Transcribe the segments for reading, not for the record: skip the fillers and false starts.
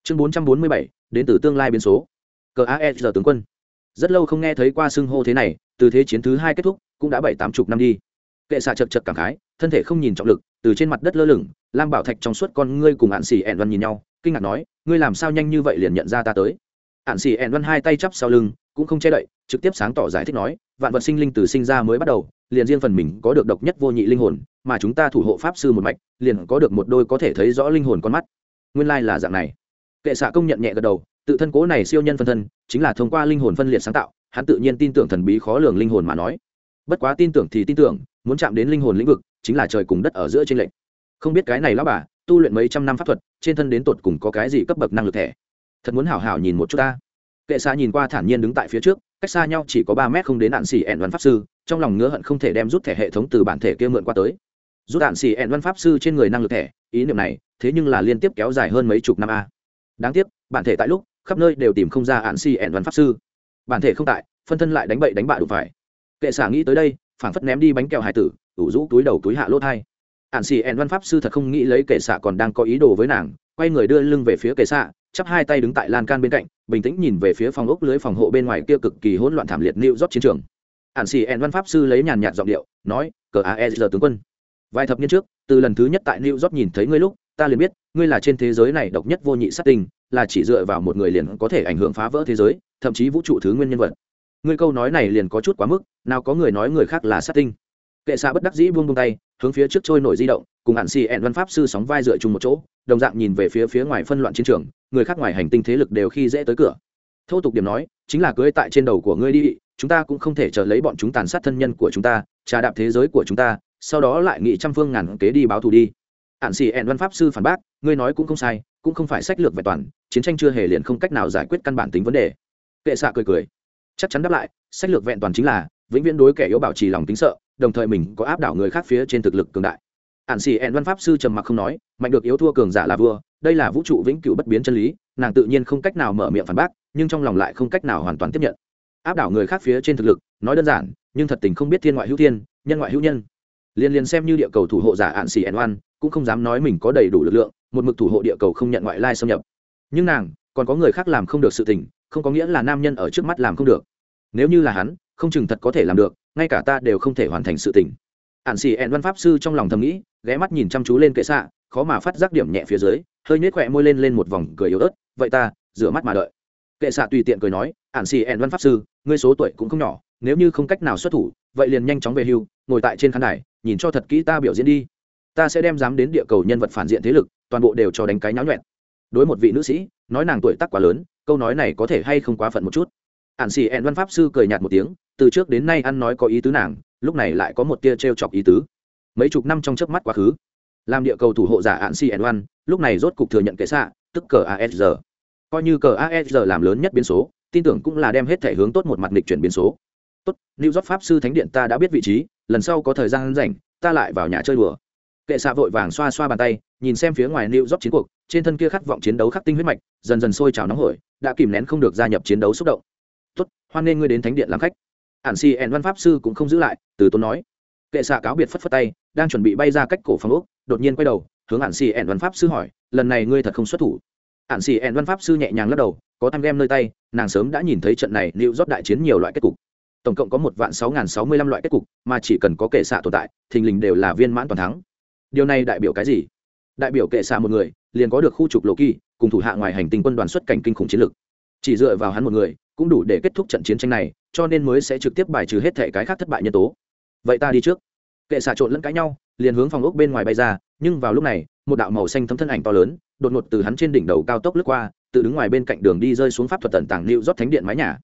Chương 447, đến từ tương lai biến số. CASR tướng quân. Rất lâu không nghe thấy qua xưng hô thế này, từ thế chiến thứ 2 kết thúc, cũng đã 7-80 năm đi. Kệ xạ chật chật cảm khái, thân thể không nhìn trọng lực, từ trên mặt đất lơ lửng, lam bảo thạch trong suốt con ngươi cùng Ản Sĩ ẻn Văn nhìn nhau, kinh ngạc nói, ngươi làm sao nhanh như vậy liền nhận ra ta tới? Ản Sĩ ẻn Văn hai tay chắp sau lưng, cũng không che đậy, trực tiếp sáng tỏ giải thích nói, vạn vật sinh linh từ sinh ra mới bắt đầu, liền riêng phần mình có được độc nhất vô nhị linh hồn, mà chúng ta thủ hộ pháp sư một mạch, liền có được một đôi có thể thấy rõ linh hồn con mắt. Nguyên lai là dạng này. Kệ xạ công nhận nhẹ gật đầu, tự thân cố này siêu nhân phân thân, chính là thông qua linh hồn phân liệt sáng tạo, hắn tự nhiên tin tưởng thần bí khó lường linh hồn mà nói. Bất quá tin tưởng thì tin tưởng, muốn chạm đến linh hồn lĩnh vực, chính là trời cùng đất ở giữa trên lệnh. Không biết cái này lão bà, tu luyện mấy trăm năm pháp thuật, trên thân đến tột cùng có cái gì cấp bậc năng lực thẻ. Thật muốn hảo hảo nhìn một chút ta. Kệ xạ nhìn qua thản nhiên đứng tại phía trước, cách xa nhau chỉ có 3 mét không đến Ản Sĩ ẻn Văn pháp sư, trong lòng ngứa hận không thể đem rút thẻ hệ thống từ bản thể kia mượn qua tới. Rút Ản Sĩ ẻn Văn pháp sư trên người năng lực thẻ, ý niệm này, thế nhưng là liên tiếp kéo dài hơn mấy chục năm a. Đáng tiếc, bản thể tại lúc khắp nơi đều tìm không ra Ản Sĩ ẻn Văn pháp sư. Bản thể không tại, phân thân lại đánh bậy đánh bạ đủ phải. Kệ xạ nghĩ tới đây, phảng phất ném đi bánh kẹo hải tử, ủ rũ túi đầu túi hạ lỗ thai. Ản Sĩ ẻn Văn pháp sư thật không nghĩ lấy Kệ xạ còn đang có ý đồ với nàng, quay người đưa lưng về phía Kệ xạ, chắp hai tay đứng tại lan can bên cạnh, bình tĩnh nhìn về phía phòng ốc lưới phòng hộ bên ngoài kia cực kỳ hỗn loạn thảm liệt New York chiến trường. Ản Sĩ ẻn Văn pháp sư lấy nhàn nhạt giọng điệu nói, CASR tướng quân, vài thập niên trước, từ lần thứ nhất tại New York nhìn thấy ngươi lúc, ta liền biết ngươi là trên thế giới này độc nhất vô nhị sát tinh, là chỉ dựa vào một người liền có thể ảnh hưởng phá vỡ thế giới, thậm chí vũ trụ thứ nguyên nhân vật. Ngươi câu nói này liền có chút quá mức, nào có người nói người khác là sát tinh. Kệ xạ bất đắc dĩ buông tay, hướng phía trước trôi nổi di động, cùng Ản Sĩ ẻn Văn pháp sư sóng vai dựa chung một chỗ, đồng dạng nhìn về phía ngoài phân loạn chiến trường, người khác ngoài hành tinh thế lực đều khi dễ tới cửa. Thô tục điểm nói, chính là cưỡi tại trên đầu của ngươi đi, chúng ta cũng không thể chờ lấy bọn chúng tàn sát thân nhân của chúng ta, trà đạp thế giới của chúng ta, sau đó lại nghị trăm phương ngàn kế đi báo thù đi. Ản Sĩ ẻn Văn pháp sư phản bác, ngươi nói cũng không sai, cũng không phải sách lược vẹn toàn, chiến tranh chưa hề liền không cách nào giải quyết căn bản tính vấn đề. Kệ xạ cười cười, chắc chắn đáp lại, sách lược vẹn toàn chính là vĩnh viễn đối kẻ yếu bảo trì lòng kính sợ, đồng thời mình có áp đảo người khác phía trên thực lực cường đại. Ản Sĩ ẻn Văn pháp sư trầm mặc không nói, mạnh được yếu thua cường giả là vua, đây là vũ trụ vĩnh cửu bất biến chân lý, nàng tự nhiên không cách nào mở miệng phản bác, nhưng trong lòng lại không cách nào hoàn toàn tiếp nhận. Áp đảo người khác phía trên thực lực, nói đơn giản, nhưng thật tình không biết thiên ngoại hữu thiên, nhân ngoại hữu nhân. Liên xem như địa cầu thủ hộ giả Ản Sĩ ẻn Văn, cũng không dám nói mình có đầy đủ lực lượng, một mực thủ hộ địa cầu không nhận ngoại lai xâm nhập. Nhưng nàng, còn có người khác làm không được sự tình, không có nghĩa là nam nhân ở trước mắt làm không được. Nếu như là hắn, không chừng thật có thể làm được, ngay cả ta đều không thể hoàn thành sự tình. Ản Sĩ ẻn Văn pháp sư trong lòng thầm nghĩ, ghé mắt nhìn chăm chú lên Kệ xạ, khó mà phát giác điểm nhẹ phía dưới, hơi nhếch khóe môi lên một vòng cười yếu ớt, vậy ta rửa mắt mà đợi. Kệ xạ tùy tiện cười nói, Ản Sĩ ẻn Văn pháp sư, ngươi số tuổi cũng không nhỏ, nếu như không cách nào xuất thủ, vậy liền nhanh chóng về hưu, ngồi tại trên khán đài, nhìn cho thật kỹ ta biểu diễn đi. Ta sẽ đem dám đến địa cầu nhân vật phản diện thế lực, toàn bộ đều cho đánh cái nháo nhoẹn. Đối một vị nữ sĩ, nói nàng tuổi tác quá lớn, câu nói này có thể hay không quá phận một chút. Ản Sĩ ẻn Văn pháp sư cười nhạt một tiếng, từ trước đến nay ăn nói có ý tứ nàng, lúc này lại có một tia trêu chọc ý tứ. Mấy chục năm trong chớp mắt quá khứ, làm địa cầu thủ hộ giả Ản Sĩ ẻn Văn, lúc này rốt cục thừa nhận Kệ xạ, tức CASR. Coi như CASR làm lớn nhất biến số, tin tưởng cũng là đem hết thể hướng tốt một mặt nghịch chuyển biến số. Tốt, New York pháp sư thánh điện ta đã biết vị trí, lần sau có thời gian rảnh, ta lại vào nhà chơi đùa. Kệ xạ vội vàng xoa xoa bàn tay, nhìn xem phía ngoài New York chiến cuộc, trên thân kia khát vọng chiến đấu khắc tinh huyết mạch, dần dần sôi trào nóng hổi, đã kìm nén không được gia nhập chiến đấu xúc động. Tốt, hoan nghênh ngươi đến thánh điện làm khách. Ản Sĩ ẻn Văn pháp sư cũng không giữ lại, từ tốn nói. Kệ xạ cáo biệt phất phất tay, đang chuẩn bị bay ra cách cổ phòng ốc, đột nhiên quay đầu, hướng Ản Sĩ ẻn Văn pháp sư hỏi, lần này ngươi thật không xuất thủ? Ản Sĩ ẻn Văn pháp sư nhẹ nhàng lắc đầu, có tam game nơi tay, nàng sớm đã nhìn thấy trận này New York đại chiến nhiều loại kết cục. Tổng cộng có 1.6065 loại kết cục, mà chỉ cần có Kệ xạ tồn tại, thình lình đều là viên mãn toàn thắng. Điều này đại biểu cái gì? Đại biểu Kệ xạ một người, liền có được khu trục Loki, cùng thủ hạ ngoài hành tinh quân đoàn xuất cảnh kinh khủng chiến lực. Chỉ dựa vào hắn một người, cũng đủ để kết thúc trận chiến tranh này, cho nên mới sẽ trực tiếp bài trừ hết thể cái khác thất bại nhân tố. Vậy ta đi trước. Kệ xạ trộn lẫn cãi nhau, liền hướng phòng ốc bên ngoài bay ra, nhưng vào lúc này, một đạo màu xanh thấm thân ảnh to lớn, đột ngột từ hắn trên đỉnh đầu cao tốc lướt qua, tự đứng ngoài bên cạnh đường đi rơi xuống pháp thuật tận tàng New York thánh điện mái nhà.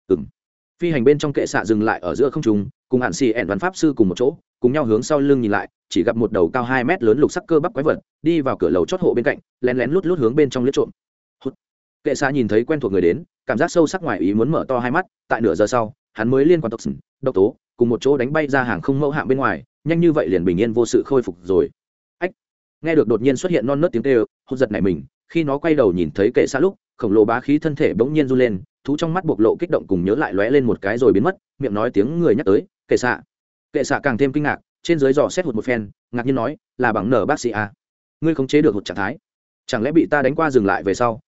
Phi hành bên trong Kệ xạ dừng lại ở giữa không trung, cùng Ản Sĩ ẻn Văn pháp sư cùng một chỗ, cùng nhau hướng sau lưng nhìn lại, chỉ gặp một đầu cao 2 mét lớn lục sắc cơ bắp quái vật, đi vào cửa lầu chót hộ bên cạnh, lén lén lút lút hướng bên trong liếc trộm. Kệ xạ nhìn thấy quen thuộc người đến, cảm giác sâu sắc ngoài ý muốn mở to hai mắt, tại nửa giờ sau, hắn mới liên quan toxin, độc tố, cùng một chỗ đánh bay ra hàng không mẫu hạm bên ngoài, nhanh như vậy liền bình yên vô sự khôi phục rồi. Ách! Nghe được đột nhiên xuất hiện non nớt tiếng kêu, hốt giật nảy mình, khi nó quay đầu nhìn thấy Kệ xạ lúc, khổng lồ bá khí thân thể bỗng nhiên run lên, thú trong mắt bộc lộ kích động cùng nhớ lại lóe lên một cái rồi biến mất, miệng nói tiếng người nhắc tới, Kệ xạ. Kệ xạ càng thêm kinh ngạc, trên dưới dò xét hụt một phen, ngạc nhiên nói, là bằng nở bác sĩ à? Ngươi khống chế được hụt trạng thái, chẳng lẽ bị ta đánh qua dừng lại về sau,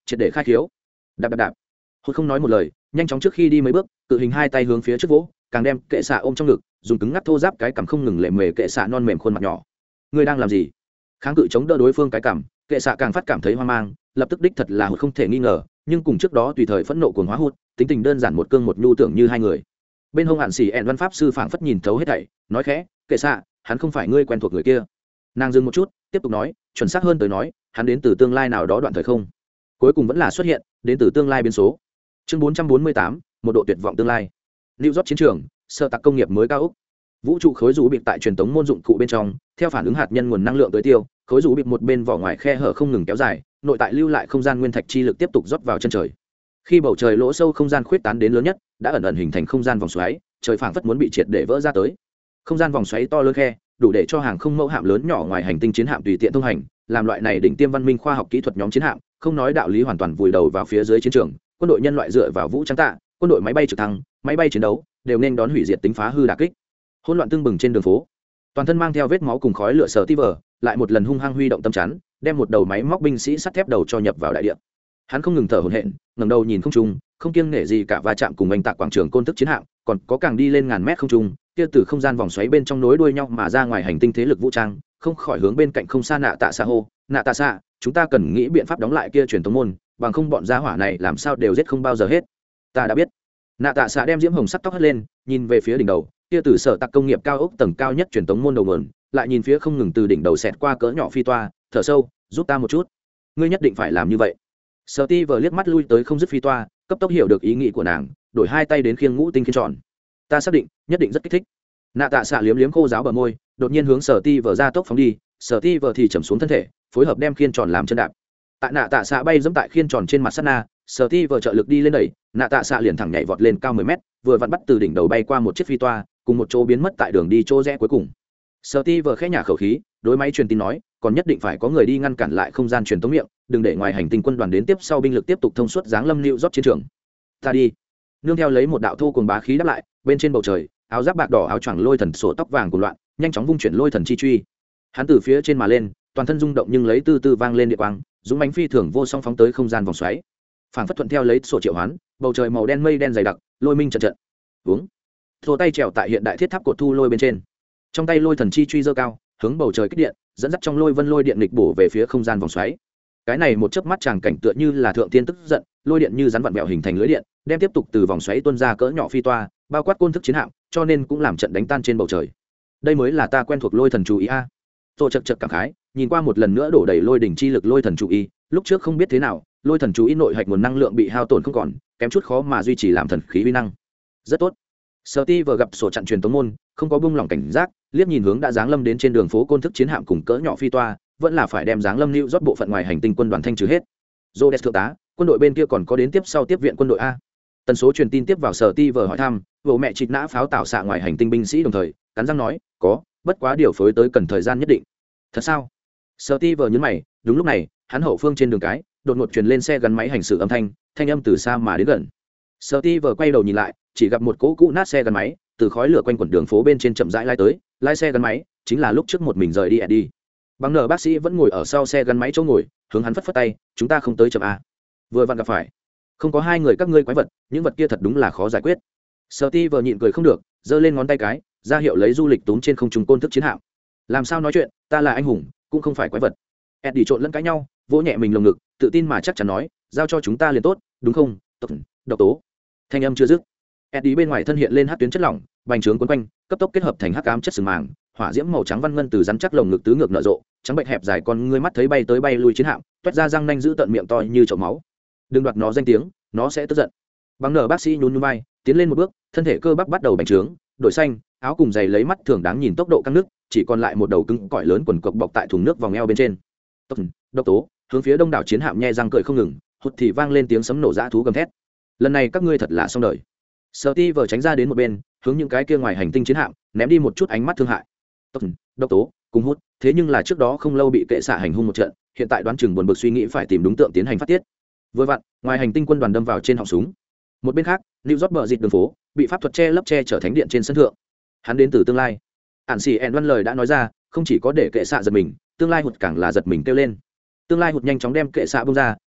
triệt để khai khiếu. Đạp đạp đạp. Hụt không nói một lời, nhanh chóng trước khi đi mấy bước, tự hình hai tay hướng phía trước vỗ, càng đem kệ xạ ôm trong ngực, dùng cứng ngắc thô giáp cái cằm không ngừng lệ mề kệ xạ non mềm khuôn mặt nhỏ. Ngươi đang làm gì? Kháng cự chống đỡ đối phương cái cằm, kệ xạ càng phát cảm thấy hoang mang, lập tức đích thật là Hụt không thể nghi ngờ, nhưng cùng trước đó tùy thời phẫn nộ cuồng hóa Hụt, tính tình đơn giản một cương một nhu tưởng như hai người. Bên hông Hạn Sĩ ẹn văn pháp sư phảng phất nhìn thấu hết thảy, nói khẽ, kệ xạ, hắn không phải ngươi quen thuộc người kia. Nàng dừng một chút, tiếp tục nói, chuẩn xác hơn tới nói, hắn đến từ tương lai nào đó đoạn thời không, cuối cùng vẫn là xuất hiện, đến từ tương lai biến số. Chương 448, một độ tuyệt vọng tương lai. New York chiến trường, sở tạc công nghiệp mới cao ốc. Vũ trụ khối rũ bịp tại truyền tống môn dụng cụ bên trong, theo phản ứng hạt nhân nguồn năng lượng tới tiêu, khối rũ bịp một bên vỏ ngoài khe hở không ngừng kéo dài, nội tại lưu lại không gian nguyên thạch chi lực tiếp tục rót vào chân trời. Khi bầu trời lỗ sâu không gian khuyết tán đến lớn nhất, đã ẩn ẩn hình thành không gian vòng xoáy, trời phảng phất muốn bị triệt để vỡ ra tới. Không gian vòng xoáy to lớn khe, đủ để cho hàng không mẫu hạm lớn nhỏ ngoài hành tinh chiến hạm tùy tiện thông hành, làm loại này đỉnh tiêm văn minh khoa học kỹ thuật nhóm chiến hạm, không nói đạo lý hoàn toàn vùi đầu vào phía dưới chiến trường, quân đội nhân loại dựa vào vũ trang tạ, quân đội máy bay trực thăng, máy bay chiến đấu đều nên đón hủy diệt tính phá hư đả kích. Hỗn loạn tương bừng trên đường phố, toàn thân mang theo vết máu cùng khói lửa sở ti vờ, lại một lần hung hăng huy động tâm chắn, đem một đầu máy móc binh sĩ sắt thép đầu cho nhập vào đại địa. Hắn không ngừng thở hổn hển, ngẩng đầu nhìn không trung, không kiêng nể gì cả va chạm cùng anh tạc quảng trường côn thức chiến hạm, còn có càng đi lên ngàn mét không trung, kia từ không gian vòng xoáy bên trong nối đuôi nhau mà ra ngoài hành tinh thế lực vũ trang, không khỏi hướng bên cạnh không xa nạ tạ xa hô, nạ tạ xa, chúng ta cần nghĩ biện pháp đóng lại kia truyền tống môn, bằng không bọn gia hỏa này làm sao đều giết không bao giờ hết. Ta đã biết. Nạ tạ xạ đem diễm hồng sắc tóc hất lên, nhìn về phía đỉnh đầu, kia từ sở tạc công nghiệp cao ốc tầng cao nhất truyền tống môn đầu nguồn, lại nhìn phía không ngừng từ đỉnh đầu xẹt qua cỡ nhỏ phi toa, thở sâu, giúp ta một chút. Ngươi nhất định phải làm như vậy. Sở ti vừa liếc mắt lui tới không dứt phi toa, cấp tốc hiểu được ý nghĩ của nàng, đổi hai tay đến khiêng ngũ tinh khiên tròn. Ta xác định, nhất định rất kích thích. Nạ tạ xạ liếm liếm khô giáo bờ môi, đột nhiên hướng sở ti vừa ra tốc phóng đi, sở ti vừa thì chầm xuống thân thể, phối hợp đem khiên tròn làm chân đạp. Tại nạ tạ xạ bay dẫm tại khiên tròn trên mặt sắt na, sở ti vừa trợ lực đi lên đẩy, nạ tạ xạ liền thẳng nhảy vọt lên cao 10 mét, vừa vặn bắt từ đỉnh đầu bay qua một chiếc phi toa, cùng một chỗ biến mất tại đường đi chỗ rẽ cuối cùng. Sở ti vừa khẽ nhả khẩu khí, đối máy truyền tin nói, còn nhất định phải có người đi ngăn cản lại không gian truyền tống miệng, đừng để ngoài hành tinh quân đoàn đến tiếp sau binh lực tiếp tục thông suốt giáng lâm New York chiến trường. Ta đi. Nương theo lấy một đạo thô cuồng bá khí đáp lại, bên trên bầu trời, áo giáp bạc đỏ áo choàng lôi thần sổ tóc vàng của loạn, nhanh chóng vung chuyển lôi thần chi truy. Hắn từ phía trên mà lên, toàn thân rung động nhưng lấy từ từ vang lên địa quang, dũng mãnh phi thường vô song phóng tới không gian vòng xoáy. Phảng phất thuận theo lấy sổ triệu hoán, bầu trời màu đen mây đen dày đặc, lôi minh trận trận. Uống. Thô tay trèo tại hiện đại thiết tháp cột thu lôi bên trên. Trong tay lôi thần chi truy giơ cao, hướng bầu trời kích điện, dẫn dắt trong lôi vân lôi điện nghịch bổ về phía không gian vòng xoáy. Cái này một chớp mắt chàng cảnh tựa như là thượng tiên tức giận, lôi điện như rắn vặn vẹo hình thành lưới điện, đem tiếp tục từ vòng xoáy tuôn ra cỡ nhỏ phi toa, bao quát côn thức chiến hạm, cho nên cũng làm trận đánh tan trên bầu trời. Đây mới là ta quen thuộc lôi thần chú ý a. Tô chật chật cảm khái, nhìn qua một lần nữa đổ đầy lôi đỉnh chi lực lôi thần chú ý, lúc trước không biết thế nào, lôi thần chú ý nội hạch nguồn năng lượng bị hao tổn không còn, kém chút khó mà duy trì làm thần khí uy năng. Rất tốt. Sở Ti vừa gặp sổ chặn truyền tống môn, không có buông lỏng cảnh giác, liếc nhìn hướng đã giáng lâm đến trên đường phố côn thức chiến hạm cùng cỡ nhỏ phi toa, vẫn là phải đem giáng lâm lưu rót bộ phận ngoài hành tinh quân đoàn thanh trừ hết. Rhodes thượng tá, quân đội bên kia còn có đến tiếp sau tiếp viện quân đội a. Tần số truyền tin tiếp vào Sở Ti vừa hỏi thăm, vỗ mẹ chịt nã pháo tạo xạ ngoài hành tinh binh sĩ đồng thời, cắn răng nói, có, bất quá điều phối tới cần thời gian nhất định. Thật sao? Sở Ti vừa nhấn mày, đúng lúc này, hắn hậu phương trên đường cái, đột ngột truyền lên xe gắn máy hành xử âm thanh âm từ xa mà đến gần. Sở Ti vừa quay đầu nhìn lại, chỉ gặp một cỗ cũ nát xe gắn máy từ khói lửa quanh quẩn đường phố bên trên chậm rãi lai tới, lái xe gắn máy chính là lúc trước một mình rời đi Eddie. Bằng nở bác sĩ vẫn ngồi ở sau xe gắn máy chỗ ngồi, hướng hắn phất phất tay, chúng ta không tới chậm a. Vừa vặn gặp phải, không có hai người các ngươi quái vật, những vật kia thật đúng là khó giải quyết. Sở Ti vừa nhịn cười không được, giơ lên ngón tay cái, ra hiệu lấy du lịch túm trên không trung côn thức chiến hạm. Làm sao nói chuyện, ta là anh hùng, cũng không phải quái vật. Eddie trộn lẫn cãi nhau, vỗ nhẹ mình lồng ngực, tự tin mà chắc chắn nói, giao cho chúng ta liền tốt, đúng không? Độc tố. Thanh âm chưa dứt, Eddie bên ngoài thân hiện lên hắc tuyến chất lỏng, bành trướng quấn quanh, cấp tốc kết hợp thành hắc ám chất sừng màng, hỏa diễm màu trắng văn ngân từ rắn chắc lồng ngực tứ ngược nở rộ, trắng bệnh hẹp dài con ngươi mắt thấy bay tới bay lui chiến hạm, toét ra răng nanh giữ tận miệng to như chậu máu. Đừng đoạt nó danh tiếng, nó sẽ tức giận. Bằng nở bác sĩ nhún nhún vai, tiến lên một bước, thân thể cơ bắp bắt đầu bành trướng, đổi xanh, áo cùng giày lấy mắt thường đáng nhìn tốc độ căng nước, chỉ còn lại một đầu cứng cỏi lớn quần cộc bọc tại thùng nước vòng eo bên trên. Độc tố, hướng phía đông đảo chiến hạm nhe răng cười không ngừng, hụt thì vang lên tiếng sấm nổ dã thú gầm thét. Lần này các ngươi thật là xong đời. Sở Ti vừa tránh ra đến một bên, hướng những cái kia ngoài hành tinh chiến hạm ném đi một chút ánh mắt thương hại. Độc tố cùng hút, thế nhưng là trước đó không lâu bị kệ xạ hành hung một trận, hiện tại đoán chừng buồn bực suy nghĩ phải tìm đúng tượng tiến hành phát tiết. Vừa vặn, ngoài hành tinh quân đoàn đâm vào trên họng súng. Một bên khác, New York bờ dịt đường phố bị pháp thuật che lấp che trở thánh điện trên sân thượng. Hắn đến từ tương lai. Ản Sĩ En Văn lời đã nói ra, không chỉ có để kệ xạ giật mình, tương lai hụt càng là giật mình kêu lên. Tương lai hụt nhanh chóng đem kệ xạ bung ra,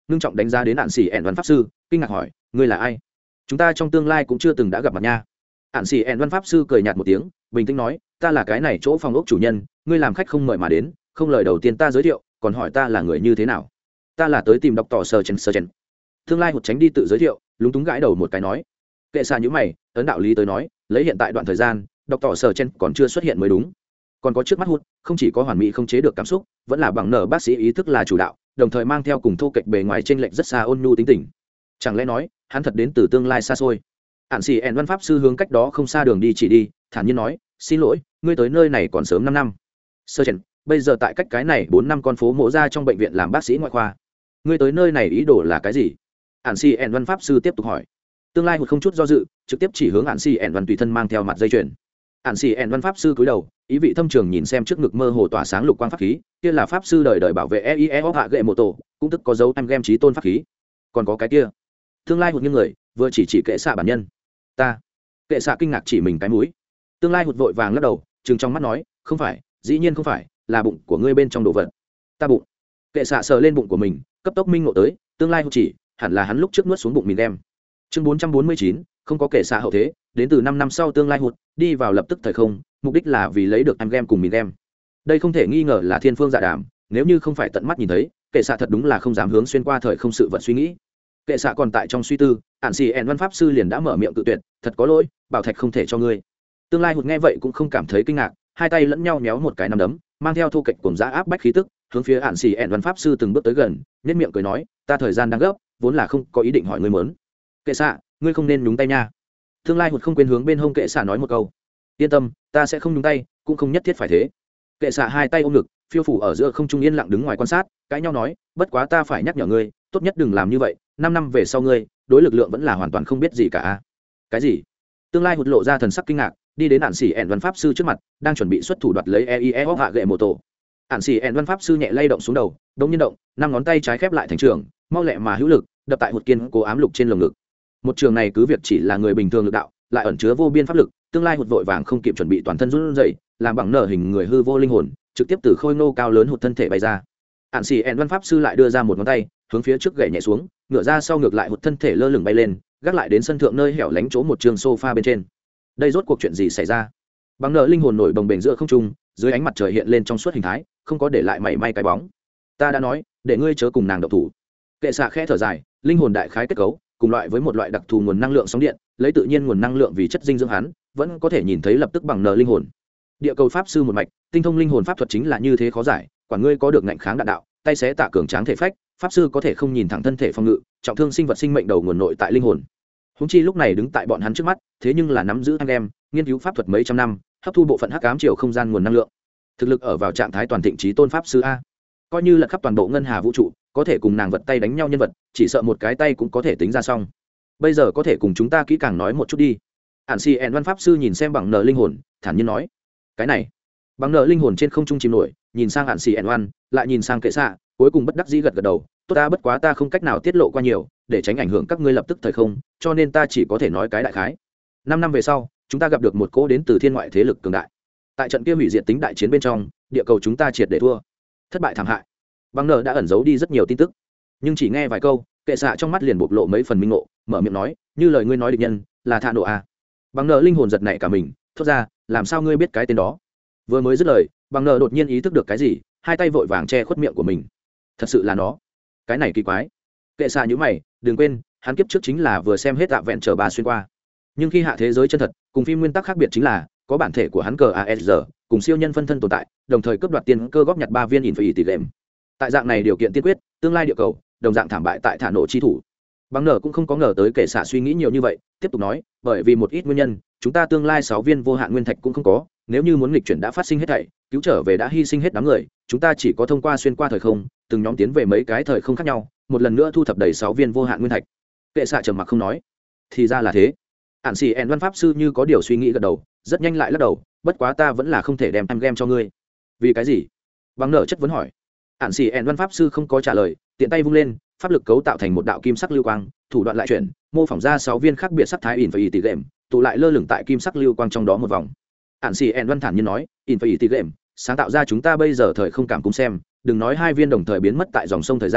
ngưng trọng đánh giá đến ạn xỉ ẻn văn pháp sư, kinh ngạc hỏi, ngươi là ai? Chúng ta trong tương lai cũng chưa từng đã gặp mặt nha. Ạn xỉ ẻn văn pháp sư cười nhạt một tiếng, bình tĩnh nói, ta là cái này chỗ phòng ốc chủ nhân, ngươi làm khách không mời mà đến, không lời đầu tiên ta giới thiệu, còn hỏi ta là người như thế nào? Ta là tới tìm đọc tỏ sờ chen. Tương lai hụt tránh đi tự giới thiệu, lúng túng gãi đầu một cái nói, kệ xạ nhíu mày, ấn đạo lý tới nói, lấy hiện tại đoạn thời gian, đọc tỏ sờ chen còn chưa xuất hiện mới đúng. Còn có trước mắt hụt, không chỉ có hoàn mỹ không chế được cảm xúc, vẫn là bằng nở bác sĩ ý thức là chủ đạo, đồng thời mang theo cùng thô kệch bề ngoài trên lệnh rất xa ôn nhu tính tình. Chẳng lẽ nói, hắn thật đến từ tương lai xa xôi? Ản xì ẻn văn pháp sư hướng cách đó không xa đường đi chỉ đi, thản nhiên nói, xin lỗi, ngươi tới nơi này còn sớm 5 năm. Sơ chen, bây giờ tại cách cái này 4 năm con phố mộ ra trong bệnh viện làm bác sĩ ngoại khoa. Ngươi tới nơi này ý đồ là cái gì? Ản xì ẻn văn pháp sư tiếp tục hỏi. Tương lai hụt không chút do dự, trực tiếp chỉ hướng Ản xì ẻn văn tùy thân mang theo mặt dây chuyền. Ản xì ẻn văn pháp sư cúi đầu, ý vị thâm trường nhìn xem trước ngực mơ hồ tỏa sáng lục quang pháp khí, kia là pháp sư đời đời bảo vệ EIE hạ gệ mộ tổ, cũng tức có dấu em game trí tôn pháp khí. Còn có cái kia. Tương lai hụt như người, vừa chỉ kệ xạ bản nhân. Ta. Kệ xạ kinh ngạc chỉ mình cái mũi. Tương lai hụt vội vàng lắc đầu, trừng trong mắt nói, không phải, dĩ nhiên không phải, là bụng của ngươi bên trong đồ vật. Ta bụng. Kệ xạ sờ lên bụng của mình, cấp tốc minh ngộ tới, tương lai hụt chỉ, hẳn là hắn lúc trước nuốt xuống bụng mình đem. Chương 449, không có kệ xạ hậu thế, đến từ 5 năm sau tương lai hụt, đi vào lập tức thời không, mục đích là vì lấy được em game cùng mình đem. Đây không thể nghi ngờ là thiên phương dạ đàm, nếu như không phải tận mắt nhìn thấy, kệ xạ thật đúng là không dám hướng xuyên qua thời không sự vật suy nghĩ. Kệ xạ còn tại trong suy tư, ản xì ẻn văn pháp sư liền đã mở miệng tự tuyệt, thật có lỗi, bảo thạch không thể cho ngươi. Tương lai hụt nghe vậy cũng không cảm thấy kinh ngạc, hai tay lẫn nhau méo một cái nắm đấm, mang theo thu kịch cùng giã áp bách khí tức, hướng phía ản xì ẻn văn pháp sư từng bước tới gần, nhất miệng cười nói, ta thời gian đang gấp, vốn là không có ý định hỏi ngươi muốn. Kệ xạ, ngươi không nên nhúng tay nha. Tương lai hụt không quên hướng bên hông kệ xạ nói một câu, yên tâm, ta sẽ không nhúng tay, cũng không nhất thiết phải thế. Kệ xạ hai tay ôm ngực, phiêu phủ ở giữa không trung yên lặng đứng ngoài quan sát, cãi nhau nói, bất quá ta phải nhắc nhở ngươi, tốt nhất đừng làm như vậy, 5 năm về sau ngươi đối lực lượng vẫn là hoàn toàn không biết gì cả. Cái gì? Tương lai hụt lộ ra thần sắc kinh ngạc, đi đến ản xỉ ẻn văn pháp sư trước mặt, đang chuẩn bị xuất thủ đoạt lấy EIE hạ gệ mộ tổ. Ản xỉ ẻn văn pháp sư nhẹ lay động xuống đầu, đông nhiên động, 5 ngón tay trái khép lại thành trường, mau lẹ mà hữu lực, đập tại hụt kiên cố ám lục trên lồng ngực. Một trường này cứ việc chỉ là người bình thường lực đạo, lại ẩn chứa vô biên pháp lực, tương lai hụt vội vàng không kịp chuẩn bị toàn thân run rẩy, làm bằng nở hình người hư vô linh hồn, trực tiếp từ khôi nô cao lớn hụt thân thể bay ra. Ản xỉ ẻn văn pháp sư lại đưa ra một ngón tay, hướng phía trước gậy nhẹ xuống, ngửa ra sau ngược lại hụt thân thể lơ lửng bay lên, gác lại đến sân thượng nơi hẻo lánh chỗ một trường sofa bên trên. Đây rốt cuộc chuyện gì xảy ra? Bằng nợ linh hồn nổi bồng bềnh giữa không trung, dưới ánh mặt trời hiện lên trong suốt hình thái, không có để lại mảy may cái bóng. Ta đã nói, để ngươi chớ cùng nàng động thủ. Kệ xạ khẽ thở dài, linh hồn đại khái kết cấu, cùng loại với một loại đặc thù nguồn năng lượng sóng điện, lấy tự nhiên nguồn năng lượng vì chất dinh dưỡng hắn, vẫn có thể nhìn thấy lập tức bằng nợ linh hồn. Địa cầu pháp sư một mạch, tinh thông linh hồn pháp thuật chính là như thế khó giải, quả ngươi có được ngạnh kháng đạn đạo, tay xé tạ cường tráng thể phách, pháp sư có thể không nhìn thẳng thân thể phòng ngự, trọng thương sinh vật sinh mệnh đầu nguồn nội tại linh hồn. Húng chi lúc này đứng tại bọn hắn trước mắt, thế nhưng là nắm giữ anh em, nghiên cứu pháp thuật mấy trăm năm, hấp thu bộ phận hắc ám chiều không gian nguồn năng lượng, thực lực ở vào trạng thái toàn thịnh trí tôn pháp sư a, coi như là khắp toàn bộ ngân hà vũ trụ, có thể cùng nàng vật tay đánh nhau nhân vật, chỉ sợ một cái tay cũng có thể tính ra xong. Bây giờ có thể cùng chúng ta kỹ càng nói một chút đi. Ản xì ẻn văn pháp sư nhìn xem bằng nợ linh hồn, thản nhiên nói, cái này. Bằng nợ linh hồn trên không trung chìm nổi, nhìn sang Ản xì ẻn văn, lại nhìn sang kệ xạ, cuối cùng bất đắc dĩ gật gật đầu, tốt ta, bất quá ta không cách nào tiết lộ qua nhiều, để tránh ảnh hưởng các ngươi lập tức thời không, cho nên ta chỉ có thể nói cái đại khái. 5 năm về sau, chúng ta gặp được một cỗ đến từ thiên ngoại thế lực cường đại. Tại trận kia hủy diệt tính đại chiến bên trong, địa cầu chúng ta triệt để thua, thất bại thảm hại. Bằng nợ đã ẩn giấu đi rất nhiều tin tức, nhưng chỉ nghe vài câu, kệ xạ trong mắt liền bộc lộ mấy phần minh ngộ, mở miệng nói, như lời ngươi nói địch nhân là Thạ Nộ a. Bằng nợ linh hồn giật nảy cả mình, thốt ra, làm sao ngươi biết cái tên đó? Vừa mới dứt lời, bằng nợ đột nhiên ý thức được cái gì, hai tay vội vàng che khuất miệng của mình. Thật sự là nó? Cái này kỳ quái. Kệ xạ nhíu mày, đừng quên, hắn kiếp trước chính là vừa xem hết Tạ Vẹn Trở Bà xuyên qua. Nhưng khi hạ thế giới chân thật, cùng phim nguyên tắc khác biệt chính là, có bản thể của hắn cờ ASR, cùng siêu nhân phân thân tồn tại, đồng thời cướp đoạt tiền cơ góp nhặt 3 viên Infinity Gem. Tại dạng này điều kiện tiên quyết, tương lai địa cầu đồng dạng thảm bại tại Thả Nổ chi thủ. Bằng nở cũng không có ngờ tới kệ xạ suy nghĩ nhiều như vậy, tiếp tục nói, bởi vì một ít nguyên nhân, chúng ta tương lai 6 viên vô hạn nguyên thạch cũng không có, nếu như muốn nghịch chuyển đã phát sinh hết thảy, cứu trở về đã hy sinh hết đám người, chúng ta chỉ có thông qua xuyên qua thời không, từng nhóm tiến về mấy cái thời không khác nhau, một lần nữa thu thập đầy 6 viên vô hạn nguyên thạch. Kệ xạ trầm mặc không nói. Thì ra là thế. Ản xì ẻn văn pháp sư như có điều suy nghĩ gật đầu, rất nhanh lại lắc đầu, bất quá ta vẫn là không thể đem em game cho ngươi. Vì cái gì? Bằng nở chất vấn hỏi. Ản xì ẻn văn pháp sư không có trả lời, tiện tay vung lên, pháp lực cấu tạo thành một đạo kim sắc lưu quang, thủ đoạn lại chuyển, mô phỏng ra 6 viên khác biệt sắc thái Infinity Gem, tụ lại lơ lửng tại kim sắc lưu quang trong đó một vòng. Ản xì ẻn văn thản nhiên nói, Infinity Gem sáng tạo ra chúng ta bây giờ thời không cảm cung xem, đừng nói 2 viên đồng thời biến mất tại dòng sông thời gian,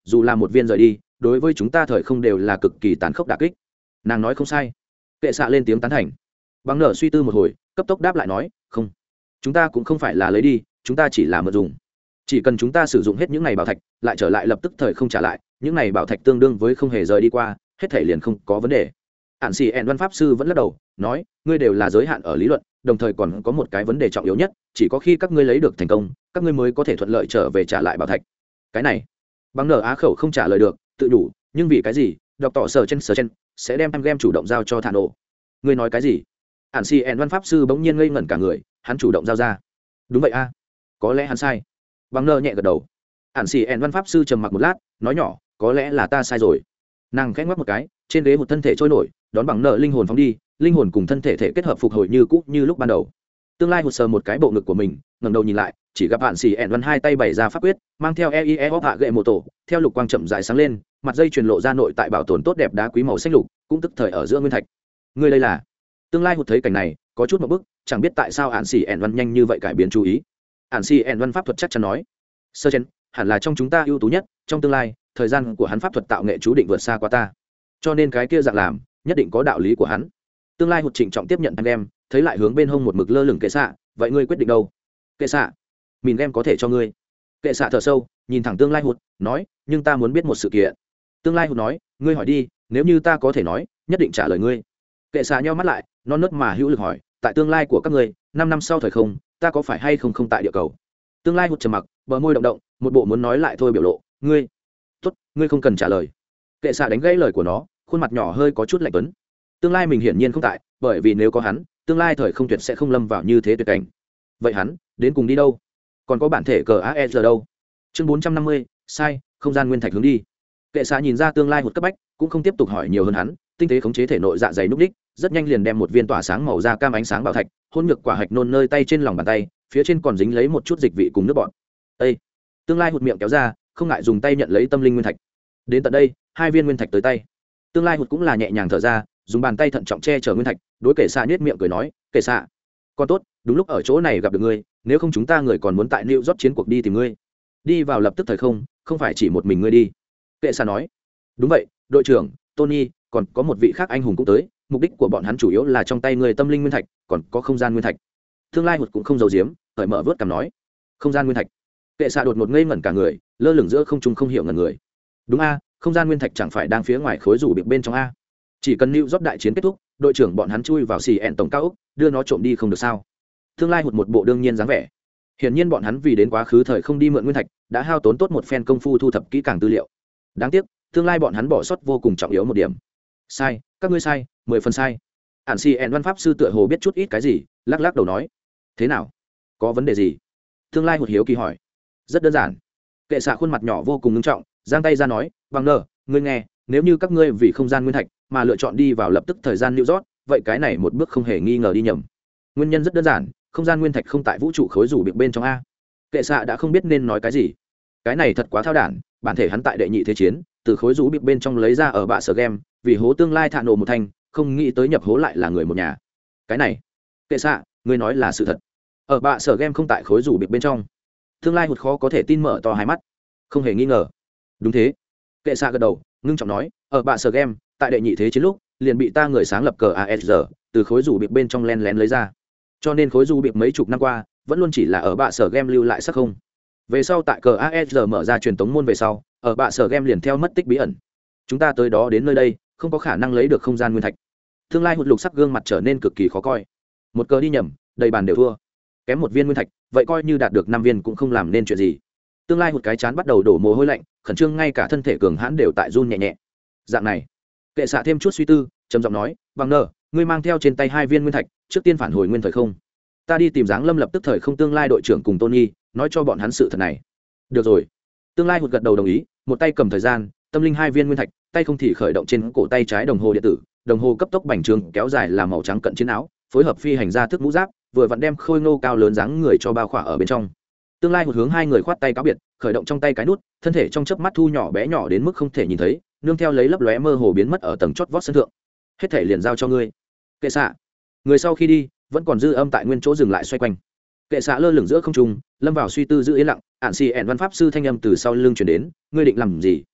dù là một viên rời đi đối với chúng ta thời không đều là cực kỳ tàn khốc đả kích. Nàng nói không sai. Kệ xạ lên tiếng tán thành. Bằng nở suy tư một hồi cấp tốc đáp lại nói, không, chúng ta cũng không phải là lấy đi, chúng ta chỉ là mượn dùng. Chỉ cần chúng ta sử dụng hết những này bảo thạch lại trở lại lập tức thời không trả lại, những này bảo thạch tương đương với không hề rời đi qua, hết thể liền không có vấn đề. Ản xì ẹn văn pháp sư vẫn lắc đầu nói, ngươi đều là giới hạn ở lý luận, đồng thời còn có một cái vấn đề trọng yếu nhất, chỉ có khi các ngươi lấy được thành công các ngươi mới có thể thuận lợi trở về trả lại bảo thạch. Cái này bằng nở á khẩu không trả lời được, tự đủ, nhưng vì cái gì đọc tỏ sở chen sẽ đem em game chủ động giao cho thả nổ? Ngươi nói cái gì? Ản xì ẹn văn pháp sư bỗng nhiên ngây ngẩn cả người, hắn chủ động giao ra? Đúng vậy a, có lẽ hắn sai. Bằng nở nhẹ gật đầu. Ản xì ẹn văn pháp sư trầm mặc một lát nói nhỏ, có lẽ là ta sai rồi. Nàng khẽ ngoắc một cái, trên ghế một thân thể trôi nổi đón bằng nợ linh hồn phóng đi, linh hồn cùng thân thể thể kết hợp phục hồi như cũ như lúc ban đầu. Tương lai hụt sờ một cái bộ ngực của mình, ngẩng đầu nhìn lại chỉ gặp bạn xì ẹn văn hai tay bày ra pháp quyết mang theo eie hạ gậy mô tổ, theo lục quang chậm dài sáng lên, mặt dây truyền lộ ra nội tại bảo tồn tốt đẹp đá quý màu xanh lục, cũng tức thời ở giữa nguyên thạch. Người đây là? Tương lai hụt thấy cảnh này có chút một bức, chẳng biết tại sao ạn xì ẹn văn nhanh như vậy cải biến chú ý. Ạn xì ẹn văn pháp thuật chắc chắn nói, sơ chen hẳn là trong chúng ta ưu tú nhất, trong tương lai thời gian của hắn pháp thuật tạo nghệ chú định vượt xa qua ta, cho nên cái kia dạng làm nhất định có đạo lý của hắn. Tương lai hụt trịnh trọng tiếp nhận anh em, thấy lại hướng bên hông một mực lơ lửng kệ xạ, vậy ngươi quyết định đâu? Kệ xạ, mình em có thể cho ngươi. Kệ xạ thở sâu nhìn thẳng tương lai hụt nói, nhưng ta muốn biết một sự kiện. Tương lai hụt nói, ngươi hỏi đi, nếu như ta có thể nói nhất định trả lời ngươi. Kệ xạ nheo mắt lại non nớt mà hữu lực hỏi, tại tương lai của các ngươi 5 năm sau thời không, ta có phải hay không tại địa cầu? Tương lai hụt trầm mặc, bờ môi động động, một bộ muốn nói lại thôi biểu lộ. Ngươi tốt, ngươi không cần trả lời. Kệ xạ đánh gãy lời của nó, khuôn mặt nhỏ hơi có chút lạnh tuấn. Tương lai mình hiển nhiên không tại, bởi vì nếu có hắn, tương lai thời không tuyệt sẽ không lâm vào như thế tuyệt cảnh. Vậy hắn đến cùng đi đâu? Còn có bản thể cờ AER đâu? Chương 450, sai, không gian nguyên thạch hướng đi. Kệ xạ nhìn ra tương lai hụt cấp bách, cũng không tiếp tục hỏi nhiều hơn hắn, tinh tế khống chế thể nội dạ dày núc đích, rất nhanh liền đem một viên tỏa sáng màu da cam ánh sáng bảo thạch hôn nhược quả hạch nôn nơi tay trên lòng bàn tay, phía trên còn dính lấy một chút dịch vị cùng nước bọt. Ê! Tương lai hụt miệng kéo ra, không ngại dùng tay nhận lấy tâm linh nguyên thạch. Đến tận đây, 2 viên nguyên thạch tới tay. Tương lai hụt cũng là nhẹ nhàng thở ra, dùng bàn tay thận trọng che chở nguyên thạch, đối kệ xạ nhếch miệng cười nói, kệ xạ, con tốt, đúng lúc ở chỗ này gặp được ngươi, nếu không chúng ta người còn muốn tại New York chiến cuộc đi tìm ngươi. Đi vào lập tức thời không, không phải chỉ một mình ngươi đi. Kệ xạ nói, đúng vậy, đội trưởng Tony, còn có một vị khác anh hùng cũng tới, mục đích của bọn hắn chủ yếu là trong tay người tâm linh nguyên thạch, còn có không gian nguyên thạch. Tương lai hụt cũng không giấu giếm, cởi mở vớt cằm nói, không gian nguyên thạch. Kệ xạ đột ngột ngây ngẩn cả người, lơ lửng giữa không trung không hiểu ngẩn người. Đúng a, không gian nguyên thạch chẳng phải đang phía ngoài khối rủ biệt bên trong a? Chỉ cần New York đại chiến kết thúc, đội trưởng bọn hắn chui vào xì ẹn tổng cao ốc, đưa nó trộm đi không được sao? Tương lai hụt một bộ đương nhiên dáng vẻ. Hiển nhiên bọn hắn vì đến quá khứ thời không đi mượn nguyên thạch, đã hao tốn tốt một phen công phu thu thập kỹ càng tư liệu. Đáng tiếc, tương lai bọn hắn bỏ sót vô cùng trọng yếu một điểm. Sai, các ngươi sai, 10 phần sai. Ản xì ẹn văn pháp sư tựa hồ biết chút ít cái gì, lắc lắc đầu nói, thế nào, có vấn đề gì? Tương lai hụt hiếu kỳ hỏi. Rất đơn giản. Kệ xạ khuôn mặt nhỏ vô cùng nghiêm trọng, giang tay ra nói, bằng nờ, ngươi nghe, nếu như các ngươi vì không gian nguyên thạch mà lựa chọn đi vào lập tức thời gian New York, vậy cái này một bước không hề nghi ngờ đi nhầm. Nguyên nhân rất đơn giản, không gian nguyên thạch không tại vũ trụ khối rủ biệt bên trong a. Kệ xạ đã không biết nên nói cái gì. Cái này thật quá thao đản, bản thể hắn tại đệ nhị thế chiến từ khối rủ biệt bên trong lấy ra ở bạ sở game, vì hố tương lai thạ nổ một thanh, không nghĩ tới nhập hố lại là người một nhà. Cái này, kệ xạ, ngươi nói là sự thật. Ở bạ sở game không tại khối rủ biệt bên trong. Tương lai hụt khó có thể tin mở to hai mắt. Không hề nghi ngờ. Đúng thế. Kệ xạ gật đầu, ngưng trọng nói, ở bạ sở game tại đệ nhị thế chiến lúc liền bị ta người sáng lập cờ ASR từ khối rủ biệt bên trong len lén lấy ra, cho nên khối rủ biệt mấy chục năm qua vẫn luôn chỉ là ở bạ sở game lưu lại sắc không. Về sau tại cờ ASR mở ra truyền tống môn về sau, ở bạ sở game liền theo mất tích bí ẩn. Chúng ta tới đó đến nơi đây không có khả năng lấy được không gian nguyên thạch. Tương lai hụt lục sắc gương mặt trở nên cực kỳ khó coi. Một cờ đi nhầm, đầy bàn đều thua, kém một viên nguyên thạch, vậy coi như đạt được 5 viên cũng không làm nên chuyện gì. Tương lai hụt cái chán bắt đầu đổ mồ hôi lạnh, khẩn trương ngay cả thân thể cường hãn đều tại run nhẹ nhẹ. Dạng này, kệ xạ thêm chút suy tư, trầm giọng nói, bằng nờ, ngươi mang theo trên tay 2 viên nguyên thạch, trước tiên phản hồi nguyên thời không. Ta đi tìm dáng lâm lập tức thời không tương lai đội trưởng cùng Tony, nói cho bọn hắn sự thật này. Được rồi. Tương lai hụt gật đầu đồng ý, một tay cầm thời gian, tâm linh 2 viên nguyên thạch, tay không thì khởi động trên cổ tay trái đồng hồ điện tử, đồng hồ cấp tốc bành trướng kéo dài làm màu trắng cận chiến áo, phối hợp phi hành gia thức mũ giáp, vừa vặn đem khôi ngô cao lớn dáng người cho bao khỏa ở bên trong. Tương lai một hướng 2 người khoát tay cáo biệt, khởi động trong tay cái nút, thân thể trong chớp mắt thu nhỏ bé nhỏ đến mức không thể nhìn thấy, nương theo lấy lấp lóe mơ hồ biến mất ở tầng chót vót sân thượng. Hết thể liền giao cho ngươi. Kệ xạ. Người sau khi đi, vẫn còn dư âm tại nguyên chỗ dừng lại xoay quanh. Kệ xạ lơ lửng giữa không trung, lâm vào suy tư giữ yên lặng, ản xì ẻn văn pháp sư thanh âm từ sau lưng truyền đến, ngươi định làm gì?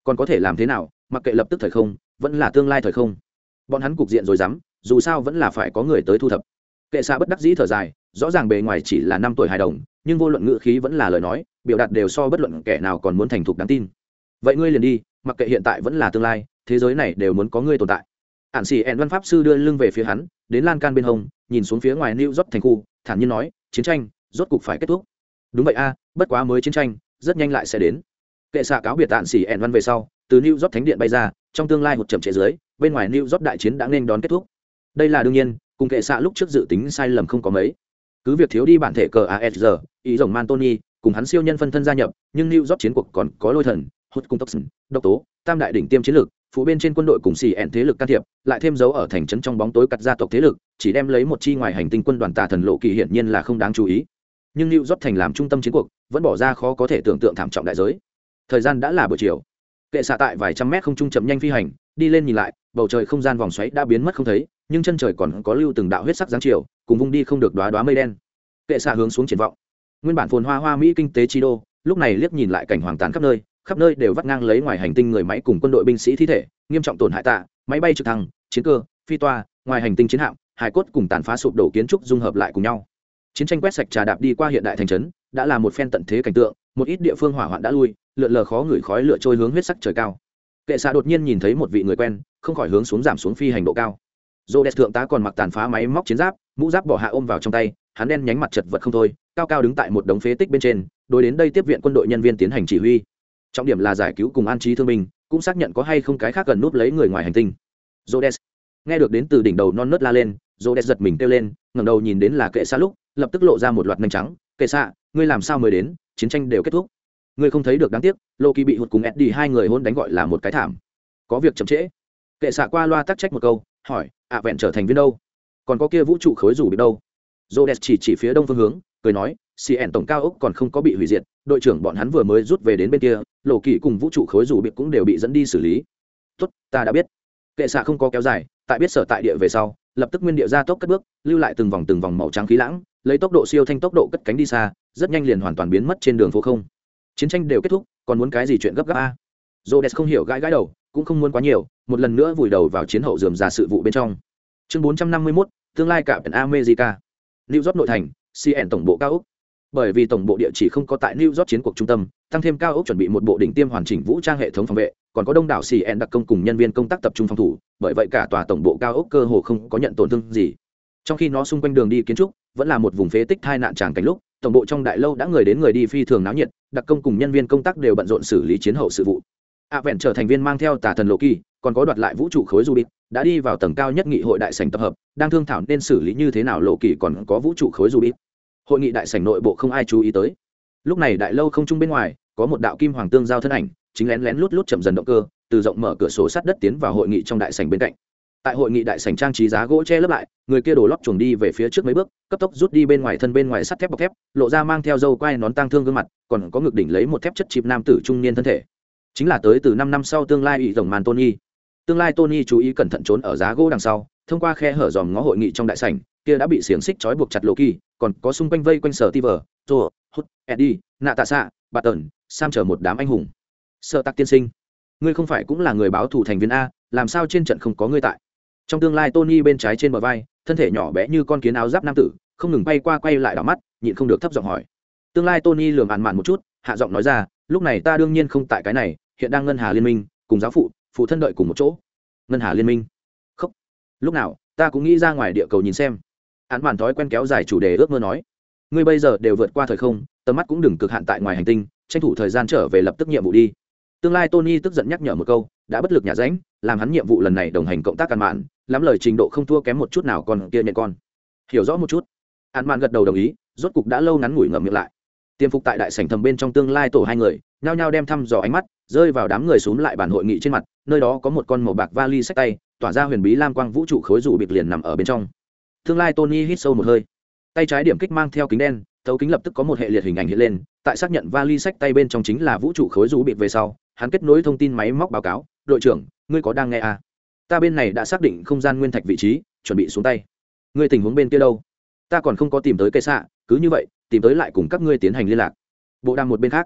còn có thể làm thế nào, mặc kệ lập tức thời không vẫn là tương lai thời không, bọn hắn cục diện rồi dám, dù sao vẫn là phải có người tới thu thập. Kệ xạ bất đắc dĩ thở dài, rõ ràng bề ngoài chỉ là 5 tuổi hài đồng, nhưng vô luận ngữ khí vẫn là lời nói, biểu đạt đều so bất luận kẻ nào còn muốn thành thục đáng tin. Vậy ngươi liền đi, mặc kệ hiện tại vẫn là tương lai, thế giới này đều muốn có ngươi tồn tại. Ản Sĩ En văn pháp sư đưa lưng về phía hắn, đến lan can bên hông, nhìn xuống phía ngoài New York thành khu, thản nhiên nói, chiến tranh rốt cục phải kết thúc. Đúng vậy a, bất quá mới chiến tranh, rất nhanh lại sẽ đến. Kệ xạ cáo biệt Ản Sĩ En văn về sau, từ New York thánh điện bay ra, trong tương lai một chậm trễ dưới, bên ngoài New York đại chiến đã nên đón kết thúc. Đây là đương nhiên, cùng kệ xạ lúc trước dự tính sai lầm không có mấy. Cứ việc thiếu đi bản thể cờ ASR, ý rồng Mantoni, cùng hắn siêu nhân phân thân gia nhập, nhưng New York chiến cuộc còn có lôi thần, hút cung Toxin, độc tố, tam đại đỉnh tiêm chiến lược, phụ bên trên quân đội cùng xì ẹn thế lực can thiệp, lại thêm dấu ở thành trấn trong bóng tối cắt gia tộc thế lực, chỉ đem lấy một chi ngoài hành tinh quân đoàn tà thần lộ kỳ hiển nhiên là không đáng chú ý. Nhưng New York thành làm trung tâm chiến cuộc, vẫn bỏ ra khó có thể tưởng tượng thảm trọng đại giới. Thời gian đã là buổi chiều. Kệ xạ tại vài trăm mét không trung chậm nhanh phi hành, đi lên nhìn lại, bầu trời không gian vòng xoáy đã biến mất không thấy, nhưng chân trời còn có lưu từng đạo huyết sắc dáng chiều, cùng vung đi không được đóa đóa mây đen. Kệ xạ hướng xuống triển vọng. Nguyên bản phồn hoa hoa mỹ kinh tế chi đô, lúc này liếc nhìn lại cảnh hoàng tàn khắp nơi đều vắt ngang lấy ngoài hành tinh người máy cùng quân đội binh sĩ thi thể, nghiêm trọng tổn hại tạ, máy bay trực thăng, chiến cơ, phi toa, ngoài hành tinh chiến hạm, hải cốt cùng tàn phá sụp đổ kiến trúc dung hợp lại cùng nhau. Chiến tranh quét sạch trà đạp đi qua hiện đại thành trấn, đã là một phen tận thế cảnh tượng, một ít địa phương hỏa hoạn đã lui, lượn lờ khó ngửi khói lửa trôi hướng huyết sắc trời cao. Kệ xạ đột nhiên nhìn thấy một vị người quen, không khỏi hướng xuống giảm xuống phi hành độ cao. Rhodes thượng tá còn mặc tàn phá máy móc chiến giáp, mũ giáp bỏ hạ ôm vào trong tay, hắn đen nhánh mặt chật vật không thôi, cao cao đứng tại một đống phế tích bên trên, đối đến đây tiếp viện quân đội nhân viên tiến hành chỉ huy. Trọng điểm là giải cứu cùng an trí thương binh, cũng xác nhận có hay không cái khác gần núp lấy người ngoài hành tinh. Rhodes nghe được đến từ đỉnh đầu non nớt la lên, Rhodes giật mình kêu lên, ngẩng đầu nhìn đến là Kệ xạ lúc, lập tức lộ ra một loạt nanh trắng. Kệ xạ, ngươi làm sao mới đến? Chiến tranh đều kết thúc. Ngươi không thấy được đáng tiếc, Loki bị hụt cùng Eddie hai người hôn đánh gọi là một cái thảm. Có việc chậm trễ. Kệ xạ qua loa tắc trách một câu, hỏi, vẹn trở thành viên đâu? Còn có kia vũ trụ khối rủ bị đâu? Rhodes chỉ phía đông phương hướng, cười nói, CN tổng cao ốc còn không có bị hủy diệt, đội trưởng bọn hắn vừa mới rút về đến bên kia, lộ kỳ cùng vũ trụ khối rủ bị cũng đều bị dẫn đi xử lý. Tốt, ta đã biết. Kệ xạ không có kéo dài, tại biết sở tại địa về sau, lập tức nguyên địa ra tốc cất bước, lưu lại từng vòng màu trắng khí lãng, lấy tốc độ siêu thanh tốc độ cất cánh đi xa, rất nhanh liền hoàn toàn biến mất trên đường phố không. Chiến tranh đều kết thúc, còn muốn cái gì chuyện gấp gáp a? Rhodes không hiểu gãi đầu, cũng không muốn quá nhiều, một lần nữa vùi đầu vào chiến hậu rườm rà sự vụ bên trong. Chương 451, tương lai cả America. New York nội thành, CN tổng bộ cao ốc. Bởi vì tổng bộ địa chỉ không có tại New York chiến cuộc trung tâm, tăng thêm cao ốc chuẩn bị một bộ đỉnh tiêm hoàn chỉnh vũ trang hệ thống phòng vệ, còn có đông đảo CN đặc công cùng nhân viên công tác tập trung phòng thủ, bởi vậy cả tòa tổng bộ cao ốc cơ hồ không có nhận tổn thương gì. Trong khi nó xung quanh đường đi kiến trúc vẫn là một vùng phế tích tai nạn tràng cảnh lúc, tổng bộ trong đại lâu đã người đến người đi phi thường náo nhiệt, đặc công cùng nhân viên công tác đều bận rộn xử lý chiến hậu sự vụ. Vẹn trở thành viên mang theo tà thần Loki, còn có đoạt lại vũ trụ khối Rubik, đã đi vào tầng cao nhất nghị hội đại sảnh tập hợp, đang thương thảo nên xử lý như thế nào Loki còn có vũ trụ khối Rubik. Hội nghị đại sảnh nội bộ không ai chú ý tới. Lúc này đại lâu không trung bên ngoài, có một đạo kim hoàng tương giao thân ảnh, chính lén lén lút lút chậm dần động cơ, từ rộng mở cửa sổ sắt đất tiến vào hội nghị trong đại sảnh bên cạnh. Tại hội nghị đại sảnh trang trí giá gỗ che lấp lại, người kia đổ lót chuồng đi về phía trước mấy bước, cấp tốc rút đi bên ngoài thân bên ngoài sắt thép bọc thép, lộ ra mang theo râu quai nón tang thương gương mặt, còn có ngực đỉnh lấy một thép chất chip nam tử trung niên thân thể. Chính là tới từ 5 năm sau tương lai ủy rồng màn Tony. Tương lai Tony chú ý cẩn thận trốn ở giá gỗ đằng sau, thông qua khe hở dòm ngó hội nghị trong đại sảnh, kia đã bị xiềng xích trói buộc chặt Loki, còn có xung quanh vây quanh sở Tiver, Thor, Hút, Eddie, Natasha, Barton, Sam chờ một đám anh hùng. Sở Tạc tiên sinh, ngươi không phải cũng là người báo thủ thành viên a, làm sao trên trận không có ngươi tại? Trong tương lai Tony bên trái trên bờ vai, thân thể nhỏ bé như con kiến áo giáp nam tử, không ngừng bay qua quay lại đảo mắt, nhịn không được thấp giọng hỏi. Tương lai Tony lườm àn mạn một chút, hạ giọng nói ra, lúc này ta đương nhiên không tại cái này, hiện đang ngân hà liên minh cùng giáo phụ thân đợi cùng một chỗ. Ngân hà liên minh? Không. Lúc nào ta cũng nghĩ ra ngoài địa cầu nhìn xem. Án mạn thói quen kéo dài chủ đề ước mơ nói, ngươi bây giờ đều vượt qua thời không, tầm mắt cũng đừng cực hạn tại ngoài hành tinh, tranh thủ thời gian trở về lập tức nhiệm vụ đi. Tương lai Tony tức giận nhắc nhở một câu, đã bất lực nhà ránh, làm hắn nhiệm vụ lần này đồng hành cộng tác Án mạn, lắm lời trình độ không thua kém một chút nào, còn kia nhận con hiểu rõ một chút. Án mạn gật đầu đồng ý, rốt cục đã lâu ngắn ngủi ngậm miệng lại. Tiêm phục tại đại sảnh thầm bên trong tương lai tổ hai người nhao nhao đem thăm dò ánh mắt rơi vào đám người xuống lại bàn hội nghị trên mặt, nơi đó có một con màu bạc vali xách tay, tỏa ra huyền bí lam quang vũ trụ khối rủ bịp liền nằm ở bên trong. Tương lai Tony hít sâu một hơi, tay trái điểm kích mang theo kính đen, thấu kính lập tức có một hệ liệt hình ảnh hiện lên, tại xác nhận vali xách tay bên trong chính là vũ trụ khối rủ bịp về sau, hắn kết nối thông tin máy móc báo cáo, đội trưởng, ngươi có đang nghe à? Ta bên này đã xác định không gian nguyên thạch vị trí, chuẩn bị xuống tay. Ngươi tình huống bên kia đâu? Ta còn không có tìm tới cây xạ, cứ như vậy tìm tới lại cùng các ngươi tiến hành liên lạc. Bộ đàm một bên khác,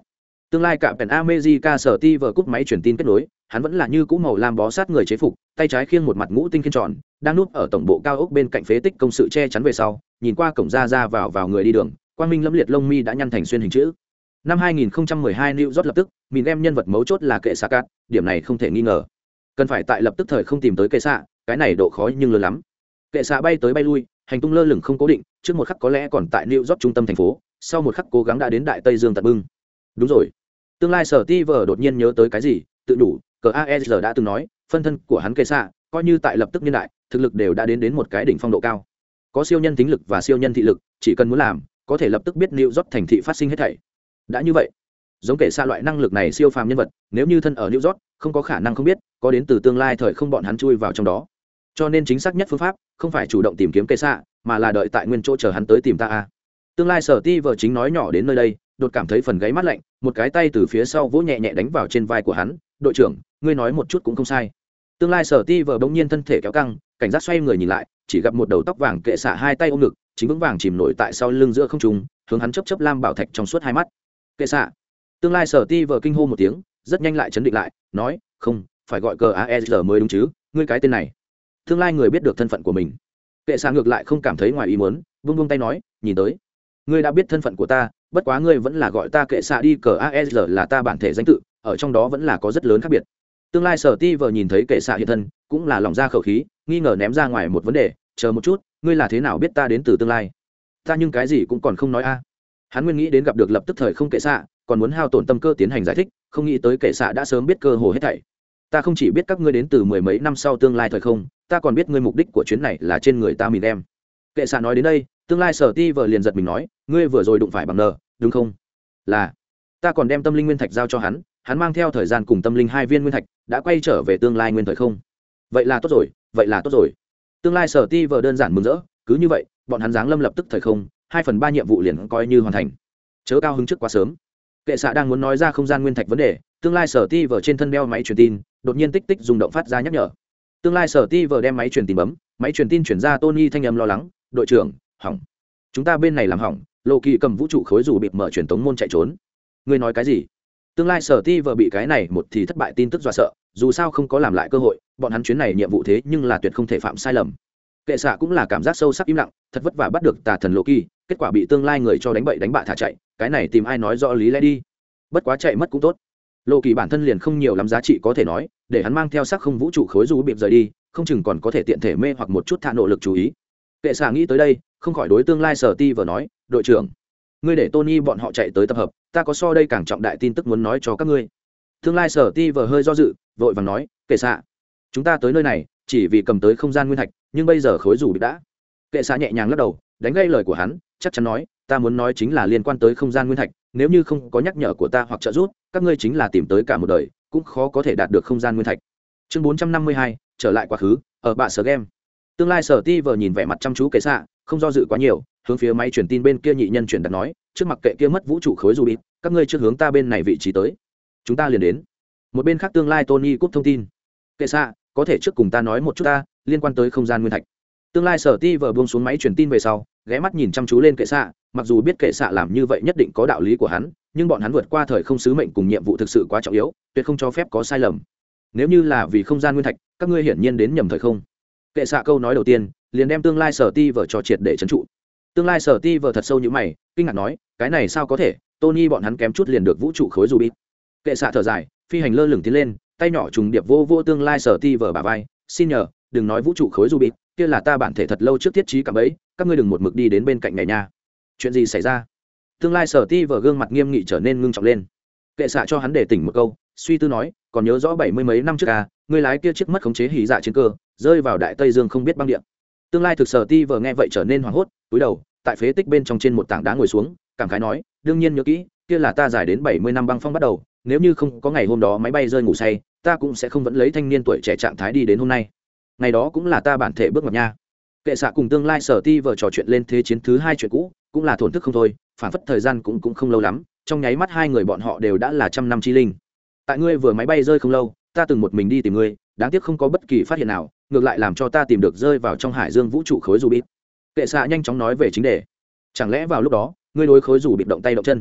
Tương lai cả Pen America sở ti vờ cúp máy truyền tin kết nối, hắn vẫn là như cũ màu lam bó sát người chế phục, tay trái khiêng một mặt ngũ tinh khiên tròn, đang núp ở tổng bộ cao ốc bên cạnh phế tích công sự che chắn về sau, nhìn qua cổng ra vào người đi đường, quang minh lẫm liệt lông mi đã nhăn thành xuyên hình chữ. Năm 2012 New York lập tức, mình đem nhân vật mấu chốt là kệ xạ cát, điểm này không thể nghi ngờ. Cần phải tại lập tức thời không tìm tới kệ xạ, cái này độ khó nhưng lớn lắm. Kệ xạ bay tới bay lui, hành tung lơ lửng không cố định, trước một khắc có lẽ còn tại New York trung tâm thành phố, sau một khắc cố gắng đã đến đại Tây Dương tận bưng. Đúng rồi, tương lai sở ti vờ đột nhiên nhớ tới cái gì, tự đủ, CAER đã từng nói, phân thân của hắn kệ xạ, coi như tại lập tức niên đại, thực lực đều đã đến một cái đỉnh phong độ cao. Có siêu nhân tính lực và siêu nhân thị lực, chỉ cần muốn làm, có thể lập tức biết New York thành thị phát sinh hết thảy. Đã như vậy, giống kệ xạ loại năng lực này siêu phàm nhân vật, nếu như thân ở New York, không có khả năng không biết, có đến từ tương lai thời không bọn hắn chui vào trong đó. Cho nên chính xác nhất phương pháp, không phải chủ động tìm kiếm kệ xạ, mà là đợi tại nguyên chỗ chờ hắn tới tìm ta a. Tương lai sở ti vờ chính nói nhỏ đến nơi đây, đột cảm thấy phần gáy mát lạnh, một cái tay từ phía sau vỗ nhẹ nhẹ đánh vào trên vai của hắn. Đội trưởng, ngươi nói một chút cũng không sai. Tương lai sở ti vờ bỗng nhiên thân thể kéo căng, cảnh giác xoay người nhìn lại, chỉ gặp một đầu tóc vàng kệ xạ hai tay ôm ngực, chính vững vàng chìm nổi tại sau lưng giữa không trung, hướng hắn chớp chớp lam bảo thạch trong suốt hai mắt. Kệ xạ. Tương lai sở ti vờ kinh hô một tiếng, rất nhanh lại chấn định lại, nói, không, phải gọi CAER mới đúng chứ, ngươi cái tên này. Tương lai người biết được thân phận của mình. Kệ xạ ngược lại không cảm thấy ngoài ý muốn, buông tay nói, nhìn tới, ngươi đã biết thân phận của ta, bất quá ngươi vẫn là gọi ta kệ xạ đi, CAER là ta bản thể danh tự, ở trong đó vẫn là có rất lớn khác biệt. Tương lai sở ti vờ nhìn thấy kệ xạ hiện thân, cũng là lòng ra khẩu khí, nghi ngờ ném ra ngoài một vấn đề, chờ một chút, ngươi là thế nào biết ta đến từ tương lai? Ta nhưng cái gì cũng còn không nói a. Hắn nguyên nghĩ đến gặp được lập tức thời không kệ xạ, còn muốn hao tổn tâm cơ tiến hành giải thích, không nghĩ tới kệ xạ đã sớm biết cơ hồ hết thảy. Ta không chỉ biết các ngươi đến từ mười mấy năm sau tương lai thời không, ta còn biết ngươi mục đích của chuyến này là trên người ta mình em. Kệ xạ nói đến đây, tương lai sở ti vờ liền giật mình nói, ngươi vừa rồi đụng phải bằng nờ, đúng không? Là. Ta còn đem tâm linh nguyên thạch giao cho hắn, hắn mang theo thời gian cùng tâm linh hai viên nguyên thạch, đã quay trở về tương lai nguyên thời không. Vậy là tốt rồi, vậy là tốt rồi. Tương lai sở ti vờ đơn giản mừng rỡ, cứ như vậy, bọn hắn giáng lâm lập tức thời không, 2/3 nhiệm vụ liền coi như hoàn thành. Chớ cao hứng trước quá sớm. Kệ xạ đang muốn nói ra không gian nguyên thạch vấn đề, tương lai sở ti vờ trên thân đeo máy truyền tin, đột nhiên tích tích rung động phát ra nhắc nhở. Tương lai sở ti vờ đem máy truyền tin bấm, máy truyền tin chuyển ra Tony thanh âm lo lắng, đội trưởng, hỏng. Chúng ta bên này làm hỏng, Lộ Kỳ cầm vũ trụ khối dù bịp mở truyền tống môn chạy trốn. Ngươi nói cái gì? Tương lai sở ti vờ bị cái này một thì thất bại tin tức dọa sợ, dù sao không có làm lại cơ hội, bọn hắn chuyến này nhiệm vụ thế nhưng là tuyệt không thể phạm sai lầm. Kệ xạ cũng là cảm giác sâu sắc im lặng, thật vất vả bắt được tà thần Lộ Kỳ, kết quả bị tương lai người cho đánh bậy đánh bạ thả chạy, cái này tìm ai nói rõ lý lẽ đi. Bất quá chạy mất cũng tốt. Lộ Kỳ bản thân liền không nhiều lắm giá trị có thể nói, để hắn mang theo sắc không vũ trụ khối dù bịp rời đi, không chừng còn có thể tiện thể mê hoặc một chút thả nộ lực chú ý. Kệ xạ nghĩ tới đây, không khỏi đối tương lai sở ti vờ nói, đội trưởng, ngươi để Tony bọn họ chạy tới tập hợp, ta có so đây càng trọng đại tin tức muốn nói cho các ngươi. Tương lai sở ti vờ hơi do dự, vội vàng nói, kệ xạ, chúng ta tới nơi này chỉ vì cầm tới không gian nguyên thạch, nhưng bây giờ khối dù bị đã. Kệ xạ nhẹ nhàng lắc đầu, đánh gây lời của hắn, chắc chắn nói, ta muốn nói chính là liên quan tới không gian nguyên thạch, nếu như không có nhắc nhở của ta hoặc trợ giúp, các ngươi chính là tìm tới cả một đời cũng khó có thể đạt được không gian nguyên thạch. Chương 452, trở lại quá khứ, ở bạ sở game. Tương lai sở ti vờ nhìn vẻ mặt chăm chú kệ xạ, không do dự quá nhiều, hướng phía máy truyền tin bên kia nhị nhân chuyển đặt nói, trước mặt kệ kia mất vũ trụ khối dù bị, các ngươi trước hướng ta bên này vị trí tới, chúng ta liền đến. Một bên khác tương lai Tony cúp thông tin, kệ xạ, có thể trước cùng ta nói một chút ta liên quan tới không gian nguyên thạch. Tương lai sở ti vờ buông xuống máy truyền tin về sau, ghé mắt nhìn chăm chú lên kệ xạ, mặc dù biết kệ xạ làm như vậy nhất định có đạo lý của hắn, nhưng bọn hắn vượt qua thời không sứ mệnh cùng nhiệm vụ thực sự quá trọng yếu, tuyệt không cho phép có sai lầm. Nếu như là vì không gian nguyên thạch, các ngươi hiển nhiên đến nhầm thời không. Kệ xạ câu nói đầu tiên liền đem tương lai sở ti vờ cho triệt để trấn trụ. Tương lai sở ti vờ thật sâu như mày, kinh ngạc nói, cái này sao có thể, Tony bọn hắn kém chút liền được vũ trụ khối dù bít. Kệ xạ thở dài, phi hành lơ lửng tiến lên, tay nhỏ trùng điệp vô tương lai sở ti vờ bả vai, xin nhờ, đừng nói vũ trụ khối dù bít, kia là ta bản thể thật lâu trước thiết trí cả bấy, các ngươi đừng một mực đi đến bên cạnh này nha. Chuyện gì xảy ra? Tương lai sở ti vờ gương mặt nghiêm nghị trở nên ngưng trọng lên. Kệ xạ cho hắn để tỉnh một câu, suy tư nói, còn nhớ rõ 70 mấy năm trước à, người lái kia chiếc mất khống chế hỉ dạ chiến cơ, rơi vào đại tây dương không biết băng địa. Tương lai thực sở ti vờ nghe vậy trở nên hoảng hốt, cúi đầu, tại phế tích bên trong trên một tảng đá ngồi xuống, cảm khái nói, đương nhiên nhớ kỹ, kia là ta dài đến 70 năm băng phong bắt đầu, nếu như không có ngày hôm đó máy bay rơi ngủ say, ta cũng sẽ không vẫn lấy thanh niên tuổi trẻ trạng thái đi đến hôm nay. Ngày đó cũng là ta bản thể bước ngoặt nha. Kệ xạ cùng tương lai sở ti vờ trò chuyện lên thế chiến thứ hai chuyện cũ, cũng là thổn thức không thôi, phản phất thời gian cũng không lâu lắm, trong nháy mắt hai người bọn họ đều đã là trăm năm chi linh. Tại ngươi vừa máy bay rơi không lâu, ta từng một mình đi tìm ngươi, đáng tiếc không có bất kỳ phát hiện nào, ngược lại làm cho ta tìm được rơi vào trong hải dương vũ trụ khối dù bịt. Kệ xạ nhanh chóng nói về chính đề. Chẳng lẽ vào lúc đó ngươi đối khối dù bịt động tay động chân?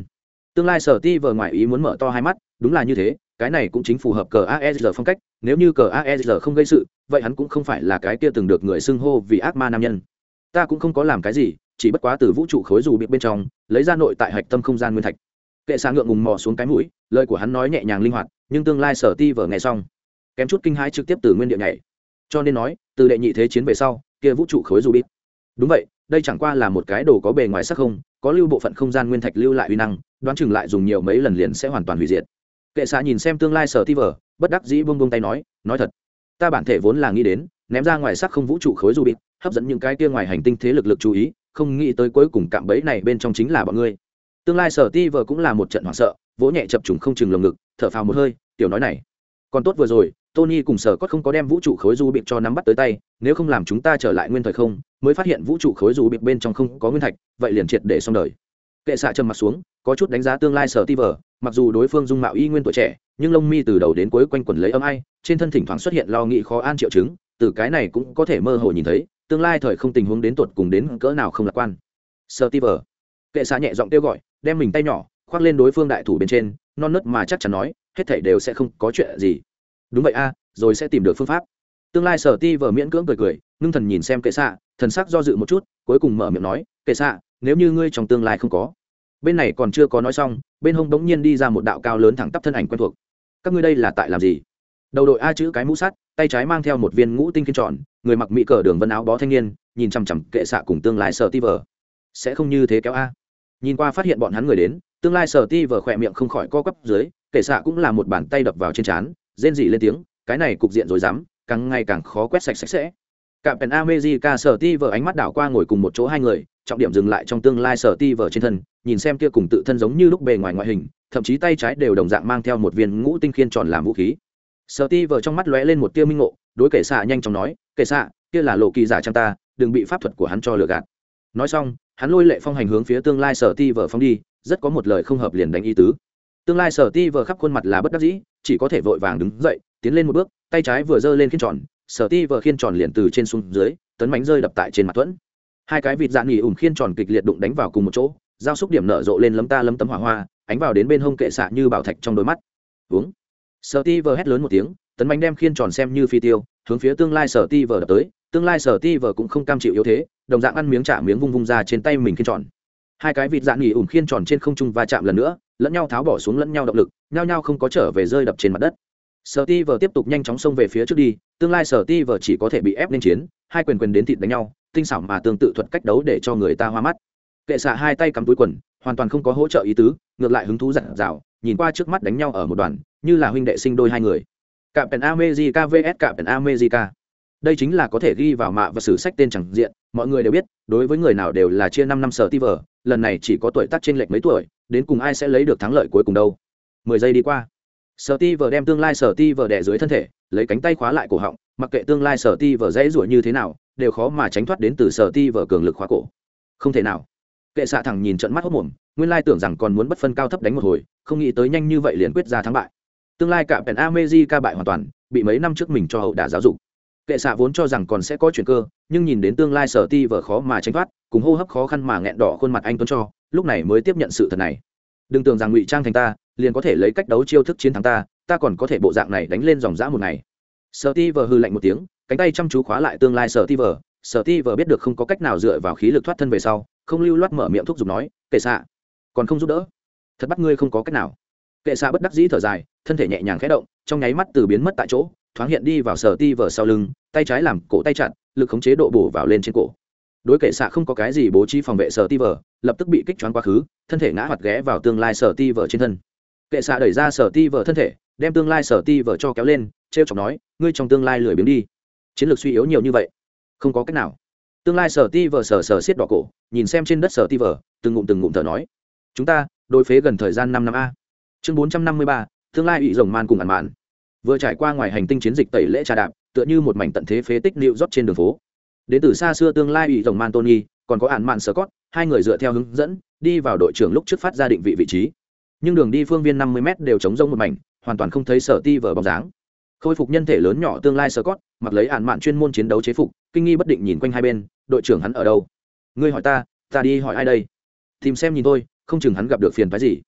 Tương lai sở ti vờ ngoài ý muốn mở to hai mắt, đúng là như thế, cái này cũng chính phù hợp cờ AER phong cách, nếu như cờ AER không gây sự, vậy hắn cũng không phải là cái kia từng được người xưng hô vì ác ma nam nhân. Ta cũng không có làm cái gì, chỉ bất quá từ vũ trụ khối dù bị bên trong, lấy ra nội tại hạch tâm không gian nguyên thạch. Kệ xạ ngượng ngùng mò xuống cái mũi, lời của hắn nói nhẹ nhàng linh hoạt, nhưng tương lai sở ti vờ nghe xong, kém chút kinh hãi trực tiếp từ nguyên địa nhảy. Cho nên nói, từ đệ nhị thế chiến về sau, kia vũ trụ khối dù bị. Đúng vậy, đây chẳng qua là một cái đồ có bề ngoài sắc không, có lưu bộ phận không gian nguyên thạch lưu lại uy năng, đoán chừng lại dùng nhiều mấy lần liền sẽ hoàn toàn hủy diệt. Kệ xạ nhìn xem tương lai sở ti vờ, bất đắc dĩ buông buông tay nói thật, ta bản thể vốn là nghĩ đến ném ra ngoài sắc không vũ trụ khối dù bị, hấp dẫn những cái kia ngoài hành tinh thế lực chú ý, không nghĩ tới cuối cùng cạm bẫy này bên trong chính là bọn ngươi. Tương lai sở ti vờ cũng là một trận hoảng sợ, vỗ nhẹ chập trùng không chừng lồng ngực, thở phào một hơi, tiểu nói này còn tốt vừa rồi Tony cùng sở cốt không có đem vũ trụ khối du bịp cho nắm bắt tới tay, nếu không làm chúng ta trở lại nguyên thời không mới phát hiện vũ trụ khối du bịp bên trong không có nguyên thạch, vậy liền triệt để xong đời. Kệ xạ trầm mặt xuống, có chút đánh giá tương lai sở ti vờ, mặc dù đối phương dung mạo y nguyên tuổi trẻ, nhưng lông mi từ đầu đến cuối quanh quẩn lấy âm ai, trên thân thỉnh thoảng xuất hiện lo nghĩ khó an triệu chứng, từ cái này cũng có thể mơ hồ nhìn thấy tương lai thời không tình huống đến tột cùng đến cỡ nào không lạc quan. Sở ti vờ, kệ xạ nhẹ giọng kêu gọi, đem mình tay nhỏ khoác lên đối phương đại thủ bên trên, non nớt mà chắc chắn nói, hết thảy đều sẽ không có chuyện gì. Đúng vậy a, rồi sẽ tìm được phương pháp. Tương lai sở ti vờ miễn cưỡng cười, ngưng thần nhìn xem kệ xạ, thần sắc do dự một chút, cuối cùng mở miệng nói, kệ xạ, nếu như ngươi trong tương lai không có. Bên này còn chưa có nói xong, bên hông bỗng nhiên đi ra một đạo cao lớn thẳng tắp thân ảnh quen thuộc. Các ngươi đây là tại làm gì? Đầu đội a chữ cái mũ sắt, tay trái mang theo một viên ngũ tinh kiên tròn, người mặc mỹ cờ đường vân áo bó thanh niên, nhìn chằm chằm kệ xạ cùng tương lai sở ti vờ. Sẽ không như thế kéo a. Nhìn qua phát hiện bọn hắn người đến, tương lai sở ti vờ khỏe miệng không khỏi co quắp dưới, kệ xạ cũng là một bàn tay đập vào trên trán, rên rỉ lên tiếng, cái này cục diện rồi dám, càng ngày càng khó quét sạch sẽ. Cạm Pen America sở ti vờ ánh mắt đảo qua ngồi cùng một chỗ hai người, trọng điểm dừng lại trong tương lai sở ti vờ trên thân, nhìn xem kia cùng tự thân giống như lúc bề ngoài ngoại hình, thậm chí tay trái đều đồng dạng mang theo một viên ngũ tinh khiên tròn làm vũ khí. Sở ti vờ trong mắt lóe lên một tia minh ngộ, đối kệ xạ nhanh chóng nói, kệ xạ, kia là lộ kỳ giả trong ta, đừng bị pháp thuật của hắn cho lừa gạt. Nói xong, hắn lôi lệ phong hành hướng phía tương lai sở ti vờ phóng đi, rất có một lời không hợp liền đánh ý tứ. Tương lai sở ti vờ khắp khuôn mặt là bất đắc dĩ, chỉ có thể vội vàng đứng dậy, tiến lên một bước, tay trái vừa giơ lên khiên tròn, sở ti vờ khiên tròn liền từ trên xuống dưới, tấn mãnh rơi đập tại trên mặt thuẫn. Hai cái vịt dạn nghỉ khiên tròn kịch liệt đụng đánh vào cùng một chỗ, giao xúc điểm nở rộ lên lấm ta lấm tấm hỏa hoa, ánh vào đến bên hông kệ xạ như bảo thạch trong đôi mắt. Uống. Sở ti vờ hét lớn một tiếng, tấn mãnh đem khiên tròn xem như phi tiêu, hướng phía tương lai sở ti vờ đập tới. Tương lai sở ti vờ cũng không cam chịu yếu thế, đồng dạng ăn miếng trả miếng vung vung ra trên tay mình khiên tròn. Hai cái vịt dạn nghỉ khiên tròn trên không trung va chạm lần nữa, lẫn nhau tháo bỏ xuống lẫn nhau động lực, nhau nhau không có trở về rơi đập trên mặt đất. Sở ti vờ tiếp tục nhanh chóng xông về phía trước đi, tương lai sở ti vờ chỉ có thể bị ép lên chiến, hai quyền quyền đến thịt đánh nhau, tinh xảo mà tương tự thuật cách đấu để cho người ta hoa mắt. Kệ xạ hai tay cắm túi quần, hoàn toàn không có hỗ trợ ý tứ, ngược lại hứng thú dặn dào, nhìn qua trước mắt đánh nhau ở một đoàn, như là huynh đệ sinh đôi hai người. Cạm Pen America vs Cạm Pen America. Đây chính là có thể ghi vào mạ và sử sách tên chẳng diện, mọi người đều biết, đối với người nào đều là chia 5 năm sở ti vờ, lần này chỉ có tuổi tác chênh lệch mấy tuổi, đến cùng ai sẽ lấy được thắng lợi cuối cùng đâu. 10 giây đi qua. Sở ti vờ đem tương lai sở ti vờ đè dưới thân thể, lấy cánh tay khóa lại cổ họng, mặc kệ tương lai sở ti vờ dễ rủa như thế nào, đều khó mà tránh thoát đến từ sở ti vờ cường lực khóa cổ. Không thể nào. Kệ xạ thẳng nhìn trận mắt hốt mồm, nguyên lai tưởng rằng còn muốn bất phân cao thấp đánh một hồi, không nghĩ tới nhanh như vậy liền quyết ra thắng bại. Tương lai Cạm Pen America bại hoàn toàn, bị mấy năm trước mình cho hậu đả giáo dục. Kệ xạ vốn cho rằng còn sẽ có chuyển cơ, nhưng nhìn đến tương lai sở ti vờ khó mà tránh thoát, cùng hô hấp khó khăn mà nghẹn đỏ khuôn mặt anh tuấn cho, lúc này mới tiếp nhận sự thật này. Đừng tưởng rằng ngụy trang thành ta liền có thể lấy cách đấu chiêu thức chiến thắng ta, ta còn có thể bộ dạng này đánh lên dòng dã một ngày. Sở ti vờ hư lạnh một tiếng, cánh tay chăm chú khóa lại tương lai sở ti vờ biết được không có cách nào dựa vào khí lực thoát thân về sau, không lưu loát mở miệng thúc giục nói, kệ xạ, còn không giúp đỡ, thật bắt ngươi không có cách nào. Kệ xạ bất đắc dĩ thở dài, thân thể nhẹ nhàng khẽ động, trong nháy mắt từ biến mất tại chỗ, thoáng hiện đi vào sở ti vờ sau lưng, tay trái làm cổ tay chặt, lực khống chế độ bổ vào lên trên cổ. Đối kệ xạ không có cái gì bố trí phòng vệ sở ti vờ, lập tức bị kích choáng quá khứ, thân thể ngã hoạt ghé vào tương lai sở ti vờ trên thân. Kệ xạ đẩy ra sở ti vờ thân thể, đem tương lai sở ti vờ cho kéo lên, trêu chọc nói, ngươi trong tương lai lười biếng đi, chiến lược suy yếu nhiều như vậy, không có cách nào. Tương lai sở ti vờ sờ siết đỏ cổ, nhìn xem trên đất sở ti vờ, từng ngụm thở nói, chúng ta đối phế gần thời gian 5 năm a. Chương 453, tương lai ủy rồng man cùng ẩn mạn. Vừa trải qua ngoài hành tinh chiến dịch tẩy lễ trà đạp, tựa như một mảnh tận thế phế tích nịu rót trên đường phố. Đến từ xa xưa tương lai ủy rồng man Tony, còn có ẩn mạn Scott, hai người dựa theo hướng dẫn đi vào đội trưởng lúc trước phát ra định vị trí. Nhưng đường đi phương viên 50 m đều trống rỗng một mảnh, hoàn toàn không thấy sở ti vờ bóng dáng. Khôi phục nhân thể lớn nhỏ tương lai Scott, mặc lấy ẩn mạn chuyên môn chiến đấu chế phục, kinh nghi bất định nhìn quanh hai bên, đội trưởng hắn ở đâu? Ngươi hỏi ta đi hỏi ai đây? Tìm xem nhìn tôi, không chừng hắn gặp được phiền phức gì.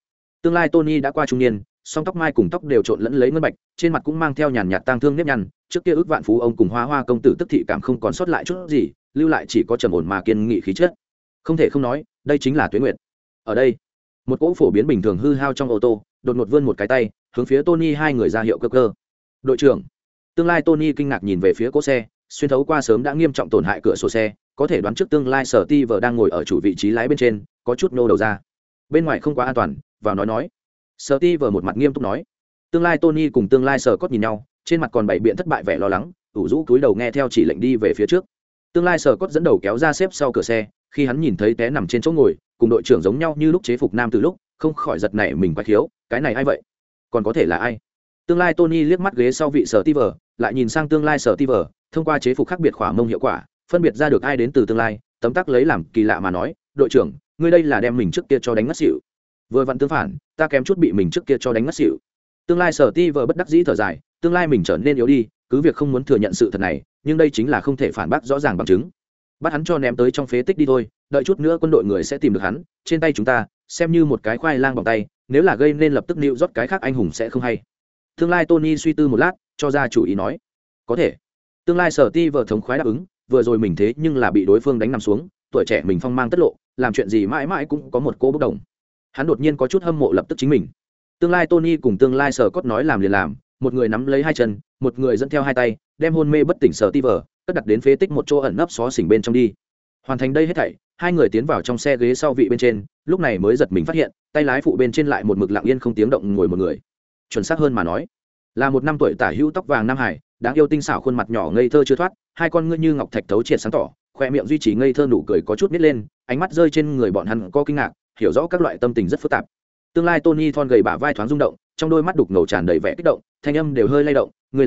Tương lai Tony đã qua trung niên, song tóc mai cùng tóc đều trộn lẫn lấy ngân bạch, trên mặt cũng mang theo nhàn nhạt tang thương nếp nhăn, trước kia ước vạn phú ông cùng Hoa Hoa công tử tức thị cảm không còn sót lại chút gì, lưu lại chỉ có trầm ổn mà kiên nghị khí chất. Không thể không nói, đây chính là Tuế Nguyệt. Ở đây, một cỗ phổ biến bình thường hư hao trong ô tô, đột ngột vươn một cái tay, hướng phía Tony hai người ra hiệu cơ cơ. Đội trưởng. Tương lai Tony kinh ngạc nhìn về phía cỗ xe, xuyên thấu qua sớm đã nghiêm trọng tổn hại cửa sổ xe, có thể đoán trước tương lai Sở Ti vờ đang ngồi ở chủ vị trí lái bên trên, có chút nô đầu ra. Bên ngoài không quá an toàn, vào nói. Sở Ti vờ một mặt nghiêm túc nói. Tương lai Tony cùng tương lai Sở Cốt nhìn nhau, trên mặt còn bảy biện thất bại vẻ lo lắng, ủ rũ cúi đầu nghe theo chỉ lệnh đi về phía trước. Tương lai Sở Cốt dẫn đầu kéo ra xếp sau cửa xe, khi hắn nhìn thấy té nằm trên chỗ ngồi, cùng đội trưởng giống nhau như lúc chế phục nam từ lúc, không khỏi giật nảy mình quái khiếu, cái này ai vậy? Còn có thể là ai? Tương lai Tony liếc mắt ghế sau vị Sở Ti vờ, lại nhìn sang tương lai Sở Ti vờ, thông qua chế phục khác biệt khỏa mông hiệu quả, phân biệt ra được ai đến từ tương lai, tấm tắc lấy làm kỳ lạ mà nói, đội trưởng, ngươi đây là đem mình trước kia cho đánh ngất xỉu. Vừa vặn tương phản, ta kém chút bị mình trước kia cho đánh ngất xỉu. Tương lai Sở Ti vờ bất đắc dĩ thở dài, tương lai mình trở nên yếu đi, cứ việc không muốn thừa nhận sự thật này, nhưng đây chính là không thể phản bác rõ ràng bằng chứng. Bắt hắn cho ném tới trong phế tích đi thôi, đợi chút nữa quân đội người sẽ tìm được hắn, trên tay chúng ta xem như một cái khoai lang bằng tay, nếu là gây nên lập tức nịu rót cái khác anh hùng sẽ không hay. Tương lai Tony suy tư một lát, cho ra chủ ý nói, có thể. Tương lai Sở Ti vờ thống khoái đáp ứng, vừa rồi mình thế nhưng là bị đối phương đánh nằm xuống, tuổi trẻ mình phong mang tất lộ, làm chuyện gì mãi mãi cũng có một cô bốc đồng. Hắn đột nhiên có chút hâm mộ lập tức chính mình. Tương lai Tony cùng tương lai Sở Cốt nói làm liền làm, một người nắm lấy hai chân, một người dẫn theo hai tay, đem hôn mê bất tỉnh Sở Ti vờ cất đặt đến phế tích một chỗ ẩn nấp xó xỉnh bên trong đi. Hoàn thành đây hết thảy, hai người tiến vào trong xe ghế sau vị bên trên, lúc này mới giật mình phát hiện, tay lái phụ bên trên lại một mực lặng yên không tiếng động ngồi một người. Chuẩn xác hơn mà nói, là một năm tuổi tả hữu tóc vàng nam hải, đáng yêu tinh xảo khuôn mặt nhỏ ngây thơ chưa thoát, hai con ngươi như ngọc thạch thấu triệt sáng tỏ, khoe miệng duy trì ngây thơ nụ cười có chút nít lên, ánh mắt rơi trên người bọn hắn có kinh ngạc, hiểu rõ các loại tâm tình rất phức tạp. Tương lai Tony thon gầy bả vai thoáng rung động, trong đôi mắt đục ngầu tràn đầy vẻ kích động, thanh âm đều hơi lay động, ngươi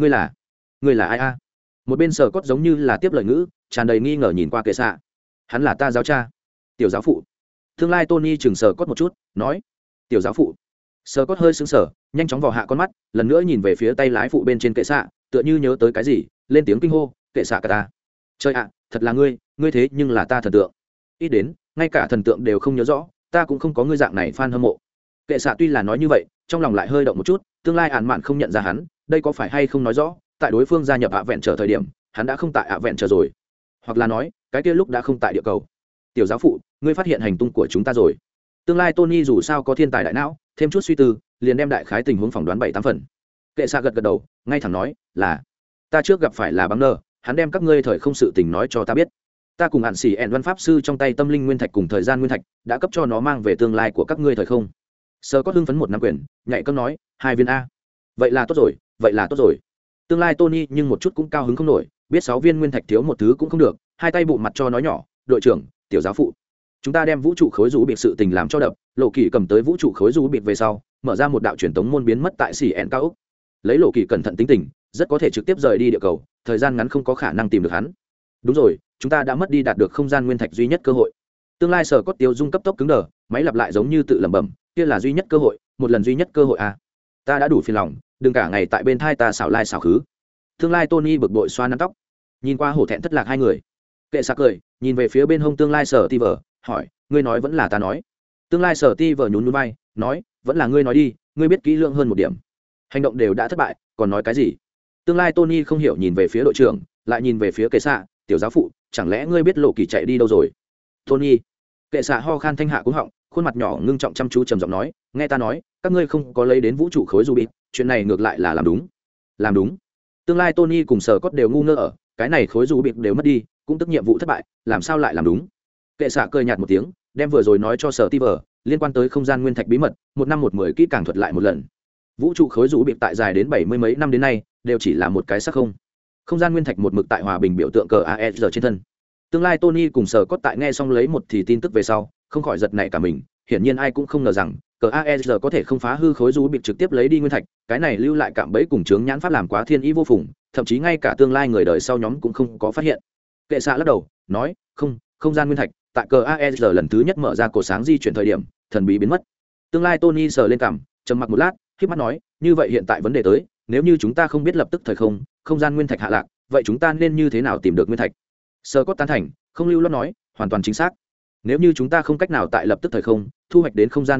là ai a? Một bên Sở Cốt giống như là tiếp lời ngữ, tràn đầy nghi ngờ nhìn qua Kệ xạ. Hắn là ta giáo cha, tiểu giáo phụ. Tương lai Tony chừng Sở Cốt một chút, nói, tiểu giáo phụ. Sở Cốt hơi sững sờ, nhanh chóng vò hạ con mắt, lần nữa nhìn về phía tay lái phụ bên trên Kệ xạ, tựa như nhớ tới cái gì, lên tiếng kinh hô, Kệ xạ cả ta. Trời ạ, thật là ngươi thế nhưng là ta thần tượng. Ít đến, ngay cả thần tượng đều không nhớ rõ, ta cũng không có ngươi dạng này fan hâm mộ. Kệ xạ tuy là nói như vậy, trong lòng lại hơi động một chút, tương lai ản mạn không nhận ra hắn, đây có phải hay không nói rõ, tại đối phương gia nhập ạ vẹn trở thời điểm, hắn đã không tại ạ vẹn trở rồi, hoặc là nói, cái kia lúc đã không tại địa cầu. Tiểu giáo phụ, ngươi phát hiện hành tung của chúng ta rồi. Tương lai Tony dù sao có thiên tài đại não, thêm chút suy tư, liền đem đại khái tình huống phỏng đoán 7-8 phần. Kệ xạ gật đầu, ngay thẳng nói, là ta trước gặp phải là băng nơ, hắn đem các ngươi thời không sự tình nói cho ta biết. Ta cùng hạn xỉ ẹn văn pháp sư trong tay tâm linh nguyên thạch cùng thời gian nguyên thạch đã cấp cho nó mang về tương lai của các ngươi thời không. Sơ có hưng phấn một năm quyền, nhạy cấm nói, 2 viên a. Vậy là tốt rồi. Tương lai Tony nhưng một chút cũng cao hứng không nổi, biết 6 viên nguyên thạch thiếu một thứ cũng không được, hai tay bụng mặt cho nói nhỏ, đội trưởng, tiểu giáo phụ, chúng ta đem vũ trụ khối rũ biệt sự tình làm cho đập, Lộ Kỳ cầm tới vũ trụ khối rũ biệt về sau, mở ra một đạo truyền tống môn biến mất tại xỉ ẹn cao ốc. Lấy Lộ Kỳ cẩn thận tính tình, rất có thể trực tiếp rời đi địa cầu, thời gian ngắn không có khả năng tìm được hắn. Đúng rồi, chúng ta đã mất đi đạt được không gian nguyên thạch duy nhất cơ hội. Tương lai Sở Cốt tiêu dung cấp tốc cứng đờ, máy lặp lại giống như tự lẩm bẩm, kia là duy nhất cơ hội, một lần duy nhất cơ hội à? Ta đã đủ phiền lòng, đừng cả ngày tại bên thai ta xảo lai xảo khứ. Tương lai Tony bực bội xoa nắn tóc, nhìn qua hổ thẹn thất lạc hai người. Kệ xạ cười, nhìn về phía bên hông tương lai Sở Ti vờ, hỏi, ngươi nói vẫn là ta nói? Tương lai Sở Ti vờ nhún nhún vai, nói, vẫn là ngươi nói đi, ngươi biết kỹ lưỡng hơn một điểm. Hành động đều đã thất bại, còn nói cái gì? Tương lai Tony không hiểu nhìn về phía đội trưởng, lại nhìn về phía Kệ xạ, tiểu giáo phụ, chẳng lẽ ngươi biết Lộ Kỳ chạy đi đâu rồi? Tony. Kệ xạ ho khan thanh hạ cúng họng, khuôn mặt nhỏ ngưng trọng chăm chú trầm giọng nói, nghe ta nói, các ngươi không có lấy đến vũ trụ khối ruby, chuyện này ngược lại là làm đúng. Tương lai Tony cùng Sở Cốt đều ngu ngơ ở, cái này khối ruby đều mất đi, cũng tức nhiệm vụ thất bại, làm sao lại làm đúng? Kệ xạ cười nhạt một tiếng, đem vừa rồi nói cho Sở Ti vờ liên quan tới không gian nguyên thạch bí mật, 1 năm 10 kỹ càng thuật lại một lần. Vũ trụ khối ruby tại dài đến 70 mấy năm đến nay, đều chỉ là một cái xác không. Không gian nguyên thạch một mực tại hòa bình biểu tượng cờ AER trên thân. Tương lai Tony cùng Sở Cốt tại nghe xong lấy một thì tin tức về sau, không khỏi giật nảy cả mình, hiển nhiên ai cũng không ngờ rằng cờ AER có thể không phá hư khối rú bị trực tiếp lấy đi nguyên thạch, cái này lưu lại cạm bẫy cùng chướng nhãn pháp làm quá thiên ý vô phùng, thậm chí ngay cả tương lai người đời sau nhóm cũng không có phát hiện. Kệ xạ lắc đầu, nói, không gian nguyên thạch, tại cờ AER lần thứ nhất mở ra cổ sáng di chuyển thời điểm, thần bí biến mất. Tương lai Tony sờ lên cằm, trầm mặc một lát, khép mắt nói, như vậy hiện tại vấn đề tới, nếu như chúng ta không biết lập tức thời không gian nguyên thạch hạ lạc, vậy chúng ta nên như thế nào tìm được nguyên thạch? Sơ Cốt tán thành, không lưu loát nói, hoàn toàn chính xác. Nếu như chúng ta không cách nào tại lập tức thời không thu hoạch đến không gian nguyên thạch,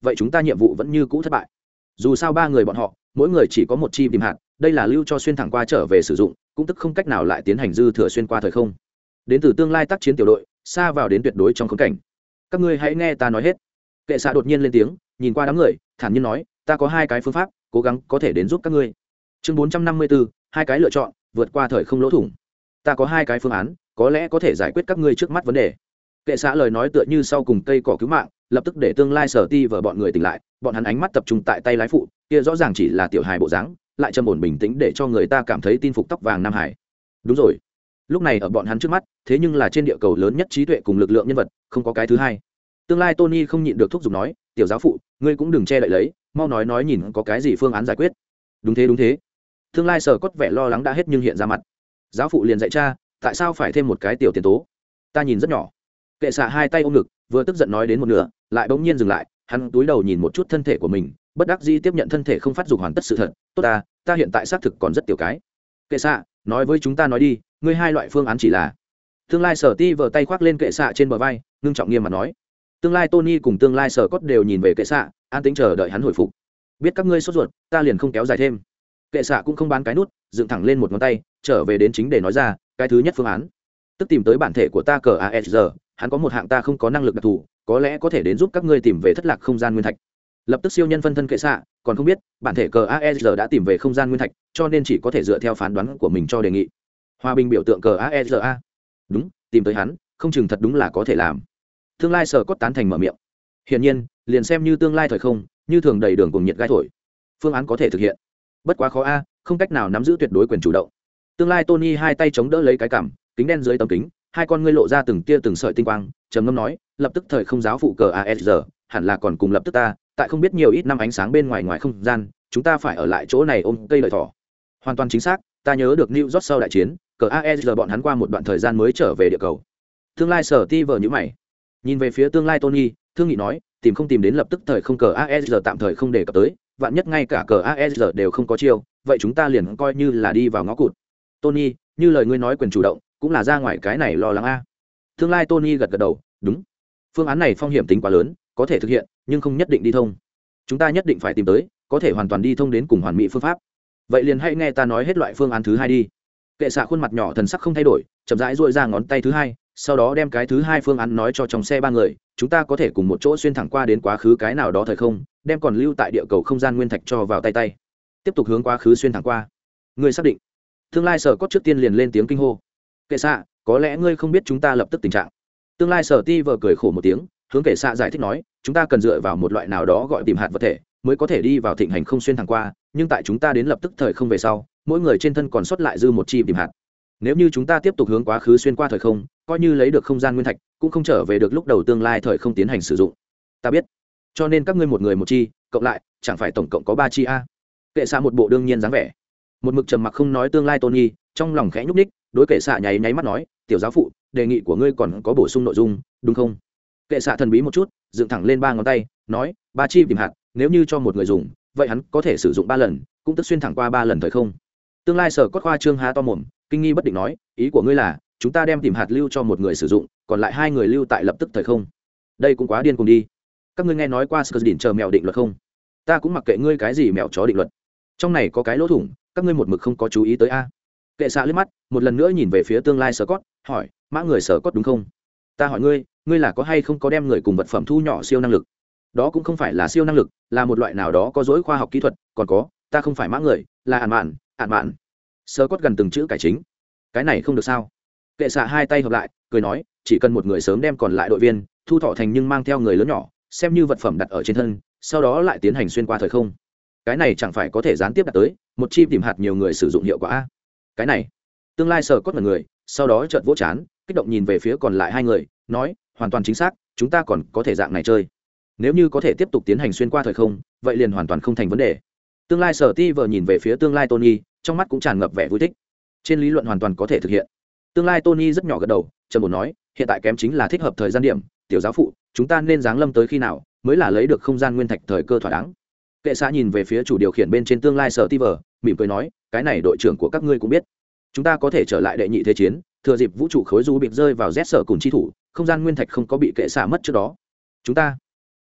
vậy chúng ta nhiệm vụ vẫn như cũ thất bại. Dù sao ba người bọn họ mỗi người chỉ có một chi tìm hạt, đây là lưu cho xuyên thẳng qua trở về sử dụng, cũng tức không cách nào lại tiến hành dư thừa xuyên qua thời không. Đến từ tương lai tác chiến tiểu đội xa vào đến tuyệt đối trong khốn cảnh. Các ngươi hãy nghe ta nói hết. Kệ xạ đột nhiên lên tiếng, nhìn qua đám người thản nhiên nói, ta có hai cái phương pháp, cố gắng có thể đến giúp các ngươi. Chương 454, hai cái lựa chọn vượt qua thời không lỗ thủng. Ta có hai cái phương án, có lẽ có thể giải quyết các ngươi trước mắt vấn đề. Kệ xạ lời nói tựa như sau cùng cây cỏ cứu mạng, lập tức để tương lai sở ti vờ bọn người tỉnh lại. Bọn hắn ánh mắt tập trung tại tay lái phụ, kia rõ ràng chỉ là tiểu hài bộ dáng, lại trầm ổn bình tĩnh để cho người ta cảm thấy tin phục tóc vàng nam hải. Đúng rồi, lúc này ở bọn hắn trước mắt thế nhưng là trên địa cầu lớn nhất trí tuệ cùng lực lượng nhân vật, không có cái thứ hai. Tương lai Tony không nhịn được thúc giục nói, tiểu giáo phụ, ngươi cũng đừng che đậy lấy, mau nói nhìn có cái gì phương án giải quyết. Đúng thế. Tương lai sở cốt vẻ lo lắng đã hết nhưng hiện ra mặt. Giáo phụ liền dạy cha, tại sao phải thêm một cái tiểu tiền tố? Ta nhìn rất nhỏ. Kệ xạ hai tay ôm ngực, vừa tức giận nói đến một nửa, lại bỗng nhiên dừng lại, hắn túi đầu nhìn một chút thân thể của mình, bất đắc dĩ tiếp nhận thân thể không phát dục hoàn tất sự thật. Tốt ta hiện tại xác thực còn rất tiểu cái. Kệ xạ, nói với chúng ta nói đi, ngươi hai loại phương án chỉ là. Tương lai sở ti vờ tay khoác lên kệ xạ trên bờ vai, ngưng trọng nghiêm mặt nói. Tương lai Tony cùng tương lai sở cốt đều nhìn về kệ xạ, an tĩnh chờ đợi hắn hồi phục. Biết các ngươi sốt ruột, ta liền không kéo dài thêm. Kệ xạ cũng không bán cái nút, dựng thẳng lên một ngón tay, trở về đến chính để nói ra, cái thứ nhất phương án, tức tìm tới bản thể của ta cờ ASR, hắn có một hạng ta không có năng lực đặc thù, có lẽ có thể đến giúp các ngươi tìm về thất lạc không gian nguyên thạch. Lập tức siêu nhân phân thân kệ xạ, còn không biết, bản thể cờ ASR đã tìm về không gian nguyên thạch, cho nên chỉ có thể dựa theo phán đoán của mình cho đề nghị. Hòa bình biểu tượng cờ ASR a. Đúng, tìm tới hắn, không chừng thật đúng là có thể làm. Tương lai sở cốt tán thành mở miệng. Hiển nhiên, liền xem như tương lai thời không, như thường đầy đường cùng nhiệt gai thổi. Phương án có thể thực hiện. Bất quá khó a, không cách nào nắm giữ tuyệt đối quyền chủ động. Tương lai Tony hai tay chống đỡ lấy cái cằm, kính đen dưới tấm kính, hai con ngươi lộ ra từng tia từng sợi tinh quang, trầm ngâm nói, lập tức thời không giáo phụ cờ ASR, hẳn là còn cùng lập tức ta, tại không biết nhiều ít năm ánh sáng bên ngoài ngoài không gian, chúng ta phải ở lại chỗ này ôm cây lợi thỏ. Hoàn toàn chính xác, ta nhớ được New York sau đại chiến, cờ ASR bọn hắn qua một đoạn thời gian mới trở về địa cầu. Tương lai sở ti vờ như mày, nhìn về phía tương lai Tony, thương nghị nói, tìm không tìm đến lập tức thời không cờ ASR tạm thời không để cập tới, vạn nhất ngay cả cờ ASR đều không có chiêu, vậy chúng ta liền coi như là đi vào ngõ cụt. Tony, như lời ngươi nói quyền chủ động, cũng là ra ngoài cái này lo lắng a. Tương lai Tony gật đầu, đúng. Phương án này phong hiểm tính quá lớn, có thể thực hiện, nhưng không nhất định đi thông. Chúng ta nhất định phải tìm tới, có thể hoàn toàn đi thông đến cùng hoàn mỹ phương pháp. Vậy liền hãy nghe ta nói hết loại phương án thứ hai đi. Kệ xạ khuôn mặt nhỏ thần sắc không thay đổi, chậm rãi duỗi ra ngón tay thứ hai, sau đó đem cái thứ hai phương án nói cho trong xe ba người, chúng ta có thể cùng một chỗ xuyên thẳng qua đến quá khứ cái nào đó thời không, đem còn lưu tại địa cầu không gian nguyên thạch cho vào tay, tiếp tục hướng quá khứ xuyên thẳng qua. Ngươi xác định? Tương lai sở cốt trước tiên liền lên tiếng kinh hô. Kệ xạ, có lẽ ngươi không biết chúng ta lập tức tình trạng. Tương lai sở ti vờ cười khổ một tiếng, hướng kệ xạ giải thích nói, chúng ta cần dựa vào một loại nào đó gọi tìm hạt vật thể mới có thể đi vào thịnh hành không xuyên thẳng qua, nhưng tại chúng ta đến lập tức thời không về sau, mỗi người trên thân còn sót lại dư một chi tìm hạt. Nếu như chúng ta tiếp tục hướng quá khứ xuyên qua thời không, coi như lấy được không gian nguyên thạch, cũng không trở về được lúc đầu tương lai thời không tiến hành sử dụng. Ta biết, cho nên các ngươi một người một chi, cộng lại chẳng phải tổng cộng có 3 chi a. Kệ xạ một bộ đương nhiên dáng vẻ, một mực trầm mặc không nói tương lai Tony, trong lòng khẽ nhúc ních, đối kệ xạ nháy mắt nói, tiểu giáo phụ, đề nghị của ngươi còn có bổ sung nội dung, đúng không? Kệ xạ thần bí một chút, dựng thẳng lên 3 ngón tay, nói, 3 chi tìm hạt, nếu như cho một người dùng, vậy hắn có thể sử dụng 3 lần, cũng tức xuyên thẳng qua 3 lần thời không. Tương lai sở cốt khoa trương há to mồm, kinh nghi bất định nói, ý của ngươi là chúng ta đem tìm hạt lưu cho một người sử dụng, còn lại 2 người lưu tại lập tức thời không? Đây cũng quá điên cuồng đi. Các ngươi nghe nói qua Skurdin chờ mèo định luật không? Ta cũng mặc kệ ngươi cái gì mèo chó định luật, trong này có cái lỗ thủng, các ngươi một mực không có chú ý tới a. Kệ xạ liếc mắt, một lần nữa nhìn về phía tương lai sở cốt, hỏi, mã người sở cốt đúng không? Ta hỏi ngươi, ngươi là có hay không có đem người cùng vật phẩm thu nhỏ siêu năng lực? Đó cũng không phải là siêu năng lực, là một loại nào đó có dối khoa học kỹ thuật, còn có, ta không phải mã người, là ản mạn. Sở cốt gần từng chữ cải chính. Cái này không được sao? Kệ xạ hai tay hợp lại, cười nói, chỉ cần một người sớm đem còn lại đội viên thu thọ thành nhưng mang theo người lớn nhỏ, xem như vật phẩm đặt ở trên thân, sau đó lại tiến hành xuyên qua thời không. Cái này chẳng phải có thể gián tiếp đạt tới một chim tìm hạt nhiều người sử dụng hiệu quả a? Cái này, tương lai sở cốt một người, sau đó chợt vỗ chán, kích động nhìn về phía còn lại 2 người, nói, hoàn toàn chính xác, chúng ta còn có thể dạng này chơi. Nếu như có thể tiếp tục tiến hành xuyên qua thời không, vậy liền hoàn toàn không thành vấn đề. Tương lai sở ti vờ nhìn về phía tương lai Tony, trong mắt cũng tràn ngập vẻ vui thích. Trên lý luận hoàn toàn có thể thực hiện. Tương lai Tony rất nhỏ gật đầu, trầm ổn nói, hiện tại kém chính là thích hợp thời gian điểm, tiểu giáo phụ, chúng ta nên giáng lâm tới khi nào mới là lấy được không gian nguyên thạch thời cơ thỏa đáng. Kệ xạ nhìn về phía chủ điều khiển bên trên tương lai sở ti vờ, mỉm cười nói, cái này đội trưởng của các ngươi cũng biết, chúng ta có thể trở lại đệ nhị thế chiến, thừa dịp vũ trụ khối du bị rơi vào rét sở cùng chi thủ, không gian nguyên thạch không có bị kệ xạ mất trước đó.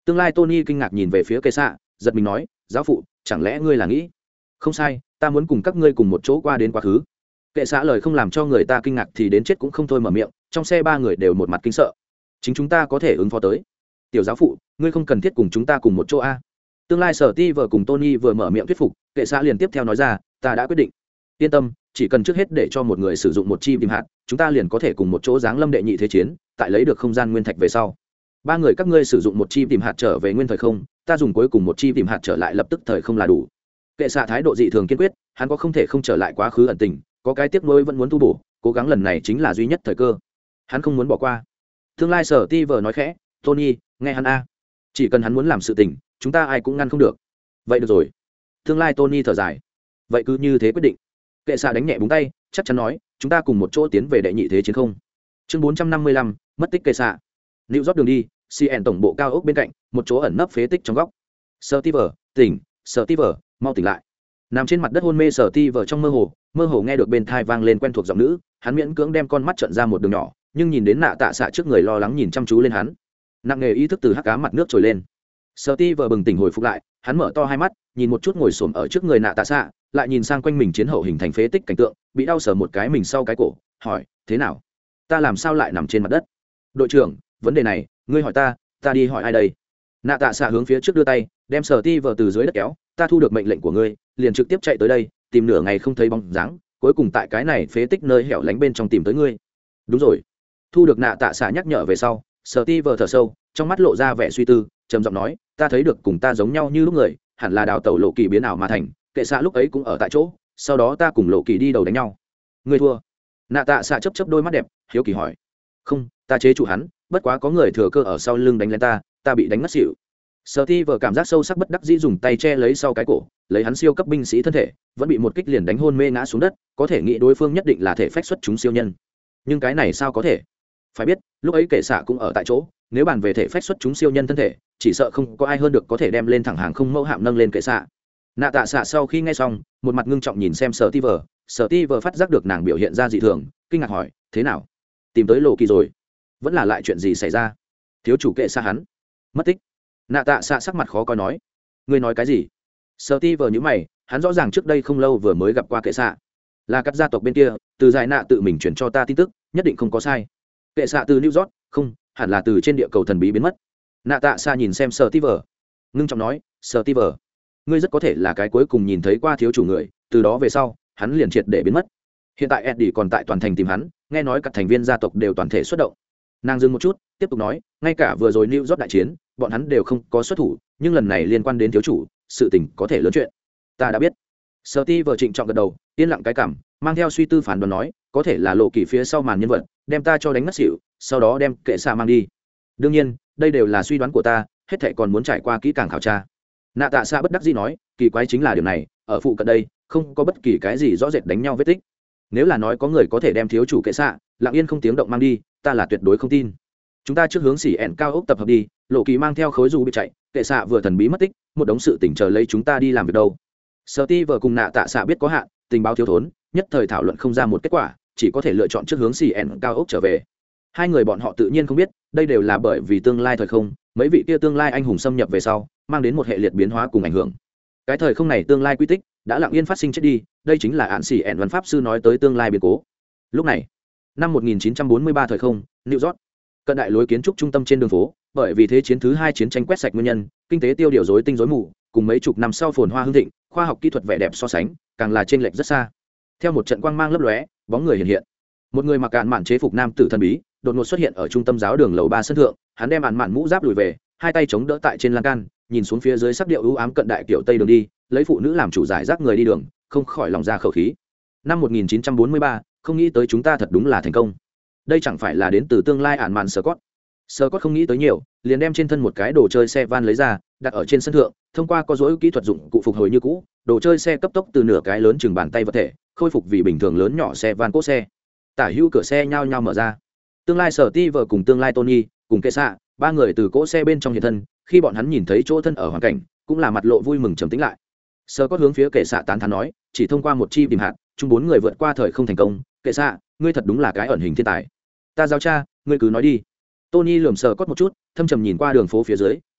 Tương lai Tony kinh ngạc nhìn về phía kệ xạ, giật mình nói, giáo phụ, chẳng lẽ ngươi là nghĩ? Không sai, ta muốn cùng các ngươi cùng một chỗ qua đến quá khứ. Kệ xạ lời không làm cho người ta kinh ngạc thì đến chết cũng không thôi mở miệng, trong xe ba người đều một mặt kinh sợ. Chính chúng ta có thể ứng phó tới. Tiểu giáo phụ, ngươi không cần thiết cùng chúng ta cùng một chỗ a. Tương lai Sở Ti vừa cùng Tony vừa mở miệng thuyết phục, kệ xạ liền tiếp theo nói ra, ta đã quyết định. Yên tâm, chỉ cần trước hết để cho một người sử dụng một chi tìm hạt, chúng ta liền có thể cùng một chỗ giáng lâm đệ nhị thế chiến, tại lấy được không gian nguyên thạch về sau. Ba người các ngươi sử dụng một chi tìm hạt trở về nguyên thời không, ta dùng cuối cùng một chi tìm hạt trở lại lập tức thời không là đủ. Kệ xạ thái độ dị thường kiên quyết, hắn có không thể không trở lại quá khứ ẩn tình, có cái tiếc nuối vẫn muốn tu bổ, cố gắng lần này chính là duy nhất thời cơ, hắn không muốn bỏ qua. Tương lai Sở Ti vừa nói khẽ, Tony, nghe hắn a, chỉ cần hắn muốn làm sự tình, chúng ta ai cũng ngăn không được. Vậy được rồi. Tương lai Tony thở dài, vậy cứ như thế quyết định. Kệ xạ đánh nhẹ búng tay, chắc chắn nói, chúng ta cùng một chỗ tiến về đệ nhị thế chiến không. Chương 455, mất tích kệ xạ. New York đường đi, CN tổng bộ cao ốc bên cạnh, một chỗ ẩn nấp phế tích trong góc. Steve, tỉnh, Steve, mau tỉnh lại. Nằm trên mặt đất hôn mê Steve trong mơ hồ nghe được bên tai vang lên quen thuộc giọng nữ, hắn miễn cưỡng đem con mắt trợn ra một đường nhỏ, nhưng nhìn đến nạ tạ xạ trước người lo lắng nhìn chăm chú lên hắn. Nặng nề ý thức từ hắc ám mặt nước trồi lên. Steve bừng tỉnh hồi phục lại, hắn mở to hai mắt, nhìn một chút ngồi xổm ở trước người nạ tạ xạ, lại nhìn sang quanh mình chiến hậu hình thành phế tích cảnh tượng, bị đau sờ một cái mình sau cái cổ, hỏi, thế nào? Ta làm sao lại nằm trên mặt đất? Đội trưởng, vấn đề này, ngươi hỏi ta đi hỏi ai đây? Nạ tạ xạ hướng phía trước đưa tay, đem Steve từ dưới đất kéo, ta thu được mệnh lệnh của ngươi, liền trực tiếp chạy tới đây, tìm nửa ngày không thấy bóng dáng, cuối cùng tại cái này phế tích nơi hẻo lánh bên trong tìm tới ngươi. Đúng rồi. Thu được nạ tạ xạ nhắc nhở về sau, Steve thở sâu, trong mắt lộ ra vẻ suy tư, trầm giọng nói, ta thấy được cùng ta giống nhau như lúc người, hẳn là đào tẩu lộ kỳ biến ảo mà thành, kệ xạ lúc ấy cũng ở tại chỗ, sau đó ta cùng lộ kỳ đi đầu đánh nhau. Ngươi thua. Nạ tạ xạ chớp đôi mắt đẹp, hiếu kỳ hỏi. Không, ta chế trụ hắn, bất quá có người thừa cơ ở sau lưng đánh lên ta bị đánh ngất xỉu. Steve cảm giác sâu sắc bất đắc dĩ dùng tay che lấy sau cái cổ, lấy hắn siêu cấp binh sĩ thân thể, vẫn bị một kích liền đánh hôn mê ngã xuống đất, có thể nghĩ đối phương nhất định là thể phách xuất chúng siêu nhân. Nhưng cái này sao có thể? Phải biết, lúc ấy kệ xạ cũng ở tại chỗ, nếu bàn về thể phách xuất chúng siêu nhân thân thể, chỉ sợ không có ai hơn được có thể đem lên thẳng hàng không mẫu hạm nâng lên kệ xạ. Nạ tạ xạ sau khi nghe xong, một mặt ngưng trọng nhìn xem Steve phát giác được nàng biểu hiện ra dị thường, kinh ngạc hỏi, thế nào? Tìm tới lộ kỳ rồi? Vẫn là lại chuyện gì xảy ra? Thiếu chủ kệ xạ hắn mất tích. Nạ tạ xạ sắc mặt khó coi nói, ngươi nói cái gì? Steve nhíu mày, hắn rõ ràng trước đây không lâu vừa mới gặp qua kệ xạ, là các gia tộc bên kia từ giải nạ tự mình chuyển cho ta tin tức, nhất định không có sai. Kệ xạ từ New York, không, hẳn là từ trên địa cầu thần bí biến mất. Nạ tạ xạ nhìn xem Steve, ngưng trọng nói, Steve, ngươi rất có thể là cái cuối cùng nhìn thấy qua thiếu chủ người, từ đó về sau hắn liền triệt để biến mất. Hiện tại Eddie còn tại toàn thành tìm hắn, nghe nói các thành viên gia tộc đều toàn thể xuất động. Nàng dừng một chút, tiếp tục nói, ngay cả vừa rồi New York đại chiến, bọn hắn đều không có xuất thủ, nhưng lần này liên quan đến thiếu chủ, sự tình có thể lớn chuyện. Ta đã biết. Steve trịnh trọng gật đầu, yên lặng cái cảm, mang theo suy tư phán đoán nói, có thể là lộ kỳ phía sau màn nhân vật, đem ta cho đánh ngất xỉu, sau đó đem kệ xạ mang đi. Đương nhiên, đây đều là suy đoán của ta, hết thảy còn muốn trải qua kỹ càng khảo tra. Nạ tạ xạ bất đắc dĩ nói, kỳ quái chính là điều này, ở phụ cận đây, không có bất kỳ cái gì rõ rệt đánh nhau vết tích. Nếu là nói có người có thể đem thiếu chủ kệ xạ lặng yên không tiếng động mang đi, ta là tuyệt đối không tin. Chúng ta trước hướng xỉ ẹn cao ốc tập hợp đi, lộ kỳ mang theo khối dù bị chạy, kệ xạ vừa thần bí mất tích, một đống sự tỉnh chờ lấy chúng ta đi làm việc đâu. Steve cùng nạ tạ xạ biết có hạn, tình báo thiếu thốn, nhất thời thảo luận không ra một kết quả, chỉ có thể lựa chọn trước hướng CN cao ốc trở về. Hai người bọn họ tự nhiên không biết, đây đều là bởi vì tương lai thời không, mấy vị kia tương lai anh hùng xâm nhập về sau, mang đến một hệ liệt biến hóa cùng ảnh hưởng. Cái thời không này tương lai quy tích đã lặng yên phát sinh chết đi, đây chính là án CN văn pháp sư nói tới tương lai biến cố. Lúc này, năm 1943 thời không, New York, cận đại lối kiến trúc trung tâm trên đường phố, bởi vì thế chiến thứ hai chiến tranh quét sạch nguyên nhân, kinh tế tiêu điều rối tinh rối mù, cùng mấy chục năm sau phồn hoa hưng thịnh, khoa học kỹ thuật vẻ đẹp so sánh, càng là chênh lệch rất xa. Theo một trận quang mang lấp lóe, bóng người hiện hiện. Một người mặc cạn mạn chế phục nam tử thần bí, đột ngột xuất hiện ở trung tâm giáo đường lầu 3 sân thượng, hắn đem ạn mạn mũ giáp lùi về, hai tay chống đỡ tại trên lan can, nhìn xuống phía dưới sắc điệu ưu ám cận đại kiểu tây đường đi, lấy phụ nữ làm chủ giải rác người đi đường, không khỏi lòng ra khẩu khí. Năm 1943, không nghĩ tới chúng ta thật đúng là thành công. Đây chẳng phải là đến từ tương lai ạn mạn Scott. Scott không nghĩ tới nhiều, liền đem trên thân một cái đồ chơi xe van lấy ra, đặt ở trên sân thượng, thông qua có dối kỹ thuật dụng cụ phục hồi như cũ, đồ chơi xe cấp tốc từ nửa cái lớn chừng bàn tay vật thể, khôi phục vì bình thường lớn nhỏ xe van cỗ xe. Tả hữu cửa xe nhao nhao mở ra. Tương lai Steve cùng tương lai Tony, cùng kệ xạ, ba người từ cỗ xe bên trong hiện thân, khi bọn hắn nhìn thấy chỗ thân ở hoàn cảnh, cũng là mặt lộ vui mừng trầm tĩnh lại. Scott hướng phía kệ xạ tán thán nói, chỉ thông qua một chi tìm hạt, chung bốn người vượt qua thời không thành công, kệ xạ, ngươi thật đúng là cái ẩn hình thiên tài. Ta giao cha, ngươi cứ nói đi. Tony lườm Scott một chút, thâm trầm nhìn qua đường phố phía dưới,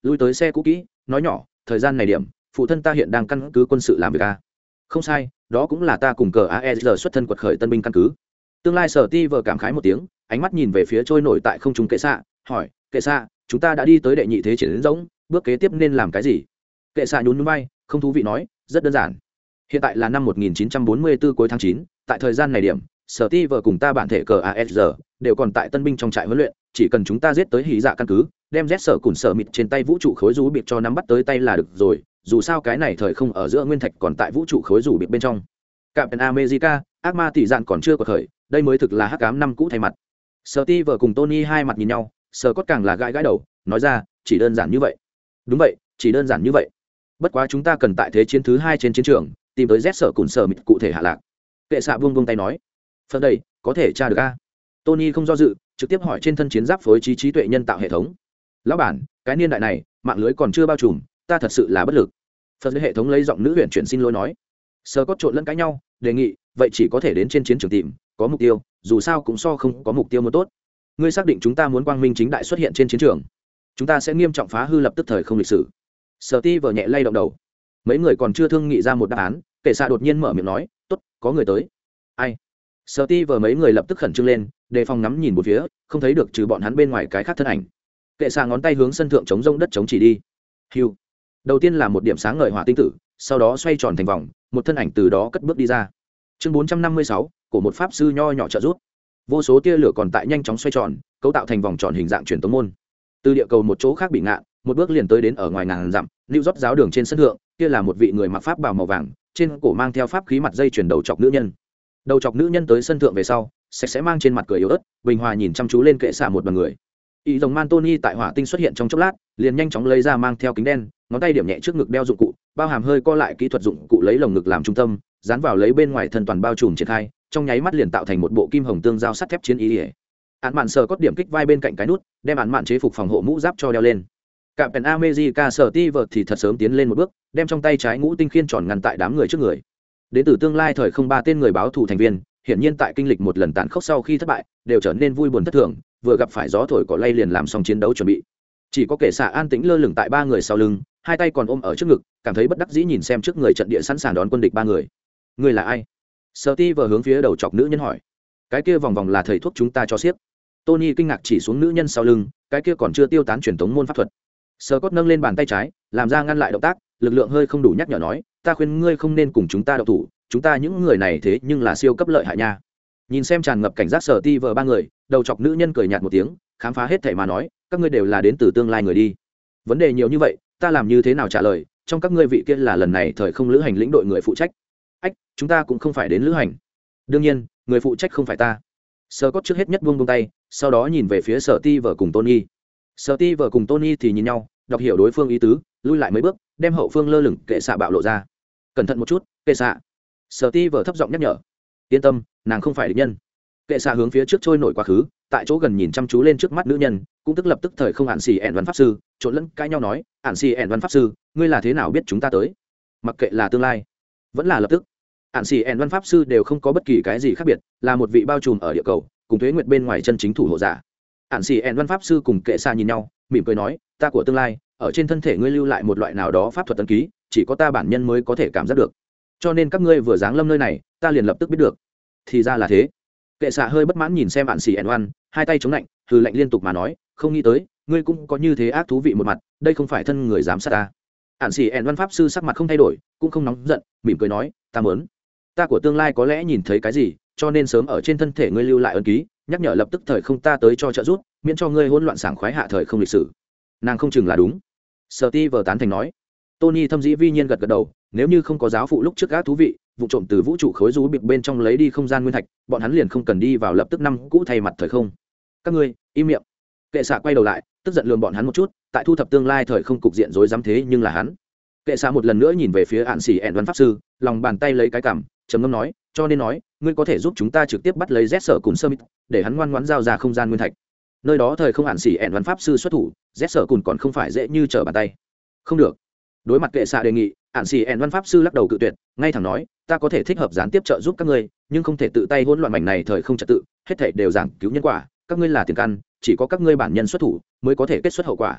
lui tới xe cũ kỹ nói nhỏ thời gian này điểm phụ thân ta hiện đang căn cứ quân sự làm việc a. Không sai, đó cũng là ta cùng cờ aes xuất thân quật khởi tân binh căn cứ. Tương lai sở ti vờ cảm khái một tiếng, ánh mắt nhìn về phía trôi nổi tại không trung kệ xạ, hỏi kệ xạ, chúng ta đã đi tới đệ nhị thế chiến rỗng, bước kế tiếp nên làm cái gì? Kệ xạ nhún nhún vai, không thú vị nói, rất đơn giản. Hiện tại là năm 1944 cuối tháng 9, tại thời gian này điểm sở ti vờ cùng ta bản thể cờ asr đều còn tại tân binh trong trại huấn luyện, chỉ cần chúng ta giết tới hí dạ căn cứ, đem rét sở cùn sở mịt trên tay vũ trụ khối rú bịp cho nắm bắt tới tay là được rồi, dù sao cái này thời không ở giữa nguyên thạch còn tại vũ trụ khối rủ bịp bên trong. Captain America, ác ma tỷ dạn còn chưa có khởi, đây mới thực là hắc ám năm cũ thay mặt. Sở ti vờ cùng Tony hai mặt nhìn nhau, sở cốt càng là gãi gãi đầu, nói ra, chỉ đơn giản như vậy. Đúng vậy, chỉ đơn giản như vậy. Bất quá chúng ta cần tại thế chiến thứ 2 trên chiến trường tìm tới rét sở cùn sở mịt cụ thể hạ lạc. Kệ xạ buông tay nói, phần đây có thể tra được a? Tony không do dự, trực tiếp hỏi trên thân chiến giáp phối trí tuệ nhân tạo hệ thống. Lão bản, cái niên đại này mạng lưới còn chưa bao trùm, ta thật sự là bất lực. Phần hệ thống lấy giọng nữ huyện chuyển xin lỗi nói. Sơ cốt trộn lẫn cãi nhau, đề nghị vậy chỉ có thể đến trên chiến trường tìm có mục tiêu, dù sao cũng so không có mục tiêu một tốt. Ngươi xác định chúng ta muốn quang minh chính đại xuất hiện trên chiến trường, chúng ta sẽ nghiêm trọng phá hư lập tức thời không lịch sử. Sở ti vờ nhẹ lay động đầu. Mấy người còn chưa thương nghị ra một đáp án, kệ xạ đột nhiên mở miệng nói, tốt, có người tới. Ai? Sở ti vờ mấy người lập tức khẩn trương lên, đề phòng ngắm nhìn một phía, không thấy được trừ bọn hắn bên ngoài cái khác thân ảnh. Kệ xạ ngón tay hướng sân thượng chống rông đất chống chỉ đi. Hưu. Đầu tiên là một điểm sáng ngời hỏa tinh tử, sau đó xoay tròn thành vòng, một thân ảnh từ đó cất bước đi ra. Chương 456, của một pháp sư nho nhỏ trợ giúp. Vô số tia lửa còn tại nhanh chóng xoay tròn, cấu tạo thành vòng tròn hình dạng truyền tống môn. Từ địa cầu một chỗ khác bị ngạn, một bước liền tới đến ở ngoài ngàn dặm, lưu rót giáo đường trên sân thượng, kia là một vị người mặc pháp bào màu vàng, trên cổ mang theo pháp khí mặt dây chuyền đầu chọc nữ nhân. Đầu chọc nữ nhân tới sân thượng về sau, sẽ mang trên mặt cười yếu ớt, bình hòa nhìn chăm chú lên kệ xạ một đoàn người. Ý rồng Mantoni tại hỏa tinh xuất hiện trong chốc lát, liền nhanh chóng lấy ra mang theo kính đen, ngón tay điểm nhẹ trước ngực đeo dụng cụ, bao hàm hơi co lại kỹ thuật dụng cụ lấy lồng ngực làm trung tâm, dán vào lấy bên ngoài thân toàn bao trùm triển khai, trong nháy mắt liền tạo thành một bộ kim hồng tương giao sắt thép chiến ý. Án mạn sờ có điểm kích vai bên cạnh cái nút, đem án mạn chế phục phòng hộ mũ giáp cho đeo lên. Captain America sở ti vợt thì thật sớm tiến lên một bước, đem trong tay trái ngũ tinh khiên tròn ngăn tại đám người trước người. Đến từ tương lai thời không ba tên người báo thù thành viên, hiển nhiên tại kinh lịch một lần tàn khốc sau khi thất bại, đều trở nên vui buồn thất thường, vừa gặp phải gió thổi cỏ lay liền làm xong chiến đấu chuẩn bị. Chỉ có kẻ xạ an tĩnh lơ lửng tại ba người sau lưng, hai tay còn ôm ở trước ngực, cảm thấy bất đắc dĩ nhìn xem trước người trận địa sẵn sàng đón quân địch ba người. Người là ai? Sở ti vừa hướng phía đầu chọc nữ nhân hỏi. Cái kia vòng vòng là thầy thuốc chúng ta cho xiếc. Tony kinh ngạc chỉ xuống nữ nhân sau lưng, cái kia còn chưa tiêu tán truyền thống môn pháp thuật. Sở cốt nâng lên bàn tay trái, làm ra ngăn lại động tác, lực lượng hơi không đủ nhắc nhở nói, ta khuyên ngươi không nên cùng chúng ta động thủ, chúng ta những người này thế nhưng là siêu cấp lợi hại nha. Nhìn xem tràn ngập cảnh giác sở ti vờ ba người, đầu chọc nữ nhân cười nhạt một tiếng, khám phá hết thảy mà nói, các ngươi đều là đến từ tương lai người đi. Vấn đề nhiều như vậy, ta làm như thế nào trả lời? Trong các ngươi vị kia là lần này thời không lữ hành lĩnh đội người phụ trách. Ách, chúng ta cũng không phải đến lữ hành. Đương nhiên, người phụ trách không phải ta. Sở cốt trước hết nhất buông tay, sau đó nhìn về phía sở ti vờ cùng Tony. Sở ti vờ cùng Tony thì nhìn nhau, đọc hiểu đối phương ý tứ, lui lại mấy bước, đem hậu phương lơ lửng kệ xạ bạo lộ ra. Cẩn thận một chút, kệ xạ. Sở ti vờ thấp giọng nhắc nhở. Yên tâm, nàng không phải địch nhân. Kệ xạ hướng phía trước trôi nổi quá khứ, tại chỗ gần nhìn chăm chú lên trước mắt nữ nhân, cũng tức lập tức thời không hạn xì ẻn văn pháp sư, trộn lẫn cãi nhau nói, hạn xì ẻn văn pháp sư, ngươi là thế nào biết chúng ta tới? Mặc kệ là tương lai, vẫn là lập tức, hạn xì ẻn văn pháp sư đều không có bất kỳ cái gì khác biệt, là một vị bao trùm ở địa cầu, cùng thuế nguyệt bên ngoài chân chính thủ hộ giả. Hạn xì ẻn văn pháp sư cùng kệ xạ nhìn nhau, mỉm cười nói, ta của tương lai, ở trên thân thể ngươi lưu lại một loại nào đó pháp thuật ấn ký, chỉ có ta bản nhân mới có thể cảm giác được. Cho nên các ngươi vừa giáng lâm nơi này, ta liền lập tức biết được. Thì ra là thế. Kệ xạ hơi bất mãn nhìn xem bạn xì ẻn oan, hai tay chống lạnh, hừ lạnh liên tục mà nói, không nghĩ tới ngươi cũng có như thế ác thú vị một mặt, đây không phải thân người dám sát ta. Ản xì ẻn văn pháp sư sắc mặt không thay đổi, cũng không nóng giận, mỉm cười nói, ta muốn, ta của tương lai có lẽ nhìn thấy cái gì, cho nên sớm ở trên thân thể ngươi lưu lại ấn ký, nhắc nhở lập tức thời không ta tới cho trợ giúp, miễn cho ngươi hỗn loạn sảng khoái hạ thời không lịch sử. Nàng không chừng là đúng. Sở ti vờ tán thành nói. Tony thâm dĩ vi nhiên gật gật đầu, nếu như không có giáo phụ lúc trước ác thú vị, vụ trộm từ vũ trụ khối rú bịp bên trong lấy đi không gian nguyên thạch, bọn hắn liền không cần đi vào lập tức năm cũ thay mặt thời không. Các ngươi im miệng. Kệ xạ quay đầu lại, tức giận lườm bọn hắn một chút, tại thu thập tương lai thời không cục diện rối rắm thế nhưng là hắn. Kệ xạ một lần nữa nhìn về phía ạn xỉ ẻn văn pháp sư, lòng bàn tay lấy cái cằm, trầm ngâm nói, cho nên nói, ngươi có thể giúp chúng ta trực tiếp bắt lấy Z sở cùng Summit, để hắn ngoan ngoãn giao ra không gian nguyên thạch. Nơi đó thời không ạn xỉ ẻn văn pháp sư xuất thủ, Z sở cùng còn không phải dễ như trở bàn tay. Không được. Đối mặt kệ xạ đề nghị, ạn xỉ ẻn văn pháp sư lắc đầu cự tuyệt, ngay thẳng nói, ta có thể thích hợp gián tiếp trợ giúp các ngươi, nhưng không thể tự tay hỗn loạn mảnh này thời không trật tự, hết thảy đều giảng cứu nhân quả, các ngươi là tiền căn, chỉ có các ngươi bản nhân xuất thủ mới có thể kết xuất hậu quả.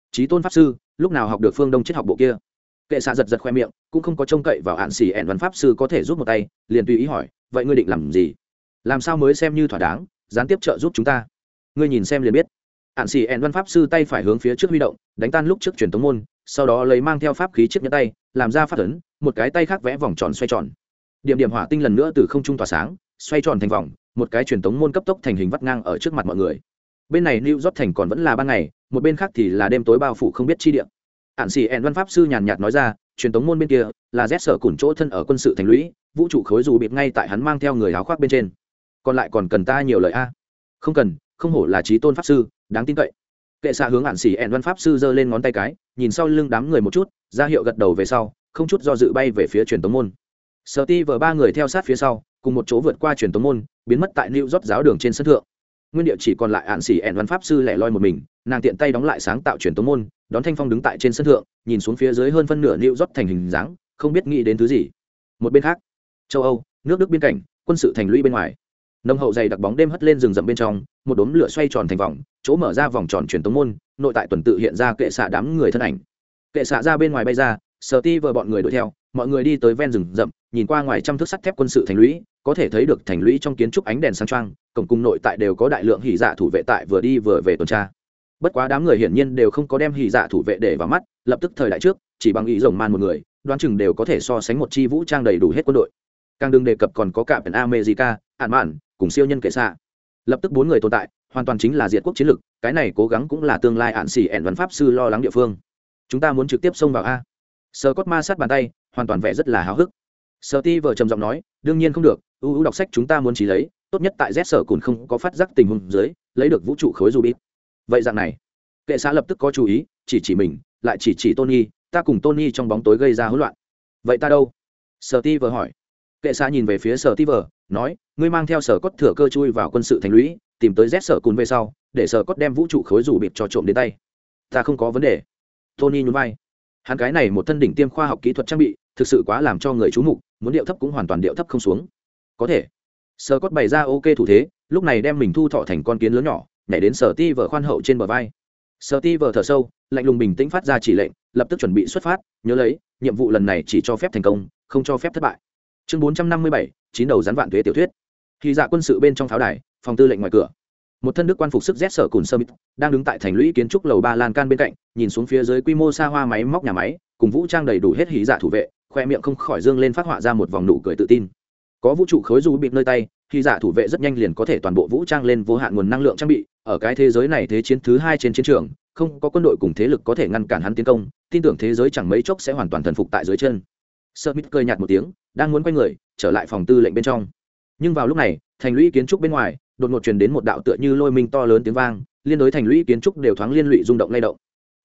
Chí tôn pháp sư lúc nào học được phương đông triết học bộ kia? Kệ xạ giật giật khoe miệng, cũng không có trông cậy vào hạn xỉ ẹn văn pháp sư có thể giúp một tay, liền tùy ý hỏi, vậy ngươi định làm gì? Làm sao mới xem như thỏa đáng, gián tiếp trợ giúp chúng ta? Ngươi nhìn xem liền biết. Hạn xỉ ẹn văn pháp sư tay phải hướng phía trước huy động, đánh tan lúc trước truyền tống môn, sau đó lấy mang theo pháp khí chiếc nhẫn tay, làm ra pháp ấn, một cái tay khác vẽ vòng tròn xoay tròn. Điểm điểm hỏa tinh lần nữa từ không trung tỏa sáng, xoay tròn thành vòng, một cái truyền tống môn cấp tốc thành hình vắt ngang ở trước mặt mọi người. Bên này New York thành còn vẫn là ban ngày, một bên khác thì là đêm tối bao phủ không biết chi địa. Ản xì ẹn văn pháp sư nhàn nhạt nói ra, truyền tống môn bên kia là Z sở cùn chỗ thân ở quân sự thành lũy, vũ trụ khối dù bịp ngay tại hắn mang theo người áo khoác bên trên. Còn lại còn cần ta nhiều lời a? Không cần, không hổ là chí tôn pháp sư, đáng tin cậy. Kệ xạ hướng Ản xì ẹn văn pháp sư giơ lên ngón tay cái, nhìn sau lưng đám người một chút, ra hiệu gật đầu về sau, không chút do dự bay về phía truyền tống môn. Sở Ti vờ ba người theo sát phía sau, cùng một chỗ vượt qua truyền tống môn, biến mất tại New York giáo đường trên sân thượng. Nguyên địa chỉ còn lại Ản xỉ ẹn văn pháp sư lẻ loi một mình, nàng tiện tay đóng lại sáng tạo truyền tống môn, đón Thanh Phong đứng tại trên sân thượng, nhìn xuống phía dưới hơn phân nửa New York thành hình dáng, không biết nghĩ đến thứ gì. Một bên khác, châu Âu, nước Đức biên cảnh, quân sự thành lũy bên ngoài, nông hậu dày đặc bóng đêm hất lên rừng rậm bên trong, một đốm lửa xoay tròn thành vòng, chỗ mở ra vòng tròn truyền tống môn, nội tại tuần tự hiện ra kệ xạ đám người thân ảnh. Kệ xạ ra bên ngoài bay ra, Sở Ti vờ bọn người đuổi theo, mọi người đi tới ven rừng rậm, nhìn qua ngoài trăm thước sắt thép quân sự thành lũy, có thể thấy được thành lũy trong kiến trúc ánh đèn sáng choang, cổng cung nội tại đều có đại lượng hỉ dạ thủ vệ tại vừa đi vừa về tuần tra. Bất quá đám người hiển nhiên đều không có đem hỉ dạ thủ vệ để vào mắt, lập tức thời đại trước, chỉ bằng ý rồng man một người, đoán chừng đều có thể so sánh một chi vũ trang đầy đủ hết quân đội. Càng đừng đề cập còn có cả America, Ản Mạn, cùng siêu nhân kệ xạ. Lập tức bốn người tồn tại, hoàn toàn chính là diệt quốc chiến lực, cái này cố gắng cũng là tương lai Ản xỉ ẹn văn pháp sư lo lắng địa phương. Chúng ta muốn trực tiếp xông vào a. Sơ Cốt Ma sát bàn tay, hoàn toàn vẻ rất là háo hức. Sở Ti vờ trầm giọng nói, đương nhiên không được, ưu đọc sách chúng ta muốn chỉ lấy, tốt nhất tại Z sở cũng không có phát giác tình huống dưới, lấy được vũ trụ khối Rubik. Vậy dạng này, kệ xã lập tức có chú ý, chỉ mình, lại chỉ Tony, ta cùng Tony trong bóng tối gây ra hỗn loạn. Vậy ta đâu? Sở Ti vờ hỏi. Kệ xã nhìn về phía Sở Ti vờ, nói, ngươi mang theo Sở Cốt thừa cơ chui vào quân sự thành lũy, tìm tới Z sở cùn về sau, để Sở Cốt đem vũ trụ khối Rubik cho trộm đến tay. Ta không có vấn đề. Tony nhún vai. Hắn cái này một thân đỉnh tiêm khoa học kỹ thuật trang bị, thực sự quá làm cho người chú mục, muốn điệu thấp cũng hoàn toàn điệu thấp không xuống. Có thể. Sở Cốt bày ra ok thủ thế, lúc này đem mình thu thọ thành con kiến lớn nhỏ, nhảy đến Sở Ti vờ khoan hậu trên bờ vai. Sở Ti vờ thở sâu, lạnh lùng bình tĩnh phát ra chỉ lệnh, lập tức chuẩn bị xuất phát, nhớ lấy, nhiệm vụ lần này chỉ cho phép thành công, không cho phép thất bại. Chương 457, chín đầu rắn vạn tuế tiểu thuyết. Khi dạ quân sự bên trong pháo đài, phòng tư lệnh ngoài cửa. Một thân đức quan phục sức Z sở cùn sơ mít đang đứng tại thành lũy kiến trúc lầu 3 lan can bên cạnh, nhìn xuống phía dưới quy mô xa hoa máy móc nhà máy, cùng vũ trang đầy đủ hết hí dạ thủ vệ, khoe miệng không khỏi dương lên phát họa ra một vòng nụ cười tự tin. Có vũ trụ khối du bịt nơi tay, hí dạ thủ vệ rất nhanh liền có thể toàn bộ vũ trang lên vô hạn nguồn năng lượng trang bị, ở cái thế giới này thế chiến thứ 2 trên chiến trường, không có quân đội cùng thế lực có thể ngăn cản hắn tiến công, tin tưởng thế giới chẳng mấy chốc sẽ hoàn toàn thần phục tại dưới chân. Smith cười nhạt một tiếng, đang muốn quay người trở lại phòng tư lệnh bên trong, nhưng vào lúc này, thành lũy kiến trúc bên ngoài đột ngột truyền đến một đạo tựa như lôi minh to lớn tiếng vang, liên đối thành lũy kiến trúc đều thoáng liên lụy rung động lay động.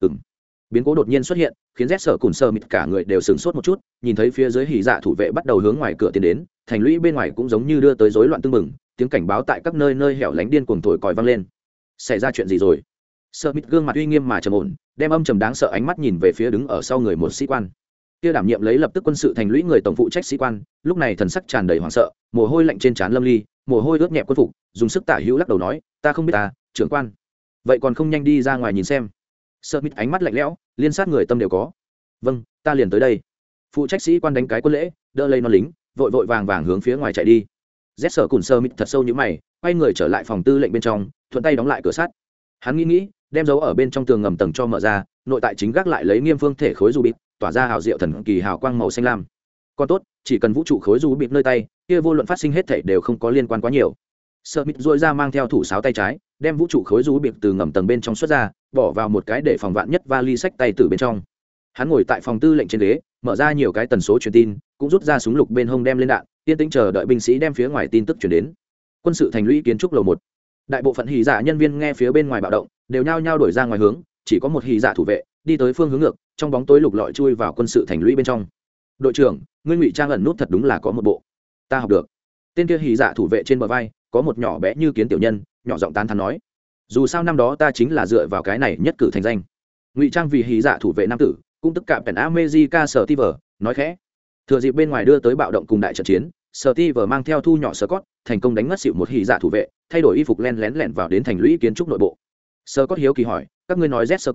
Biến cố đột nhiên xuất hiện, khiến Z sở cùn sơ mịt cả người đều sửng sốt một chút, nhìn thấy phía dưới hỉ dạ thủ vệ bắt đầu hướng ngoài cửa tiến đến, thành lũy bên ngoài cũng giống như đưa tới rối loạn tương mừng, tiếng cảnh báo tại các nơi nơi hẻo lánh điên cuồng thổi còi vang lên. Xảy ra chuyện gì rồi? Sơ mịt gương mặt uy nghiêm mà trầm ổn, đem âm trầm đáng sợ ánh mắt nhìn về phía đứng ở sau người một sĩ quan. Kia đảm nhiệm lấy lập tức quân sự thành lũy người tổng phụ trách sĩ quan, lúc này thần sắc tràn đầy hoảng sợ, mồ hôi lạnh trên trán lâm ly, mồ hôi ướt nhẹp quân phục, dùng sức tả hữu lắc đầu nói, ta không biết ta, trưởng quan. Vậy còn không nhanh đi ra ngoài nhìn xem. Smith ánh mắt lạnh lẽo, liên sát người tâm đều có. Vâng, ta liền tới đây. Phụ trách sĩ quan đánh cái quân lễ, đỡ lấy non lính, vội vội vàng vàng hướng phía ngoài chạy đi. Z sở cùn Smith thật sâu như mày, quay người trở lại phòng tư lệnh bên trong, thuận tay đóng lại cửa sắt. Hắn nghĩ, đem dấu ở bên trong tường ngầm tầng cho mở ra, nội tại chính gác lại lấy nghiêm phương thể khối du bịt, tỏa ra hào diệu thần kỳ hào quang màu xanh lam. Còn tốt, chỉ cần vũ trụ khối du bịt nơi tay, kia vô luận phát sinh hết thảy đều không có liên quan quá nhiều. Smith duỗi ra mang theo thủ sáo tay trái, đem vũ trụ khối du bịt từ ngầm tầng bên trong xuất ra, bỏ vào một cái để phòng vạn nhất vali sách tay từ bên trong. Hắn ngồi tại phòng tư lệnh trên ghế, mở ra nhiều cái tần số truyền tin, cũng rút ra súng lục bên hông đem lên đạn, yên tĩnh chờ đợi binh sĩ đem phía ngoài tin tức truyền đến. Quân sự thành lũy kiến trúc lầu 1. Đại bộ phận hỉ dạ nhân viên nghe phía bên ngoài bạo động, đều nhao nhao đổi ra ngoài hướng, chỉ có một hỉ dạ thủ vệ đi tới phương hướng ngược, trong bóng tối lục lọi chui vào quân sự thành lũy bên trong. Đội trưởng, ngươi ngụy trang ẩn nút thật đúng là có một bộ. Ta học được. Tên kia hỉ dạ thủ vệ trên bờ vai có một nhỏ bé như kiến tiểu nhân, nhỏ giọng tán thán nói, dù sao năm đó ta chính là dựa vào cái này nhất cử thành danh. Ngụy trang vì hỉ dạ thủ vệ nam tử, cũng tất cả Pen America Steve nói khẽ. Thừa dịp bên ngoài đưa tới bạo động cùng đại trận chiến, Steve mang theo thu nhỏ Scott, thành công đánh ngất xỉu một hỉ dạ thủ vệ, thay đổi y phục lén lén lẻn vào đến thành lũy kiến trúc nội bộ. Scott hiếu kỳ hỏi, các ngươi nói Z sơ cùn,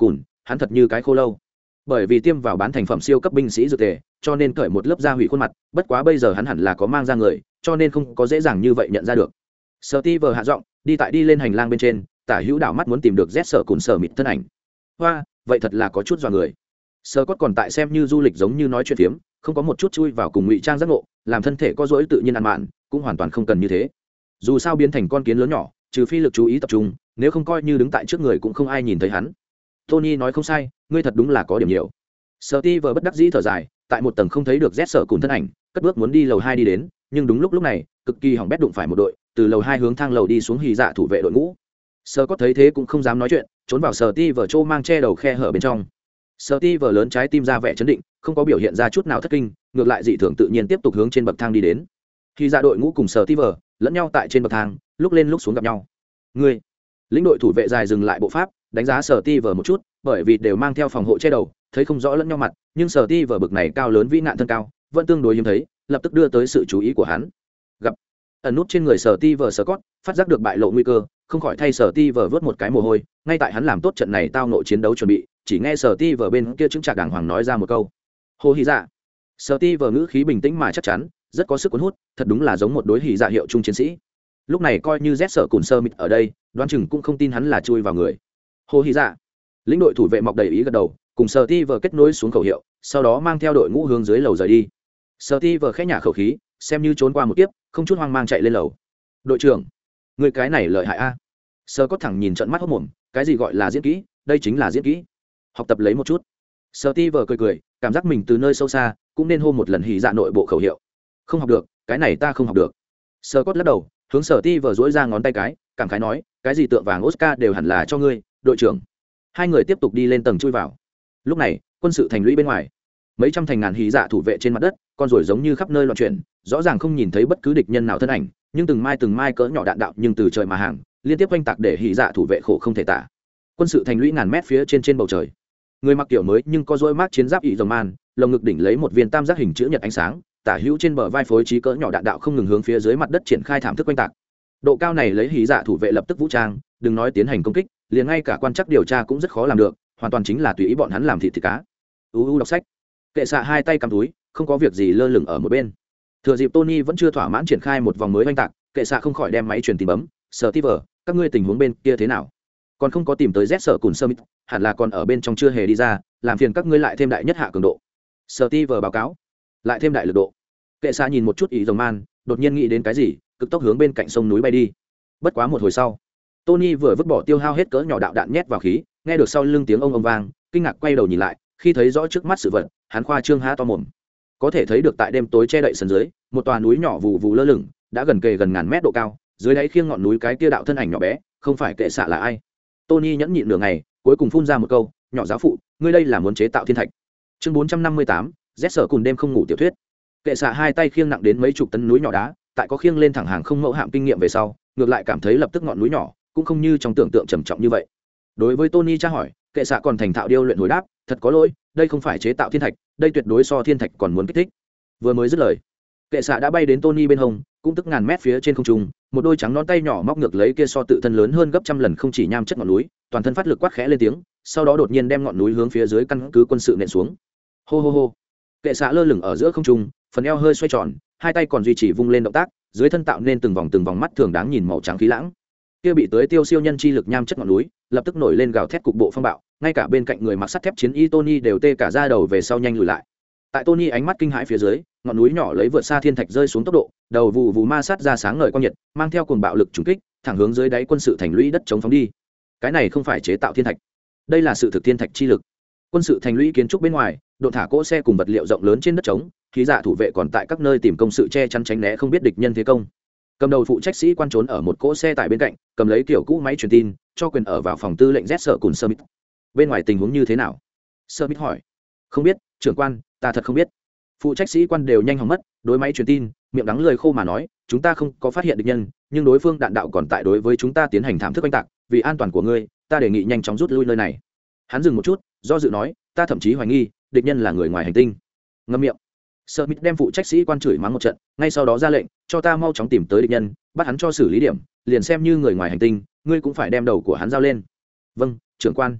hắn thật như cái khô lâu. Bởi vì tiêm vào bán thành phẩm siêu cấp binh sĩ dược tề, cho nên cởi một lớp da hủy khuôn mặt, bất quá bây giờ hắn hẳn là có mang ra người, cho nên không có dễ dàng như vậy nhận ra được. Steve hạ giọng, đi lên hành lang bên trên, tả hữu đảo mắt muốn tìm được Jet cùng sở mịt thân ảnh. Hoa, vậy thật là có chút dọa người. Scott còn tại xem như du lịch giống như nói chuyện phiếm, không có một chút chui vào cùng ngụy trang giác ngộ, làm thân thể có dỗi tự nhiên ăn mạn, cũng hoàn toàn không cần như thế. Dù sao biến thành con kiến lớn nhỏ, trừ phi lực chú ý tập trung, nếu không coi như đứng tại trước người cũng không ai nhìn thấy hắn. Tony nói không sai, ngươi thật đúng là có điểm nhiều. Steve bất đắc dĩ thở dài, tại một tầng không thấy được Jet cùng thân ảnh, cất bước muốn đi lầu 2 đi đến, nhưng đúng lúc này, cực kỳ hỏng bét đụng phải một đội, từ lầu 2 hướng thang lầu đi xuống hì dạ thủ vệ đội ngũ. Scott thấy thế cũng không dám nói chuyện, trốn vào Steve chỗ mang che đầu khe hở bên trong. Steve lớn trái tim ra vẻ chấn định, không có biểu hiện ra chút nào thất kinh, ngược lại dị thường tự nhiên tiếp tục hướng trên bậc thang đi đến. Khi ra đội ngũ cùng Steve lẫn nhau tại trên bậc thang, lúc lên lúc xuống gặp nhau. Ngươi, lĩnh đội thủ vệ dài dừng lại bộ pháp, đánh giá Steve một chút, bởi vì đều mang theo phòng hộ che đầu, thấy không rõ lẫn nhau mặt, nhưng Steve bực này cao lớn vĩ nạn thân cao, vẫn tương đối hiếm thấy, lập tức đưa tới sự chú ý của hắn. Gặp ẩn nút trên người Steve Scott, phát giác được bại lộ nguy cơ, không khỏi thay Steve vớt một cái mồ hôi, ngay tại hắn làm tốt trận này tao nội chiến đấu chuẩn bị, chỉ nghe Steve bên kia chứng trạc đàng hoàng nói ra một câu. Hồ hỉ dạ. Steve ngữ khí bình tĩnh mà chắc chắn, rất có sức cuốn hút, thật đúng là giống một đối hỉ dạ hiệu trung chiến sĩ. Lúc này coi như Z cùng Sơ Mịt ở đây, đoán chừng cũng không tin hắn là chui vào người. Hồ hỉ dạ. Lĩnh đội thủ vệ mọc đầy ý gật đầu, cùng Steve kết nối xuống khẩu hiệu, sau đó mang theo đội ngũ hướng dưới lầu rời đi. Steve khẽ nhả khẩu khí, xem như trốn qua một kiếp, không chút hoang mang chạy lên lầu. Đội trưởng, người cái này lợi hại a. Scott thẳng nhìn trận mắt hốt mồm, cái gì gọi là diễn kỹ, đây chính là diễn kỹ. Học tập lấy một chút. Steve cười, cảm giác mình từ nơi sâu xa cũng nên hô một lần hỉ dạ nội bộ khẩu hiệu. Không học được, cái này ta không học được. Scott lắc đầu, hướng Steve duỗi ra ngón tay cái, cảm khái nói, cái gì tượng vàng Oscar đều hẳn là cho ngươi, đội trưởng. Hai người tiếp tục đi lên tầng chui vào. Lúc này, quân sự thành lũy bên ngoài, mấy trăm thành ngàn hỉ dạ thủ vệ trên mặt đất, con ruồi giống như khắp nơi loạn chuyển, rõ ràng không nhìn thấy bất cứ địch nhân nào thân ảnh, nhưng từng mai cỡ nhỏ đạn đạo nhưng từ trời mà hàng, liên tiếp quanh tạc để hỉ dạ thủ vệ khổ không thể tả. Quân sự thành lũy ngàn mét phía trên bầu trời, người mặc kiểu mới nhưng có dôi mát chiến giáp ỵ rồng man, lồng ngực đỉnh lấy một viên tam giác hình chữ nhật ánh sáng, tả hữu trên bờ vai phối trí cỡ nhỏ đạn đạo không ngừng hướng phía dưới mặt đất triển khai thảm thức quanh tạc. Độ cao này lấy hỉ dạ thủ vệ lập tức vũ trang, đừng nói tiến hành công kích, liền ngay cả quan chắc điều tra cũng rất khó làm được, hoàn toàn chính là tùy ý bọn hắn làm thịt cá. Đọc sách. Kệ xạ hai tay cầm túi, không có việc gì lơ lửng ở một bên. Thừa dịp Tony vẫn chưa thỏa mãn triển khai một vòng mới oanh tạc, kệ xạ không khỏi đem máy truyền tin bấm. Steve, các ngươi tình huống bên kia thế nào? Còn không có tìm tới Z cùng Summit, hẳn là còn ở bên trong chưa hề đi ra, làm phiền các ngươi lại thêm đại nhất hạ cường độ. Steve báo cáo, lại thêm đại lực độ. Kệ xạ nhìn một chút ý rồng man, đột nhiên nghĩ đến cái gì, cực tốc hướng bên cạnh sông núi bay đi. Bất quá một hồi sau, Tony vừa vứt bỏ tiêu hao hết cỡ nhỏ đạo đạn nhét vào khí, nghe được sau lưng tiếng ông vang, kinh ngạc quay đầu nhìn lại, khi thấy rõ trước mắt sự vật, hắn khoa trương há to mồm. Có thể thấy được tại đêm tối che đậy sân dưới, một tòa núi nhỏ vù vù lơ lửng, đã gần kề gần ngàn mét độ cao, dưới đáy khiêng ngọn núi cái kia đạo thân ảnh nhỏ bé, không phải kệ xạ là ai. Tony nhẫn nhịn nửa ngày, cuối cùng phun ra một câu, nhỏ giáo phụ, ngươi đây là muốn chế tạo thiên thạch. Chương 458, Z cùng đêm không ngủ tiểu thuyết. Kệ xạ hai tay khiêng nặng đến mấy chục tấn núi nhỏ đá, tại có khiêng lên thẳng hàng không mẫu hạm kinh nghiệm về sau, ngược lại cảm thấy lập tức ngọn núi nhỏ cũng không như trong tưởng tượng trầm trọng như vậy. Đối với Tony tra hỏi, kệ xạ còn thành thạo điêu luyện hồi đáp, thật có lỗi, đây không phải chế tạo thiên thạch, đây tuyệt đối so thiên thạch còn muốn kích thích. Vừa mới dứt lời, kệ xạ đã bay đến Tony bên hông, cũng tức ngàn mét phía trên không trung, một đôi trắng nón tay nhỏ móc ngược lấy kia so tự thân lớn hơn gấp trăm lần không chỉ nham chất ngọn núi, toàn thân phát lực quát khẽ lên tiếng, sau đó đột nhiên đem ngọn núi hướng phía dưới căn cứ quân sự nện xuống. Hô hô hô. Kệ xạ lơ lửng ở giữa không trung, phần eo hơi xoay tròn, hai tay còn duy trì vung lên động tác, dưới thân tạo nên từng vòng mắt thường đáng nhìn màu trắng khí lãng. Kia bị tới tiêu siêu nhân chi lực nham chất ngọn núi, lập tức nổi lên gào thét cục bộ phong bạo, ngay cả bên cạnh người mặc sắt thép chiến y Tony đều tê cả da đầu về sau nhanh lùi lại. Tại Tony ánh mắt kinh hãi phía dưới, ngọn núi nhỏ lấy vượt xa thiên thạch rơi xuống tốc độ, đầu vụ vụ ma sát ra sáng ngời quang nhiệt, mang theo cuồng bạo lực trùng kích, thẳng hướng dưới đáy quân sự thành lũy đất chống phóng đi. Cái này không phải chế tạo thiên thạch, đây là sự thực thiên thạch chi lực. Quân sự thành lũy kiến trúc bên ngoài, độn thả cỗ xe cùng vật liệu rộng lớn trên đất trống, khí dạ thủ vệ còn tại các nơi tìm công sự che chắn tránh né không biết địch nhân thế công. Cầm đầu phụ trách sĩ quan trốn ở một cỗ xe tại bên cạnh, cầm lấy kiểu cũ máy truyền tin, cho quyền ở vào phòng tư lệnh Z cùng Smith. Bên ngoài tình huống như thế nào? Smith hỏi. Không biết, trưởng quan, ta thật không biết. Phụ trách sĩ quan đều nhanh hỏng mất, đối máy truyền tin, miệng đắng lời khô mà nói, chúng ta không có phát hiện địch nhân, nhưng đối phương đạn đạo còn tại đối với chúng ta tiến hành thảm thức oanh tạc, vì an toàn của ngươi, ta đề nghị nhanh chóng rút lui nơi này. Hắn dừng một chút, do dự nói, ta thậm chí hoài nghi, địch nhân là người ngoài hành tinh. Ngậm miệng. Smith đem phụ trách sĩ quan chửi mắng một trận, ngay sau đó ra lệnh, cho ta mau chóng tìm tới địch nhân, bắt hắn cho xử lý điểm, liền xem như người ngoài hành tinh, ngươi cũng phải đem đầu của hắn giao lên. Vâng, trưởng quan.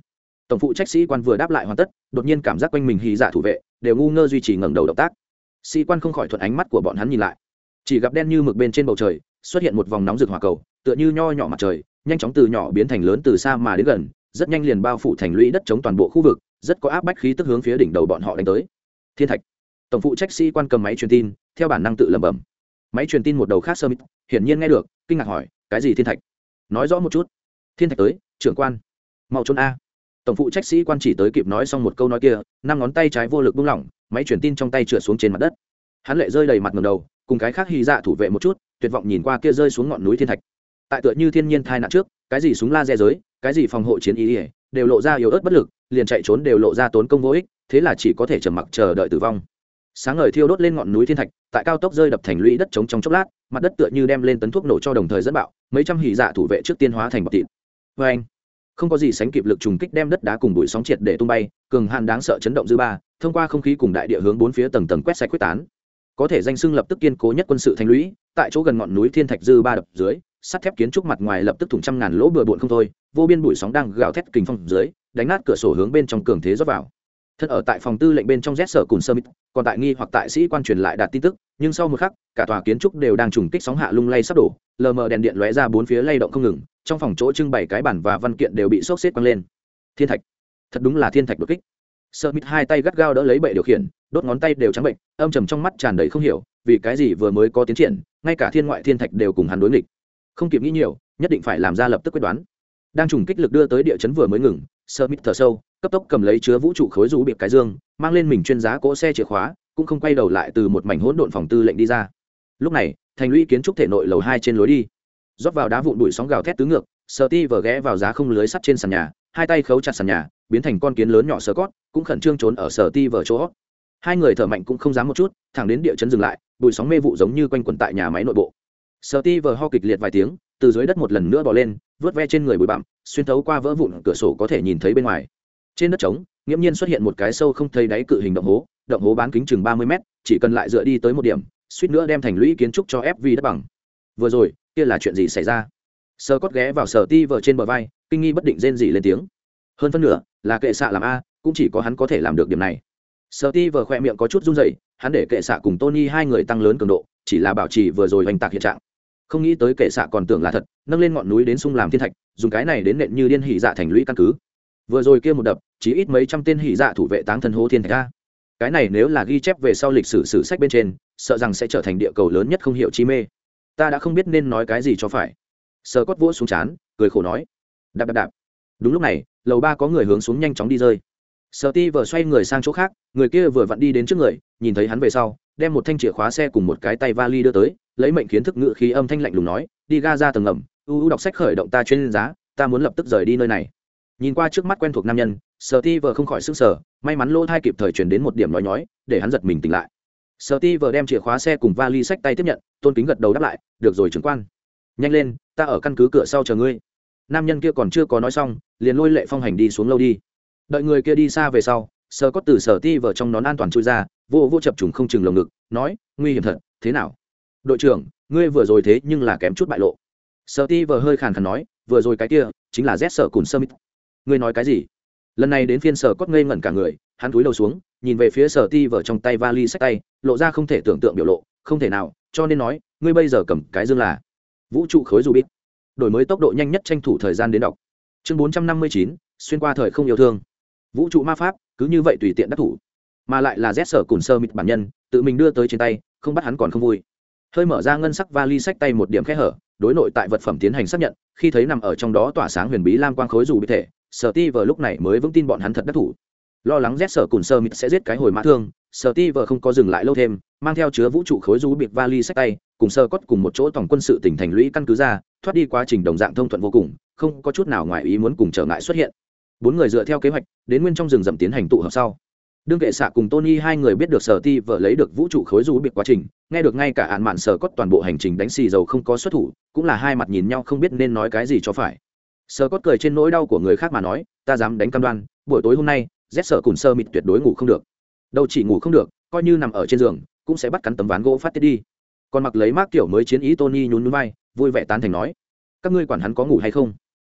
Tổng phụ trách sĩ quan vừa đáp lại hoàn tất, đột nhiên cảm giác quanh mình hì dạ thủ vệ đều ngu ngơ duy trì ngẩng đầu động tác. Sĩ quan không khỏi thuận ánh mắt của bọn hắn nhìn lại, chỉ gặp đen như mực bên trên bầu trời xuất hiện một vòng nóng rực hỏa cầu, tựa như nho nhỏ mặt trời, nhanh chóng từ nhỏ biến thành lớn, từ xa mà đến gần, rất nhanh liền bao phủ thành lũy đất chống toàn bộ khu vực, rất có áp bách khí tức hướng phía đỉnh đầu bọn họ đánh tới. Thiên thạch. Tổng phụ trách sĩ quan cầm máy truyền tin, theo bản năng tự lẩm bẩm. Máy truyền tin một đầu khác Smith hiển nhiên nghe được, kinh ngạc hỏi, cái gì thiên thạch? Nói rõ một chút. Thiên thạch tới, trưởng quan, mau trốn a. Tổng phụ trách sĩ quan chỉ tới kịp nói xong một câu nói kia, năm ngón tay trái vô lực buông lỏng, máy truyền tin trong tay trượt xuống trên mặt đất. Hắn lệ rơi đầy mặt ngẩng đầu, cùng cái khác hy dạ thủ vệ một chút, tuyệt vọng nhìn qua kia rơi xuống ngọn núi thiên thạch. Tại tựa như thiên nhiên thai nạn trước, cái gì súng laser giới, cái gì phòng hộ chiến ý, đều lộ ra yếu ớt bất lực, liền chạy trốn đều lộ ra tốn công vô ích, thế là chỉ có thể trầm mặc chờ đợi tử vong. Sáng ngời thiêu đốt lên ngọn núi thiên thạch, tại cao tốc rơi đập thành lũy đất chống trong chốc lát, mặt đất tựa như đem lên tấn thuốc nổ cho đồng thời dẫn bạo, mấy trăm hỉ dạ thủ vệ trước tiên hóa thành bọt thịt. Và anh, không có gì sánh kịp lực trùng kích đem đất đá cùng bụi sóng triệt để tung bay, cường hạn đáng sợ chấn động dư ba, thông qua không khí cùng đại địa hướng bốn phía tầng tầng quét sạch quyết tán. Có thể danh xưng lập tức kiên cố nhất quân sự thành lũy, tại chỗ gần ngọn núi thiên thạch dư ba đập dưới, sắt thép kiến trúc mặt ngoài lập tức thủng trăm ngàn lỗ bừa bộn không thôi, vô biên bụi sóng đang gào thét kình phong dưới, đánh nát cửa sổ hướng bên trong cường thế rót vào. Thân ở tại phòng tư lệnh bên trong Z sở cùng Smith, còn tại nghi hoặc tại sĩ quan truyền lại đạt tin tức, nhưng sau một khắc, cả tòa kiến trúc đều đang trùng kích sóng hạ lung lay sắp đổ, lờ mờ đèn điện lóe ra bốn phía lay động không ngừng, trong phòng chỗ trưng bày cái bản và văn kiện đều bị xốc xếp quăng lên. Thiên thạch, thật đúng là thiên thạch đột kích. Smith hai tay gắt gao đỡ lấy bệ điều khiển, đốt ngón tay đều trắng bệnh, âm trầm trong mắt tràn đầy không hiểu, vì cái gì vừa mới có tiến triển, ngay cả thiên ngoại thiên thạch đều cùng hắn đối nghịch. Không kịp nghĩ nhiều, nhất định phải làm ra lập tức quyết đoán. Đang trùng kích lực đưa tới địa chấn vừa mới ngừng, Smith thở sâu, cấp tốc cầm lấy chứa vũ trụ khối rũ bịp cái dương, mang lên mình chuyên giá cỗ xe chìa khóa, cũng không quay đầu lại từ một mảnh hỗn độn phòng tư lệnh đi ra. Lúc này, thành lũy kiến trúc thể nội lầu 2 trên lối đi, rót vào đá vụn bụi sóng gào thét tứ ngược, Steve ghé vào giá không lưới sắt trên sàn nhà, hai tay khấu chặt sàn nhà, biến thành con kiến lớn nhỏ Scott, cũng khẩn trương trốn ở Steve chỗ. Hai người thở mạnh cũng không dám một chút, thẳng đến địa chấn dừng lại, bụi sóng mê vụ giống như quanh quẩn tại nhà máy nội bộ. Steve ho kịch liệt vài tiếng, từ dưới đất một lần nữa bò lên, vớt ve trên người bụi bặm, xuyên thấu qua vỡ vụn cửa sổ có thể nhìn thấy bên ngoài. Trên đất trống, nghiễm nhiên xuất hiện một cái sâu không thấy đáy cự hình động hố bán kính chừng 30 mét, chỉ cần lại dựa đi tới một điểm, suýt nữa đem thành lũy kiến trúc cho ép vì đất bằng. Vừa rồi, kia là chuyện gì xảy ra? Scott ghé vào Steve trên bờ vai, kinh nghi bất định rên rỉ lên tiếng. Hơn phân nửa là kệ xạ làm a, cũng chỉ có hắn có thể làm được điểm này. Steve khỏe miệng có chút run rẩy, hắn để kệ xạ cùng Tony hai người tăng lớn cường độ, chỉ là bảo trì vừa rồi hoành tạc hiện trạng. Không nghĩ tới kệ xạ còn tưởng là thật, nâng lên ngọn núi đến xung làm thiên thạch, dùng cái này đến nện như điên hỉ dạ thành lũy căn cứ. Vừa rồi kia một đập, chỉ ít mấy trăm tên hỉ dạ thủ vệ táng thân hố thiên thạch a. Cái này nếu là ghi chép về sau lịch sử sử sách bên trên, sợ rằng sẽ trở thành địa cầu lớn nhất không hiểu chi mê. Ta đã không biết nên nói cái gì cho phải. Scott vỗ xuống trán, cười khổ nói, đạp đạp đạp. Đúng lúc này, lầu 3 có người hướng xuống nhanh chóng đi rơi. Steve xoay người sang chỗ khác, người kia vừa vặn đi đến trước người, nhìn thấy hắn về sau, đem một thanh chìa khóa xe cùng một cái tay vali đưa tới, lấy mệnh kiến thức ngữ khí âm thanh lạnh lùng nói, đi ga ra tầng ngầm, đọc sách khởi động ta chuyên giá, ta muốn lập tức rời đi nơi này. Nhìn qua trước mắt quen thuộc nam nhân, Steve không khỏi sững sờ, may mắn lỗ thai kịp thời truyền đến một điểm nói nhói, để hắn giật mình tỉnh lại. Steve đem chìa khóa xe cùng vali sách tay tiếp nhận, tôn kính gật đầu đáp lại, được rồi trưởng quan. Nhanh lên, ta ở căn cứ cửa sau chờ ngươi. Nam nhân kia còn chưa có nói xong, liền lôi Lệ Phong hành đi xuống lâu đi. Đợi người kia đi xa về sau, Scott từ Steve trong nón an toàn chui ra, vô chập trùng không chừng lồng ngực, nói, nguy hiểm thật, thế nào? Đội trưởng, ngươi vừa rồi thế nhưng là kém chút bại lộ. Steve hơi khàn khàn nói, vừa rồi cái kia chính là Z sở cùng Smith. Ngươi nói cái gì? Lần này đến phiên Scott ngây ngẩn cả người, hắn cúi đầu xuống, nhìn về phía Steve trong tay vali sách tay, lộ ra không thể tưởng tượng biểu lộ, không thể nào, cho nên nói, ngươi bây giờ cầm cái dương là vũ trụ khối Rubik. Đổi mới tốc độ nhanh nhất, tranh thủ thời gian đến đọc. Chương 459, xuyên qua thời không yêu thương. Vũ trụ ma pháp, cứ như vậy tùy tiện đắc thủ, mà lại là Z sở cùng Smith bản nhân, tự mình đưa tới trên tay, không bắt hắn còn không vui. Hơi mở ra ngân sắc vali sách tay một điểm khe hở, đối nội tại vật phẩm tiến hành xác nhận, khi thấy nằm ở trong đó tỏa sáng huyền bí lam quang khối dù bị thể, Steve lúc này mới vững tin bọn hắn thật đắc thủ. Lo lắng Z sở cùng Smith sẽ giết cái hồi mã thương, Steve không có dừng lại lâu thêm, mang theo chứa vũ trụ khối dù biệt vali sách tay, cùng Scott cùng một chỗ tổng quân sự tỉnh thành lũy căn cứ ra, thoát đi quá trình đồng dạng thông thuận vô cùng, không có chút nào ngoài ý muốn cùng trở ngại xuất hiện. Bốn người dựa theo kế hoạch, đến nguyên trong rừng rậm tiến hành tụ hợp sau. Đương kệ xạ cùng Tony hai người biết được Steve lấy được vũ trụ khối dù biệt quá trình, nghe được ngay cả án mạn Scott toàn bộ hành trình đánh xì dầu không có xuất thủ, cũng là hai mặt nhìn nhau không biết nên nói cái gì cho phải. Scott cười trên nỗi đau của người khác mà nói, ta dám đánh cam đoan, buổi tối hôm nay, Z sở cùng Smith tuyệt đối ngủ không được. Đâu chỉ ngủ không được, coi như nằm ở trên giường, cũng sẽ bắt cắn tấm ván gỗ phát tiết đi. Còn mặc lấy mác kiểu mới chiến ý Tony nhún nhún vai, vui vẻ tán thành nói, các ngươi quản hắn có ngủ hay không?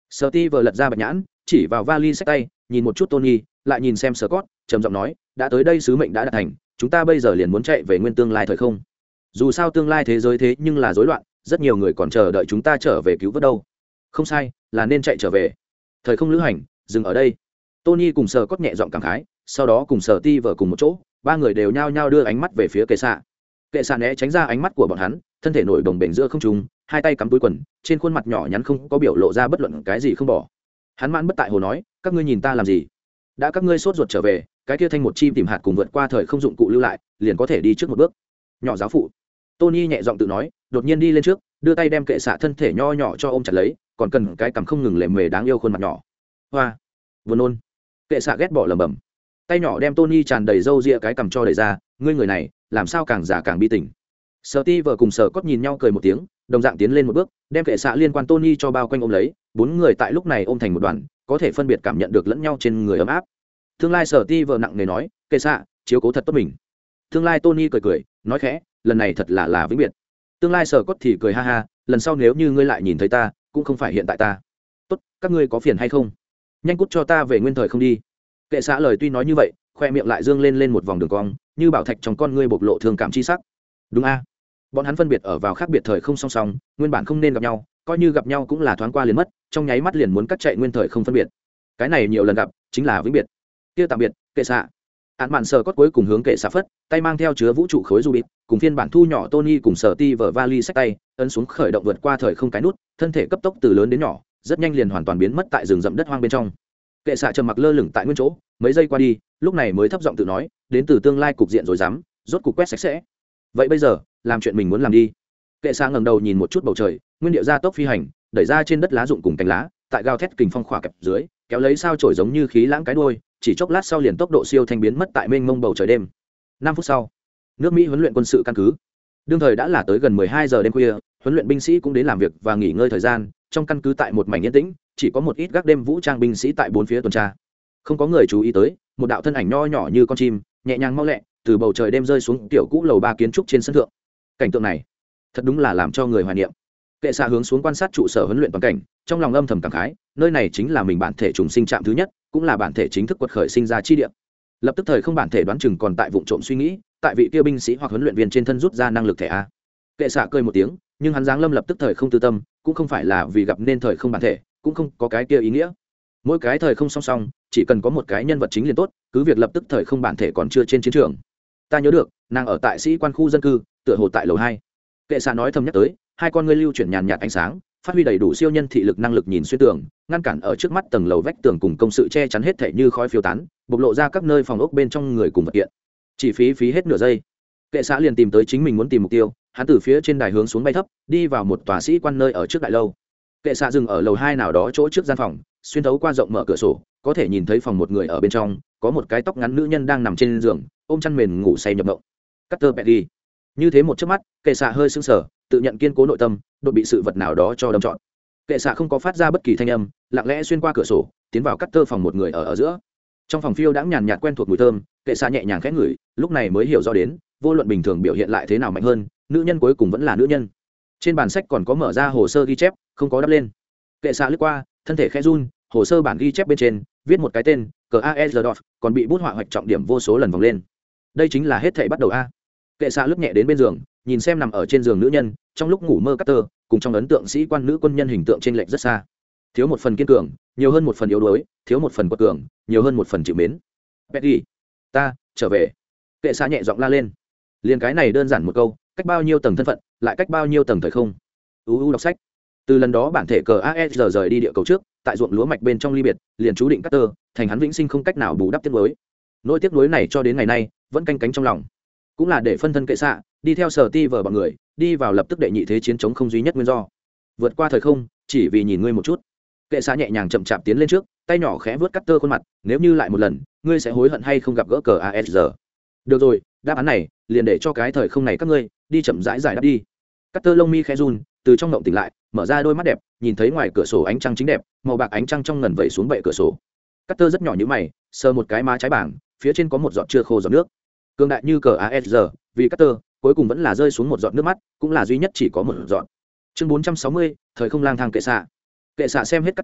Sở ti vờ lật ra bạch nhãn, chỉ vào vali xách tay, nhìn một chút Tony, lại nhìn xem Scott, trầm giọng nói, đã tới đây sứ mệnh đã đạt thành, chúng ta bây giờ liền muốn chạy về nguyên tương lai thời không. Dù sao tương lai thế giới thế nhưng là rối loạn, rất nhiều người còn chờ đợi chúng ta trở về cứu vớt đâu. Không sai, là nên chạy trở về. Thời không lữ hành, dừng ở đây. Tony cùng Scott nhẹ giọng cảm khái, sau đó cùng Sở ti vờ cùng một chỗ, ba người đều nhao nhao đưa ánh mắt về phía kệ xạ. Kệ xạ né tránh ra ánh mắt của bọn hắn, thân thể nổi đồng bềnh giữa không trung, hai tay cắm túi quần, trên khuôn mặt nhỏ nhắn không có biểu lộ ra bất luận cái gì không bỏ. Hắn mãn bất tại hồ nói, các ngươi nhìn ta làm gì? Đã các ngươi sốt ruột trở về, cái kia thanh một chim tìm hạt cùng vượt qua thời không dụng cụ lưu lại, liền có thể đi trước một bước. Nhỏ giáo phụ. Tony nhẹ giọng tự nói, đột nhiên đi lên trước, đưa tay đem kệ xạ thân thể nho nhỏ cho ôm chặt lấy, còn cần cái cằm không ngừng lề mề đáng yêu khuôn mặt nhỏ. Hoa, buồn nôn. Kệ xạ ghét bỏ lẩm bẩm. Tay nhỏ đem Tony tràn đầy râu ria cái cằm cho đẩy ra, ngươi người này, làm sao càng già càng bi tình. Steve cùng Scott nhìn nhau cười một tiếng, đồng dạng tiến lên một bước, đem kệ xạ liên quan Tony cho bao quanh ôm lấy, bốn người tại lúc này ôm thành một đoàn, có thể phân biệt cảm nhận được lẫn nhau trên người ấm áp. Tương lai Steve nặng nề nói, kệ xạ, chiếu cố thật tốt mình. Tương lai Tony cười cười, nói khẽ, lần này thật là vĩnh biệt. Tương lai Scott thì cười ha ha, lần sau nếu như ngươi lại nhìn thấy ta, cũng không phải hiện tại ta. Tốt, các ngươi có phiền hay không? Nhanh cút cho ta về nguyên thời không đi. Kệ xạ lời tuy nói như vậy, khoe miệng lại dương lên một vòng đường cong, như bảo thạch trong con ngươi bộc lộ thương cảm chi sắc. Đúng a? Bọn hắn phân biệt ở vào khác biệt thời không song song, nguyên bản không nên gặp nhau, coi như gặp nhau cũng là thoáng qua liền mất, trong nháy mắt liền muốn cắt chạy nguyên thời không phân biệt. Cái này nhiều lần gặp, chính là vĩnh biệt. Kia tạm biệt, kệ xạ. Án mạn sờ cốt cuối cùng hướng kệ xạ phất, tay mang theo chứa vũ trụ khối du bịt, cùng phiên bản thu nhỏ Tony cùng Sở Ti vở vali xách tay, ấn xuống khởi động vượt qua thời không cái nút, thân thể cấp tốc từ lớn đến nhỏ, rất nhanh liền hoàn toàn biến mất tại rừng rậm đất hoang bên trong. Kệ xạ trầm mặc lơ lửng tại nguyên chỗ, mấy giây qua đi, lúc này mới thấp giọng tự nói, đến từ tương lai cục diện rồi dám, rốt cục quét sạch sẽ. Vậy bây giờ, làm chuyện mình muốn làm đi. Kệ xạ ngẩng đầu nhìn một chút bầu trời, nguyên điệu ra tốc phi hành, đẩy ra trên đất lá rụng cùng cành lá, tại gào thét kình phong khỏa kẹp dưới, kéo lấy sao chổi giống như khí lãng cái đuôi, chỉ chốc lát sau liền tốc độ siêu thanh biến mất tại mênh mông bầu trời đêm. 5 phút sau, nước Mỹ huấn luyện quân sự căn cứ. Đương thời đã là tới gần 12 giờ đêm khuya, huấn luyện binh sĩ cũng đến làm việc và nghỉ ngơi thời gian, trong căn cứ tại một mảnh yên tĩnh, chỉ có một ít gác đêm vũ trang binh sĩ tại bốn phía tuần tra. Không có người chú ý tới, một đạo thân ảnh nho nhỏ như con chim, nhẹ nhàng mau lẹ, từ bầu trời đêm rơi xuống tiểu cũ lầu 3 kiến trúc trên sân thượng. Cảnh tượng này, thật đúng là làm cho người hoài niệm. Kệ xạ hướng xuống quan sát trụ sở huấn luyện toàn cảnh, trong lòng âm thầm cảm khái, nơi này chính là mình bản thể trùng sinh trạm thứ nhất, cũng là bản thể chính thức quật khởi sinh ra chi địa. Lập tức thời không bản thể đoán chừng còn tại vụng trộm suy nghĩ, tại vị kia binh sĩ hoặc huấn luyện viên trên thân rút ra năng lực thể a. Kệ xạ cười một tiếng, nhưng hắn giáng lâm lập tức thời không tư tâm, cũng không phải là vì gặp nên thời không bản thể, cũng không có cái kia ý nghĩa. Mỗi cái thời không song song, chỉ cần có một cái nhân vật chính liền tốt, cứ việc lập tức thời không bản thể còn chưa trên chiến trường. Ta nhớ được, nàng ở tại sĩ quan khu dân cư, tựa hồ tại lầu 2. Kệ xạ nói thầm nhắc tới, hai con ngươi lưu chuyển nhàn nhạt ánh sáng, phát huy đầy đủ siêu nhân thị lực năng lực nhìn xuyên tường, ngăn cản ở trước mắt tầng lầu vách tường cùng công sự che chắn hết thảy như khói phiêu tán, bộc lộ ra các nơi phòng ốc bên trong người cùng vật kiện. Chỉ phí hết nửa giây, kệ xã liền tìm tới chính mình muốn tìm mục tiêu, hắn từ phía trên đài hướng xuống bay thấp, đi vào một tòa sĩ quan nơi ở trước đại lâu. Kệ xã dừng ở lầu 2 nào đó chỗ trước gian phòng, xuyên thấu qua rộng mở cửa sổ, có thể nhìn thấy phòng một người ở bên trong, có một cái tóc ngắn nữ nhân đang nằm trên giường, ôm chăn mền ngủ say nhập động. Cutter Petty. Như thế một chớp mắt, kệ xạ hơi sững sờ, tự nhận kiên cố nội tâm, đột bị sự vật nào đó cho đâm trọn. Kệ xạ không có phát ra bất kỳ thanh âm, lặng lẽ xuyên qua cửa sổ, tiến vào Cutter phòng một người ở giữa. Trong phòng phiêu đãng nhàn nhạt quen thuộc mùi thơm, kệ xạ nhẹ nhàng khẽ ngửi, lúc này mới hiểu rõ đến, vô luận bình thường biểu hiện lại thế nào mạnh hơn, nữ nhân cuối cùng vẫn là nữ nhân. Trên bàn sách còn có mở ra hồ sơ ghi chép, không có đắp lên. Kệ xạ lướt qua, thân thể khẽ run, hồ sơ bản ghi chép bên trên viết một cái tên CAEZDOF, còn bị bút họa hoạch trọng điểm vô số lần vòng lên. Đây chính là hết thảy bắt đầu a. Kệ xạ lướt nhẹ đến bên giường, nhìn xem nằm ở trên giường nữ nhân, trong lúc ngủ mơ Cutter cùng trong ấn tượng sĩ quan nữ quân nhân hình tượng trên lệch rất xa. Thiếu một phần kiên cường, nhiều hơn một phần yếu đuối, thiếu một phần quật cường, nhiều hơn một phần chịu mến. Petty, ta trở về. Kệ xạ nhẹ giọng la lên. Liên cái này đơn giản một câu, cách bao nhiêu tầng thân phận, lại cách bao nhiêu tầng thời không. Đọc sách. Từ lần đó bản thể CAEZ rời đi địa cầu trước, tại ruộng lúa mạch bên trong ly biệt, liền chú định Cutter thành hắn vĩnh sinh không cách nào bù đắp tiếc nuối. Nỗi tiếc nuối này cho đến ngày nay vẫn canh cánh trong lòng, cũng là để phân thân kệ xạ đi theo sở ti vờ bọn người đi vào lập tức đệ nhị thế chiến chống không duy nhất nguyên do. Vượt qua thời không chỉ vì nhìn ngươi một chút. Kệ xạ nhẹ nhàng chậm chạp tiến lên trước, tay nhỏ khẽ vớt Cutter khuôn mặt, nếu như lại một lần ngươi sẽ hối hận hay không gặp gỡ CAEZ. Được rồi, đáp án này liền để cho cái thời không này các ngươi đi chậm rãi giải đáp đi. Cutter lông mi khẽ run, từ trong ngộng tỉnh lại, mở ra đôi mắt đẹp, nhìn thấy ngoài cửa sổ ánh trăng chính đẹp, màu bạc ánh trăng trong ngần vẩy xuống bệ cửa sổ. Cutter rất nhỏ như mày, sờ một cái má trái bảng, phía trên có một giọt chưa khô giọt nước. Cương đại như CAEZ, vì Cutter cuối cùng vẫn là rơi xuống một giọt nước mắt, cũng là duy nhất chỉ có một giọt. Chương 460, thời không lang thang kệ xạ. Kệ xạ xem hết Cutter,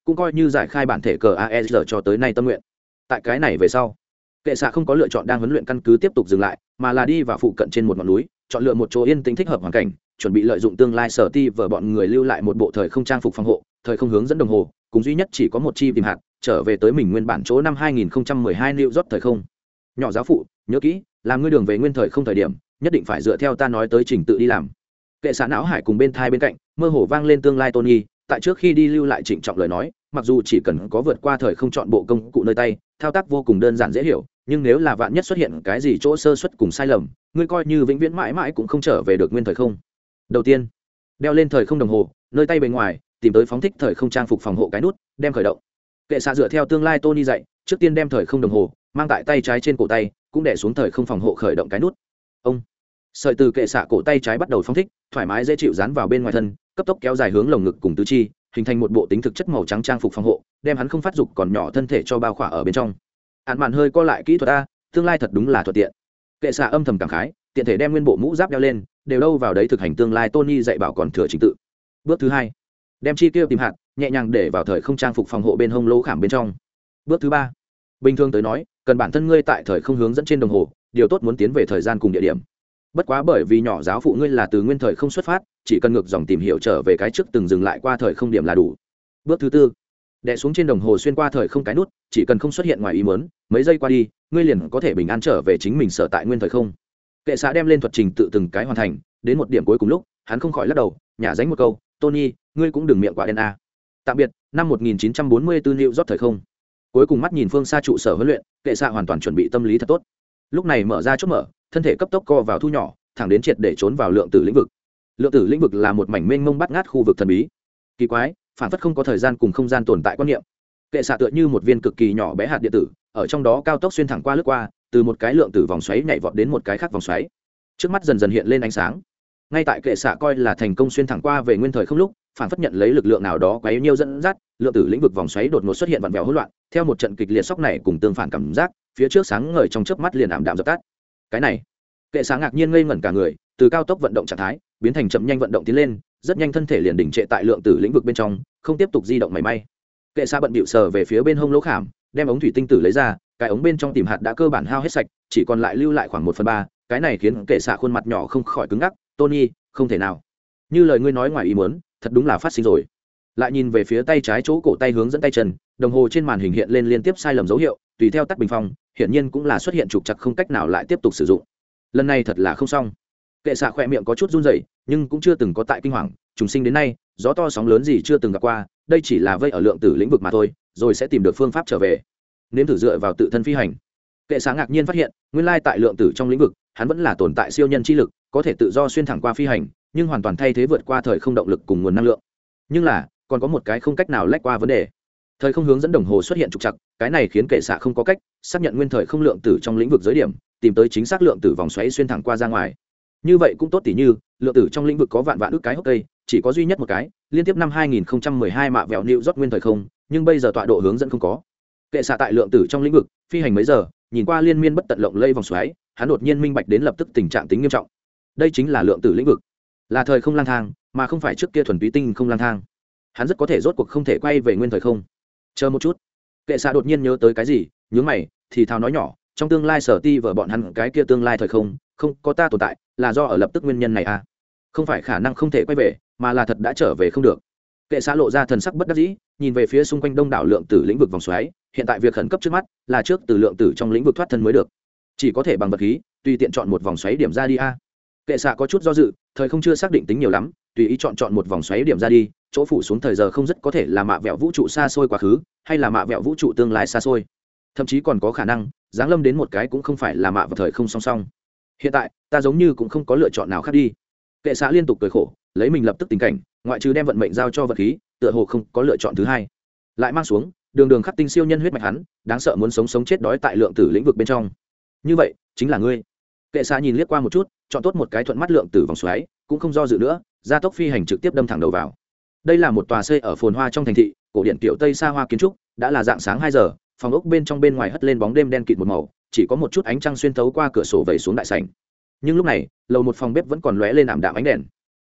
cũng coi như giải khai bản thể cờ AES cho tới nay tâm nguyện. Tại cái này về sau, kệ xạ không có lựa chọn đang huấn luyện căn cứ tiếp tục dừng lại, mà là đi vào phụ cận trên một ngọn núi, chọn lựa một chỗ yên tĩnh thích hợp hoàn cảnh, chuẩn bị lợi dụng tương lai sở ti vở bọn người lưu lại một bộ thời không trang phục phòng hộ, thời không hướng dẫn đồng hồ, cùng duy nhất chỉ có một chi tìm hạt, trở về tới mình nguyên bản chỗ năm 2012 New York thời không. Nhỏ giáo phụ, nhớ kỹ, làm ngươi đường về nguyên thời không thời điểm, nhất định phải dựa theo ta nói tới trình tự đi làm. Kệ xạ não hải cùng bên thai bên cạnh, mơ hồ vang lên tương lai Tony, tại trước khi đi lưu lại trịnh trọng lời nói, mặc dù chỉ cần có vượt qua thời không chọn bộ công cụ nơi tay, thao tác vô cùng đơn giản dễ hiểu, nhưng nếu là vạn nhất xuất hiện cái gì chỗ sơ suất cùng sai lầm, ngươi coi như vĩnh viễn mãi mãi cũng không trở về được nguyên thời không. Đầu tiên, đeo lên thời không đồng hồ, nơi tay bên ngoài, tìm tới phóng thích thời không trang phục phòng hộ cái nút, đem khởi động. Kệ xạ dựa theo tương lai Tony dạy, trước tiên đem thời không đồng hồ mang tại tay trái trên cổ tay, cũng đè xuống thời không phòng hộ khởi động cái nút. Ông sợi từ kệ xạ cổ tay trái bắt đầu phóng thích, thoải mái dễ chịu dán vào bên ngoài thân, cấp tốc kéo dài hướng lồng ngực cùng tứ chi, hình thành một bộ tính thực chất màu trắng trang phục phòng hộ, đem hắn không phát dục còn nhỏ thân thể cho bao khỏa ở bên trong. Án mạn hơi co lại kỹ thuật a, tương lai thật đúng là thuận tiện. Kệ xạ âm thầm cảm khái, tiện thể đem nguyên bộ mũ giáp đeo lên, đều đâu vào đấy thực hành tương lai Tony dạy bảo còn thừa trình tự. Bước thứ hai, đem chi kia tìm hạt nhẹ nhàng để vào thời không trang phục phòng hộ bên hông lỗ khảm bên trong. Bước thứ ba, bình thường tới nói, cần bản thân ngươi tại thời không hướng dẫn trên đồng hồ, điều tốt muốn tiến về thời gian cùng địa điểm. Bất quá bởi vì nhỏ giáo phụ ngươi là từ nguyên thời không xuất phát, chỉ cần ngược dòng tìm hiểu trở về cái trước từng dừng lại qua thời không điểm là đủ. Bước thứ tư, đè xuống trên đồng hồ xuyên qua thời không cái nút, chỉ cần không xuất hiện ngoài ý muốn, mấy giây qua đi, ngươi liền có thể bình an trở về chính mình sở tại nguyên thời không. Kệ xạ đem lên thuật trình tự từng cái hoàn thành, đến một điểm cuối cùng lúc, hắn không khỏi lắc đầu, nhả dánh một câu, Tony, ngươi cũng đừng miệng quả đen a. Tạm biệt, năm 1944 New York thời không. Cuối cùng mắt nhìn phương xa trụ sở huấn luyện, kệ xạ hoàn toàn chuẩn bị tâm lý thật tốt. Lúc này mở ra chốt mở, thân thể cấp tốc co vào thu nhỏ, thẳng đến triệt để trốn vào lượng tử lĩnh vực. Lượng tử lĩnh vực là một mảnh mênh mông bắt ngát khu vực thần bí, kỳ quái, phản phất không có thời gian cùng không gian tồn tại quan niệm. Kệ xạ tựa như một viên cực kỳ nhỏ bé hạt điện tử, ở trong đó cao tốc xuyên thẳng qua lướt qua, từ một cái lượng tử vòng xoáy nhảy vọt đến một cái khác vòng xoáy. Trước mắt dần dần hiện lên ánh sáng. Ngay tại kệ xạ coi là thành công xuyên thẳng qua về nguyên thời không lúc, phản phất nhận lấy lực lượng nào đó quá yếu dẫn dắt, lượng tử lĩnh vực vòng xoáy đột ngột xuất hiện vặn vẹo hỗn loạn, theo một trận kịch liệt sốc này cùng tương phản cảm giác, phía trước sáng ngời trong chớp mắt liền ảm đạm dập tắt. Cái này, kệ xạ ngạc nhiên ngây ngẩn cả người, từ cao tốc vận động trạng thái biến thành chậm nhanh vận động tiến lên, rất nhanh thân thể liền đỉnh trệ tại lượng tử lĩnh vực bên trong, không tiếp tục di động mảy may. Kệ xạ bận bịu sờ về phía bên hông lỗ khảm, đem ống thủy tinh tử lấy ra, cái ống bên trong tìm hạt đã cơ bản hao hết sạch, chỉ còn lại lưu lại khoảng 1/3, cái này khiến kệ xạ khuôn mặt nhỏ không khỏi cứng ngắc. Tony, không thể nào, như lời ngươi nói ngoài ý muốn, thật đúng là phát sinh rồi. Lại nhìn về phía tay trái chỗ cổ tay hướng dẫn tay chân, đồng hồ trên màn hình hiện lên liên tiếp sai lầm dấu hiệu, tùy theo tắt bình phong, hiển nhiên cũng là xuất hiện trục trặc không cách nào lại tiếp tục sử dụng. Lần này thật là không xong. Kệ xạ khỏe miệng có chút run rẩy, nhưng cũng chưa từng có tại kinh hoàng, trùng sinh đến nay, gió to sóng lớn gì chưa từng gặp qua, đây chỉ là vây ở lượng tử lĩnh vực mà thôi, rồi sẽ tìm được phương pháp trở về. Nếm thử dựa vào tự thân phi hành. Kệ xạ ngạc nhiên phát hiện, nguyên lai tại lượng tử trong lĩnh vực, hắn vẫn là tồn tại siêu nhân chi lực, có thể tự do xuyên thẳng qua phi hành, nhưng hoàn toàn thay thế vượt qua thời không động lực cùng nguồn năng lượng. Nhưng là, còn có một cái không cách nào lách qua vấn đề. Thời không hướng dẫn đồng hồ xuất hiện trục trặc, cái này khiến kệ xạ không có cách xác nhận nguyên thời không lượng tử trong lĩnh vực giới điểm, tìm tới chính xác lượng tử vòng xoáy xuyên thẳng qua ra ngoài. Như vậy cũng tốt, tỉ như lượng tử trong lĩnh vực có vạn vạn ức cái hốc cây, chỉ có duy nhất một cái, liên tiếp năm 2012 mạ vẹo New York nguyên thời không, nhưng bây giờ tọa độ hướng dẫn không có. Kệ xạ tại lượng tử trong lĩnh vực phi hành mấy giờ, nhìn qua liên miên bất tận lộng lây vòng xoáy, hắn đột nhiên minh bạch đến lập tức tình trạng tính nghiêm trọng. Đây chính là lượng tử lĩnh vực, là thời không lang thang, mà không phải trước kia thuần túy tinh không lang thang. Hắn rất có thể rốt cuộc không thể quay về nguyên thời không. Chờ một chút, kệ xạ đột nhiên nhớ tới cái gì, nhướng mày, thì thào nói nhỏ, trong tương lai sở ti vợ bọn hắn cái kia tương lai thời không, không có ta tồn tại, là do ở lập tức nguyên nhân này à? Không phải khả năng không thể quay về, mà là thật đã trở về không được. Kệ xạ lộ ra thần sắc bất đắc dĩ, nhìn về phía xung quanh đông đảo lượng tử lĩnh vực vòng xoáy, hiện tại việc khẩn cấp trước mắt là trước từ lượng tử trong lĩnh vực thoát thân mới được, chỉ có thể bằng vật khí tùy tiện chọn một vòng xoáy điểm ra đi a. Kệ xạ có chút do dự, thời không chưa xác định tính nhiều lắm, tùy ý chọn một vòng xoáy điểm ra đi, chỗ phủ xuống thời giờ không rất có thể là mạ vẹo vũ trụ xa xôi quá khứ, hay là mạ vẹo vũ trụ tương lai xa xôi, thậm chí còn có khả năng giáng lâm đến một cái cũng không phải là mạ và thời không song song. Hiện tại ta giống như cũng không có lựa chọn nào khác đi. Kệ xạ liên tục cười khổ, lấy mình lập tức tình cảnh, ngoại trừ đem vận mệnh giao cho vật khí, tựa hồ không có lựa chọn thứ hai. Lại mang xuống đường đường khắc tinh siêu nhân huyết mạch hắn, đáng sợ muốn sống chết đói tại lượng tử lĩnh vực bên trong. Như vậy chính là ngươi. Kệ xạ nhìn liếc qua một chút, chọn tốt một cái thuận mắt lượng tử vòng xoáy, cũng không do dự nữa, gia tốc phi hành trực tiếp đâm thẳng đầu vào. Đây là một tòa xây ở phồn hoa trong thành thị, cổ điển kiểu Tây xa hoa kiến trúc, đã là dạng sáng 2 giờ, phòng ốc bên trong bên ngoài hất lên bóng đêm đen kịt một màu, chỉ có một chút ánh trăng xuyên thấu qua cửa sổ vẩy xuống đại sảnh. Nhưng lúc này, lầu một phòng bếp vẫn còn lóe lên ảm đạm ánh đèn.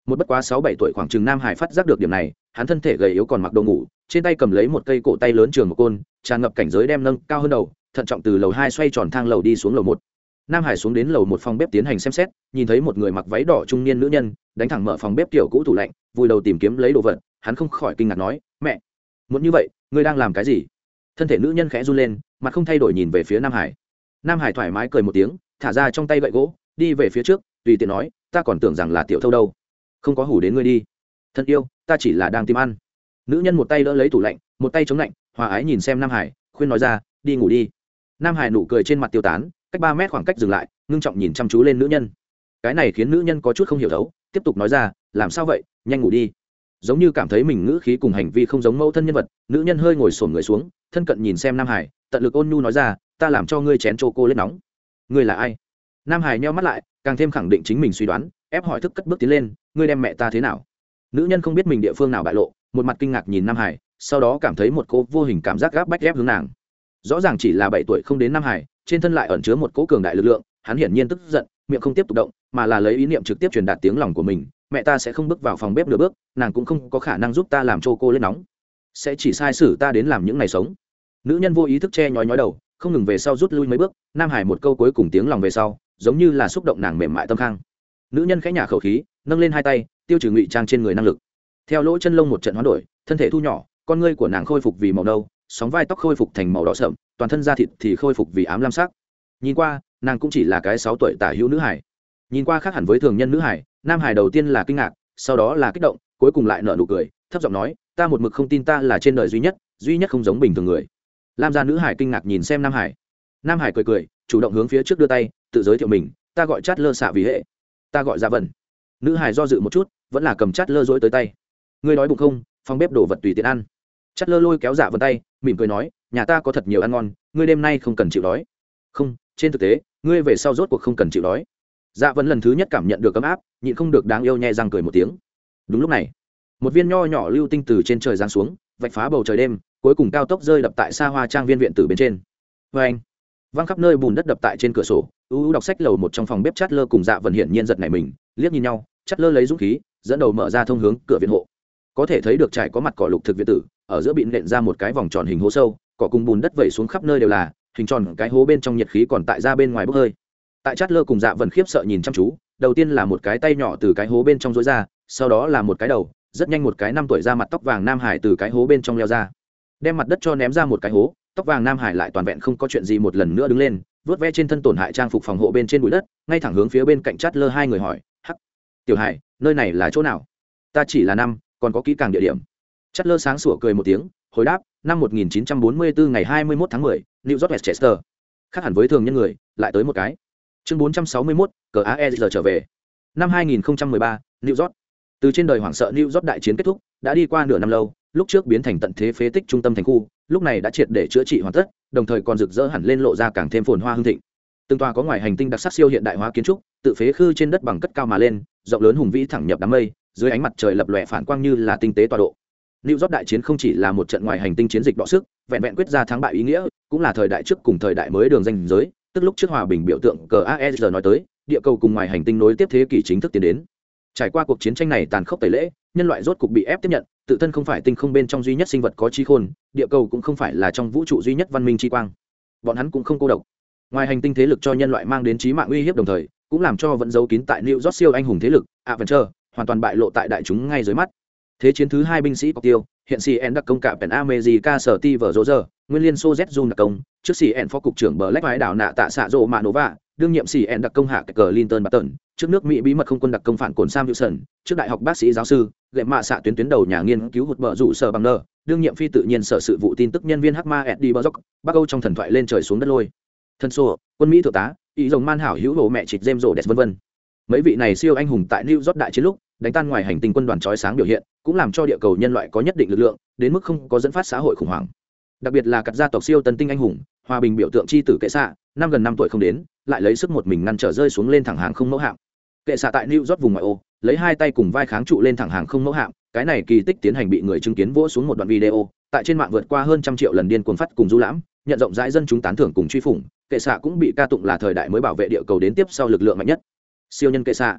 một bất quá 6-7 tuổi khoảng chừng nam hải phát giác được điểm này, hắn thân thể gầy yếu còn mặc đồ ngủ, trên tay cầm lấy một cây cổ tay lớn trường một côn, tràn ngập cảnh giới đem nâng cao hơn đầu, thận trọng từ lầu 2 xoay tròn thang lầu đi xuống lầu 1. Nam hải xuống đến lầu 1 phòng bếp tiến hành xem xét, nhìn thấy một người mặc váy đỏ trung niên nữ nhân đánh thẳng mở phòng bếp tiểu cũ tủ lạnh, vùi đầu tìm kiếm lấy đồ vật. Hắn không khỏi kinh ngạc nói, mẹ, muốn như vậy ngươi đang làm cái gì? Thân thể nữ nhân khẽ run lên, mặt không thay đổi nhìn về phía Nam hải. Nam hải thoải mái cười một tiếng, thả ra trong tay gậy gỗ, đi về phía trước, tùy tiện nói, ta còn tưởng rằng là tiểu thâu đâu, không có hủ đến ngươi đi. Thân yêu, ta chỉ là đang tìm ăn. Nữ nhân một tay đỡ lấy tủ lạnh, một tay chống lạnh, hòa ái nhìn xem Nam hải, khuyên nói ra, đi ngủ đi. Nam hải nụ cười trên mặt tiêu tán, cách 3 mét khoảng cách dừng lại, ngưng trọng nhìn chăm chú lên nữ nhân. Cái này khiến nữ nhân có chút không hiểu thấu, tiếp tục nói ra, làm sao vậy, nhanh ngủ đi. Giống như cảm thấy mình ngữ khí cùng hành vi không giống mẫu thân nhân vật, nữ nhân hơi ngồi xổm người xuống, thân cận nhìn xem Nam hải, tận lực ôn nhu nói ra, ta làm cho ngươi chén chocolate nóng. Ngươi là ai? Nam hải nheo mắt lại, càng thêm khẳng định chính mình suy đoán, ép hỏi thức cất bước tiến lên, ngươi đem mẹ ta thế nào? Nữ nhân không biết mình địa phương nào bại lộ, một mặt kinh ngạc nhìn Nam hải, sau đó cảm thấy một cô vô hình cảm giác gáp bách ép hướng nàng. Rõ ràng chỉ là 7 tuổi không đến Nam hải, trên thân lại ẩn chứa một cỗ cường đại lực lượng, hắn hiển nhiên tức giận, miệng không tiếp tục động, mà là lấy ý niệm trực tiếp truyền đạt tiếng lòng của mình, mẹ ta sẽ không bước vào phòng bếp nửa bước, nàng cũng không có khả năng giúp ta làm chocolate nóng, sẽ chỉ sai sử ta đến làm những ngày sống. Nữ nhân vô ý thức che nhói nhói đầu, không ngừng về sau rút lui mấy bước. Nam hải một câu cuối cùng tiếng lòng về sau, giống như là xúc động nàng mềm mại tâm khang. Nữ nhân khẽ nhả khẩu khí, nâng lên hai tay, tiêu trừ ngụy trang trên người năng lực. Theo lỗ chân lông một trận hoán đổi, thân thể thu nhỏ, con ngươi của nàng khôi phục vì màu nâu, sóng vai tóc khôi phục thành màu đỏ sậm, toàn thân da thịt thì khôi phục vì ám lam sắc. Nhìn qua, nàng cũng chỉ là cái 6 tuổi tả hữu nữ hải. Nhìn qua khác hẳn với thường nhân nữ hải, Nam hải đầu tiên là kinh ngạc, sau đó là kích động, cuối cùng lại nở nụ cười, thấp giọng nói, ta một mực không tin ta là trên đời duy nhất không giống bình thường người. Lam gia nữ hải kinh ngạc nhìn xem Nam hải. Nam hải cười cười, chủ động hướng phía trước đưa tay, tự giới thiệu mình, ta gọi Chát Lơ xạ vì hệ, ta gọi Dạ Vân. Nữ hải do dự một chút, vẫn là cầm Chát Lơ dỗi tới tay. Ngươi đói bụng không? Phòng bếp đồ vật tùy tiện ăn. Chát Lơ lôi kéo Dạ Vân tay, mỉm cười nói, nhà ta có thật nhiều ăn ngon, ngươi đêm nay không cần chịu đói. Không, trên thực tế, ngươi về sau rốt cuộc không cần chịu đói. Dạ Vân lần thứ nhất cảm nhận được ấm áp, nhịn không được đáng yêu nhẹ răng cười một tiếng. Đúng lúc này, một viên nho nhỏ lưu tinh từ trên trời giáng xuống, vạch phá bầu trời đêm, cuối cùng cao tốc rơi đập tại xa hoa trang viên viện tử bên trên. Vê anh, văng khắp nơi bùn đất đập tại trên cửa sổ. Đọc sách lầu một trong phòng bếp Chát Lơ cùng Dạ Vân hiển nhiên giật nảy mình, liếc nhìn nhau. Chát Lơ lấy dũng khí, dẫn đầu mở ra thông hướng cửa viện hộ. Có thể thấy được trải có mặt cỏ lục thực viện tử, ở giữa bị nện ra một cái vòng tròn hình hố sâu, cỏ cùng bùn đất vẩy xuống khắp nơi đều là, hình tròn cái hố bên trong nhiệt khí còn tại ra bên ngoài bốc hơi. Tại Chát Lơ cùng Dạ Vân khiếp sợ nhìn chăm chú, đầu tiên là một cái tay nhỏ từ cái hố bên trong rối ra, sau đó là một cái đầu, rất nhanh một cái 5 tuổi da mặt tóc vàng nam hải từ cái hố bên trong leo ra, đem mặt đất cho ném ra một cái hố. Tóc vàng nam hải lại toàn vẹn không có chuyện gì một lần nữa đứng lên, vớt ve trên thân tổn hại trang phục phòng hộ bên trên bụi đất, ngay thẳng hướng phía bên cạnh Chát Lơ hai người hỏi, hắc, tiểu hải, nơi này là chỗ nào? Ta chỉ là năm, còn có kỹ càng địa điểm. Chát Lơ sáng sủa cười một tiếng, hồi đáp, năm 1944 ngày 21 tháng 10, New York Westchester. Khác hẳn với thường nhân người, lại tới một cái. Chương 461, cờ AER trở về. Năm 2013, New York. Từ trên đời hoảng sợ New York đại chiến kết thúc, đã đi qua nửa năm lâu, lúc trước biến thành tận thế phế tích trung tâm thành khu, lúc này đã triệt để chữa trị hoàn tất, đồng thời còn rực rỡ hẳn lên lộ ra càng thêm phồn hoa hưng thịnh. Từng tòa có ngoài hành tinh đặc sắc siêu hiện đại hóa kiến trúc, tự phế khư trên đất bằng cất cao mà lên, rộng lớn hùng vĩ thẳng nhập đám mây, dưới ánh mặt trời lập lòe phản quang như là tinh tế tọa độ. New York đại chiến không chỉ là một trận ngoài hành tinh chiến dịch đọ sức, vẹn vẹn quyết ra thắng bại ý nghĩa, cũng là thời đại trước cùng thời đại mới đường ranh giới, tức lúc trước hòa bình biểu tượng cờ AER nói tới, địa cầu cùng ngoài hành tinh nối tiếp thế kỷ chính thức tiến đến. Trải qua cuộc chiến tranh này tàn khốc tẩy lễ, nhân loại rốt cục bị ép tiếp nhận, tự thân không phải tinh không bên trong duy nhất sinh vật có trí khôn, địa cầu cũng không phải là trong vũ trụ duy nhất văn minh chi quang. Bọn hắn cũng không cô độc. Ngoài hành tinh thế lực cho nhân loại mang đến chí mạng uy hiếp đồng thời, cũng làm cho vẫn giấu kín tại New York siêu anh hùng thế lực Avenger hoàn toàn bại lộ tại đại chúng ngay dưới mắt. Thế chiến thứ 2 binh sĩ Cọc Tiêu, hiện CN đặc công cả Pen America sở ti vở Roger, nguyên liên Xô Z đặc công, trước CN phó cục trưởng Black Vãi đảo nạ tạ xạ rộ mạ nova, đương nhiệm CN đặc công hạ cờ Linton Barton, trước nước Mỹ bí mật không quân đặc công phản cồn Sam Wilson, trước đại học bác sĩ giáo sư, gệm mạ xạ tuyến đầu nhà nghiên cứu hụt bờ rủ sở bằng nơ, đương nhiệm phi tự nhiên sở sự vụ tin tức nhân viên Hắc Ma Eddie Brock, Bắc Âu trong thần thoại lên trời xuống đất lôi. Thân Xô, quân Mỹ thượng tá, ý rồng man hảo hữu hồ mẹ trịch James Rhodes vân vân. Mấy vị này siêu anh hùng tại New York đại chiến lúc, đánh tan ngoài hành tinh quân đoàn chói sáng biểu hiện, cũng làm cho địa cầu nhân loại có nhất định lực lượng, đến mức không có dẫn phát xã hội khủng hoảng. Đặc biệt là các gia tộc siêu tân tinh anh hùng, hòa bình biểu tượng chi tử Kệ xạ, gần 5 tuổi không đến, lại lấy sức một mình ngăn trở rơi xuống lên thẳng hàng không mẫu hạm. Kệ xạ tại New York vùng ngoại ô, lấy hai tay cùng vai kháng trụ lên thẳng hàng không mẫu hạm, cái này kỳ tích tiến hành bị người chứng kiến vỗ xuống một đoạn video, tại trên mạng vượt qua hơn 100 triệu lần điên cuồng phát cùng du lãm, nhận rộng rãi dân chúng tán thưởng cùng truy phủng. Kệ xạ cũng bị ca tụng là thời đại mới bảo vệ địa cầu đến tiếp sau lực lượng mạnh nhất. Siêu nhân Kệ xạ.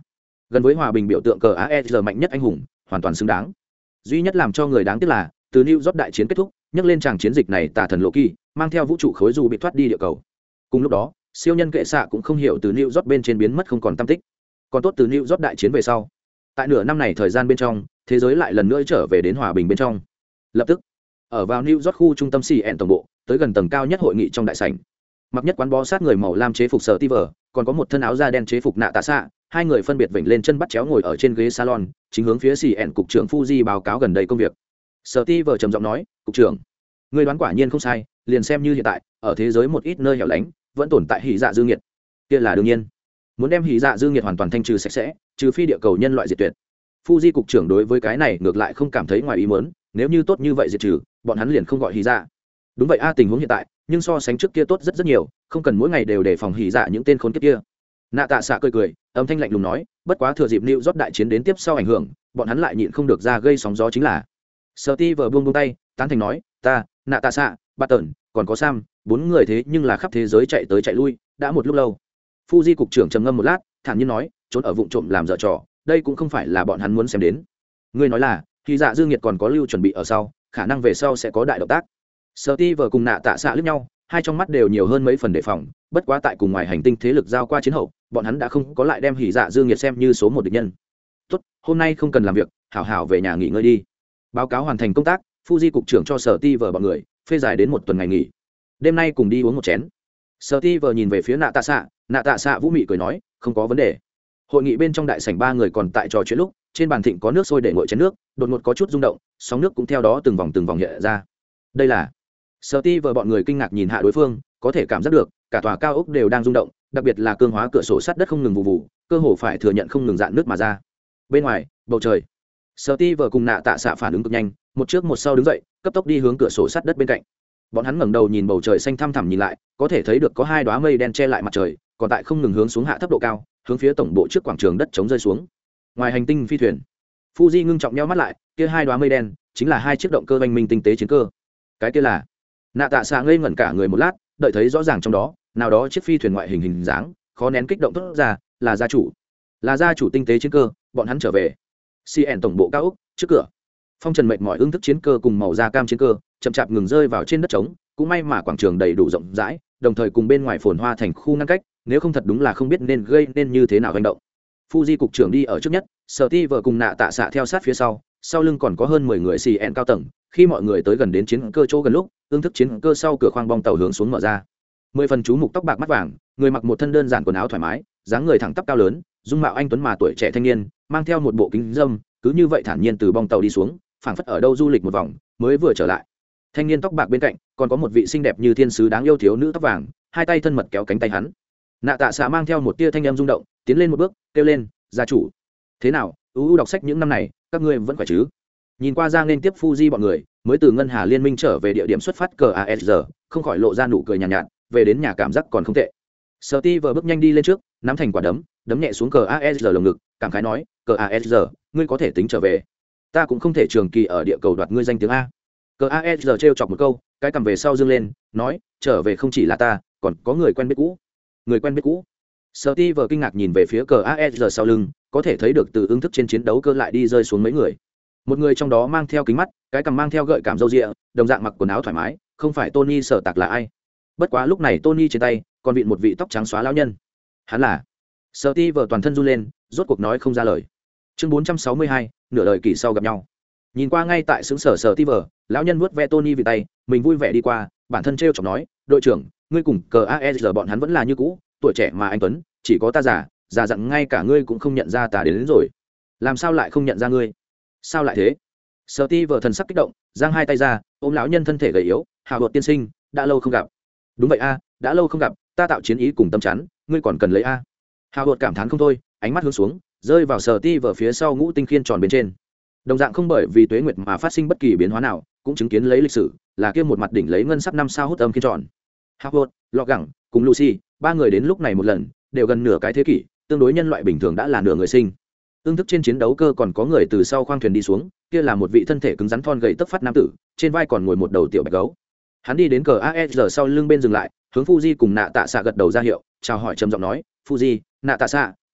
gần với hòa bình biểu tượng cờ aes mạnh nhất anh hùng, hoàn toàn xứng đáng. Duy nhất làm cho người đáng tiếc là từ New York đại chiến kết thúc, nhắc lên tràng chiến dịch này tà thần Loki mang theo vũ trụ khối dù bị thoát đi địa cầu. Cùng lúc đó, siêu nhân kệ xạ cũng không hiểu từ New York bên trên biến mất không còn tăm tích. Còn tốt từ New York đại chiến về sau, tại nửa năm này thời gian bên trong, thế giới lại lần nữa trở về đến hòa bình bên trong. Lập tức, ở vào New York khu trung tâm CN tổng bộ, tới gần tầng cao nhất hội nghị trong đại sảnh. Mặc nhất quán bó sát người màu lam chế phục sở Steve, còn có một thân áo da đen chế phục nạ tạ xạ, hai người phân biệt vểnh lên chân bắt chéo ngồi ở trên ghế salon, chính hướng phía CN cục trưởng Fuji báo cáo gần đây công việc. Sở Steve trầm giọng nói, "Cục trưởng, người đoán quả nhiên không sai, liền xem như hiện tại, ở thế giới một ít nơi hẻo lánh, vẫn tồn tại hỉ dạ dư nghiệt. Kia là đương nhiên. Muốn đem hỉ dạ dư nghiệt hoàn toàn thanh trừ sạch sẽ, trừ phi địa cầu nhân loại diệt tuyệt." Fuji cục trưởng đối với cái này ngược lại không cảm thấy ngoài ý muốn, nếu như tốt như vậy diệt trừ, bọn hắn liền không gọi hỉ dạ. Đúng vậy a, tình huống hiện tại, nhưng so sánh trước kia tốt rất nhiều, không cần mỗi ngày đều đề phòng hỉ dạ những tên khốn kiếp kia. Nạ tạ xạ cười, âm thanh lạnh lùng nói, bất quá thừa dịp New York đại chiến đến tiếp sau ảnh hưởng, bọn hắn lại nhịn không được ra gây sóng gió chính là. Steve buông tay, tán thành nói, ta, Nạ tạ xạ, Barton, còn có Sam, bốn người thế nhưng là khắp thế giới chạy tới chạy lui, đã một lúc lâu. Fuji cục trưởng trầm ngâm một lát, thản nhiên nói, trốn ở vụng trộm làm dở trò, đây cũng không phải là bọn hắn muốn xem đến. Ngươi nói là, khi dạ dương nhiệt còn có lưu chuẩn bị ở sau, khả năng về sau sẽ có đại động tác. Steve cùng Nạ tạ xạ liếc nhau, hai trong mắt đều nhiều hơn mấy phần đề phòng, bất quá tại cùng ngoài hành tinh thế lực giao qua chiến hậu, bọn hắn đã không có lại đem hỉ dạ dương nhiệt xem như số một địch nhân. Tốt, hôm nay không cần làm việc, hảo hảo về nhà nghỉ ngơi đi. Báo cáo hoàn thành công tác, Fuji cục trưởng cho Steve bọn người phê giải đến một tuần ngày nghỉ. Đêm nay cùng đi uống một chén. Steve nhìn về phía Nạ tạ xạ vũ mị cười nói, không có vấn đề. Hội nghị bên trong đại sảnh ba người còn tại trò chuyện lúc, trên bàn thịnh có nước sôi để nguội chén nước, đột ngột có chút rung động, sóng nước cũng theo đó từng vòng hiện ra. Đây là Steve bọn người kinh ngạc nhìn hạ đối phương, có thể cảm giác được cả tòa cao ốc đều đang rung động, đặc biệt là cương hóa cửa sổ sắt đất không ngừng vụ vụ, cơ hồ phải thừa nhận không ngừng dạn nước mà ra. Bên ngoài, bầu trời, Steve cùng Nạ tạ xạ phản ứng cực nhanh, một trước một sau đứng dậy, cấp tốc đi hướng cửa sổ sắt đất bên cạnh. Bọn hắn ngẩng đầu nhìn bầu trời xanh thăm thẳm nhìn lại, có thể thấy được có hai đóa mây đen che lại mặt trời, còn tại không ngừng hướng xuống hạ thấp độ cao, hướng phía tổng bộ trước quảng trường đất chống rơi xuống. Ngoài hành tinh phi thuyền, Fuji ngưng trọng nheo mắt lại, kia hai đóa mây đen chính là hai chiếc động cơ oanh minh tinh tế chiến cơ. Cái kia là? Nạ tạ xạ ngây ngẩn cả người một lát, đợi thấy rõ ràng trong đó, nào đó chiếc phi thuyền ngoại hình dáng, khó nén kích động thốt ra, là gia chủ tinh tế chiến cơ, bọn hắn trở về. CN tổng bộ cao ốc, trước cửa. Phong Trần mệt mỏi ưng thức chiến cơ cùng màu da cam chiến cơ, chậm chạp ngừng rơi vào trên đất trống, cũng may mà quảng trường đầy đủ rộng rãi, đồng thời cùng bên ngoài phồn hoa thành khu ngăn cách, nếu không thật đúng là không biết nên gây nên như thế nào hành động. Fuji cục trưởng đi ở trước nhất, Steve cùng Nạ tạ xạ theo sát phía sau lưng còn có hơn 10 người CN cao tầng, khi mọi người tới gần đến chiến cơ chỗ gần lúc, ương thức chiến cơ sau cửa khoang bong tàu hướng xuống mở ra. 10 phần chú mục tóc bạc mắt vàng, người mặc một thân đơn giản quần áo thoải mái, dáng người thẳng tắp cao lớn, dung mạo anh tuấn mà tuổi trẻ thanh niên, mang theo một bộ kính râm, cứ như vậy thản nhiên từ bong tàu đi xuống, phảng phất ở đâu du lịch một vòng, mới vừa trở lại. Thanh niên tóc bạc bên cạnh, còn có một vị xinh đẹp như thiên sứ đáng yêu thiếu nữ tóc vàng, hai tay thân mật kéo cánh tay hắn. Nạ tạ xạ mang theo một tia thanh âm rung động, tiến lên một bước, kêu lên, gia chủ. Thế nào, đọc sách những năm này, các ngươi vẫn khỏe chứ? Nhìn qua ra nên tiếp Fuji bọn người, mới từ ngân hà liên minh trở về địa điểm xuất phát cờ ASR, không khỏi lộ ra nụ cười nhàn nhạt, về đến nhà cảm giác còn không tệ. Steve bước nhanh đi lên trước, nắm thành quả đấm nhẹ xuống cờ ASR lồng ngực, cảm khái nói, cờ ASR, ngươi có thể tính trở về. Ta cũng không thể trường kỳ ở địa cầu đoạt ngươi danh tiếng a. Cờ ASR trêu chọc một câu, cái cầm về sau dương lên, nói, trở về không chỉ là ta, còn có người quen biết cũ. Người quen biết cũ. Steve kinh ngạc nhìn về phía cờ ASR sau lưng, có thể thấy được từ ứng thức trên chiến đấu cơ lại đi rơi xuống mấy người. Một người trong đó mang theo kính mắt, cái cằm mang theo gợi cảm râu ria, đồng dạng mặc quần áo thoải mái, không phải Tony Sở Tạc là ai? Bất quá lúc này Tony trên tay còn vịn một vị tóc trắng xóa lão nhân. Hắn là Steve toàn thân run lên, rốt cuộc nói không ra lời. Chương 462, nửa đời kỳ sau gặp nhau. Nhìn qua ngay tại xứng sở Steve, lão nhân vuốt ve Tony vì tay, mình vui vẻ đi qua, bản thân trêu chọc nói, đội trưởng, ngươi cùng cờ AER bọn hắn vẫn là như cũ, tuổi trẻ mà anh tuấn, chỉ có ta già dặn ngay cả ngươi cũng không nhận ra ta đến rồi. Làm sao lại không nhận ra ngươi? Sao lại thế? Steve thần sắc kích động, giang hai tay ra, ôm lão nhân thân thể gầy yếu, hào hột tiên sinh, đã lâu không gặp. Đúng vậy a, đã lâu không gặp, ta tạo chiến ý cùng tâm chắn, ngươi còn cần lấy a. Hào hột cảm thán không thôi, ánh mắt hướng xuống, rơi vào Steve phía sau ngũ tinh khiên tròn bên trên. Đồng dạng không bởi vì tuế nguyệt mà phát sinh bất kỳ biến hóa nào, cũng chứng kiến lấy lịch sử, là kia một mặt đỉnh lấy ngân sắc 5 sao hút âm khiên tròn. Howard, Logan cùng Lucy, ba người đến lúc này một lần, đều gần nửa cái thế kỷ, tương đối nhân loại bình thường đã là nửa người sinh. Tương thức trên chiến đấu cơ còn có người từ sau khoang thuyền đi xuống, kia là một vị thân thể cứng rắn thon gầy tấc phát nam tử, trên vai còn ngồi một đầu tiểu bạch gấu. Hắn đi đến cờ AER sau lưng bên dừng lại, hướng Fuji cùng Nạ Tạ Xạ gật đầu ra hiệu, chào hỏi trầm giọng nói, "Fuji, Nạ Tạ Xạ,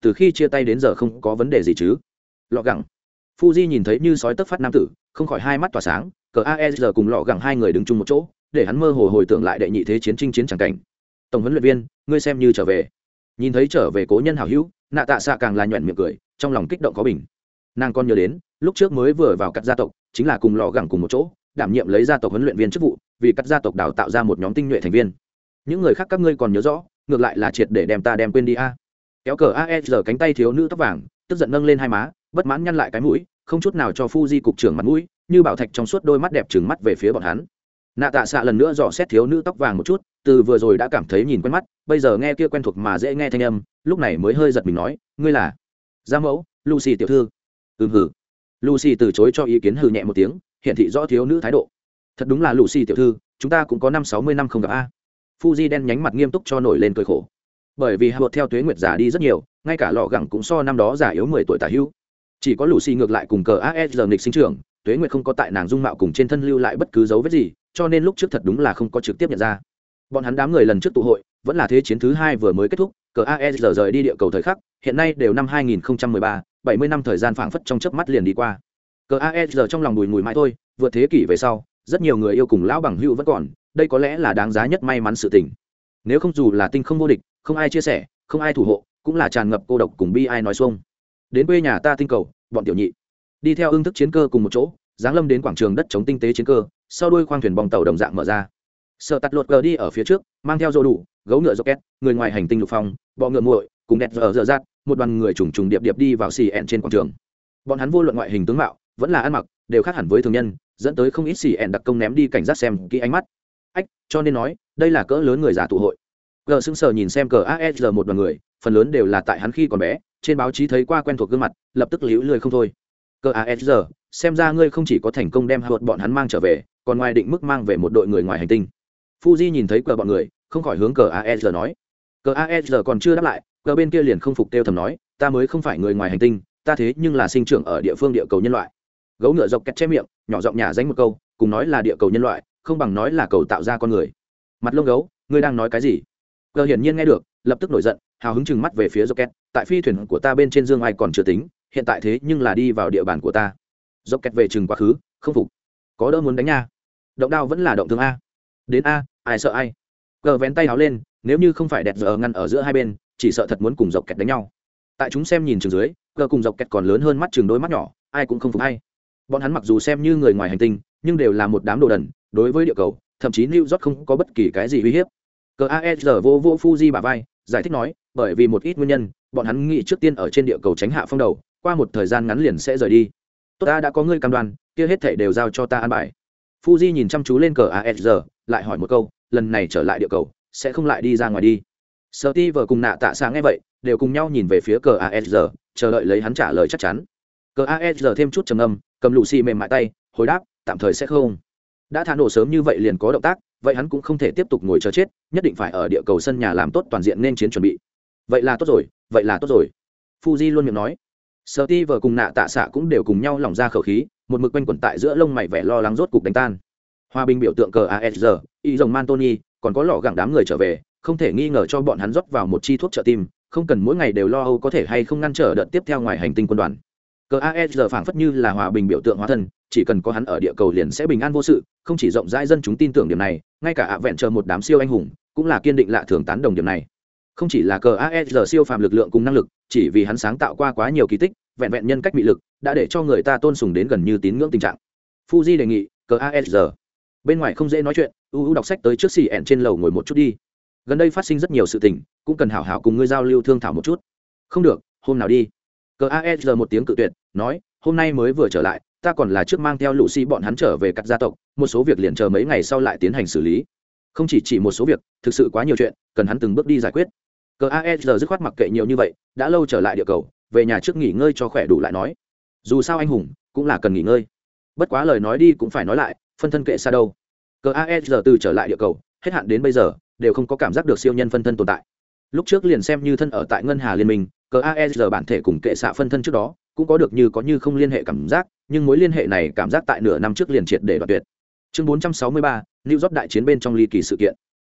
từ khi chia tay đến giờ không có vấn đề gì chứ? Lọ gẳng. Fuji nhìn thấy như sói tấc phát nam tử, không khỏi hai mắt tỏa sáng, CAER cùng Lọ gẳng hai người đứng chung một chỗ, để hắn mơ hồ hồi tưởng lại đệ nhị thế chiến chinh chiến chẳng cảnh. Tổng huấn luyện viên, ngươi xem như trở về. Nhìn thấy trở về cố nhân hảo hữu, Nạ Tạ Xạ càng là nhuyễn miệng cười, trong lòng kích động có bình. Nàng còn nhớ đến, lúc trước mới vừa vào cắt gia tộc, chính là cùng Lọ gẳng cùng một chỗ, đảm nhiệm lấy gia tộc huấn luyện viên chức vụ, vì cắt gia tộc đào tạo ra một nhóm tinh nhuệ thành viên. Những người khác các ngươi còn nhớ rõ, ngược lại là triệt để đem ta đem quên đi a. Kéo cờ AER cánh tay thiếu nữ tóc vàng, tức giận nâng lên hai má, bất mãn nhăn lại cái mũi, không chút nào cho Fuji cục trưởng mặt mũi, như bảo thạch trong suốt đôi mắt đẹp trừng mắt về phía bọn hắn. Nạ Tạ Xạ lần nữa dò xét thiếu nữ tóc vàng một chút, từ vừa rồi đã cảm thấy nhìn quen mắt, bây giờ nghe kia quen thuộc mà dễ nghe thanh âm, lúc này mới hơi giật mình nói, ngươi là gia mẫu Lucy tiểu thư. Hừ. Lucy từ chối cho ý kiến, hừ nhẹ một tiếng, hiện thị rõ thiếu nữ thái độ. Thật đúng là Lucy tiểu thư, chúng ta cũng có 50-60 năm không gặp a. Fuji đen nhánh mặt nghiêm túc cho nổi lên cười khổ. Bởi vì Howard theo tuế nguyệt già đi rất nhiều, ngay cả Lọ gẳng cũng so năm đó già yếu 10 tuổi tả hữu. Chỉ có Lucy ngược lại cùng cờ ASR nghịch sinh trưởng, tuế nguyệt không có tại nàng dung mạo cùng trên thân lưu lại bất cứ dấu vết gì, cho nên lúc trước thật đúng là không có trực tiếp nhận ra. Bọn hắn đám người lần trước tụ hội, vẫn là thế chiến thứ 2 vừa mới kết thúc, cờ ASR rời đi địa cầu thời khắc, hiện nay đều năm 2013, 70 năm thời gian phảng phất trong chớp mắt liền đi qua. Cờ ASR trong lòng bùi ngùi mãi thôi, vượt thế kỷ về sau, rất nhiều người yêu cùng lão bằng hữu vẫn còn, đây có lẽ là đáng giá nhất may mắn sự tình. Nếu không dù là tinh không vô địch, không ai chia sẻ, không ai thủ hộ, cũng là tràn ngập cô độc cùng bi ai nói xuông. Đến quê nhà ta tinh cầu, bọn tiểu nhị đi theo ương thức chiến cơ cùng một chỗ, giáng lâm đến quảng trường đất chống tinh tế chiến cơ, sau đuôi khoang thuyền bong tàu đồng dạng mở ra. Sở Tạt Lột Cờ đi ở phía trước, mang theo rô đủ, gấu ngựa rocket, người ngoài hành tinh lục phong, bọ ngựa muội, cùng đẹp giờ dở dạt, một đoàn người trùng trùng điệp điệp đi vào xì ẹn trên quảng trường. Bọn hắn vô luận ngoại hình tướng mạo, vẫn là ăn mặc, đều khác hẳn với thường nhân, dẫn tới không ít xì ẹn đặc công ném đi cảnh giác xem kỹ ánh mắt. Ách, cho nên nói, đây là cỡ lớn người già tụ hội. Cờ sững sờ nhìn xem cờ ASR một đoàn người, phần lớn đều là tại hắn khi còn bé, trên báo chí thấy qua quen thuộc gương mặt, lập tức liễu lười không thôi. Cờ ASR, xem ra ngươi không chỉ có thành công đem Howard bọn hắn mang trở về, còn ngoài định mức mang về một đội người ngoài hành tinh. Fuji nhìn thấy cờ bọn người, không khỏi hướng cờ ASR nói. Cờ ASR còn chưa đáp lại, cờ bên kia liền không phục tiêu thầm nói, ta mới không phải người ngoài hành tinh, ta thế nhưng là sinh trưởng ở địa phương địa cầu nhân loại. Gấu ngựa dọc kẹt che miệng, nhỏ giọng nhả danh một câu, cùng nói là địa cầu nhân loại, không bằng nói là cầu tạo ra con người. Mặt lông gấu, ngươi đang nói cái gì? Cờ hiển nhiên nghe được, lập tức nổi giận, hào hứng chừng mắt về phía Rocket, tại phi thuyền của ta bên trên dương ai còn chưa tính, hiện tại thế nhưng là đi vào địa bàn của ta. Rocket về chừng quá khứ, không phục. Có đỡ muốn đánh nha. Động đao vẫn là động thương a. Đến a, ai sợ ai. Cờ vén tay áo lên, nếu như không phải đẹp giờ ngăn ở giữa hai bên, chỉ sợ thật muốn cùng Rocket đánh nhau. Tại chúng xem nhìn chừng dưới, cờ cùng Rocket còn lớn hơn mắt chừng đôi mắt nhỏ, ai cũng không phục ai. Bọn hắn mặc dù xem như người ngoài hành tinh, nhưng đều là một đám đồ đần, đối với địa cầu, thậm chí New York không có bất kỳ cái gì uy hiếp. Cờ ASR vô Fuji bả vai, giải thích nói, bởi vì một ít nguyên nhân, bọn hắn nghĩ trước tiên ở trên địa cầu tránh hạ phong đầu, qua một thời gian ngắn liền sẽ rời đi. Tốt, ta đã có ngươi cam đoan, kia hết thảy đều giao cho ta an bài. Fuji nhìn chăm chú lên cờ ASR, lại hỏi một câu, lần này trở lại địa cầu, sẽ không lại đi ra ngoài đi. Steve cùng Nạ Tạ Xạ nghe vậy, đều cùng nhau nhìn về phía cờ ASR, chờ đợi lấy hắn trả lời chắc chắn. Cờ ASR thêm chút trầm ngâm, cầm Lucy mềm mại tay, hồi đáp, tạm thời sẽ không. Đã thả nổ sớm như vậy liền có động tác, vậy hắn cũng không thể tiếp tục ngồi chờ chết, nhất định phải ở địa cầu sân nhà làm tốt toàn diện nên chiến chuẩn bị. Vậy là tốt rồi. Fuji luôn miệng nói. Steve cùng Nạ Tạ Xạ cũng đều cùng nhau lỏng ra khẩu khí, một mực quanh quẩn tại giữa lông mày vẻ lo lắng rốt cục đánh tan. Hòa bình biểu tượng cờ ASR, y rồng Mantoni, còn có lọ gẳng đám người trở về, không thể nghi ngờ cho bọn hắn rót vào một chi thuốc trợ tim, không cần mỗi ngày đều lo âu có thể hay không ngăn trở đợt tiếp theo ngoài hành tinh quân đoàn. Cờ ASR phảng phất như là hòa bình biểu tượng hóa thân, chỉ cần có hắn ở địa cầu liền sẽ bình an vô sự, không chỉ rộng rãi dân chúng tin tưởng điểm này, ngay cả ạ vẹn chờ một đám siêu anh hùng cũng là kiên định lạ thường tán đồng điểm này. Không chỉ là cờ ASR siêu phàm lực lượng cùng năng lực, chỉ vì hắn sáng tạo qua quá nhiều kỳ tích, vẹn vẹn nhân cách bị lực đã để cho người ta tôn sùng đến gần như tín ngưỡng tình trạng. Fuji đề nghị, cờ ASR bên ngoài không dễ nói chuyện, đọc sách tới trước xì ẹn trên lầu ngồi một chút đi. Gần đây phát sinh rất nhiều sự tình, cũng cần hảo hảo cùng ngươi giao lưu thương thảo một chút. Không được, hôm nào đi. Cờ ASR một tiếng cự tuyệt, nói, hôm nay mới vừa trở lại, ta còn là trước mang theo Lucy bọn hắn trở về cắt gia tộc, một số việc liền chờ mấy ngày sau lại tiến hành xử lý. Không chỉ một số việc, thực sự quá nhiều chuyện, cần hắn từng bước đi giải quyết. Cờ ASR dứt khoát mặc kệ nhiều như vậy, đã lâu trở lại địa cầu, về nhà trước nghỉ ngơi cho khỏe đủ lại nói. Dù sao anh hùng cũng là cần nghỉ ngơi. Bất quá lời nói đi cũng phải nói lại, phân thân kệ xa đâu. Cờ ASR từ trở lại địa cầu, hết hạn đến bây giờ, đều không có cảm giác được siêu nhân phân thân tồn tại. Lúc trước liền xem như thân ở tại ngân hà liên minh, cờ ASR bản thể cùng kệ xạ phân thân trước đó cũng có được như có như không liên hệ cảm giác, nhưng mối liên hệ này cảm giác tại nửa năm trước liền triệt để đoạt tuyệt. Chương 463, New York đại chiến bên trong ly kỳ sự kiện.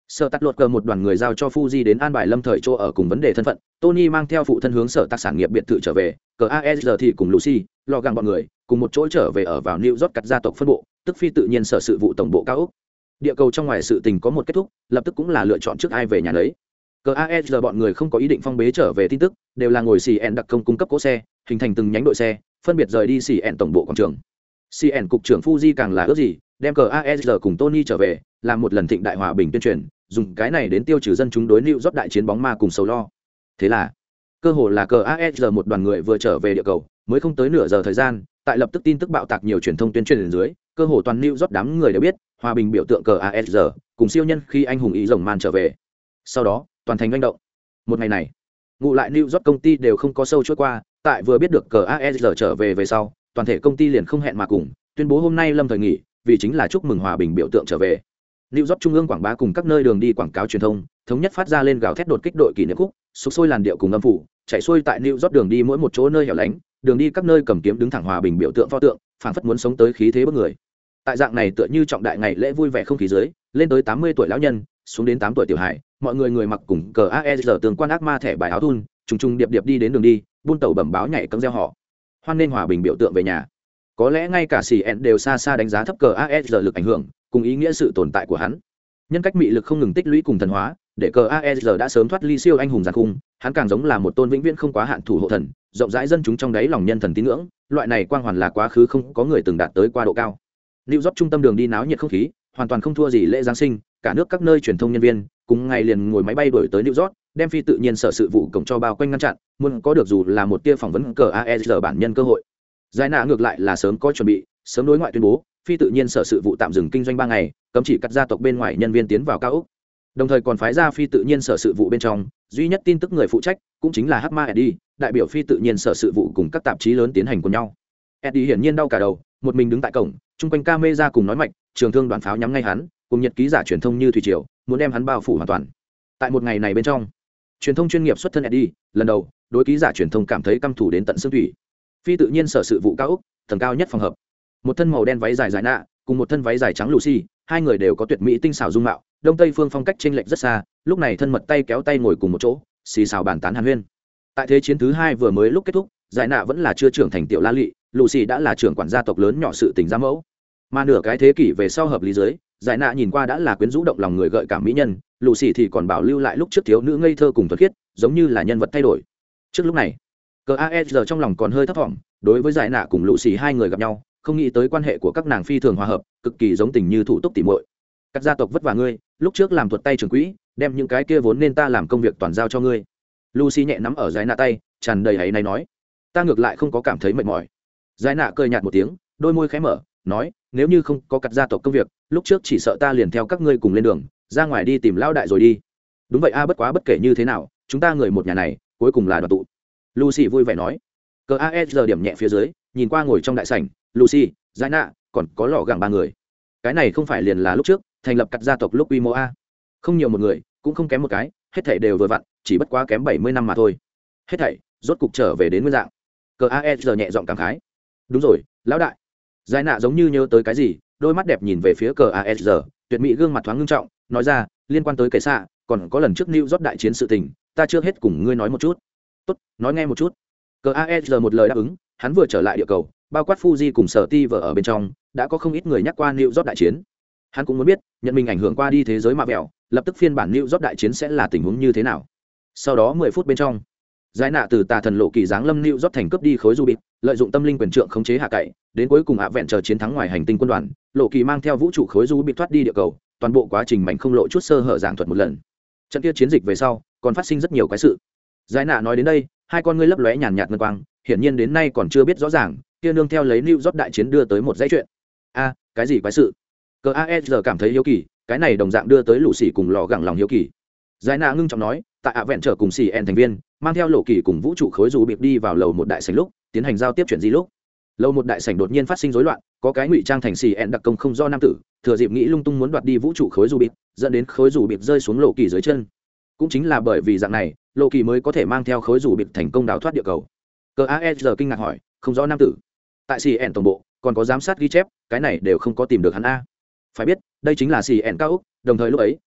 Sở tạc lột cờ một đoàn người giao cho Fuji đến an bài lâm thời chỗ ở cùng vấn đề thân phận. Tony mang theo phụ thân hướng sở tạc sản nghiệp biệt thự trở về, cờ ASR thì cùng Lucy lò gàng bọn người cùng một chỗ trở về ở vào New York cắt gia tộc phân bộ, tức phi tự nhiên sở sự vụ tổng bộ cao ốc. Địa cầu trong ngoài sự tình có một kết thúc, lập tức cũng là lựa chọn trước ai về nhà lấy. Cờ ASR bọn người không có ý định phong bế trở về tin tức, đều là ngồi CN đặc công cung cấp cỗ xe, hình thành từng nhánh đội xe, phân biệt rời đi CN tổng bộ quảng trường. CN cục trưởng Fuji càng là ước gì, đem cờ ASR cùng Tony trở về, làm một lần thịnh đại hòa bình tuyên truyền, dùng cái này đến tiêu trừ dân chúng đối New York đại chiến bóng ma cùng sầu lo. Thế là, cơ hồ là cờ ASR một đoàn người vừa trở về địa cầu, mới không tới nửa giờ thời gian, tại lập tức tin tức bạo tạc nhiều truyền thông tuyên truyền dưới, cơ hồ toàn New York đám người đều biết, hòa bình biểu tượng cờ ASR cùng siêu nhân khi anh hùng ý rồng man trở về. Sau đó, toàn thành manh động. Một ngày này, ngụ lại New York công ty đều không có sâu chuỗi qua, tại vừa biết được cờ ASR trở về sau, toàn thể công ty liền không hẹn mà cùng, tuyên bố hôm nay lâm thời nghỉ, vì chính là chúc mừng hòa bình biểu tượng trở về. New York trung ương quảng bá cùng các nơi đường đi quảng cáo truyền thông, thống nhất phát ra lên gào thét đột kích đội kỷ niệm khúc, sục sôi làn điệu cùng âm phủ, chạy xuôi tại New York đường đi mỗi một chỗ nơi hẻo lánh, đường đi các nơi cầm kiếm đứng thẳng hòa bình biểu tượng pho tượng, phảng phất muốn sống tới khí thế bức người. Tại dạng này tựa như trọng đại ngày lễ vui vẻ không khí dưới, lên tới 80 tuổi lão nhân, xuống đến 8 tuổi tiểu hải, mọi người người mặc cùng cờ AER tường quan ác ma thẻ bài áo thun, trùng trùng điệp điệp đi đến đường đi, buôn tàu bẩm báo nhảy cẫng reo họ. Hoan nên hòa bình biểu tượng về nhà. Có lẽ ngay cả CN đều xa xa đánh giá thấp cờ AER lực ảnh hưởng, cùng ý nghĩa sự tồn tại của hắn. Nhân cách mị lực không ngừng tích lũy cùng thần hóa, để cờ AER đã sớm thoát ly siêu anh hùng giàn khung, hắn càng giống là một tôn vĩnh viễn không quá hạn thủ hộ thần, rộng rãi dân chúng trong đáy lòng nhân thần tín ngưỡng, loại này quang hoàn là quá khứ không có người từng đạt tới qua độ cao. New York trung tâm đường đi náo nhiệt không khí, hoàn toàn không thua gì lễ giáng sinh, cả nước các nơi truyền thông nhân viên cùng ngày liền ngồi máy bay đuổi tới New York, đem phi tự nhiên sở sự vụ cổng cho bao quanh ngăn chặn, muốn có được dù là một tia phỏng vấn cờ AER bản nhân cơ hội. Giải nạ ngược lại là sớm có chuẩn bị, sớm đối ngoại tuyên bố, phi tự nhiên sở sự vụ tạm dừng kinh doanh 3 ngày, cấm chỉ cắt gia tộc bên ngoài nhân viên tiến vào cao ốc. Đồng thời còn phái ra phi tự nhiên sở sự vụ bên trong, duy nhất tin tức người phụ trách, cũng chính là Hắc Eddie, đại biểu phi tự nhiên sở sự vụ cùng các tạp chí lớn tiến hành cùng nhau. Eddie hiển nhiên đau cả đầu, một mình đứng tại cổng, chung quanh camera cùng nói mạch, trường thương đoàn pháo nhắm ngay hắn, cùng nhật ký giả truyền thông như thủy triều, muốn đem hắn bao phủ hoàn toàn. Tại một ngày này bên trong, truyền thông chuyên nghiệp xuất thân Eddie, lần đầu, đối ký giả truyền thông cảm thấy căm thù đến tận xương thủy. Phi tự nhiên sở sự vụ cao ốc, tầng cao nhất phòng hợp. Một thân màu đen váy dài nạ, cùng một thân váy dài trắng Lucy, hai người đều có tuyệt mỹ tinh xảo dung mạo, đông tây phương phong cách chênh lệch rất xa, lúc này thân mật tay kéo tay ngồi cùng một chỗ, xì xào bàn tán hàn huyên. Tại thế chiến thứ 2 vừa mới lúc kết thúc, giải nạ vẫn là chưa trưởng thành tiểu la lị, Lucy đã là trưởng quản gia tộc lớn nhỏ sự tình gia mẫu. Mà nửa cái thế kỷ về sau hợp lý giới, giải nạ nhìn qua đã là quyến rũ động lòng người gợi cảm mỹ nhân, Lucy thì còn bảo lưu lại lúc trước thiếu nữ ngây thơ cùng thuần khiết, giống như là nhân vật thay đổi. Trước lúc này, cờ AER trong lòng còn hơi thấp thỏm, đối với giải nạ cùng Lucy hai người gặp nhau, không nghĩ tới quan hệ của các nàng phi thường hòa hợp, cực kỳ giống tình như thủ túc tỉ muội. Các gia tộc vất vả ngươi, lúc trước làm thuật tay trưởng quỹ, đem những cái kia vốn nên ta làm công việc toàn giao cho ngươi. Lucy nhẹ nắm ở giải nạ tay, tràn đầy hãy này nói, ta ngược lại không có cảm thấy mệt mỏi. Giải nạ cười nhạt một tiếng, đôi môi khẽ mở, nói, nếu như không có cắt gia tộc công việc, lúc trước chỉ sợ ta liền theo các ngươi cùng lên đường, ra ngoài đi tìm lão đại rồi đi. Đúng vậy a, bất quá bất kể như thế nào, chúng ta người một nhà này, cuối cùng là đoàn tụ. Lucy vui vẻ nói. Cờ AER điểm nhẹ phía dưới, nhìn qua ngồi trong đại sảnh, Lucy, giải nạ, còn có lọ gẳng 3 người. Cái này không phải liền là lúc trước thành lập cắt gia tộc lúc quy mô a, không nhiều một người, cũng không kém một cái, hết thảy đều vừa vặn, chỉ bất quá kém 70 năm mà thôi. Hết thảy rốt cục trở về đến nguyên dạng. Cờ AER nhẹ giọng cảm khái. Đúng rồi, lão đại. Giải nạ giống như nhớ tới cái gì, đôi mắt đẹp nhìn về phía cờ AER, tuyệt mỹ gương mặt thoáng ngưng trọng, nói ra, liên quan tới kẻ xạ, còn có lần trước New York đại chiến sự tình, ta chưa hết cùng ngươi nói một chút. Tốt, nói nghe một chút. Cờ AER một lời đáp ứng, hắn vừa trở lại địa cầu, bao quát Fuji cùng Sở Ti vợ ở bên trong, đã có không ít người nhắc qua New York đại chiến. Hắn cũng muốn biết, nhận mình ảnh hưởng qua đi thế giới mạ vẹo, lập tức phiên bản New York đại chiến sẽ là tình huống như thế nào. Sau đó 10 phút bên trong, giải nạ từ tà thần lộ kỳ giáng lâm New York thành cướp đi khối du bịt, lợi dụng tâm linh quyền trượng khống chế hạ cậy, đến cuối cùng ạ vẹn chờ chiến thắng ngoài hành tinh quân đoàn, lộ kỳ mang theo vũ trụ khối du bịt thoát đi địa cầu, toàn bộ quá trình mảnh không lộ chút sơ hở giảng thuật một lần. Trận kia chiến dịch về sau, còn phát sinh rất nhiều cái sự. Giải nạ nói đến đây, hai con ngươi lấp lóe nhàn nhạt ngân quang, hiển nhiên đến nay còn chưa biết rõ ràng, kia nương theo lấy New York đại chiến đưa tới một dãy chuyện. A, cái gì quái sự? Cờ AER cảm thấy hiếu kỳ, cái này đồng dạng đưa tới lũ xỉ cùng lò gẳng lòng hiếu kỳ. Giải nạ ngưng trọng nói, tại ạ vẹn trở cùng xỉ en thành viên, mang theo lộ kỳ cùng vũ trụ khối dù bịp đi vào lầu một đại sảnh lúc, tiến hành giao tiếp chuyện gì lúc. Lầu một đại sảnh đột nhiên phát sinh rối loạn, có cái ngụy trang thành xỉ en đặc công không do nam tử, thừa dịp nghĩ lung tung muốn đoạt đi vũ trụ khối dù bịp, dẫn đến khối dù bịp rơi xuống lộ kỳ dưới chân. Cũng chính là bởi vì dạng này, lộ kỳ mới có thể mang theo khối dù bịp thành công đào thoát địa cầu. Cờ AER kinh ngạc hỏi, không rõ nam tử. Tại CN tổng bộ, còn có giám sát ghi chép, cái này đều không có tìm được hắn a. Phải biết, đây chính là CN cao ốc, đồng thời lúc ấy,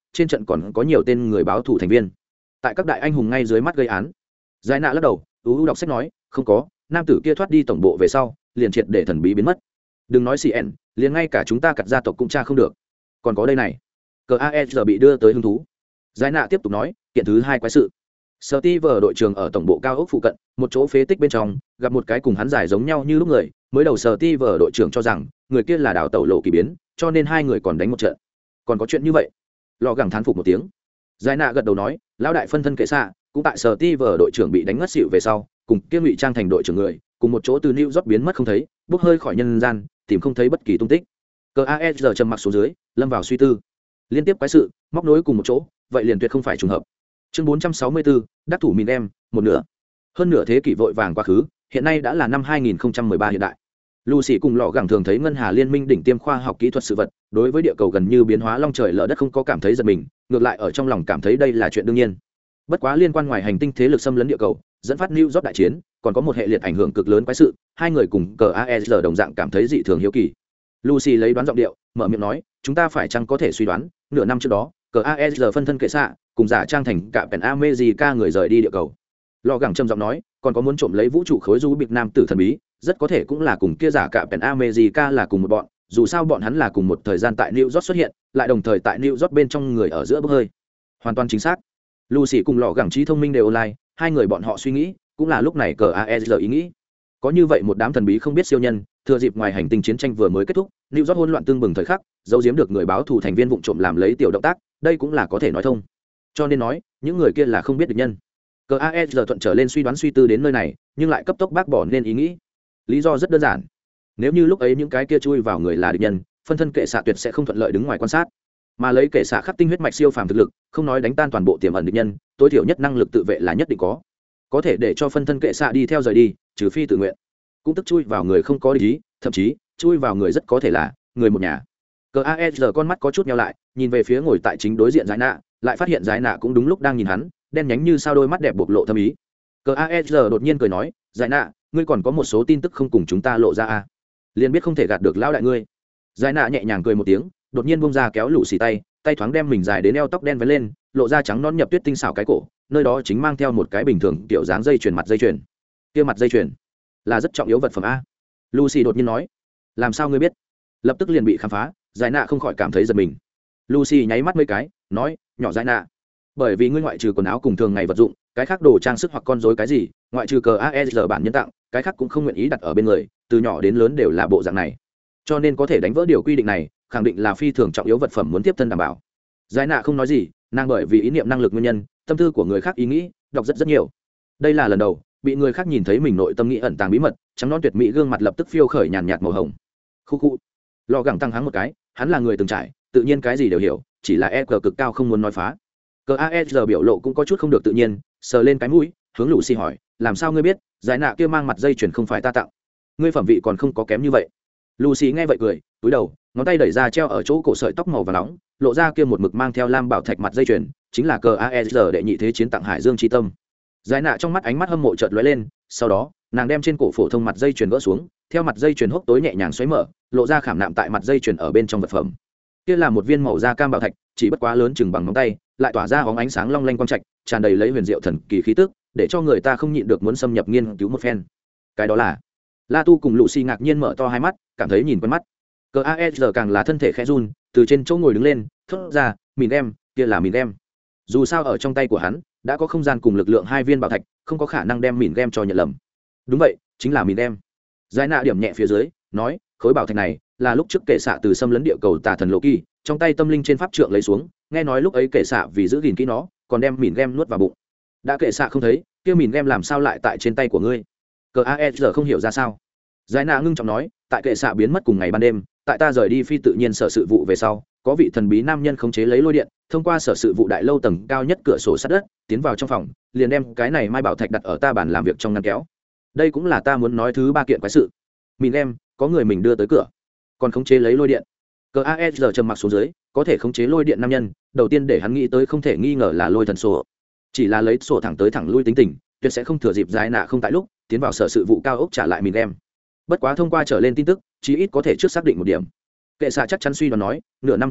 trên trận còn có nhiều tên người báo thủ thành viên tại các đại anh hùng ngay dưới mắt gây án. Giải nạ lắc đầu ưu đọc sách nói không có, nam tử kia thoát đi tổng bộ về sau liền triệt để thần bí biến mất. Đừng nói cn, liền ngay cả chúng ta cặt gia tộc cũng tra không được. Còn có đây này, cờ aes bị đưa tới hứng thú. Giải nạ tiếp tục nói kiện thứ hai quái sự. Steve đội trưởng ở tổng bộ cao ốc phụ cận một chỗ phế tích bên trong gặp một cái cùng hắn dài giống nhau như lúc người. Mới đầu Steve đội trưởng cho rằng người kia là đào tẩu lộ kỳ biến, cho nên hai người còn đánh một trận. Còn có chuyện như vậy? Lò gẳng thán phục một tiếng. Giải nạ gật đầu nói lão đại phân thân kệ xạ cũng tại Steve đội trưởng bị đánh ngất xỉu về sau cùng kia ngụy trang thành đội trưởng người cùng một chỗ từ New York biến mất không thấy, bốc hơi khỏi nhân gian, tìm không thấy bất kỳ tung tích. Cờ AS trầm mặc xuống dưới, lâm vào suy tư. Liên tiếp quái sự, móc nối cùng một chỗ, vậy liền tuyệt không phải trùng hợp. Chương 464, đắc thủ mìn em, một nửa. Hơn nửa thế kỷ vội vàng quá khứ, hiện nay đã là năm 2013 hiện đại. Lucy cùng lọ gẳng thường thấy ngân hà liên minh đỉnh tiêm khoa học kỹ thuật sự vật, đối với địa cầu gần như biến hóa long trời lở đất không có cảm thấy giật mình, ngược lại ở trong lòng cảm thấy đây là chuyện đương nhiên. Bất quá liên quan ngoài hành tinh thế lực xâm lấn địa cầu, dẫn phát New York đại chiến, còn có một hệ liệt ảnh hưởng cực lớn quái sự, hai người cùng cờ AES đồng dạng cảm thấy dị thường hiếu kỳ. Lucy lấy đoán giọng điệu, mở miệng nói, chúng ta phải chăng có thể suy đoán, nửa năm trước đó, cờ AES phân thân kệ xạ, cùng giả trang thành cả Pen America người rời đi địa cầu. Lò gẳng trầm giọng nói, còn có muốn trộm lấy vũ trụ khối du biệt nam tử thần bí, rất có thể cũng là cùng kia giả cả Pen America là cùng một bọn, dù sao bọn hắn là cùng một thời gian tại New York xuất hiện, lại đồng thời tại New York bên trong người ở giữa bốc hơi. Hoàn toàn chính xác. Lucy cùng lò gẳng trí thông minh đều online, hai người bọn họ suy nghĩ, cũng là lúc này cờ AES ý nghĩ. Có như vậy một đám thần bí không biết siêu nhân, thừa dịp ngoài hành tinh chiến tranh vừa mới kết thúc, New York hỗn loạn tương bừng thời khắc, giấu giếm được người báo thù thành viên vụng trộm làm lấy tiểu động tác, đây cũng là có thể nói thông. Cho nên nói, những người kia là không biết địch nhân. Cờ AES thuận trở lên suy đoán suy tư đến nơi này, nhưng lại cấp tốc bác bỏ nên ý nghĩ. Lý do rất đơn giản. Nếu như lúc ấy những cái kia chui vào người là địch nhân, phân thân kệ xạ tuyệt sẽ không thuận lợi đứng ngoài quan sát, mà lấy kệ xạ khắc tinh huyết mạch siêu phàm thực lực, không nói đánh tan toàn bộ tiềm ẩn địch nhân, tối thiểu nhất năng lực tự vệ là nhất định có thể để cho phân thân kệ xạ đi theo rời đi, trừ phi tự nguyện, cũng tức chui vào người không có địch ý, thậm chí chui vào người rất có thể là người một nhà. Cờ AES con mắt có chút nheo lại, nhìn về phía ngồi tại chính đối diện Giải Nạ, lại phát hiện Giải Nạ cũng đúng lúc đang nhìn hắn, đen nhánh như sao đôi mắt đẹp bộc lộ thâm ý. Cờ AES đột nhiên cười nói, Giải Nạ, ngươi còn có một số tin tức không cùng chúng ta lộ ra à? Liền biết không thể gạt được lão đại ngươi. Giải Nạ nhẹ nhàng cười một tiếng, đột nhiên buông ra kéo lũ xì tay, tay thoáng đem mình dài đến eo tóc đen vén lên, lộ ra trắng non nhập tuyết tinh xảo cái cổ, nơi đó chính mang theo một cái bình thường kiểu dáng dây chuyền mặt dây chuyền. Kia mặt dây chuyền là rất trọng yếu vật phẩm a. Lucy đột nhiên nói, làm sao ngươi biết? Lập tức liền bị khám phá, Giải Nạ không khỏi cảm thấy giật mình. Lucy nháy mắt mấy cái, nói, nhỏ Giải Nạ, bởi vì ngươi ngoại trừ quần áo cùng thường ngày vật dụng, cái khác đồ trang sức hoặc con rối cái gì, ngoại trừ cờ AES bản nhân tặng, cái khác cũng không nguyện ý đặt ở bên người, từ nhỏ đến lớn đều là bộ dạng này. Cho nên có thể đánh vỡ điều quy định này, khẳng định là phi thường trọng yếu vật phẩm muốn tiếp thân đảm bảo. Giải Nạ không nói gì, nàng bởi vì ý niệm năng lực nguyên nhân, tâm tư của người khác ý nghĩ đọc rất nhiều. Đây là lần đầu bị người khác nhìn thấy mình nội tâm nghĩ ẩn tàng bí mật, trắng non tuyệt mỹ gương mặt lập tức phiêu khởi nhàn nhạt màu hồng. Khu khu. Lò gẳng tăng hắng một cái, hắn là người từng trải, tự nhiên cái gì đều hiểu, chỉ là EQ cực cao không muốn nói phá. Cờ AES biểu lộ cũng có chút không được tự nhiên, sờ lên cái mũi, hướng Lucy hỏi, làm sao ngươi biết, Giải Nạ kia mang mặt dây chuyền không phải ta tặng? Ngươi phẩm vị còn không có kém như vậy. Lucy nghe vậy cười, cúi đầu, ngón tay đẩy ra treo ở chỗ cổ sợi tóc màu vàng nóng, lộ ra kia một mực mang theo lam bảo thạch mặt dây chuyền, chính là cờ AES đệ nhị thế chiến tặng Hải Dương chi tâm. Giải Nạ trong mắt ánh mắt hâm mộ chợt lóe lên, sau đó, nàng đem trên cổ phổ thông mặt dây chuyền gỡ xuống, theo mặt dây chuyền hốc tối nhẹ nhàng xoáy mở, lộ ra khảm nạm tại mặt dây chuyền ở bên trong vật phẩm. Kia là một viên màu da cam bảo thạch, chỉ bất quá lớn chừng bằng ngón tay, lại tỏa ra bóng ánh sáng long lanh quang trạch, tràn đầy lấy huyền diệu thần kỳ khí tức, để cho người ta không nhịn được muốn xâm nhập nghiên cứu một phen. Cái đó là La Tu cùng Lucy ngạc nhiên mở to hai mắt, cảm thấy nhìn quen mắt. Cờ AES càng là thân thể khẽ run, từ trên chỗ ngồi đứng lên, thốt ra, "Mìn em, kia là mìn em." Dù sao ở trong tay của hắn đã có không gian cùng lực lượng hai viên bảo thạch, không có khả năng đem mìn em cho nhận lầm. Đúng vậy, chính là mìn em. Giải Nạ điểm nhẹ phía dưới, nói, khối bảo thạch này là lúc trước kệ xạ từ xâm lấn địa cầu tà thần Loki, trong tay tâm linh trên pháp trượng lấy xuống, nghe nói lúc ấy kệ xạ vì giữ gìn kỹ nó, còn đem mìn em nuốt vào bụng. Đã kệ xạ không thấy, kia mìn em làm sao lại tại trên tay của ngươi? Cờ AES không hiểu ra sao. Giải Nạ ngưng trọng nói, tại kệ xạ biến mất cùng ngày ban đêm, tại ta rời đi phi tự nhiên sở sự vụ về sau, có vị thần bí nam nhân khống chế lấy lôi điện, thông qua sở sự vụ đại lâu tầng cao nhất cửa sổ sắt đất, tiến vào trong phòng, liền đem cái này mai bảo thạch đặt ở ta bàn làm việc trong ngăn kéo. Đây cũng là ta muốn nói thứ ba kiện quái sự. Mình em, có người mình đưa tới cửa, còn khống chế lấy lôi điện. Cờ AES trầm mặc xuống dưới, có thể khống chế lôi điện nam nhân, đầu tiên để hắn nghĩ tới không thể nghi ngờ là lôi thần sổ. Chỉ là lấy sổ thẳng tới thẳng lui tính tình, tuyệt sẽ không thừa dịp Giải Nạ không tại lúc, tiến vào sở sự vụ cao ốc trả lại mình em. Bất quá thông qua trở lên tin tức, chí ít có thể trước xác định một điểm. Kệ xạ chắc chắn suy đoán nói, nửa năm trước đó,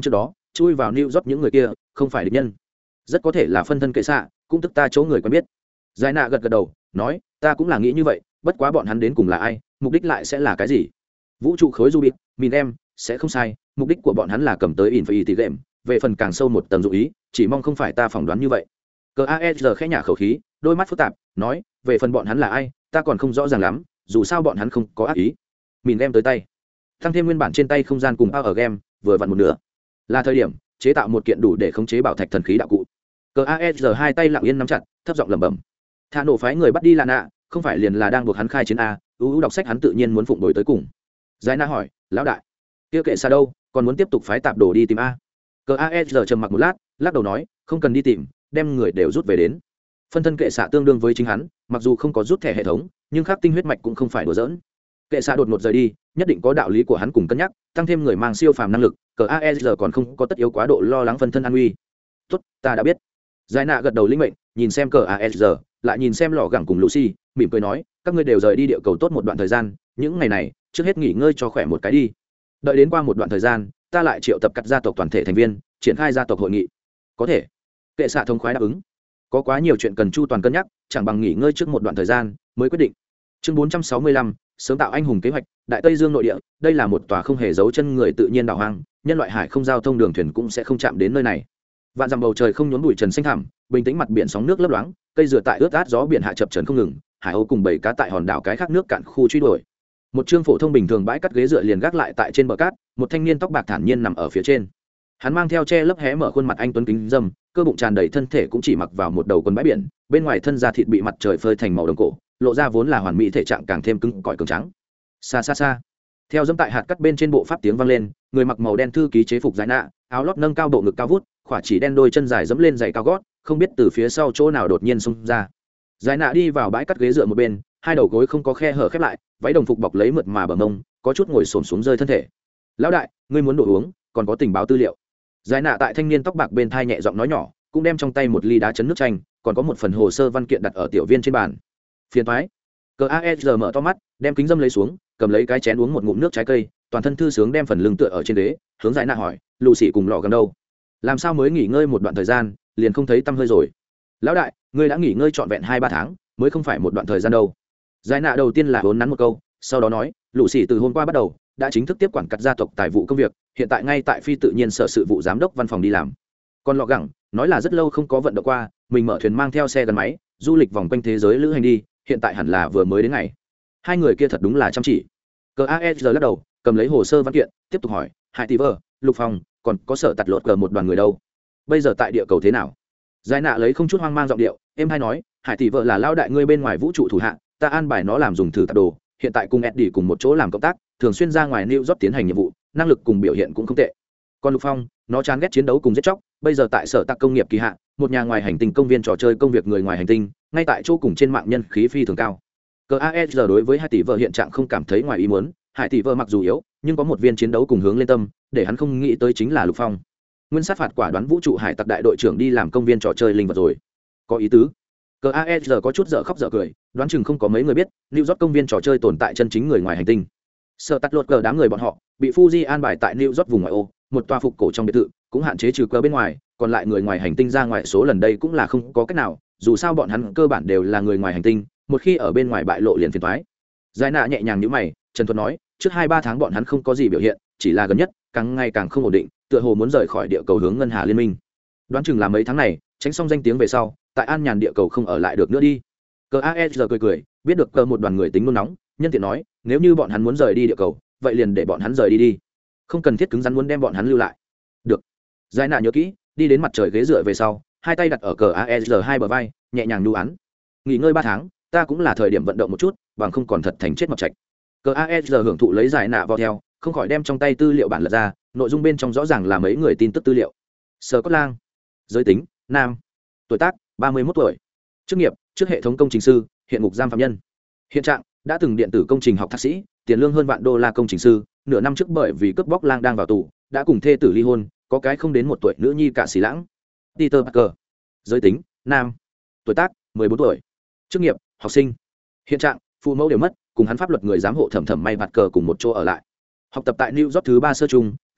chui vào New York những người kia không phải địch nhân, rất có thể là phân thân kệ xạ, cũng tức ta chỗ người quen biết. Giải nạ gật gật đầu nói, ta cũng là nghĩ như vậy, bất quá bọn hắn đến cùng là ai, mục đích lại sẽ là cái gì? Vũ trụ khối du bịt mìn em sẽ không sai, mục đích của bọn hắn là cầm tới Infinity Game, về phần càng sâu một tầng dụ ý, chỉ mong không phải ta phỏng đoán như vậy. CASR khẽ nhả khẩu khí, đôi mắt phức tạp nói, về phần bọn hắn là ai ta còn không rõ ràng lắm, dù sao bọn hắn không có ác ý. Mìn em tới tay, tăng thêm nguyên bản trên tay không gian cùng ở game vừa vặn một nửa, là thời điểm chế tạo một kiện đủ để khống chế bảo thạch thần khí đạo cụ. CASR hai tay lặng yên nắm chặt, thấp giọng lẩm bẩm. Thả nổ phái người bắt đi là nạ, không phải liền là đang buộc hắn khai chiến a? Đọc sách hắn tự nhiên muốn phụng đổi tới cùng. Giải Na hỏi, lão đại, kia kệ xa đâu, còn muốn tiếp tục phái tạp đồ đi tìm a? CASR trầm mặc một lát, lắc đầu nói, không cần đi tìm, đem người đều rút về đến. Phân thân kệ xạ tương đương với chính hắn, mặc dù không có rút thẻ hệ thống, nhưng khắc tinh huyết mạch cũng không phải đùa giỡn. Kệ xạ đột ngột rời đi, nhất định có đạo lý của hắn cùng cân nhắc, tăng thêm người mang siêu phàm năng lực, CASR còn không có tất yếu quá độ lo lắng phân thân an nguy. Tốt, ta đã biết. Giải nạ gật đầu linh mệnh, nhìn xem CASR, lại nhìn xem lò gẳng cùng Lucy, mỉm cười nói, các ngươi đều rời đi địa cầu tốt một đoạn thời gian, những ngày này trước hết nghỉ ngơi cho khỏe một cái đi, đợi đến qua một đoạn thời gian ta lại triệu tập cắt gia tộc toàn thể thành viên triển khai gia tộc hội nghị. Có thể. Kệ xạ thông khoái đáp ứng. Có quá nhiều chuyện cần chu toàn cân nhắc, chẳng bằng nghỉ ngơi trước một đoạn thời gian mới quyết định. Chương 465, sớm tạo anh hùng kế hoạch. Đại Tây Dương nội địa, đây là một tòa không hề giấu chân người tự nhiên đảo hoang, nhân loại hải không giao thông đường thuyền cũng sẽ không chạm đến nơi này. Vạn dặm bầu trời không nhốn bụi trần xanh thẳm, bình tĩnh mặt biển sóng nước lấp loáng, cây dừa tại ướt át gió biển hạ chập trần không ngừng, hải âu cùng bảy cá tại hòn đảo cái khác nước cạn khu truy đuổi. Một chương phổ thông bình thường bãi cắt ghế dựa liền gác lại tại trên bờ cát, một thanh niên tóc bạc thản nhiên nằm ở phía trên. Hắn mang theo che lấp hé mở khuôn mặt anh tuấn kính dâm, cơ bụng tràn đầy, thân thể cũng chỉ mặc vào một đầu quần bãi biển, bên ngoài thân da thịt bị mặt trời phơi thành màu đồng cổ, lộ ra vốn là hoàn mỹ thể trạng càng thêm cứng cỏi cường trắng. Xa xa xa, theo dẫm tại hạt cắt bên trên bộ pháp tiếng vang lên, người mặc màu đen thư ký chế phục giải nạ, áo lót nâng cao bộ ngực cao vút, khỏa chỉ đen đôi chân dài dẫm lên giày cao gót, không biết từ phía sau chỗ nào đột nhiên xông ra. Giải nạ đi vào bãi cắt ghế dựa một bên, hai đầu gối không có khe hở khép lại, váy đồng phục bọc lấy mượt mà bờ mông, có chút ngồi xổm xuống rơi thân thể. Lão đại, ngươi muốn đồ uống, còn có tình báo tư liệu. Giải nạ tại thanh niên tóc bạc bên thai nhẹ giọng nói nhỏ, cũng đem trong tay một ly đá chấn nước chanh, còn có một phần hồ sơ văn kiện đặt ở tiểu viên trên bàn. Phiền toái. CASR mở to mắt, đem kính dâm lấy xuống, cầm lấy cái chén uống một ngụm nước trái cây, toàn thân thư sướng đem phần lưng tựa ở trên ghế, hướng Giải nạ hỏi, lù xỉ cùng lọ gần đâu? Làm sao mới nghỉ ngơi một đoạn thời gian, liền không thấy tăm hơi rồi? Lão đại, ngươi đã nghỉ ngơi trọn vẹn 2-3 tháng, mới không phải một đoạn thời gian đâu. Giải nạ đầu tiên là vốn nắn một câu, sau đó nói, lũ xỉ từ hôm qua bắt đầu đã chính thức tiếp quản cắt gia tộc tài vụ công việc, hiện tại ngay tại phi tự nhiên sở sự vụ giám đốc văn phòng đi làm. Còn lọ gẳng nói là rất lâu không có vận động qua, mình mở thuyền mang theo xe gắn máy du lịch vòng quanh thế giới lữ hành đi, hiện tại hẳn là vừa mới đến ngày. Hai người kia thật đúng là chăm chỉ. CASR lắc đầu, cầm lấy hồ sơ văn kiện tiếp tục hỏi, Hải Tỷ Vơ, Lục Phong, còn có sở tạt lột cờ một đoàn người đâu, bây giờ tại địa cầu thế nào? Giải nạ lấy không chút hoang mang giọng điệu em hay nói, Hải Tỷ Vợ là lao đại ngươi bên ngoài vũ trụ thủ hạ, ta an bài nó làm dùng thử tạp đồ, hiện tại cùng Eddie cùng một chỗ làm công tác, thường xuyên ra ngoài New York tiến hành nhiệm vụ, năng lực cùng biểu hiện cũng không tệ. Còn Lục Phong, nó chán ghét chiến đấu cùng giết chóc, bây giờ tại sở tạc công nghiệp kỳ hạ, một nhà ngoài hành tinh công viên trò chơi công việc người ngoài hành tinh, ngay tại chỗ cùng trên mạng nhân khí phi thường cao. CASR đối với Hải Tỷ Vợ hiện trạng không cảm thấy ngoài ý muốn, Hải Tỷ Vợ mặc dù yếu, nhưng có một viên chiến đấu cùng hướng lên tâm, để hắn không nghĩ tới chính là Lục Phong. Nguyên sát phạt quả đoán vũ trụ hải tặc đại đội trưởng đi làm công viên trò chơi linh vật rồi, có ý tứ. CASR có chút dở khóc dở cười, đoán chừng không có mấy người biết New York công viên trò chơi tồn tại chân chính người ngoài hành tinh. Sở tắt lột cờ đám người bọn họ bị Fuji an bài tại New York vùng ngoại ô, một tòa phục cổ trong biệt thự, cũng hạn chế trừ cờ bên ngoài, còn lại người ngoài hành tinh ra ngoài số lần đây cũng là không có cách nào, dù sao bọn hắn cơ bản đều là người ngoài hành tinh, một khi ở bên ngoài bại lộ liền phiền toái. Giải nạ nhẹ nhàng nhíu mày, Trần Thuật nói, trước 2-3 tháng bọn hắn không có gì biểu hiện, chỉ là gần nhất càng ngày càng không ổn định, tựa hồ muốn rời khỏi địa cầu hướng ngân hà liên minh. Đoán chừng là mấy tháng này tránh xong danh tiếng về sau, tại an nhàn địa cầu không ở lại được nữa đi. CASR cười cười, biết được cờ một đoàn người tính nôn nóng, nhân tiện nói, nếu như bọn hắn muốn rời đi địa cầu, vậy liền để bọn hắn rời đi đi, không cần thiết cứng rắn muốn đem bọn hắn lưu lại. Được. Giải nạ nhớ kỹ, đi đến mặt trời ghế dựa về sau, hai tay đặt ở CASR hai bờ vai, nhẹ nhàng nhu án. Nghỉ ngơi 3 tháng, ta cũng là thời điểm vận động một chút, bằng không còn thật thành chết mập trạch. CASR hưởng thụ lấy Giải nạ vào theo, không khỏi đem trong tay tư liệu bản lật ra, nội dung bên trong rõ ràng là mấy người tin tức tư liệu. Sở Cốt Lang, giới tính nam, tuổi tác 31 tuổi, chức nghiệp trước hệ thống công trình sư, hiện ngục giam phạm nhân, hiện trạng đã từng điện tử công trình học thạc sĩ, tiền lương hơn vạn đô la công trình sư, nửa năm trước bởi vì cướp bóc lang đang vào tù, đã cùng thê tử ly hôn, có cái không đến 1 tuổi nữ nhi cả xì lãng. Peter Parker, giới tính nam, tuổi tác 14 tuổi, chức nghiệp học sinh, hiện trạng phụ mẫu đều mất, cùng hắn pháp luật người giám hộ thẩm may bạt cờ cùng một chỗ ở lại, học tập tại New York thứ 3 sơ trung,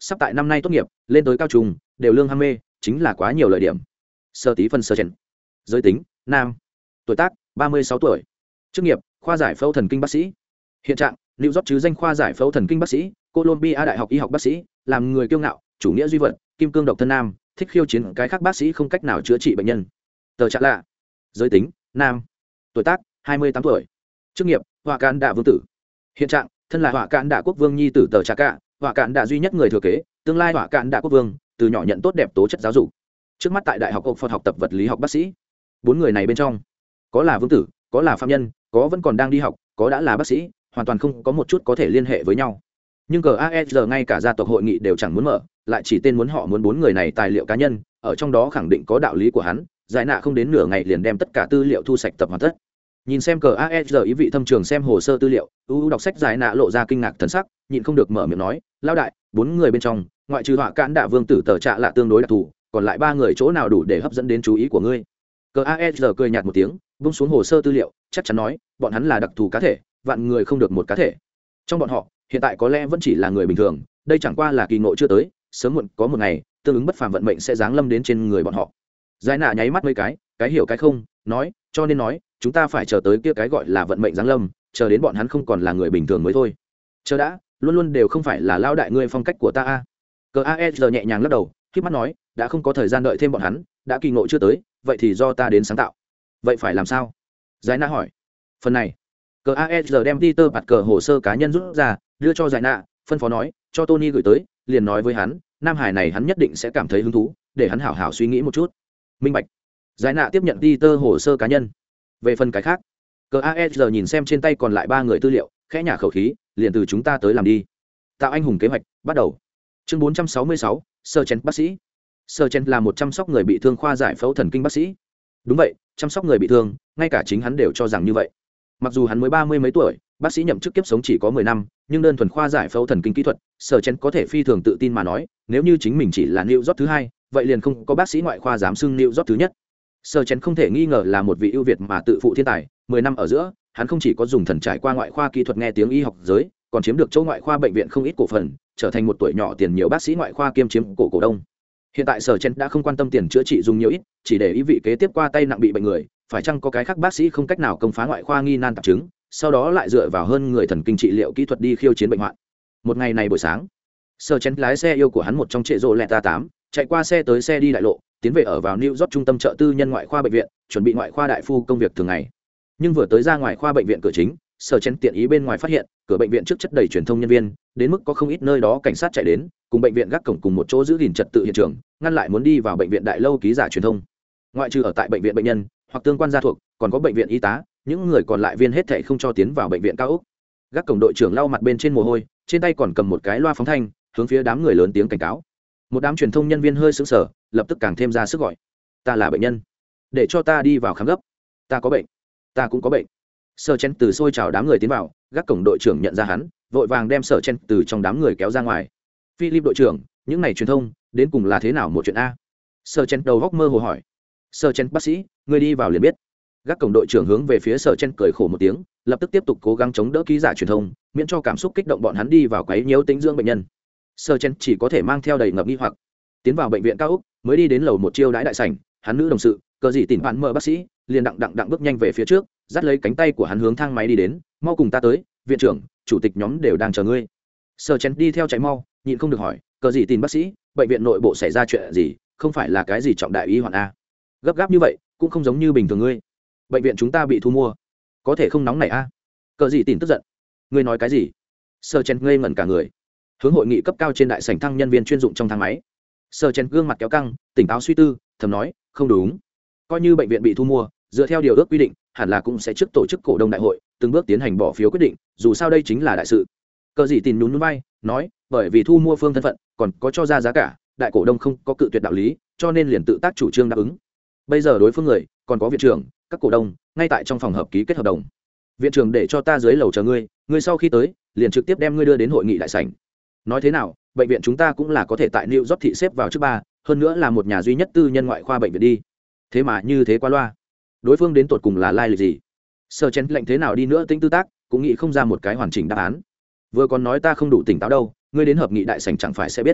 sắp tại năm nay tốt nghiệp lên tới cao trung đều lương ham mê chính là quá nhiều lợi điểm. Sơ tí phân sơ chen. Giới tính nam, tuổi tác 36 tuổi, chức nghiệp khoa giải phẫu thần kinh bác sĩ, hiện trạng New York chứ danh khoa giải phẫu thần kinh bác sĩ, Columbia đại học y học bác sĩ, làm người kiêu ngạo chủ nghĩa duy vật, kim cương độc thân nam, thích khiêu chiến cái khác bác sĩ không cách nào chữa trị bệnh nhân. Tờ trạng lạ. Giới tính nam, tuổi tác 28 tuổi, chức nghiệp họa cạn đạ vương tử, hiện trạng thân là họa cạn đạ quốc vương nhi tử tờ trà cả, họa cạn đạ duy nhất người thừa kế, tương lai họa cạn đạ quốc vương, từ nhỏ nhận tốt đẹp tố chất giáo dục, trước mắt tại đại học Oxford học tập vật lý học bác sĩ. Bốn người này bên trong có là vương tử, có là phạm nhân, có vẫn còn đang đi học, có đã là bác sĩ, hoàn toàn không có một chút có thể liên hệ với nhau. Nhưng GASR ngay cả gia tộc hội nghị đều chẳng muốn mở, lại chỉ tên muốn họ muốn bốn người này tài liệu cá nhân, ở trong đó khẳng định có đạo lý của hắn, giải nạ không đến nửa ngày liền đem tất cả tư liệu thu sạch tập hoàn tất. Nhìn xem GASR ý vị thâm trường xem hồ sơ tư liệu, đọc sách giải nạ lộ ra kinh ngạc thần sắc, nhịn không được mở miệng nói, lao đại, bốn người bên trong, ngoại trừ họa cạn đạ vương tử tờ trạ là tương đối đặc thù, còn lại ba người chỗ nào đủ để hấp dẫn đến chú ý của ngươi? GASR cười nhạt một tiếng, buông xuống hồ sơ tư liệu, chắc chắn nói, bọn hắn là đặc thù cá thể, vạn người không được một cá thể. Trong bọn họ, hiện tại có lẽ vẫn chỉ là người bình thường, đây chẳng qua là kỳ ngộ chưa tới, sớm muộn có một ngày, tương ứng bất phàm vận mệnh sẽ giáng lâm đến trên người bọn họ. Giải nạ nháy mắt mấy cái hiểu cái không, nói, cho nên nói, chúng ta phải chờ tới kia cái gọi là vận mệnh giáng lâm, chờ đến bọn hắn không còn là người bình thường mới thôi. Chờ đã, luôn luôn đều không phải là lao đại ngươi phong cách của ta a. GASR nhẹ nhàng lắc đầu, khép mắt nói, đã không có thời gian đợi thêm bọn hắn, đã kỳ ngộ chưa tới, vậy thì do ta đến sáng tạo. Vậy phải làm sao? Giải nạ hỏi. Phần này, GASR đem Peter Parker hồ sơ cá nhân rút ra, đưa cho Giải nạ, phân phó nói, cho Tony gửi tới, liền nói với hắn, nam hải này hắn nhất định sẽ cảm thấy hứng thú, để hắn hảo hảo suy nghĩ một chút. Minh bạch. Giải nạ tiếp nhận Peter hồ sơ cá nhân. Về phần cái khác, GASR nhìn xem trên tay còn lại ba người tư liệu, khẽ nhả khẩu khí, liền từ chúng ta tới làm đi. Tạo anh hùng kế hoạch, bắt đầu. Chương 466, Sergeant bác sĩ. Sergeant là một chăm sóc người bị thương khoa giải phẫu thần kinh bác sĩ. Đúng vậy, chăm sóc người bị thương, ngay cả chính hắn đều cho rằng như vậy. Mặc dù hắn mới 30 mấy tuổi, bác sĩ nhậm chức kiếp sống chỉ có 10 năm, nhưng đơn thuần khoa giải phẫu thần kinh kỹ thuật, Sergeant có thể phi thường tự tin mà nói, nếu như chính mình chỉ là New York thứ hai, vậy liền không có bác sĩ ngoại khoa dám xưng New York thứ nhất. Sergeant không thể nghi ngờ là một vị ưu việt mà tự phụ thiên tài, 10 năm ở giữa, hắn không chỉ có dùng thần trải qua ngoại khoa kỹ thuật nghe tiếng y học giới, còn chiếm được chỗ ngoại khoa bệnh viện không ít cổ phần, trở thành một tuổi nhỏ tiền nhiều bác sĩ ngoại khoa kiêm chiếm cổ đông. Hiện tại Sergeant đã không quan tâm tiền chữa trị dùng nhiều ít, chỉ để ý vị kế tiếp qua tay nặng bị bệnh người, phải chăng có cái khác bác sĩ không cách nào công phá ngoại khoa nghi nan tạp chứng, sau đó lại dựa vào hơn người thần kinh trị liệu kỹ thuật đi khiêu chiến bệnh hoạn. Một ngày này buổi sáng, Sergeant lái xe yêu của hắn một trong trệ rộ lẹt 8, chạy qua xe tới xe đi đại lộ, tiến về ở vào New York trung tâm trợ tư nhân ngoại khoa bệnh viện, chuẩn bị ngoại khoa đại phu công việc thường ngày. Nhưng vừa tới ra ngoại khoa bệnh viện cửa chính, Sergeant tiện ý bên ngoài phát hiện, cửa bệnh viện trước chất đầy truyền thông nhân viên, đến mức có không ít nơi đó cảnh sát chạy đến, cùng bệnh viện gác cổng cùng một chỗ giữ gìn trật tự hiện trường, ngăn lại muốn đi vào bệnh viện đại lâu ký giả truyền thông. Ngoại trừ ở tại bệnh viện bệnh nhân hoặc tương quan gia thuộc, còn có bệnh viện y tá, những người còn lại viên hết thảy không cho tiến vào bệnh viện cao ốc. Gác cổng đội trưởng lau mặt bên trên mồ hôi, trên tay còn cầm một cái loa phóng thanh, hướng phía đám người lớn tiếng cảnh cáo. Một đám truyền thông nhân viên hơi sững sờ, lập tức càng thêm ra sức gọi, ta là bệnh nhân, để cho ta đi vào khám gấp, ta có bệnh, ta cũng có bệnh. Sergeant từ xôi chào đám người tiến vào, gác cổng đội trưởng nhận ra hắn, vội vàng đem Sergeant từ trong đám người kéo ra ngoài. Philip đội trưởng, những này truyền thông đến cùng là thế nào một chuyện a? Sergeant đầu góc mơ hồ hỏi. Sergeant bác sĩ, người đi vào liền biết. Gác cổng đội trưởng hướng về phía Sergeant cười khổ một tiếng, lập tức tiếp tục cố gắng chống đỡ ký giả truyền thông, miễn cho cảm xúc kích động bọn hắn đi vào quấy nhiễu tĩnh dưỡng bệnh nhân. Sergeant chỉ có thể mang theo đầy ngập nghi hoặc, tiến vào bệnh viện cao ốc, mới đi đến lầu một chiêu đãi đại sảnh, hắn nữ đồng sự, cờ gì tìm bạn mở bác sĩ, liền đặng bước nhanh về phía trước, dắt lấy cánh tay của hắn hướng thang máy đi đến, mau cùng ta tới, viện trưởng, chủ tịch nhóm đều đang chờ ngươi. Sergeant đi theo chạy mau, nhịn không được hỏi, cờ gì tìm bác sĩ, bệnh viện nội bộ xảy ra chuyện gì, không phải là cái gì trọng đại y hoạn a? Gấp gáp như vậy, cũng không giống như bình thường ngươi. Bệnh viện chúng ta bị thu mua, có thể không nóng này a? Cờ gì tìm tức giận, ngươi nói cái gì? Sergeant ngây ngẩn cả người, hướng hội nghị cấp cao trên đại sảnh thăng nhân viên chuyên dụng trong thang máy. Sergeant gương mặt kéo căng, tỉnh táo suy tư, thầm nói, không đúng, coi như bệnh viện bị thu mua, dựa theo điều ước quy định, hẳn là cũng sẽ trước tổ chức cổ đông đại hội, từng bước tiến hành bỏ phiếu quyết định, dù sao đây chính là đại sự. Cờ gì tìm nhún vai, nói, bởi vì thu mua phương thân phận, còn có cho ra giá cả, đại cổ đông không có cự tuyệt đạo lý, cho nên liền tự tác chủ trương đáp ứng. Bây giờ đối phương người, còn có viện trưởng, các cổ đông, ngay tại trong phòng hợp ký kết hợp đồng. Viện trưởng để cho ta dưới lầu chờ ngươi, ngươi sau khi tới, liền trực tiếp đem ngươi đưa đến hội nghị đại sảnh. Nói thế nào, bệnh viện chúng ta cũng là có thể tại New York thị xếp vào trước ba, hơn nữa là một nhà duy nhất tư nhân ngoại khoa bệnh viện đi. Thế mà như thế qua loa, đối phương đến tột cùng là lai lịch gì? Sergeant lệnh thế nào đi nữa tính tư tác, cũng nghĩ không ra một cái hoàn chỉnh đáp án. Vừa còn nói ta không đủ tỉnh táo đâu, ngươi đến hợp nghị đại sảnh chẳng phải sẽ biết.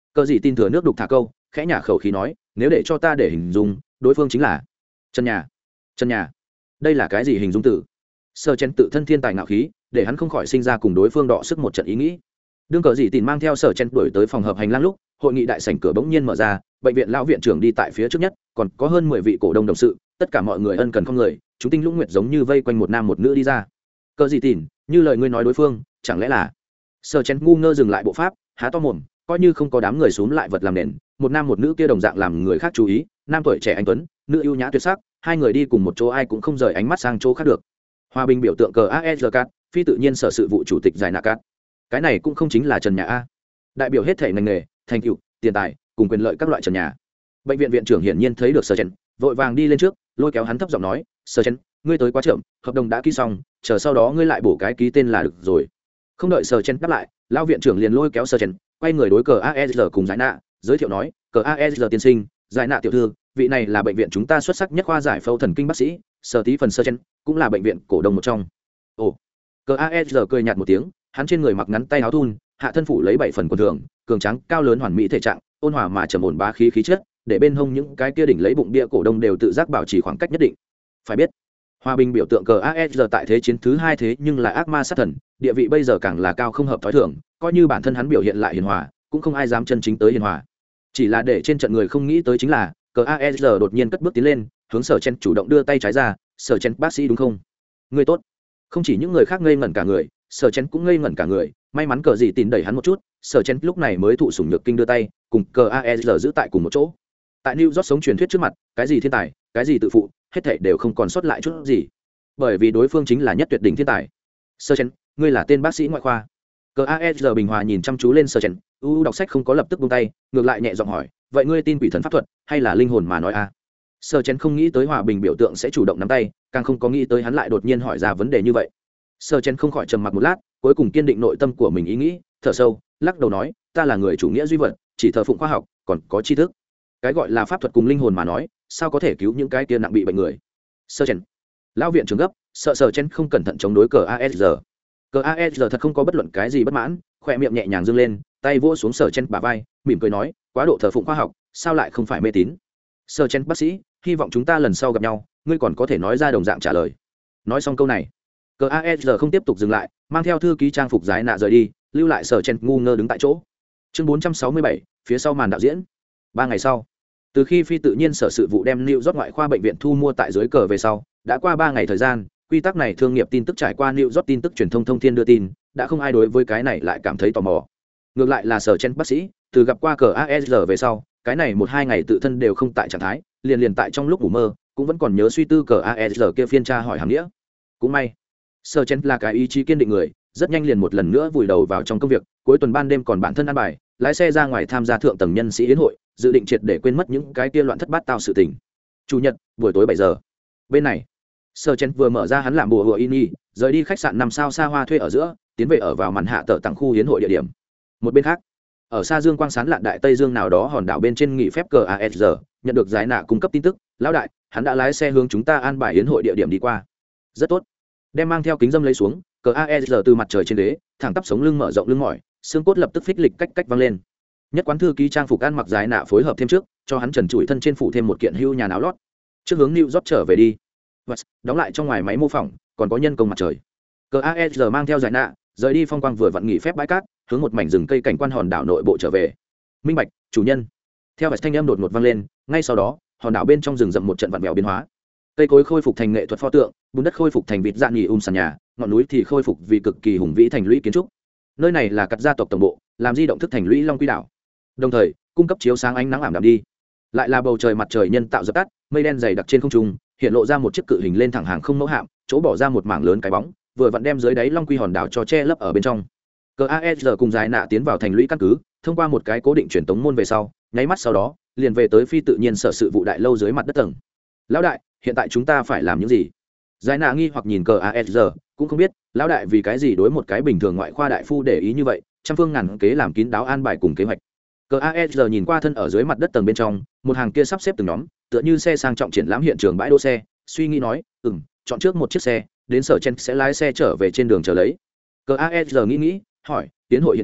Cờ gì tin thừa nước đục thả câu, khẽ nhả khẩu khí nói, nếu để cho ta để hình dung, đối phương chính là trần nhà. Trần nhà, đây là cái gì hình dung từ? Sơ chen tự thân thiên tài ngạo khí, để hắn không khỏi sinh ra cùng đối phương đọ sức một trận ý nghĩ. Đương Cờ gì tin mang theo Sở Chen đuổi tới phòng hợp hành lang lúc, hội nghị đại sảnh cửa bỗng nhiên mở ra, bệnh viện lão viện trưởng đi tại phía trước nhất, còn có hơn 10 vị cổ đông đồng sự, tất cả mọi người ân cần không người, chúng tinh lũng nguyệt giống như vây quanh một nam một nữ đi ra. Cờ gì tin, như lời ngươi nói đối phương, chẳng lẽ là? Sở Chen ngu ngơ dừng lại bộ pháp, há to mồm, coi như không có đám người xuống lại vật làm nền, một nam một nữ kia đồng dạng làm người khác chú ý, nam tuổi trẻ anh tuấn, nữ ưu nhã tuyệt sắc, hai người đi cùng một chỗ ai cũng không rời ánh mắt sang chỗ khác được. Hòa bình biểu tượng cờ AESCAT, phi tự nhiên sở sự vụ chủ tịch giải nạ cát. Cái này cũng không chính là trần nhà a. Đại biểu hết thể ngành nghề, thành tựu, tiền tài, cùng quyền lợi các loại trần nhà. Bệnh viện viện trưởng hiển nhiên thấy được Sở Chen, vội vàng đi lên trước, lôi kéo hắn thấp giọng nói, Sở Chen, ngươi tới quá chậm, hợp đồng đã ký xong, chờ sau đó ngươi lại bổ cái ký tên là được rồi. Không đợi Sở Chen đáp lại, lão viện trưởng liền lôi kéo Sở Chen, quay người đối cờ AES cùng giải nạ, giới thiệu nói, cờ AES tiên sinh, giải nạ tiểu thư, vị này là bệnh viện chúng ta xuất sắc nhất khoa giải phẫu thần kinh bác sĩ, Sở tí phần Sở Chen, cũng là bệnh viện cổ đông một trong. Ồ, cờ AES cười nhạt một tiếng, hắn trên người mặc ngắn tay áo thun, hạ thân phủ lấy 7 phần quần thường, cường tráng cao lớn hoàn mỹ thể trạng, ôn hòa mà trầm ổn bá khí khí chất, để bên hông những cái kia đỉnh lấy bụng bia cổ đông đều tự giác bảo trì khoảng cách nhất định. Phải biết, hòa bình biểu tượng cờ AES tại thế chiến thứ 2 thế nhưng là ác ma sát thần, địa vị bây giờ càng là cao không hợp thói thường, coi như bản thân hắn biểu hiện lại hiền hòa, cũng không ai dám chân chính tới hiền hòa. Chỉ là để trên trận người không nghĩ tới chính là, cờ AES đột nhiên cất bước tiến lên, hướng Sở Chen chủ động đưa tay trái ra, Sở Chen bác sĩ đúng không? Người tốt. Không chỉ những người khác ngây ngẩn cả người, Sở Chen cũng ngây ngẩn cả người, may mắn cờ gì tìm đẩy hắn một chút, Sở Chen lúc này mới thụ sủng nhược kinh đưa tay, cùng cờ AES giữ tại cùng một chỗ. Tại New York sống truyền thuyết trước mặt, cái gì thiên tài, cái gì tự phụ, hết thảy đều không còn sót lại chút gì. Bởi vì đối phương chính là nhất tuyệt đỉnh thiên tài. Sở Chen, ngươi là tên bác sĩ ngoại khoa. Cờ AES bình hòa nhìn chăm chú lên Sở Chen, đọc sách không có lập tức buông tay, ngược lại nhẹ giọng hỏi, vậy ngươi tin quỷ thần pháp thuật hay là linh hồn mà nói a? Sở Chen không nghĩ tới hòa bình biểu tượng sẽ chủ động nắm tay, càng không có nghĩ tới hắn lại đột nhiên hỏi ra vấn đề như vậy. Sở Chen không khỏi trầm mặc một lát, cuối cùng kiên định nội tâm của mình ý nghĩ, thở sâu, lắc đầu nói, ta là người chủ nghĩa duy vật, chỉ thờ phụng khoa học, còn có tri thức. Cái gọi là pháp thuật cùng linh hồn mà nói, sao có thể cứu những cái kia nặng bị bệnh người? Sở Chen, lão viện trưởng gấp, sợ Sở Chen không cẩn thận chống đối cờ AES. Cờ AES thật không có bất luận cái gì bất mãn, khỏe miệng nhẹ nhàng dương lên, tay vỗ xuống Sở Chen bả vai, mỉm cười nói, quá độ thờ phụng khoa học, sao lại không phải mê tín? Sở Chen bác sĩ, hy vọng chúng ta lần sau gặp nhau, ngươi còn có thể nói ra đồng dạng trả lời. Nói xong câu này, cờ AES không tiếp tục dừng lại, mang theo thư ký trang phục giải nạ rời đi, lưu lại Sở Chen ngu ngơ đứng tại chỗ. Chương 467, phía sau màn đạo diễn. 3 ngày sau, từ khi phi tự nhiên sở sự vụ đem New York ngoại khoa bệnh viện thu mua tại dưới cờ về sau, đã qua 3 ngày thời gian, quy tắc này thương nghiệp tin tức trải qua New York tin tức truyền thông thông thiên đưa tin, đã không ai đối với cái này lại cảm thấy tò mò. Ngược lại là Sở Chen bác sĩ, từ gặp qua cờ AES về sau, cái này 1-2 ngày tự thân đều không tại trạng thái, liền tại trong lúc ngủ mơ, cũng vẫn còn nhớ suy tư cờ AES kia phiên tra hỏi hàm nghĩa. Cũng may, Sở Chen là cái ý chí kiên định người, rất nhanh liền một lần nữa vùi đầu vào trong công việc, cuối tuần ban đêm còn bản thân ăn bài, lái xe ra ngoài tham gia thượng tầng nhân sĩ yến hội, dự định triệt để quên mất những cái kia loạn thất bát tao sự tình. Chủ nhật, buổi tối 7 giờ. Bên này, Sở Chen vừa mở ra hắn làm bùa hùa ini, rời đi khách sạn 5 sao xa hoa thuê ở giữa, tiến về ở vào màn hạ tờ tặng khu yến hội địa điểm. Một bên khác, ở xa dương quang sáng lạn đại tây dương nào đó hòn đảo bên trên nghỉ phép cờ ASR, nhận được giải nạ cung cấp tin tức, lão đại, hắn đã lái xe hướng chúng ta an bài yến hội địa điểm đi qua. Rất tốt. Đem mang theo kính dâm lấy xuống, cờ ASR từ mặt trời trên đế, thẳng tắp sống lưng mở rộng lưng mỏi, xương cốt lập tức phích lịch cách văng lên. Nhất quán thư ký trang phục ăn mặc giải nạ phối hợp thêm trước, cho hắn trần trụi thân trên phủ thêm một kiện hưu nhà áo lót. Trước hướng New York trở về đi. Đóng lại trong ngoài máy mô phỏng, còn có nhân công mặt trời. Cờ ASR mang theo giải nạ, rời đi phong quang vừa vặn nghỉ phép bãi cát, hướng một mảnh rừng cây cảnh quan hòn đảo nội bộ trở về. Minh bạch, chủ nhân. Theo thanh âm đột ngột vang lên, ngay sau đó, hòn đảo bên trong rừng rậm một trận vặn vẹo biến hóa. Cây cối khôi phục thành nghệ thuật pho tượng, bùn đất khôi phục thành vịt dạng nghỉ sàn nhà, ngọn núi thì khôi phục vì cực kỳ hùng vĩ thành lũy kiến trúc. Nơi này là cắt gia tộc tổng bộ, làm di động thức thành lũy Long Quy đảo. Đồng thời, cung cấp chiếu sáng ánh nắng ảm đạm đi. Lại là bầu trời mặt trời nhân tạo dập tắt, mây đen dày đặc trên không trung, hiện lộ ra một chiếc cự hình lên thẳng hàng không mẫu hạm, chỗ bỏ ra một mảng lớn cái bóng, vừa vặn đem dưới đáy Long Quy hòn đảo cho che lấp ở bên trong. Cờ AES cùng giải nạ tiến vào thành lũy căn cứ, thông qua một cái cố định truyền tống môn về sau, nháy mắt sau đó, liền về tới phi tự nhiên sở sự vụ đại lâu dưới mặt đất tầng. Lão đại, hiện tại chúng ta phải làm những gì? Giải nạ nghi hoặc nhìn cờ AES, cũng không biết lão đại vì cái gì đối một cái bình thường ngoại khoa đại phu để ý như vậy, trăm phương ngàn kế làm kín đáo an bài cùng kế hoạch. Cờ AES nhìn qua thân ở dưới mặt đất tầng bên trong, một hàng kia sắp xếp từng nhóm, tựa như xe sang trọng triển lãm hiện trường bãi đỗ xe, suy nghĩ nói, chọn trước một chiếc xe, đến Sở Chen sẽ lái xe trở về trên đường chờ lấy. Cờ AES nghĩ, hỏi, tiến hội hiện trường,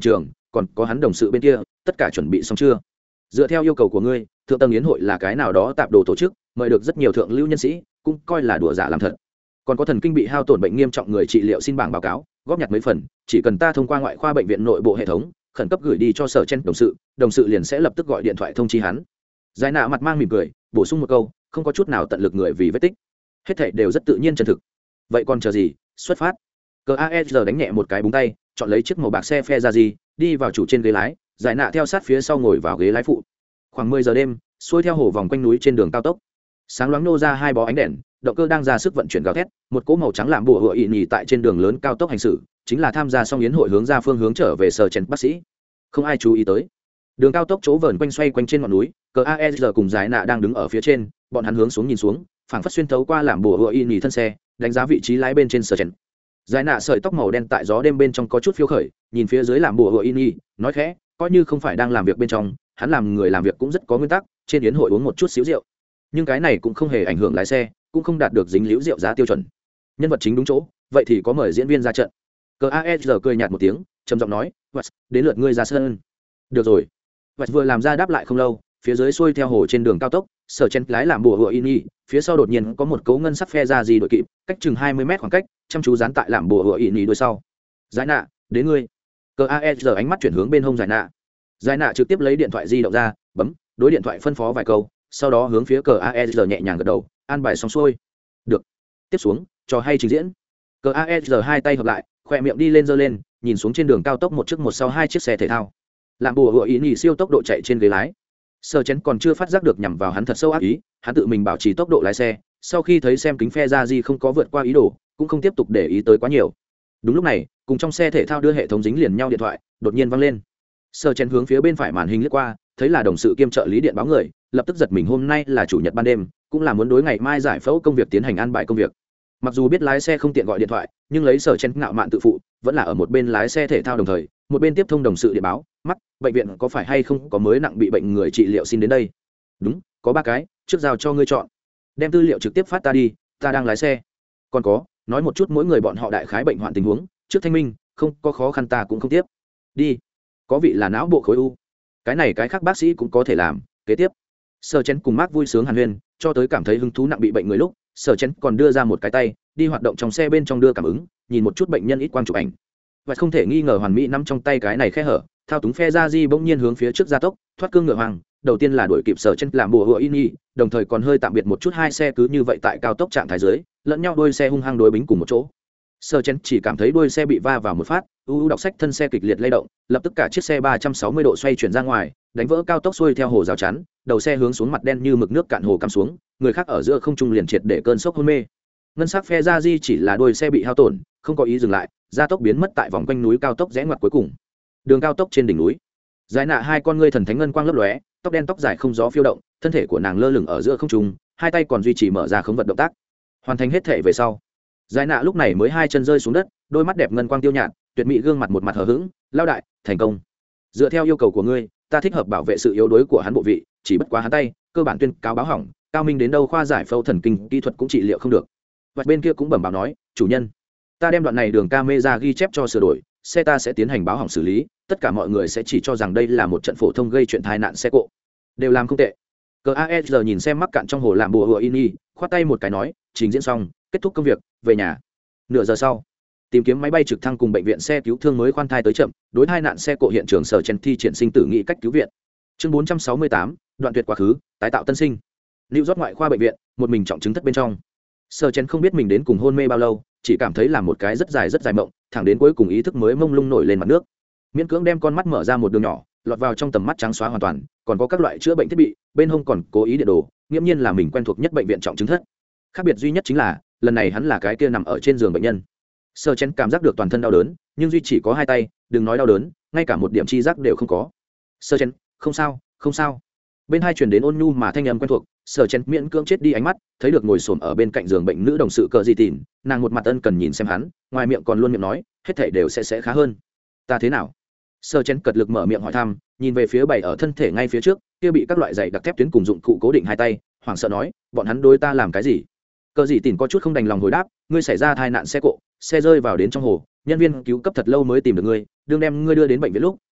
còn có hắn đồng sự bên kia tất cả chuẩn bị xong chưa? Dựa theo yêu cầu của ngươi, thượng tầng yến hội là cái nào đó tạp đồ tổ chức, mời được rất nhiều thượng lưu nhân sĩ, cũng coi là đùa giả làm thật. Còn có thần kinh bị hao tổn bệnh nghiêm trọng người trị liệu xin bảng báo cáo, góp nhặt mấy phần, chỉ cần ta thông qua ngoại khoa bệnh viện nội bộ hệ thống khẩn cấp gửi đi cho sở chen đồng sự liền sẽ lập tức gọi điện thoại thông chi hắn. Giải nạ mặt mang mỉm cười, bổ sung một câu, không có chút nào tận lực người vì vết tích, hết thảy đều rất tự nhiên chân thực. Vậy còn chờ gì, xuất phát. CASR đánh nhẹ một cái búng tay, chọn lấy chiếc màu bạc xe Ferrari, đi vào chủ trên ghế lái, giải nạ theo sát phía sau ngồi vào ghế lái phụ. Khoảng 10 giờ đêm, xuôi theo hồ vòng quanh núi trên đường cao tốc, sáng loáng nô ra hai bó ánh đèn, động cơ đang ra sức vận chuyển gào thét, một cỗ màu trắng làm bùa hựa ị nhì tại trên đường lớn cao tốc hành xử, chính là tham gia xong yến hội hướng ra phương hướng trở về sở chen bác sĩ. Không ai chú ý tới, đường cao tốc chỗ vờn quanh xoay quanh trên ngọn núi, CASR cùng giải nạ đang đứng ở phía trên, bọn hắn hướng xuống nhìn xuống, phảng phất xuyên thấu qua làm bùa hựa ị nhì thân xe, đánh giá vị trí lái bên trên sở chen. Giải nạ sợi tóc màu đen tại gió đêm bên trong có chút phiêu khởi, nhìn phía dưới làm bùa hựa ị nhì, nói khẽ, coi như không phải đang làm việc bên trong, hắn làm người làm việc cũng rất có nguyên tắc, trên yến hội uống một chút xíu rượu, nhưng cái này cũng không hề ảnh hưởng lái xe, cũng không đạt được dính liễu rượu giá tiêu chuẩn. Nhân vật chính đúng chỗ, vậy thì có mời diễn viên ra trận. CASR cười nhạt một tiếng, trầm giọng nói, đến lượt ngươi ra sân. Được rồi. Vừa làm ra đáp lại không lâu, phía dưới xuôi theo hồ trên đường cao tốc, sở chen lái làm bùa hựa ini, phía sau đột nhiên có một cấu ngân sắc phe ra gì đội kịp, cách chừng 20 mét khoảng cách, chăm chú dán tại làm bùa hựa ini đuôi sau. Giải nạ, đến ngươi. CASR ánh mắt chuyển hướng bên hông giải nạ. Giải nạ trực tiếp lấy điện thoại di động ra, bấm, đối điện thoại phân phó vài câu, sau đó hướng phía CASR nhẹ nhàng gật đầu, an bài xong xuôi. Được. Tiếp xuống, trò hay trình diễn. CASR hai tay hợp lại, khỏe miệng đi lên giơ lên, nhìn xuống trên đường cao tốc một trước một sau hai chiếc xe thể thao. Làm bùa hựa ý nhị siêu tốc độ chạy trên ghế lái. Sở Chén còn chưa phát giác được nhằm vào hắn thật sâu ác ý, hắn tự mình bảo trì tốc độ lái xe, sau khi thấy xem kính phe ra gì không có vượt qua ý đồ, cũng không tiếp tục để ý tới quá nhiều. Đúng lúc này, cùng trong xe thể thao đưa hệ thống dính liền nhau điện thoại, đột nhiên vang lên. Sở Chén hướng phía bên phải màn hình lướt qua, thấy là đồng sự kiêm trợ lý điện báo người, lập tức giật mình, hôm nay là chủ nhật ban đêm, cũng là muốn đối ngày mai giải phẫu công việc tiến hành an bài công việc. Mặc dù biết lái xe không tiện gọi điện thoại, nhưng lấy Sở Chén ngạo mạn tự phụ, vẫn là ở một bên lái xe thể thao đồng thời, một bên tiếp thông đồng sự điện báo, mắc, bệnh viện có phải hay không có mới nặng bị bệnh người trị liệu xin đến đây. Đúng, có 3 cái, trước giao cho ngươi chọn. Đem tư liệu trực tiếp phát ta đi, ta đang lái xe. Còn có, nói một chút mỗi người bọn họ đại khái bệnh hoạn tình huống, trước thanh minh, không có khó khăn ta cũng không tiếp. Đi. Có vị là não bộ khối u. Cái này cái khác bác sĩ cũng có thể làm, kế tiếp. Sở Chén cùng Mark vui sướng hàn huyên, cho tới cảm thấy hứng thú nặng bị bệnh người lúc, Sở Chén còn đưa ra một cái tay, đi hoạt động trong xe bên trong đưa cảm ứng, nhìn một chút bệnh nhân ít quang chụp ảnh. Và không thể nghi ngờ hoàn mỹ nắm trong tay cái này khe hở, thao túng phe ra di bỗng nhiên hướng phía trước gia tốc, thoát cương ngựa hoàng, đầu tiên là đuổi kịp Sở Chén làm bùa hựa ini, đồng thời còn hơi tạm biệt một chút hai xe cứ như vậy tại cao tốc trạng thái dưới, lẫn nhau đuôi xe hung hăng đối bính cùng một chỗ. Sở Chén chỉ cảm thấy đuôi xe bị va vào một phát, đọc sách thân xe kịch liệt lay động, lập tức cả chiếc xe 360 độ xoay chuyển ra ngoài, đánh vỡ cao tốc xuôi theo hồ rào chắn, đầu xe hướng xuống mặt đen như mực nước cạn hồ cắm xuống, người khác ở giữa không trung liền triệt để cơn sốc hôn mê. Ngân sắc phe ra di chỉ là đuôi xe bị hao tổn, không có ý dừng lại, gia tốc biến mất tại vòng quanh núi cao tốc rẽ ngoặt cuối cùng. Đường cao tốc trên đỉnh núi, Giải Nạ hai con ngươi thần thánh ngân quang lấp lóe, tóc đen tóc dài không gió phiêu động, thân thể của nàng lơ lửng ở giữa không trung, hai tay còn duy trì mở ra khống vật động tác. Hoàn thành hết thể về sau, Giải Nạ lúc này mới hai chân rơi xuống đất, đôi mắt đẹp ngân quang tiêu nhạt, tuyệt mỹ gương mặt một mặt hờ hững, lao đại, thành công. Dựa theo yêu cầu của ngươi, ta thích hợp bảo vệ sự yếu đuối của hắn bộ vị, chỉ bất quá hắn tay, cơ bản tuyên cáo báo hỏng, cao minh đến đâu khoa giải phẫu thần kinh kỹ thuật cũng trị liệu không được. Và bên kia cũng bẩm báo nói, chủ nhân, ta đem đoạn này đường camera ghi chép cho sửa đổi, xe ta sẽ tiến hành báo hỏng xử lý, tất cả mọi người sẽ chỉ cho rằng đây là một trận phổ thông gây chuyện tai nạn xe cộ, đều làm không tệ. CASR nhìn xem mắc cạn trong hồ làm bùa hựa ini, khoát tay một cái nói, trình diễn xong, kết thúc công việc, về nhà. Nửa giờ sau, tìm kiếm máy bay trực thăng cùng bệnh viện xe cứu thương mới khoan thai tới chậm, đối tai nạn xe cộ hiện trường Sở Chen thi triển sinh tử nghị cách cứu viện. Chương 468, đoạn tuyệt quá khứ, tái tạo tân sinh. Lưu rót ngoại khoa bệnh viện, một mình trọng chứng thất bên trong. Sở Chen không biết mình đến cùng hôn mê bao lâu, chỉ cảm thấy là một cái rất dài mộng, thẳng đến cuối cùng ý thức mới mông lung nổi lên mặt nước. Miễn cưỡng đem con mắt mở ra một đường nhỏ, lọt vào trong tầm mắt trắng xóa hoàn toàn, còn có các loại chữa bệnh thiết bị, bên hông còn cố ý điện đồ, nghiễm nhiên là mình quen thuộc nhất bệnh viện trọng chứng thất. Khác biệt duy nhất chính là, lần này hắn là cái kia nằm ở trên giường bệnh nhân. Sở Chen cảm giác được toàn thân đau đớn, nhưng duy chỉ có hai tay, đừng nói đau đớn, ngay cả một điểm chi giác đều không có. Sở Chen, không sao, không sao. Bên hai truyền đến ôn nhu mà thanh âm quen thuộc, Sở Chen miễn cưỡng chết đi ánh mắt, thấy được ngồi xổm ở bên cạnh giường bệnh nữ đồng sự Cờ Dị Tìn, nàng một mặt ân cần nhìn xem hắn, ngoài miệng còn luôn miệng nói, hết thảy đều sẽ khá hơn. Ta thế nào? Sở Chen cật lực mở miệng hỏi thăm, nhìn về phía bày ở thân thể ngay phía trước, kia bị các loại giày đặc thép tuyến cùng dụng cụ cố định hai tay, hoảng sợ nói, bọn hắn đối ta làm cái gì? Cờ Dị Tìn có chút không đành lòng hồi đáp, ngươi xảy ra tai nạn xe cộ, xe rơi vào đến trong hồ, nhân viên cứu cấp thật lâu mới tìm được ngươi, đương đem ngươi đưa đến bệnh viện lúc,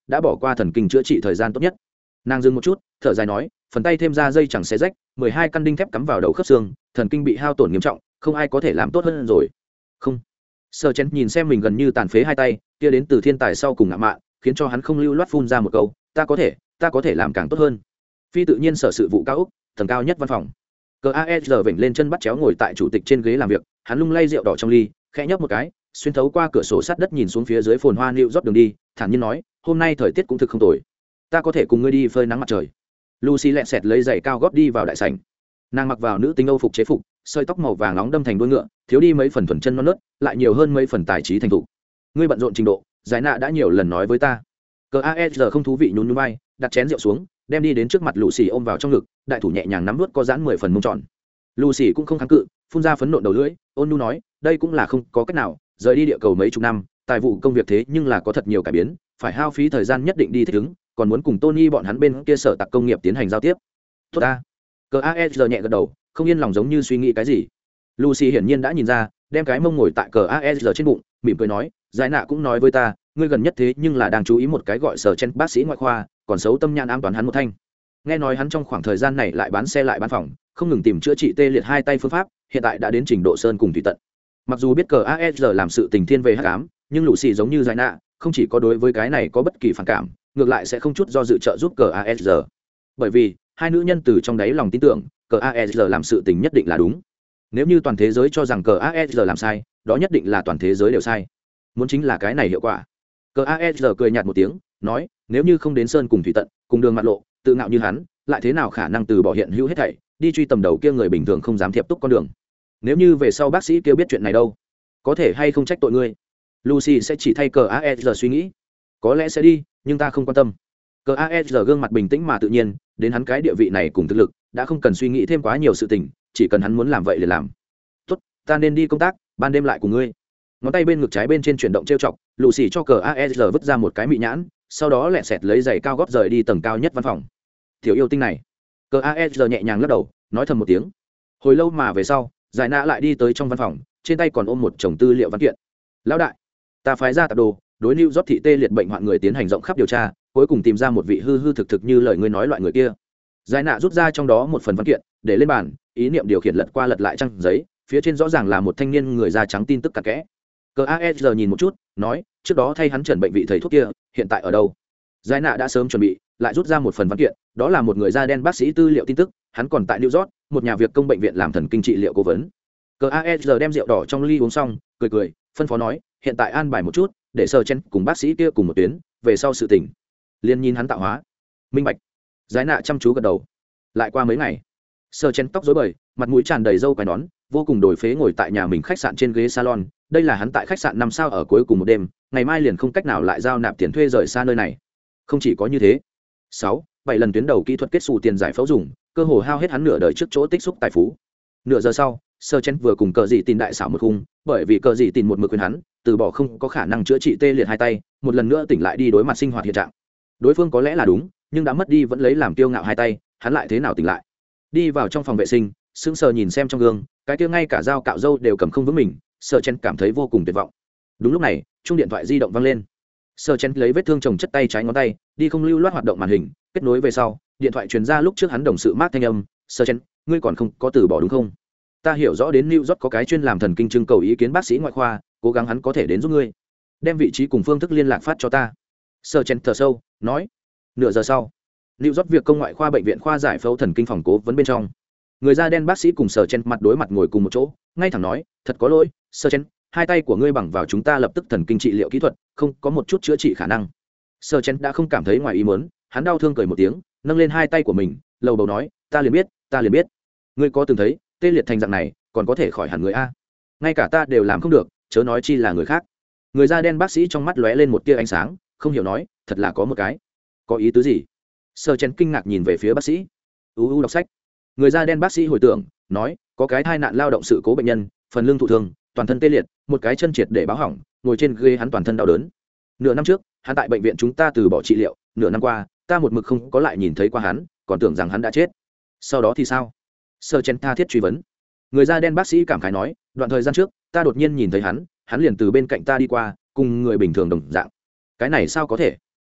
đã bỏ qua thần kinh chữa trị thời gian tốt nhất. Nàng dừng một chút, thở dài nói, phần tay thêm ra dây chẳng xé rách, 12 căn đinh thép cắm vào đầu khớp xương, thần kinh bị hao tổn nghiêm trọng, không ai có thể làm tốt hơn rồi. Không. Sơ Chen nhìn xem mình gần như tàn phế hai tay, kia đến từ thiên tài sau cùng ngạ mạn, khiến cho hắn không lưu loát phun ra một câu, ta có thể làm càng tốt hơn. Phi tự nhiên sở sự vụ cao ốc, tầng cao nhất văn phòng. CASR vểnh lên chân bắt chéo ngồi tại chủ tịch trên ghế làm việc, hắn lung lay rượu đỏ trong ly, khẽ nhấp một cái, xuyên thấu qua cửa sổ sắt đất nhìn xuống phía dưới phồn hoa New York đường đi, thản nhiên nói, hôm nay thời tiết cũng thực không tồi, ta có thể cùng ngươi đi phơi nắng mặt trời. Lucy lẹn xẹt lấy giày cao gót đi vào đại sảnh, nàng mặc vào nữ tính Âu phục chế phục, sợi tóc màu vàng nóng đâm thành đuôi ngựa, thiếu đi mấy phần thuần chân non nớt, lại nhiều hơn mấy phần tài trí thành thục. Ngươi bận rộn trình độ, giải nạ đã nhiều lần nói với ta. CASR không thú vị nhún nhún vai, đặt chén rượu xuống, đem đi đến trước mặt Lucy ôm vào trong ngực, đại thủ nhẹ nhàng nắm nuốt có giãn 10 phần mông tròn. Lucy cũng không kháng cự, phun ra phấn nộ đầu lưỡi, ôn nhu nói, đây cũng là không có cách nào, rời đi địa cầu mấy chục năm, tài vụ công việc thế nhưng là có thật nhiều cải biến, phải hao phí thời gian nhất định đi thích ứng, còn muốn cùng Tony bọn hắn bên kia sở tạc công nghiệp tiến hành giao tiếp. Tốt ta. CASR nhẹ gật đầu, không yên lòng giống như suy nghĩ cái gì. Lucy hiển nhiên đã nhìn ra, đem cái mông ngồi tại CASR trên bụng, mỉm cười nói, giải nạ cũng nói với ta, ngươi gần nhất thế nhưng là đang chú ý một cái gọi sở chen bác sĩ ngoại khoa, còn xấu tâm nhãn ám toán hắn một thanh. Nghe nói hắn trong khoảng thời gian này lại bán xe lại bán phòng, không ngừng tìm chữa trị tê liệt hai tay phương pháp, hiện tại đã đến trình độ sơn cùng thủy tận. Mặc dù biết CASR làm sự tình thiên về hắc ám, nhưng Lucy giống như giải nạ, không chỉ có đối với cái này có bất kỳ phản cảm, ngược lại sẽ không chút do dự trợ giúp CASR. Bởi vì hai nữ nhân từ trong đáy lòng tin tưởng CASR làm sự tình nhất định là đúng. Nếu như toàn thế giới cho rằng CASR làm sai, đó nhất định là toàn thế giới đều sai. Muốn chính là cái này hiệu quả. CASR cười nhạt một tiếng, nói, nếu như không đến sơn cùng thủy tận, cùng đường mặt lộ, tự ngạo như hắn, lại thế nào khả năng từ bỏ hiện hữu hết thảy, đi truy tầm đầu kia người bình thường không dám thiệp túc con đường. Nếu như về sau bác sĩ kia biết chuyện này đâu, có thể hay không trách tội ngươi. Lucy sẽ chỉ thay CASR suy nghĩ. Có lẽ sẽ đi, nhưng ta không quan tâm. CASR gương mặt bình tĩnh mà tự nhiên, đến hắn cái địa vị này cùng thực lực, đã không cần suy nghĩ thêm quá nhiều sự tình, chỉ cần hắn muốn làm vậy liền làm. Tốt, ta nên đi công tác, ban đêm lại cùng ngươi. Ngón tay bên ngực trái bên trên chuyển động trêu chọc, Lucy cho CASR vứt ra một cái mị nhãn, sau đó lẹ sẹt lấy giày cao gót rời đi tầng cao nhất văn phòng. Tiểu yêu tinh này. CASR nhẹ nhàng lắc đầu, nói thầm một tiếng. Hồi lâu mà về sau, giải nạ lại đi tới trong văn phòng, trên tay còn ôm một chồng tư liệu văn kiện. Lão đại, ta phái ra tạp đồ, đối lưu rót thị tê liệt bệnh hoạn người tiến hành rộng khắp điều tra, cuối cùng tìm ra một vị hư hư thực thực như lời ngươi nói loại người kia. Giải nạ rút ra trong đó một phần văn kiện, để lên bàn, ý niệm điều khiển lật qua lật lại trang giấy, phía trên rõ ràng là một thanh niên người da trắng tin tức cặn kẽ. CASR nhìn một chút, nói, trước đó thay hắn chẩn bệnh vị thầy thuốc kia, hiện tại ở đâu? Giải nạ đã sớm chuẩn bị, lại rút ra một phần văn kiện, đó là một người da đen bác sĩ tư liệu tin tức, hắn còn tại New York, một nhà việc công bệnh viện làm thần kinh trị liệu cố vấn. CASR đem rượu đỏ trong ly uống xong, cười, phân phó nói, hiện tại an bài một chút, để sơ chen cùng bác sĩ kia cùng một tuyến, về sau sự tình liền nhìn hắn tạo hóa. Minh bạch. Giải nạ chăm chú gật đầu. Lại qua mấy ngày, sơ chen tóc rối bời, mặt mũi tràn đầy râu quai nón, vô cùng đổi phế ngồi tại nhà mình khách sạn trên ghế salon. Đây là hắn tại khách sạn 5 sao ở cuối cùng một đêm, ngày mai liền không cách nào lại giao nạp tiền thuê rời xa nơi này. Không chỉ có như thế, 7 lần tuyến đầu kỹ thuật kết xù tiền giải phẫu dùng, cơ hồ hao hết hắn nửa đời trước chỗ tích xúc tài phú. Nửa giờ sau, sơ chen vừa cùng cờ dị tin đại xảo một khung, bởi vì cờ dị tin một mực khuyên hắn từ bỏ không có khả năng chữa trị tê liệt hai tay, một lần nữa tỉnh lại đi đối mặt sinh hoạt hiện trạng. Đối phương có lẽ là đúng, nhưng đã mất đi vẫn lấy làm kiêu ngạo hai tay, hắn lại thế nào tỉnh lại? Đi vào trong phòng vệ sinh, sững sờ nhìn xem trong gương, cái kia ngay cả dao cạo râu đều cầm không vững mình, sơ chen cảm thấy vô cùng tuyệt vọng. Đúng lúc này, chuông điện thoại di động vang lên. Sơ chen lấy vết thương chồng chất tay trái ngón tay, đi không lưu loát hoạt động màn hình, kết nối về sau, điện thoại truyền ra lúc trước hắn đồng sự Mark thanh âm, "Sơ chen, ngươi còn không có từ bỏ đúng không? Ta hiểu rõ đến New York có cái chuyên làm thần kinh trưng cầu ý kiến bác sĩ ngoại khoa, cố gắng hắn có thể đến giúp ngươi. Đem vị trí cùng phương thức liên lạc phát cho ta." Sơ chen thở sâu, nói. Nửa giờ sau, New York việc công ngoại khoa bệnh viện khoa giải phẫu thần kinh phòng cố vấn bên trong, người da đen bác sĩ cùng Sơ chen mặt đối mặt ngồi cùng một chỗ, ngay thẳng nói, "Thật có lỗi, Sơ chen, hai tay của ngươi bằng vào chúng ta lập tức thần kinh trị liệu kỹ thuật, không có một chút chữa trị khả năng." Sơ chen đã không cảm thấy ngoài ý muốn, hắn đau thương cười một tiếng, nâng lên hai tay của mình, lầu bầu nói, ta liền biết, ngươi có từng thấy tê liệt thành dạng này còn có thể khỏi hẳn người a? Ngay cả ta đều làm không được, chớ nói chi là người khác. Người da đen bác sĩ trong mắt lóe lên một tia ánh sáng, không hiểu nói, thật là có một cái. Có ý tứ gì? Sơ chen kinh ngạc nhìn về phía bác sĩ. Đọc sách. Người da đen bác sĩ hồi tưởng, nói, có cái tai nạn lao động sự cố bệnh nhân, phần lưng thụ thương, toàn thân tê liệt, một cái chân triệt để báo hỏng, ngồi trên ghế hắn toàn thân đau đớn. Nửa năm trước, hắn tại bệnh viện chúng ta từ bỏ trị liệu, nửa năm qua, ta một mực không có lại nhìn thấy qua hắn, còn tưởng rằng hắn đã chết. Sau đó thì sao? Sơ chen tha thiết truy vấn. Người da đen bác sĩ cảm khái nói, đoạn thời gian trước, ta đột nhiên nhìn thấy hắn liền từ bên cạnh ta đi qua, cùng người bình thường đồng dạng. Cái này sao có thể?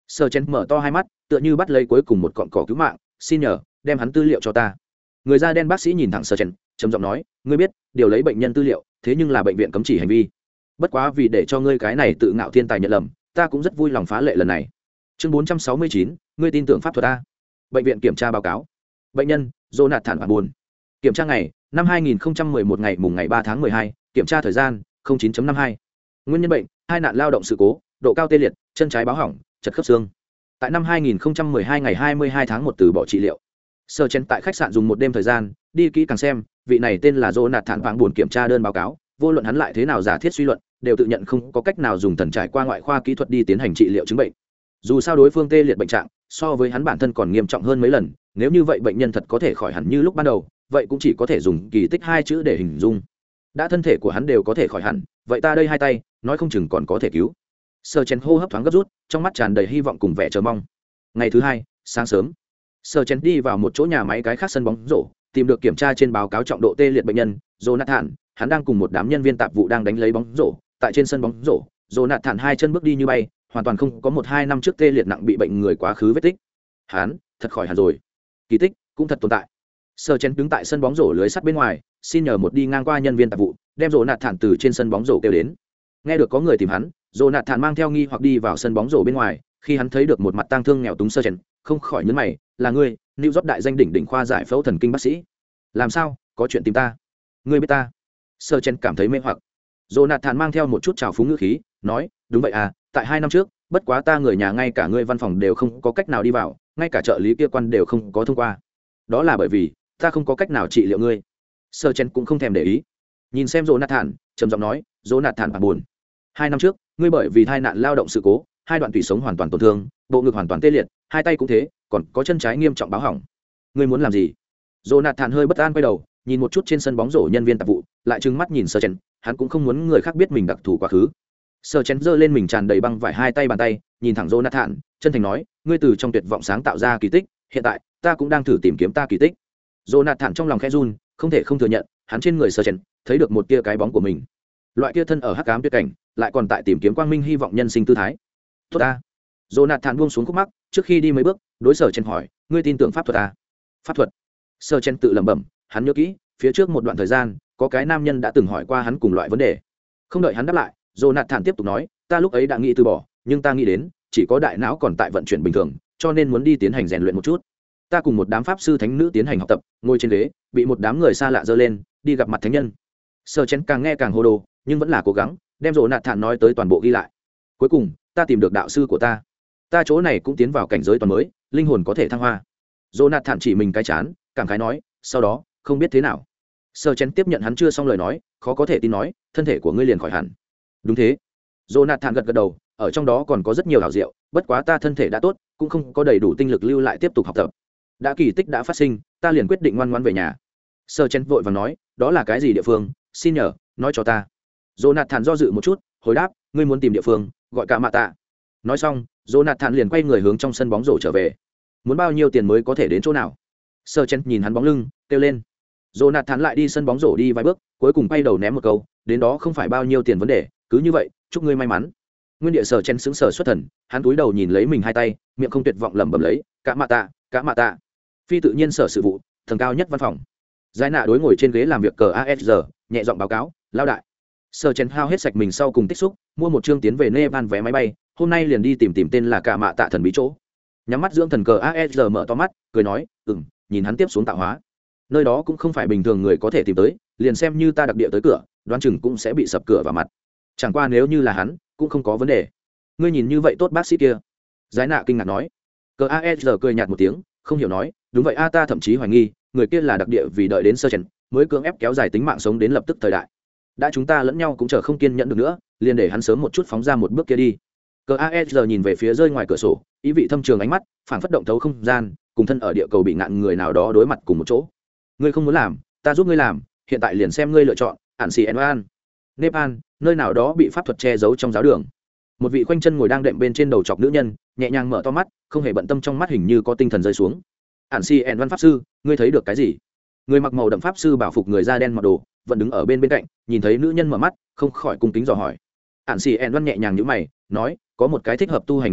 Sơ chen mở to hai mắt tựa như bắt lấy cuối cùng một cọn cỏ cứu mạng. Xin nhờ đem hắn tư liệu cho ta. Người da đen bác sĩ nhìn thẳng Sơ chen, trầm giọng nói, ngươi biết điều lấy bệnh nhân tư liệu thế nhưng là bệnh viện cấm chỉ hành vi. Bất quá vì để cho ngươi cái này tự ngạo thiên tài nhận lầm, ta cũng rất vui lòng phá lệ lần này. Chương 469, ngươi tin tưởng pháp thuật ta. Bệnh viện kiểm tra báo cáo. Bệnh nhân Jonathan buồn. Kiểm tra ngày năm 2011 ngày mùng ngày 3 tháng 12, kiểm tra thời gian 09.52. Nguyên nhân bệnh hai nạn lao động sự cố, độ cao tê liệt, chân trái báo hỏng, chật khớp xương. Tại năm 2012 ngày 22 tháng 1 từ bỏ trị liệu. Sơ chen tại khách sạn dùng một đêm thời gian, đi kỹ càng xem, vị này tên là Jonathan buồn kiểm tra đơn báo cáo, vô luận hắn lại thế nào giả thiết suy luận, đều tự nhận không có cách nào dùng thần trải qua ngoại khoa kỹ thuật đi tiến hành trị liệu chứng bệnh. Dù sao đối phương tê liệt bệnh trạng so với hắn bản thân còn nghiêm trọng hơn mấy lần, nếu như vậy bệnh nhân thật có thể khỏi hẳn như lúc ban đầu, vậy cũng chỉ có thể dùng kỳ tích hai chữ để hình dung. Đã thân thể của hắn đều có thể khỏi hẳn, vậy ta đây hai tay nói không chừng còn có thể cứu. Sơ chen hô hấp thoáng gấp rút, trong mắt tràn đầy hy vọng cùng vẻ chờ mong. Ngày thứ hai sáng sớm, Sơ chen đi vào một chỗ nhà máy cái khác sân bóng rổ, tìm được kiểm tra trên báo cáo trọng độ tê liệt bệnh nhân Jonathan. Hắn đang cùng một đám nhân viên tạp vụ đang đánh lấy bóng rổ tại trên sân bóng rổ. Jonathan hai chân bước đi như bay, hoàn toàn không có 1-2 năm trước tê liệt nặng bị bệnh người quá khứ vết tích. Hắn thật khỏi hẳn rồi, kỳ tích cũng thật tồn tại. Sơ chen đứng tại sân bóng rổ lưới sắt bên ngoài, xin nhờ một đi ngang qua nhân viên tạp vụ đem Jonathan từ trên sân bóng rổ kêu đến. Nghe được có người tìm hắn, Jonathan mang theo nghi hoặc đi vào sân bóng rổ bên ngoài. Khi hắn thấy được một mặt tang thương nghèo túng Sơ chen, không khỏi nhướng mày, là ngươi, New York đại danh đỉnh khoa giải phẫu thần kinh bác sĩ? Làm sao, có chuyện tìm ta? Ngươi biết ta? Sơ chen cảm thấy mê hoặc. Jonathan mang theo một chút trào phúng ngữ khí, nói, đúng vậy à, tại 2 năm trước, bất quá ta người nhà ngay cả ngươi văn phòng đều không có cách nào đi vào, ngay cả trợ lý kia quan đều không có thông qua. Đó là bởi vì ta không có cách nào trị liệu ngươi. Sơ chen cũng không thèm để ý, nhìn xem Jonathan, trầm giọng nói, Jonathan buồn. 2 năm trước, ngươi bởi vì tai nạn lao động sự cố, 2 đoạn tủy sống hoàn toàn tổn thương, bộ ngực hoàn toàn tê liệt, 2 tay cũng thế, còn có chân trái nghiêm trọng báo hỏng. Ngươi muốn làm gì? Jonathan hơi bất an quay đầu, nhìn một chút trên sân bóng rổ nhân viên tạp vụ, lại trừng mắt nhìn Sơ chen, hắn cũng không muốn người khác biết mình đặc thù quá khứ. Sơ chen giơ lên mình tràn đầy băng vải 2 tay bàn tay, nhìn thẳng Jonathan, chân thành nói, ngươi từ trong tuyệt vọng sáng tạo ra kỳ tích, hiện tại ta cũng đang thử tìm kiếm ta kỳ tích. Jonathan trong lòng khẽ run, không thể không thừa nhận, hắn trên người Sơ chen thấy được một tia cái bóng của mình. Loại kia thân ở hắc ám tuyệt cảnh, lại còn tại tìm kiếm quang minh hy vọng nhân sinh tư thái. Tốt ta. Jonathan buông xuống khúc mắc, trước khi đi mấy bước, đối Sơ chen hỏi, ngươi tin tưởng pháp thuật à? Pháp thuật? Sơ chen tự lẩm bẩm, hắn nhớ kỹ, phía trước một đoạn thời gian, có cái nam nhân đã từng hỏi qua hắn cùng loại vấn đề. Không đợi hắn đáp lại, Jonathan tiếp tục nói, ta lúc ấy đã nghĩ từ bỏ, nhưng ta nghĩ đến, chỉ có đại não còn tại vận chuyển bình thường, cho nên muốn đi tiến hành rèn luyện một chút. Ta cùng một đám pháp sư thánh nữ tiến hành học tập, ngồi trên ghế, bị một đám người xa lạ giơ lên, đi gặp mặt thánh nhân. Sơ chen càng nghe càng hồ đồ, nhưng vẫn là cố gắng đem Jonathan nói tới toàn bộ ghi lại. Cuối cùng, ta tìm được đạo sư của ta. Ta chỗ này cũng tiến vào cảnh giới toàn mới, linh hồn có thể thăng hoa. Jonathan chỉ mình cái chán, cảm khái nói, sau đó, không biết thế nào. Sơ chen tiếp nhận hắn chưa xong lời nói, khó có thể tin nói, thân thể của ngươi liền khỏi hẳn. Đúng thế. Jonathan gật gật đầu, ở trong đó còn có rất nhiều hảo diệu, bất quá ta thân thể đã tốt, cũng không có đầy đủ tinh lực lưu lại tiếp tục học tập. Đã kỳ tích đã phát sinh, ta liền quyết định ngoan ngoãn về nhà. Sơ chen vội vàng nói, đó là cái gì địa phương, xin nhờ, nói cho ta. Jonathan do dự một chút, hồi đáp, ngươi muốn tìm địa phương, gọi cả mạ tạ. Nói xong, Jonathan liền quay người hướng trong sân bóng rổ trở về. Muốn bao nhiêu tiền mới có thể đến chỗ nào? Sơ chen nhìn hắn bóng lưng, kêu lên. Jonathan lại đi sân bóng rổ đi vài bước, cuối cùng quay đầu ném một câu, đến đó không phải bao nhiêu tiền vấn đề, cứ như vậy, chúc ngươi may mắn. Nguyên địa Sơ chen sững sờ xuất thần, hắn cúi đầu nhìn lấy mình hai tay, miệng không tuyệt vọng lẩm bẩm lấy, cả mạ tạ, cả mạ tạ. Phi tự nhiên sở sự vụ, tầng cao nhất văn phòng. Giải nạ đối ngồi trên ghế làm việc cờ ASR, nhẹ giọng báo cáo, lao đại. Sơ chen hao hết sạch mình sau cùng tích xúc, mua một chương tiến về Nepal vé máy bay, hôm nay liền đi tìm tên là cả mạ tạ thần bí chỗ. Nhắm mắt dưỡng thần cờ ASR mở to mắt, cười nói, nhìn hắn tiếp xuống tạo hóa. Nơi đó cũng không phải bình thường người có thể tìm tới, liền xem như ta đặc địa tới cửa, đoán chừng cũng sẽ bị sập cửa vào mặt. Chẳng qua nếu như là hắn, cũng không có vấn đề. Ngươi nhìn như vậy tốt bác sĩ kia. Giải nạ kinh ngạc nói. Cờ ASR cười nhạt một tiếng, không hiểu nói, đúng vậy a, ta thậm chí hoài nghi, người kia là đặc địa vì đợi đến sơ chen mới cưỡng ép kéo dài tính mạng sống đến lập tức thời đại. Đã chúng ta lẫn nhau cũng chờ không kiên nhẫn được nữa, liền để hắn sớm một chút phóng ra một bước kia đi. Cờ ASR nhìn về phía rơi ngoài cửa sổ, ý vị thâm trường ánh mắt, phảng phất động thấu không gian, cùng thân ở địa cầu bị ngạn người nào đó đối mặt cùng một chỗ. Ngươi không muốn làm, ta giúp ngươi làm, hiện tại liền xem ngươi lựa chọn, ản xì en Nepal, nơi nào đó bị pháp thuật che giấu trong giáo đường. Một vị khoanh chân ngồi đang đệm bên trên đầu chọc nữ nhân, nhẹ nhàng mở to mắt, không hề bận tâm trong mắt hình như có tinh thần rơi xuống. Ản xì en văn pháp sư, ngươi thấy được cái gì? Người mặc màu đậm pháp sư bảo phục người da đen mặc đồ, vẫn đứng ở bên cạnh, nhìn thấy nữ nhân mở mắt, không khỏi cung kính dò hỏi. Ản xì en văn nhẹ nhàng nhíu mày, nói, có một cái thích hợp tu hành nam nhân,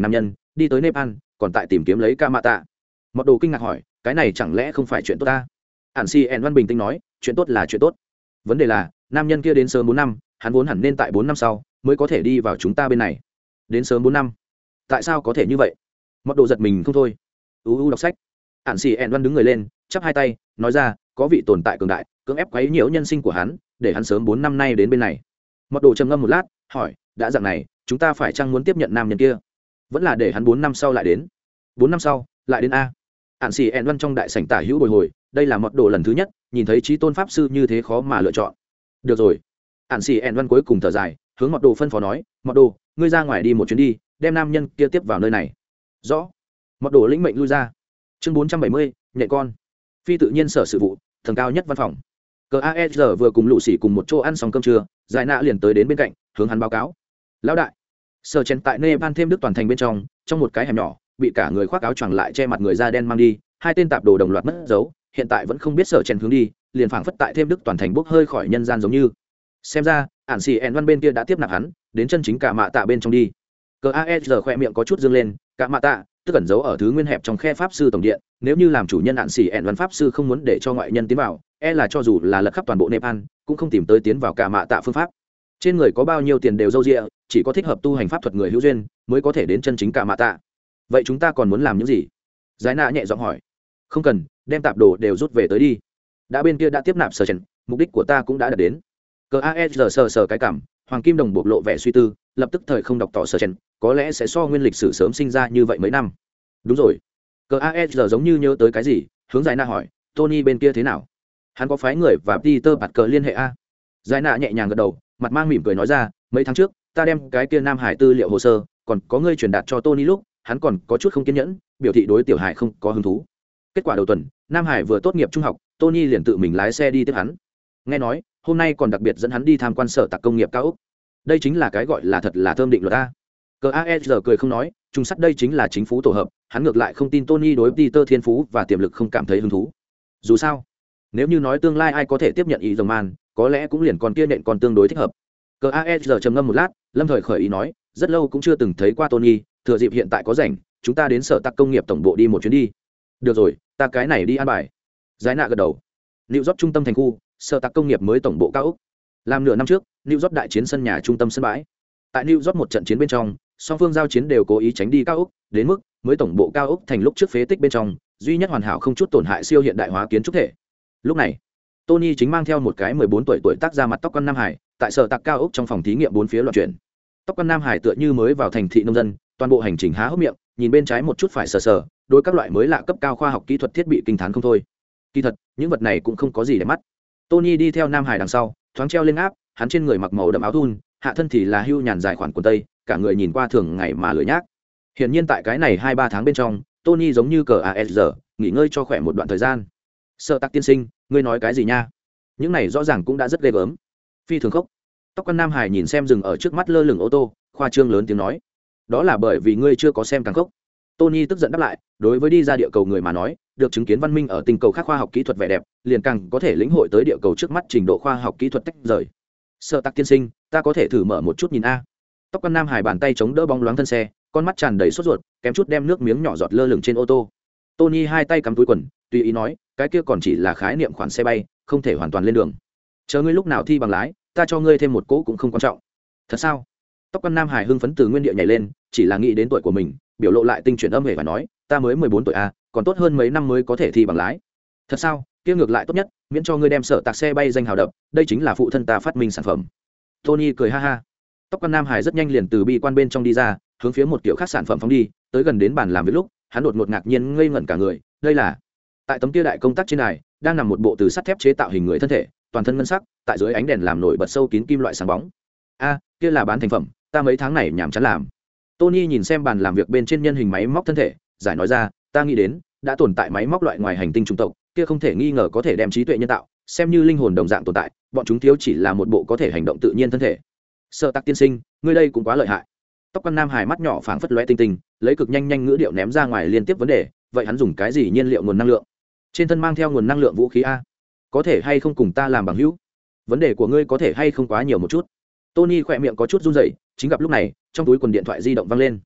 đi tới Nepal, còn tại tìm kiếm lấy ca mạ tạ. Mọt đồ kinh ngạc hỏi, cái này chẳng lẽ không phải chuyện tốt ta? Ản Si En Văn bình tĩnh nói, chuyện tốt là chuyện tốt. Vấn đề là, nam nhân kia đến sớm 4 năm, hắn vốn hẳn nên tại 4 năm sau mới có thể đi vào chúng ta bên này. Đến sớm 4 năm. Tại sao có thể như vậy? Mọt đồ giật mình không thôi. Đọc sách. Ản Si En Văn đứng người lên, chắp hai tay, nói ra, có vị tồn tại cường đại, cưỡng ép quấy nhiễu nhân sinh của hắn, để hắn sớm 4 năm nay đến bên này. Mọt đồ trầm ngâm một lát, hỏi, đã dạng này, chúng ta phải chăng muốn tiếp nhận nam nhân kia? Vẫn là để hắn 4 năm sau lại đến. 4 năm sau, lại đến a. Ản Sĩ En Văn trong đại sảnh tả hữu bồi hồi, đây là mọt đồ lần thứ nhất nhìn thấy chí tôn pháp sư như thế khó mà lựa chọn. Được rồi. Ản Sĩ En Văn cuối cùng thở dài, hướng mọt đồ phân phó nói, mọt đồ, ngươi ra ngoài đi một chuyến đi, đem nam nhân kia tiếp vào nơi này. Rõ. Mọt đồ lĩnh mệnh lui ra. Chương 470, nhện con. Phi tự nhiên sở sự vụ, tầng cao nhất văn phòng. CASR vừa cùng Lũ Sĩ cùng một chỗ ăn xong cơm trưa, Giải Nạ liền tới đến bên cạnh, hướng hắn báo cáo. Lão đại, sở chèn tại Nepal thêm đức toàn thành bên trong một cái hẻm nhỏ, bị cả người khoác áo choàng lại che mặt người da đen mang đi, hai tên tạp đồ đồng loạt mất dấu, hiện tại vẫn không biết sở chèn hướng đi, liền phảng phất tại thêm đức toàn thành bốc hơi khỏi nhân gian giống như. Xem ra, Ản Sĩ En Văn bên kia đã tiếp nạp hắn, đến chân chính cả mạ tạ bên trong đi. CASR khỏe miệng có chút dương lên, cả mạ tạ, tức ẩn giấu ở thứ nguyên hẹp trong khe pháp sư tổng điện, nếu như làm chủ nhân Ản Sĩ En Văn pháp sư không muốn để cho ngoại nhân tiến vào, là cho dù là lật khắp toàn bộ Nepal, cũng không tìm tới tiến vào cả mạ tạ phương pháp. Trên người có bao nhiêu tiền đều dâu dịa, chỉ có thích hợp tu hành pháp thuật người hữu duyên mới có thể đến chân chính cả mạ tạ. Vậy chúng ta còn muốn làm những gì? Giải Nạ nhẹ giọng hỏi. Không cần, đem tạp đồ đều rút về tới đi. Đã bên kia đã tiếp nạp sở trần, mục đích của ta cũng đã đạt đến. CASR sờ cái cảm, hoàng kim đồng bộc lộ vẻ suy tư, lập tức thời không đọc tỏ sở trần, có lẽ sẽ so nguyên lịch sử sớm sinh ra như vậy mấy năm. Đúng rồi. CASR giống như nhớ tới cái gì, hướng Giải Nạ hỏi, Tony bên kia thế nào? Hắn có phái người và Peter Parker liên hệ a? Giải Nạ nhẹ nhàng gật đầu, mặt mang mỉm cười nói ra, mấy tháng trước ta đem cái kia Nam Hải tư liệu hồ sơ còn có ngươi truyền đạt cho Tony lúc hắn còn có chút không kiên nhẫn, biểu thị đối tiểu Hải không có hứng thú. Kết quả đầu tuần Nam Hải vừa tốt nghiệp trung học, Tony liền tự mình lái xe đi tiếp hắn. Nghe nói hôm nay còn đặc biệt dẫn hắn đi tham quan sở tạc công nghiệp cao ốc. Đây chính là cái gọi là thật là thơm định luật a. CASR cười không nói, trùng sắt đây chính là chính phủ tổ hợp, hắn ngược lại không tin Tony đối Peter thiên phú và tiềm lực không cảm thấy hứng thú. Dù sao, nếu như nói tương lai ai có thể tiếp nhận ý dòng man, có lẽ cũng liền con kia nện còn tương đối thích hợp. CASR trầm ngâm một lát, lâm thời khởi ý nói, rất lâu cũng chưa từng thấy qua Tony, thừa dịp hiện tại có rảnh, chúng ta đến sở tạc công nghiệp tổng bộ đi một chuyến đi. Được rồi, ta cái này đi an bài. Giải Nạ gật đầu. New York trung tâm thành khu, sở tạc công nghiệp mới tổng bộ cao ốc. Làm nửa năm trước, New York đại chiến sân nhà trung tâm sân bãi. Tại New York một trận chiến bên trong, song phương giao chiến đều cố ý tránh đi cao ốc, đến mức mới tổng bộ cao ốc thành lúc trước phế tích bên trong, duy nhất hoàn hảo không chút tổn hại siêu hiện đại hóa kiến trúc thể. Lúc này, Tony chính mang theo một cái 14 tuổi tác ra mặt tóc con Nam Hải, tại sở tạc cao ốc trong phòng thí nghiệm bốn phía loạn chuyển. Tóc con Nam Hải tựa như mới vào thành thị nông dân, toàn bộ hành trình há hốc miệng, nhìn bên trái một chút phải sờ, đối các loại mới lạ cấp cao khoa học kỹ thuật thiết bị kinh thán không thôi. Kỳ thật, những vật này cũng không có gì để mắt. Tony đi theo Nam Hải đằng sau, thoáng treo lên áp, hắn trên người mặc màu đậm áo thun, hạ thân thì là hưu nhàn dài khoản quần tây, cả người nhìn qua thường ngày mà lười nhác. Hiển nhiên tại cái này 2-3 tháng bên trong, Tony giống như CASR, nghỉ ngơi cho khỏe một đoạn thời gian. Sở tạc tiên sinh, ngươi nói cái gì nha? Những này rõ ràng cũng đã rất ghê gớm. Phi thường khốc. Tóc con Nam Hải nhìn xem dừng ở trước mắt lơ lửng ô tô, khoa trương lớn tiếng nói, đó là bởi vì ngươi chưa có xem càng khốc. Tony tức giận đáp lại, đối với đi ra địa cầu người mà nói, được chứng kiến văn minh ở tinh cầu khác khoa học kỹ thuật vẻ đẹp, liền càng có thể lĩnh hội tới địa cầu trước mắt trình độ khoa học kỹ thuật tách rời. Sở tạc tiên sinh, ta có thể thử mở một chút nhìn a. Tóc con Nam Hải bàn tay chống đỡ bóng loáng thân xe, con mắt tràn đầy sốt ruột, kém chút đem nước miếng nhỏ giọt lơ lửng trên ô tô. Tony hai tay cắm túi quần, tùy ý nói, cái kia còn chỉ là khái niệm khoản xe bay, không thể hoàn toàn lên đường. Chờ ngươi lúc nào thi bằng lái, ta cho ngươi thêm một cỗ cũng không quan trọng. Thật sao? Tóc con Nam Hải hưng phấn từ nguyên địa nhảy lên, chỉ là nghĩ đến tuổi của mình, biểu lộ lại tinh chuyển âm hề và nói, ta mới 14 tuổi a, còn tốt hơn mấy năm mới có thể thi bằng lái. Thật sao? Kia ngược lại tốt nhất, miễn cho ngươi đem sở tạc xe bay danh hào đập, đây chính là phụ thân ta phát minh sản phẩm. Tony cười ha ha. Tóc con Nam Hải rất nhanh liền từ bi quan bên trong đi ra, hướng phía một kiểu khác sản phẩm phóng đi, tới gần đến bàn làm việc lúc, hắn đột ngột ngạc nhiên ngây ngẩn cả người, đây là tại tấm kia đại công tác trên này đang nằm một bộ từ sắt thép chế tạo hình người thân thể, toàn thân ngân sắc, tại dưới ánh đèn làm nổi bật sâu kín kim loại sáng bóng. A, kia là bán thành phẩm, ta mấy tháng này nhàm chán làm. Tony nhìn xem bàn làm việc bên trên nhân hình máy móc thân thể, giải nói ra, ta nghĩ đến đã tồn tại máy móc loại ngoài hành tinh chủng tộc, kia không thể nghi ngờ có thể đem trí tuệ nhân tạo xem như linh hồn đồng dạng tồn tại, bọn chúng thiếu chỉ là một bộ có thể hành động tự nhiên thân thể. Sở tạc tiên sinh, ngươi đây cũng quá lợi hại. Tóc con Nam Hải mắt nhỏ phảng phất lóe tinh tinh, lấy cực nhanh ngữ điệu ném ra ngoài liên tiếp vấn đề, vậy hắn dùng cái gì nhiên liệu nguồn năng lượng? Trên thân mang theo nguồn năng lượng vũ khí a? Có thể hay không cùng ta làm bằng hữu? Vấn đề của ngươi có thể hay không quá nhiều một chút? Tony khỏe miệng có chút run rẩy, chính gặp lúc này, trong túi quần điện thoại di động vang lên.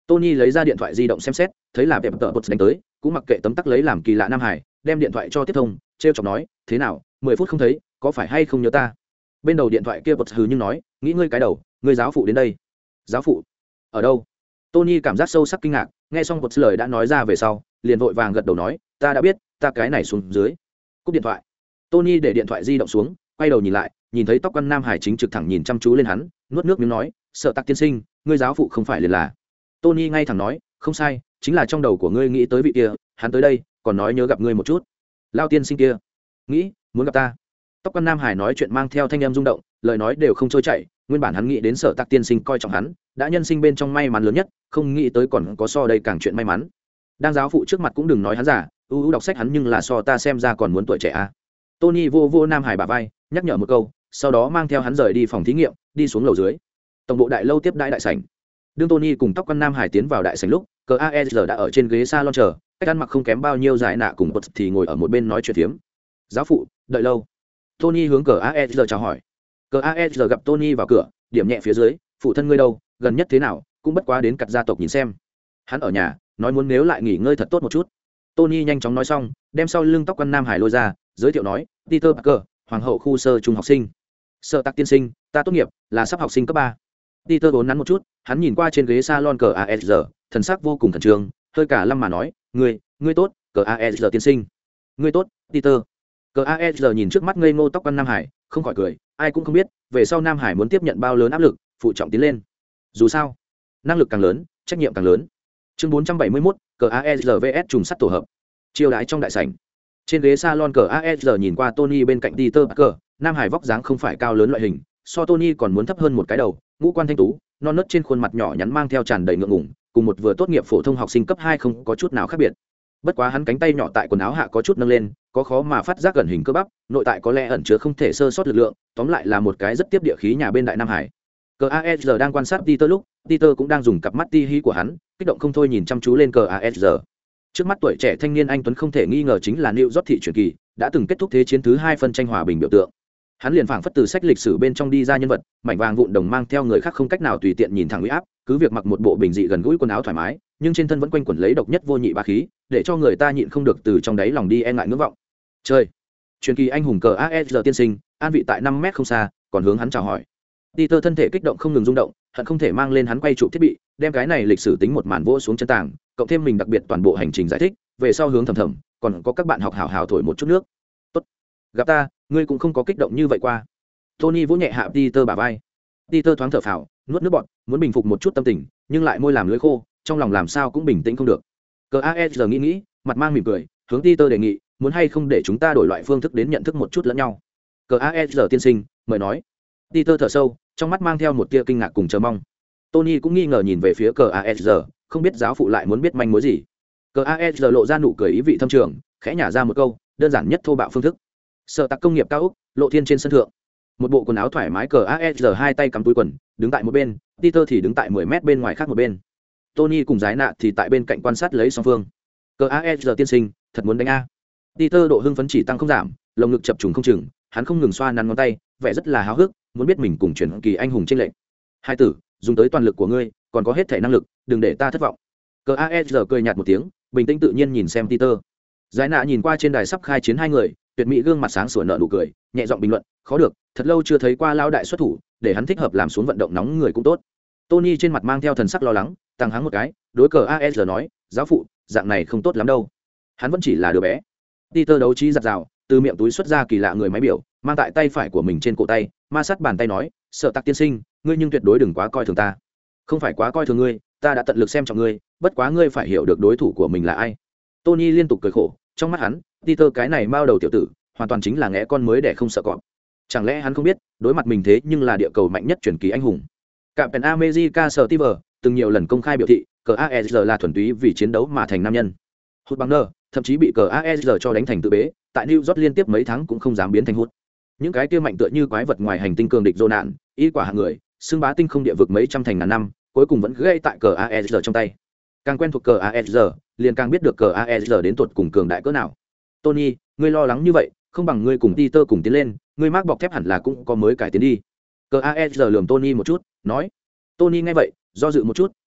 Tony lấy ra điện thoại di động xem xét, thấy là Pep Tợ Bột đánh tới, cũng mặc kệ tấm tắc lấy làm kỳ lạ Nam Hải, đem điện thoại cho tiếp thông, trêu chọc nói, thế nào, 10 phút không thấy, có phải hay không nhớ ta? Bên đầu điện thoại kia Bột hừ nhưng nói, nghĩ ngươi cái đầu, ngươi giáo phụ đến đây. Giáo phụ? Ở đâu? Tony cảm giác sâu sắc kinh ngạc, nghe xong Bột lời đã nói ra về sau, liền vội vàng gật đầu nói, ta đã biết, ta cái này xuống dưới. Cúp điện thoại. Tony để điện thoại di động xuống, quay đầu nhìn lại, nhìn thấy tóc quăn Nam Hải chính trực thẳng nhìn chăm chú lên hắn, nuốt nước miếng nói, sợ Tạc tiên sinh, ngươi giáo phụ không phải liền là. Tony ngay thẳng nói, không sai, chính là trong đầu của ngươi nghĩ tới vị kia, hắn tới đây, còn nói nhớ gặp ngươi một chút. Lao tiên sinh kia, nghĩ, muốn gặp ta. Tóc quan Nam Hải nói chuyện mang theo thanh âm rung động, lời nói đều không trôi chảy, nguyên bản hắn nghĩ đến Sở Tạc tiên sinh coi trọng hắn, đã nhân sinh bên trong may mắn lớn nhất, không nghĩ tới còn có so đây càng chuyện may mắn. Đang giáo phụ trước mặt cũng đừng nói hắn giả, đọc sách hắn nhưng là so ta xem ra còn muốn tuổi trẻ a. Tony vô vô Nam Hải bả vai, nhắc nhở một câu, sau đó mang theo hắn rời đi phòng thí nghiệm, đi xuống lầu dưới. Tổng bộ đại lâu tiếp đãi đại sảnh. Đương Tony cùng tóc quan Nam Hải tiến vào đại sảnh lúc, CAER đã ở trên ghế salon chờ, cách ăn mặc không kém bao nhiêu giải nạ cùng Bột thì ngồi ở một bên nói chuyện phiếm. Giáo phụ, đợi lâu. Tony hướng CAER chào hỏi. CAER gặp Tony vào cửa, điểm nhẹ phía dưới, phụ thân ngươi đâu, gần nhất thế nào, cũng bất quá đến cặt gia tộc nhìn xem. Hắn ở nhà, nói muốn nếu lại nghỉ ngơi thật tốt một chút. Tony nhanh chóng nói xong, đem sau lưng tóc quan Nam Hải lôi ra, giới thiệu nói, Peter Parker, hoàng hậu khu sơ trung học sinh. Sở Tạc tiên sinh, ta tốt nghiệp, là sắp học sinh cấp 3. Peter vốn nắn một chút, hắn nhìn qua trên ghế salon CAER, thần sắc vô cùng khẩn trương, hơi cả lâm mà nói, ngươi tốt, CAER tiên sinh. Ngươi tốt, Peter. CAER nhìn trước mắt ngây ngô tóc quan Nam Hải, không khỏi cười, ai cũng không biết, về sau Nam Hải muốn tiếp nhận bao lớn áp lực, phụ trọng tiến lên. Dù sao, năng lực càng lớn, trách nhiệm càng lớn. Chương 471, CAER vs trùng sắt tổ hợp. Chiêu đãi trong đại sảnh. Trên ghế salon CAER nhìn qua Tony bên cạnh Peter Parker, Nam Hải vóc dáng không phải cao lớn loại hình, so Tony còn muốn thấp hơn một cái đầu, ngũ quan thanh tú, non nớt trên khuôn mặt nhỏ nhắn mang theo tràn đầy ngượng ngùng, cùng một vừa tốt nghiệp phổ thông học sinh cấp 2 không có chút nào khác biệt. Bất quá hắn cánh tay nhỏ tại quần áo hạ có chút nâng lên, có khó mà phát giác gần hình cơ bắp, nội tại có lẽ ẩn chứa không thể sơ sót lực lượng, tóm lại là một cái rất tiếp địa khí nhà bên đại Nam Hải. CAER đang quan sát Peter lúc, Peter cũng đang dùng cặp mắt ti hí của hắn, kích động không thôi nhìn chăm chú lên CAER. Trước mắt tuổi trẻ thanh niên anh tuấn không thể nghi ngờ chính là New York thị truyền kỳ, đã từng kết thúc thế chiến thứ 2 phân tranh hòa bình biểu tượng. Hắn liền phảng phất từ sách lịch sử bên trong đi ra nhân vật, mảnh vàng vụn đồng mang theo người khác không cách nào tùy tiện nhìn thẳng uy áp, cứ việc mặc một bộ bình dị gần gũi quần áo thoải mái, nhưng trên thân vẫn quanh quẩn lấy độc nhất vô nhị bá khí, để cho người ta nhịn không được từ trong đáy lòng đi e ngại ngưỡng vọng. Chơi, truyền kỳ anh hùng CAER tiên sinh, an vị tại 5 mét không xa, còn hướng hắn chào hỏi. Peter thân thể kích động không ngừng rung động, hận không thể mang lên hắn quay trụ thiết bị, đem cái này lịch sử tính một màn vỗ xuống chân tảng, cộng thêm mình đặc biệt toàn bộ hành trình giải thích, về sau hướng thầm thầm, còn có các bạn học hào hào thổi một chút nước. Tốt, gặp ta, ngươi cũng không có kích động như vậy qua. Tony vỗ nhẹ hạ Peter bả vai. Peter thoáng thở phào, nuốt nước bọt, muốn bình phục một chút tâm tình, nhưng lại môi làm lưỡi khô, trong lòng làm sao cũng bình tĩnh không được. CAER nghĩ, mặt mang mỉm cười, hướng Peter đề nghị, muốn hay không để chúng ta đổi loại phương thức đến nhận thức một chút lẫn nhau. CAER tiên sinh, mời nói. Peter thở sâu, trong mắt mang theo một tia kinh ngạc cùng chờ mong. Tony cũng nghi ngờ nhìn về phía CAER, không biết giáo phụ lại muốn biết manh mối gì. CAER lộ ra nụ cười ý vị thâm trường, khẽ nhả ra một câu, đơn giản nhất thô bạo phương thức. Sở Tạc công nghiệp cao ốc, lộ thiên trên sân thượng. Một bộ quần áo thoải mái CAER hai tay cắm túi quần, đứng tại một bên, Peter thì đứng tại 10 mét bên ngoài khác một bên. Tony cùng Giải Nạ thì tại bên cạnh quan sát lấy song phương. CAER tiên sinh, thật muốn đánh a. Peter độ hưng phấn chỉ tăng không giảm, lồng ngực chập trùng không chừng, hắn không ngừng xoa nắn ngón tay, vẻ rất là háo hức, muốn biết mình cùng truyền kỳ anh hùng trên lệnh. Hai tử, dùng tới toàn lực của ngươi, còn có hết thể năng lực, đừng để ta thất vọng. CAER cười nhạt một tiếng, bình tĩnh tự nhiên nhìn xem Peter. Giải Nạ nhìn qua trên đài sắp khai chiến hai người, tuyệt mỹ gương mặt sáng sủa nở nụ cười, nhẹ giọng bình luận, khó được, thật lâu chưa thấy qua lão đại xuất thủ, để hắn thích hợp làm xuống vận động nóng người cũng tốt. Tony trên mặt mang theo thần sắc lo lắng, tăng hắng một cái, đối CAER nói, giáo phụ, dạng này không tốt lắm đâu. Hắn vẫn chỉ là đứa bé. Peter đấu trí giật rào, từ miệng túi xuất ra kỳ lạ người máy biểu, mang tại tay phải của mình trên cổ tay, ma sát bàn tay nói, Sở Tạc tiên sinh, ngươi nhưng tuyệt đối đừng quá coi thường ta. Không phải quá coi thường ngươi, ta đã tận lực xem trọng ngươi, bất quá ngươi phải hiểu được đối thủ của mình là ai. Tony liên tục cười khổ, trong mắt hắn, Peter cái này mao đầu tiểu tử, hoàn toàn chính là ngẽ con mới để không sợ cọp. Chẳng lẽ hắn không biết, đối mặt mình thế nhưng là địa cầu mạnh nhất truyền kỳ anh hùng. Captain America Steve từng nhiều lần công khai biểu thị, CAER là thuần túy vì chiến đấu mà thành nam nhân. Hút bằng nơ, thậm chí bị CAER cho đánh thành tự bế, tại New York liên tiếp mấy tháng cũng không dám biến thành hút. Những cái kia mạnh tựa như quái vật ngoài hành tinh cường địch dô nạn, y quả hạng người, xưng bá tinh không địa vực mấy trăm thành ngàn năm, cuối cùng vẫn gây tại CAER trong tay. Càng quen thuộc CAER, liền càng biết được CAER đến tuột cùng cường đại cỡ nào. Tony, ngươi lo lắng như vậy, không bằng ngươi cùng Peter cùng tiến lên, ngươi mác bọc thép hẳn là cũng có mới cải tiến đi. CAER lườm Tony một chút, nói. Tony nghe vậy, do dự một chút,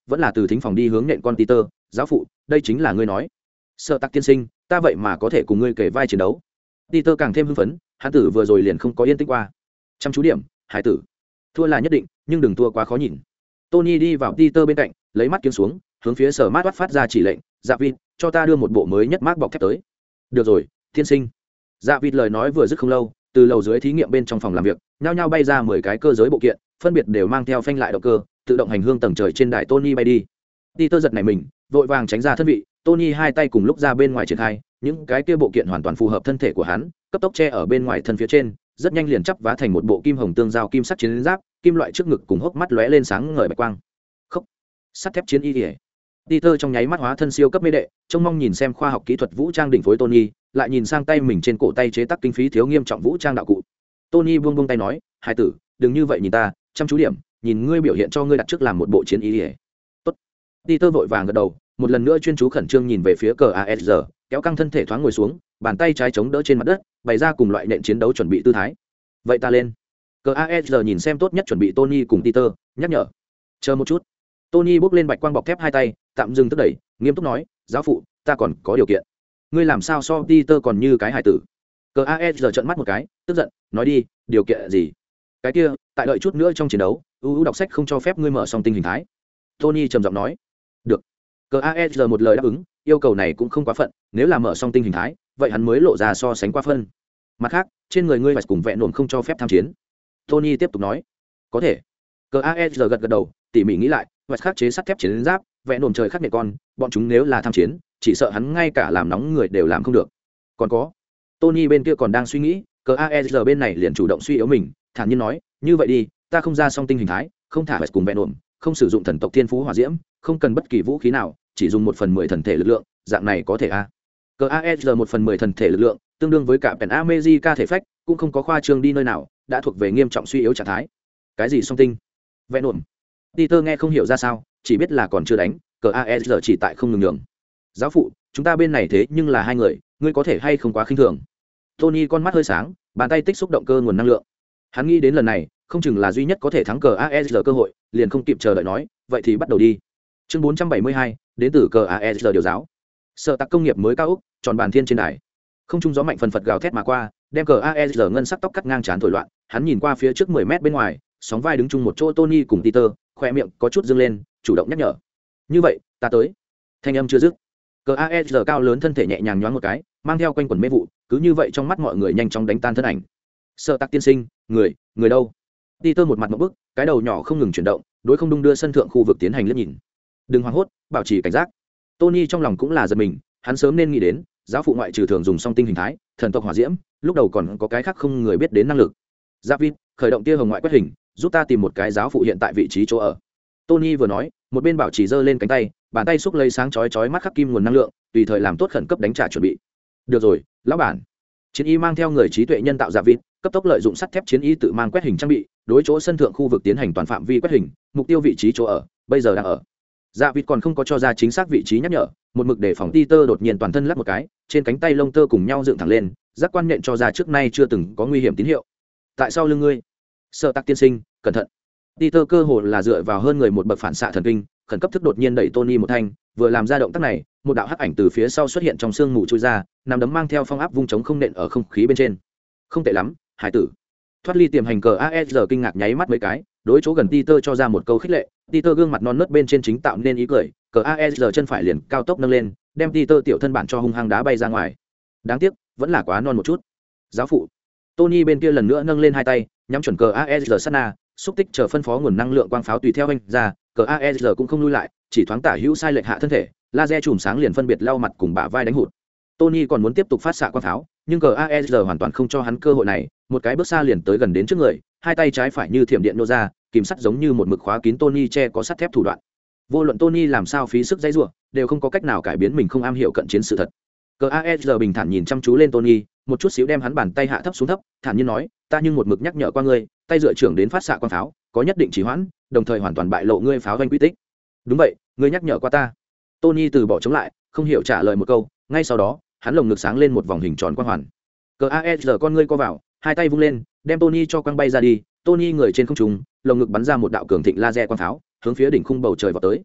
vẫn là từ thính phòng đi hướng nện con Peter, giáo phụ, đây chính là ngươi nói. Sợ tặc tiên sinh, ta vậy mà có thể cùng ngươi kể vai chiến đấu. Peter càng thêm hưng phấn, hắn tử vừa rồi liền không có yên tĩnh qua. Chăm chú điểm, hải tử. Thua là nhất định, nhưng đừng thua quá khó nhìn. Tony đi vào Peter bên cạnh, lấy mắt kiếm xuống, hướng phía Sở Mát phát ra chỉ lệnh, "Dạ Vịt, cho ta đưa một bộ mới nhất mác bọc thép tới." "Được rồi, tiên sinh." Dạ Vịt lời nói vừa dứt không lâu, từ lầu dưới thí nghiệm bên trong phòng làm việc, nhao nhao bay ra 10 cái cơ giới bộ kiện, phân biệt đều mang theo phanh lại động cơ, tự động hành hương tầng trời trên đài Tony bay đi. Peter giật nảy mình, vội vàng tránh ra thân vị, Tony hai tay cùng lúc ra bên ngoài triển khai, những cái kia bộ kiện hoàn toàn phù hợp thân thể của hắn, cấp tốc che ở bên ngoài thân phía trên, rất nhanh liền chắp vá thành một bộ kim hồng tương giao kim sắc chiến giáp, kim loại trước ngực cùng hốc mắt lóe lên sáng ngời bạch quang. Khốc, sắt thép chiến y liễu. Peter trong nháy mắt hóa thân siêu cấp mê đệ, trông mong nhìn xem khoa học kỹ thuật vũ trang đỉnh phối Tony, lại nhìn sang tay mình trên cổ tay chế tác kinh phí thiếu nghiêm trọng vũ trang đạo cụ. Tony buông buông tay nói, "Hải tử, đừng như vậy nhìn ta, chăm chú điểm, nhìn ngươi biểu hiện cho ngươi đặt trước làm một bộ chiến y liễu." Tốt. Peter vội vàng gật đầu, một lần nữa chuyên chú khẩn trương nhìn về phía cờ ASR, kéo căng thân thể thoáng ngồi xuống, bàn tay trái chống đỡ trên mặt đất, bày ra cùng loại nện chiến đấu chuẩn bị tư thái. "Vậy ta lên." Cờ ASR nhìn xem tốt nhất chuẩn bị Tony cùng Peter, nhắc nhở. "Chờ một chút." Tony bước lên bạch quang bọc thép hai tay, tạm dừng tức đẩy, nghiêm túc nói, "Giáo phụ, ta còn có điều kiện." "Ngươi làm sao so Peter còn như cái hải tử?" Cờ ASR trợn mắt một cái, tức giận, nói đi, "Điều kiện gì?" "Cái kia, tại đợi chút nữa trong chiến đấu, ưu đọc sách không cho phép ngươi mở song tinh hình thái." Tony trầm giọng nói. "Được." Cờ ASR một lời đáp ứng, yêu cầu này cũng không quá phận, nếu là mở song tinh hình thái, vậy hắn mới lộ ra so sánh quá phân. "Mặt khác, trên người ngươi phải cùng vẹn nổm không cho phép tham chiến." Tony tiếp tục nói. "Có thể." Cờ ASR gật gật đầu, tỉ mỉ nghĩ lại, vạch khắc chế sắt thép chiến giáp, vẹn nổm trời khắc nghiệt con, bọn chúng nếu là tham chiến, chỉ sợ hắn ngay cả làm nóng người đều làm không được. Còn có, Tony bên kia còn đang suy nghĩ, cờ ASR bên này liền chủ động suy yếu mình, thản nhiên nói, "Như vậy đi, ta không ra song tinh hình thái, không thả vạch cùng vẹn nổm, không sử dụng thần tộc thiên phú hỏa diễm, không cần bất kỳ vũ khí nào, chỉ dùng 1/10 thần thể lực lượng, dạng này có thể a?" Cờ ASR 1/10 thần thể lực lượng, tương đương với cả Pen America thể phách, cũng không có khoa trương đi nơi nào, đã thuộc về nghiêm trọng suy yếu trạng thái. Cái gì song tinh? Vẹn ổn. Peter nghe không hiểu ra sao, chỉ biết là còn chưa đánh, cờ ASR chỉ tại không ngừng nhường. "Giáo phụ, chúng ta bên này thế nhưng là hai người, ngươi có thể hay không quá khinh thường?" Tony con mắt hơi sáng, bàn tay tích xúc động cơ nguồn năng lượng. Hắn nghĩ đến lần này, không chừng là duy nhất có thể thắng cờ ASR cơ hội, liền không kịp chờ đợi nói, "Vậy thì bắt đầu đi." Chương 472, đến từ cờ ASR điều giáo. Sở tạc công nghiệp mới cao ốc, tròn bàn thiên trên đài. Không trung gió mạnh phần phật gào thét mà qua, đem cờ ASR ngân sắc tóc cắt ngang trán thổi loạn, hắn nhìn qua phía trước 10 mét bên ngoài, sóng vai đứng chung một chỗ Tony cùng Peter, khoe miệng có chút dương lên, chủ động nhắc nhở. "Như vậy, ta tới." Thanh âm chưa dứt, cờ ASR cao lớn thân thể nhẹ nhàng nhoáng một cái, mang theo quanh quần mê vụ, cứ như vậy trong mắt mọi người nhanh chóng đánh tan thân ảnh. "Sở tạc tiên sinh, người đâu?" Peter một mặt ngộp bức, cái đầu nhỏ không ngừng chuyển động, đối không đung đưa sân thượng khu vực tiến hành liếc nhìn. "Đừng hoảng hốt, bảo trì cảnh giác." Tony trong lòng cũng là giật mình, hắn sớm nên nghĩ đến, giáo phụ ngoại trừ thường dùng song tinh hình thái, thần tộc hỏa diễm, lúc đầu còn có cái khác không người biết đến năng lực. "David, khởi động tia hồng ngoại quét hình, giúp ta tìm một cái giáo phụ hiện tại vị trí chỗ ở." Tony vừa nói, một bên bảo trì giơ lên cánh tay, bàn tay xúc lấy sáng chói chói mắt khắc kim nguồn năng lượng, tùy thời làm tốt khẩn cấp đánh trả chuẩn bị. "Được rồi, lão bản." Chiến y mang theo người trí tuệ nhân tạo David, cấp tốc lợi dụng sắt thép chiến y tự mang quét hình trang bị, đối chỗ sân thượng khu vực tiến hành toàn phạm vi quét hình, mục tiêu vị trí chỗ ở, bây giờ đang ở. David còn không có cho ra chính xác vị trí nhắc nhở, một mực để phòng Peter đột nhiên toàn thân lắc một cái, trên cánh tay lông tơ cùng nhau dựng thẳng lên, giác quan nhện cho ra trước nay chưa từng có nguy hiểm tín hiệu. "Tại sao lưng ngươi?" "Sở tạc tiên sinh, cẩn thận." Peter cơ hồ là dựa vào hơn người một bậc phản xạ thần kinh, khẩn cấp thức đột nhiên đẩy Tony một thanh, vừa làm ra động tác này, một đạo hắc ảnh từ phía sau xuất hiện trong sương mù chui ra, nắm đấm mang theo phong áp vung chống không nện ở không khí bên trên. "Không tệ lắm, hải tử." Thoát ly tiềm hành cờ ASR kinh ngạc nháy mắt mấy cái, đối chỗ gần Peter cho ra một câu khích lệ, Peter gương mặt non nớt bên trên chính tạo nên ý cười, cờ ASR chân phải liền cao tốc nâng lên, đem Peter tiểu thân bản cho hung hăng đá bay ra ngoài. Đáng tiếc, vẫn là quá non một chút. "Giáo phụ." Tony bên kia lần nữa nâng lên hai tay, nhắm chuẩn cờ ASR sát na, xúc tích chờ phân phó nguồn năng lượng quang pháo tùy theo anh ra, cờ ASR cũng không lui lại, chỉ thoáng tả hữu sai lệch hạ thân thể, laser chùm sáng liền phân biệt lau mặt cùng bả vai đánh hụt. Tony còn muốn tiếp tục phát xạ quang pháo, nhưng cờ ASR hoàn toàn không cho hắn cơ hội này, một cái bước xa liền tới gần đến trước người, hai tay trái phải như thiểm điện nô ra, kìm sắt giống như một mực khóa kín Tony che có sắt thép thủ đoạn. Vô luận Tony làm sao phí sức dãy rủa, đều không có cách nào cải biến mình không am hiểu cận chiến sự thật. Cờ ASR bình thản nhìn chăm chú lên Tony, một chút xíu đem hắn bàn tay hạ thấp xuống thấp, thản nhiên nói, "Ta nhưng một mực nhắc nhở qua ngươi, tay dựa trưởng đến phát xạ quang pháo, có nhất định trì hoãn, đồng thời hoàn toàn bại lộ ngươi pháo doanh quy tích." "Đúng vậy, ngươi nhắc nhở qua ta." Tony từ bỏ chống lại, không hiểu trả lời một câu, ngay sau đó, hắn lồng ngực sáng lên một vòng hình tròn quang hoàn. Cờ ASR con ngươi co vào, hai tay vung lên, đem Tony cho quăng bay ra đi. Tony người trên không trung, lồng ngực bắn ra một đạo cường thịnh laser quang pháo, hướng phía đỉnh khung bầu trời vọt tới.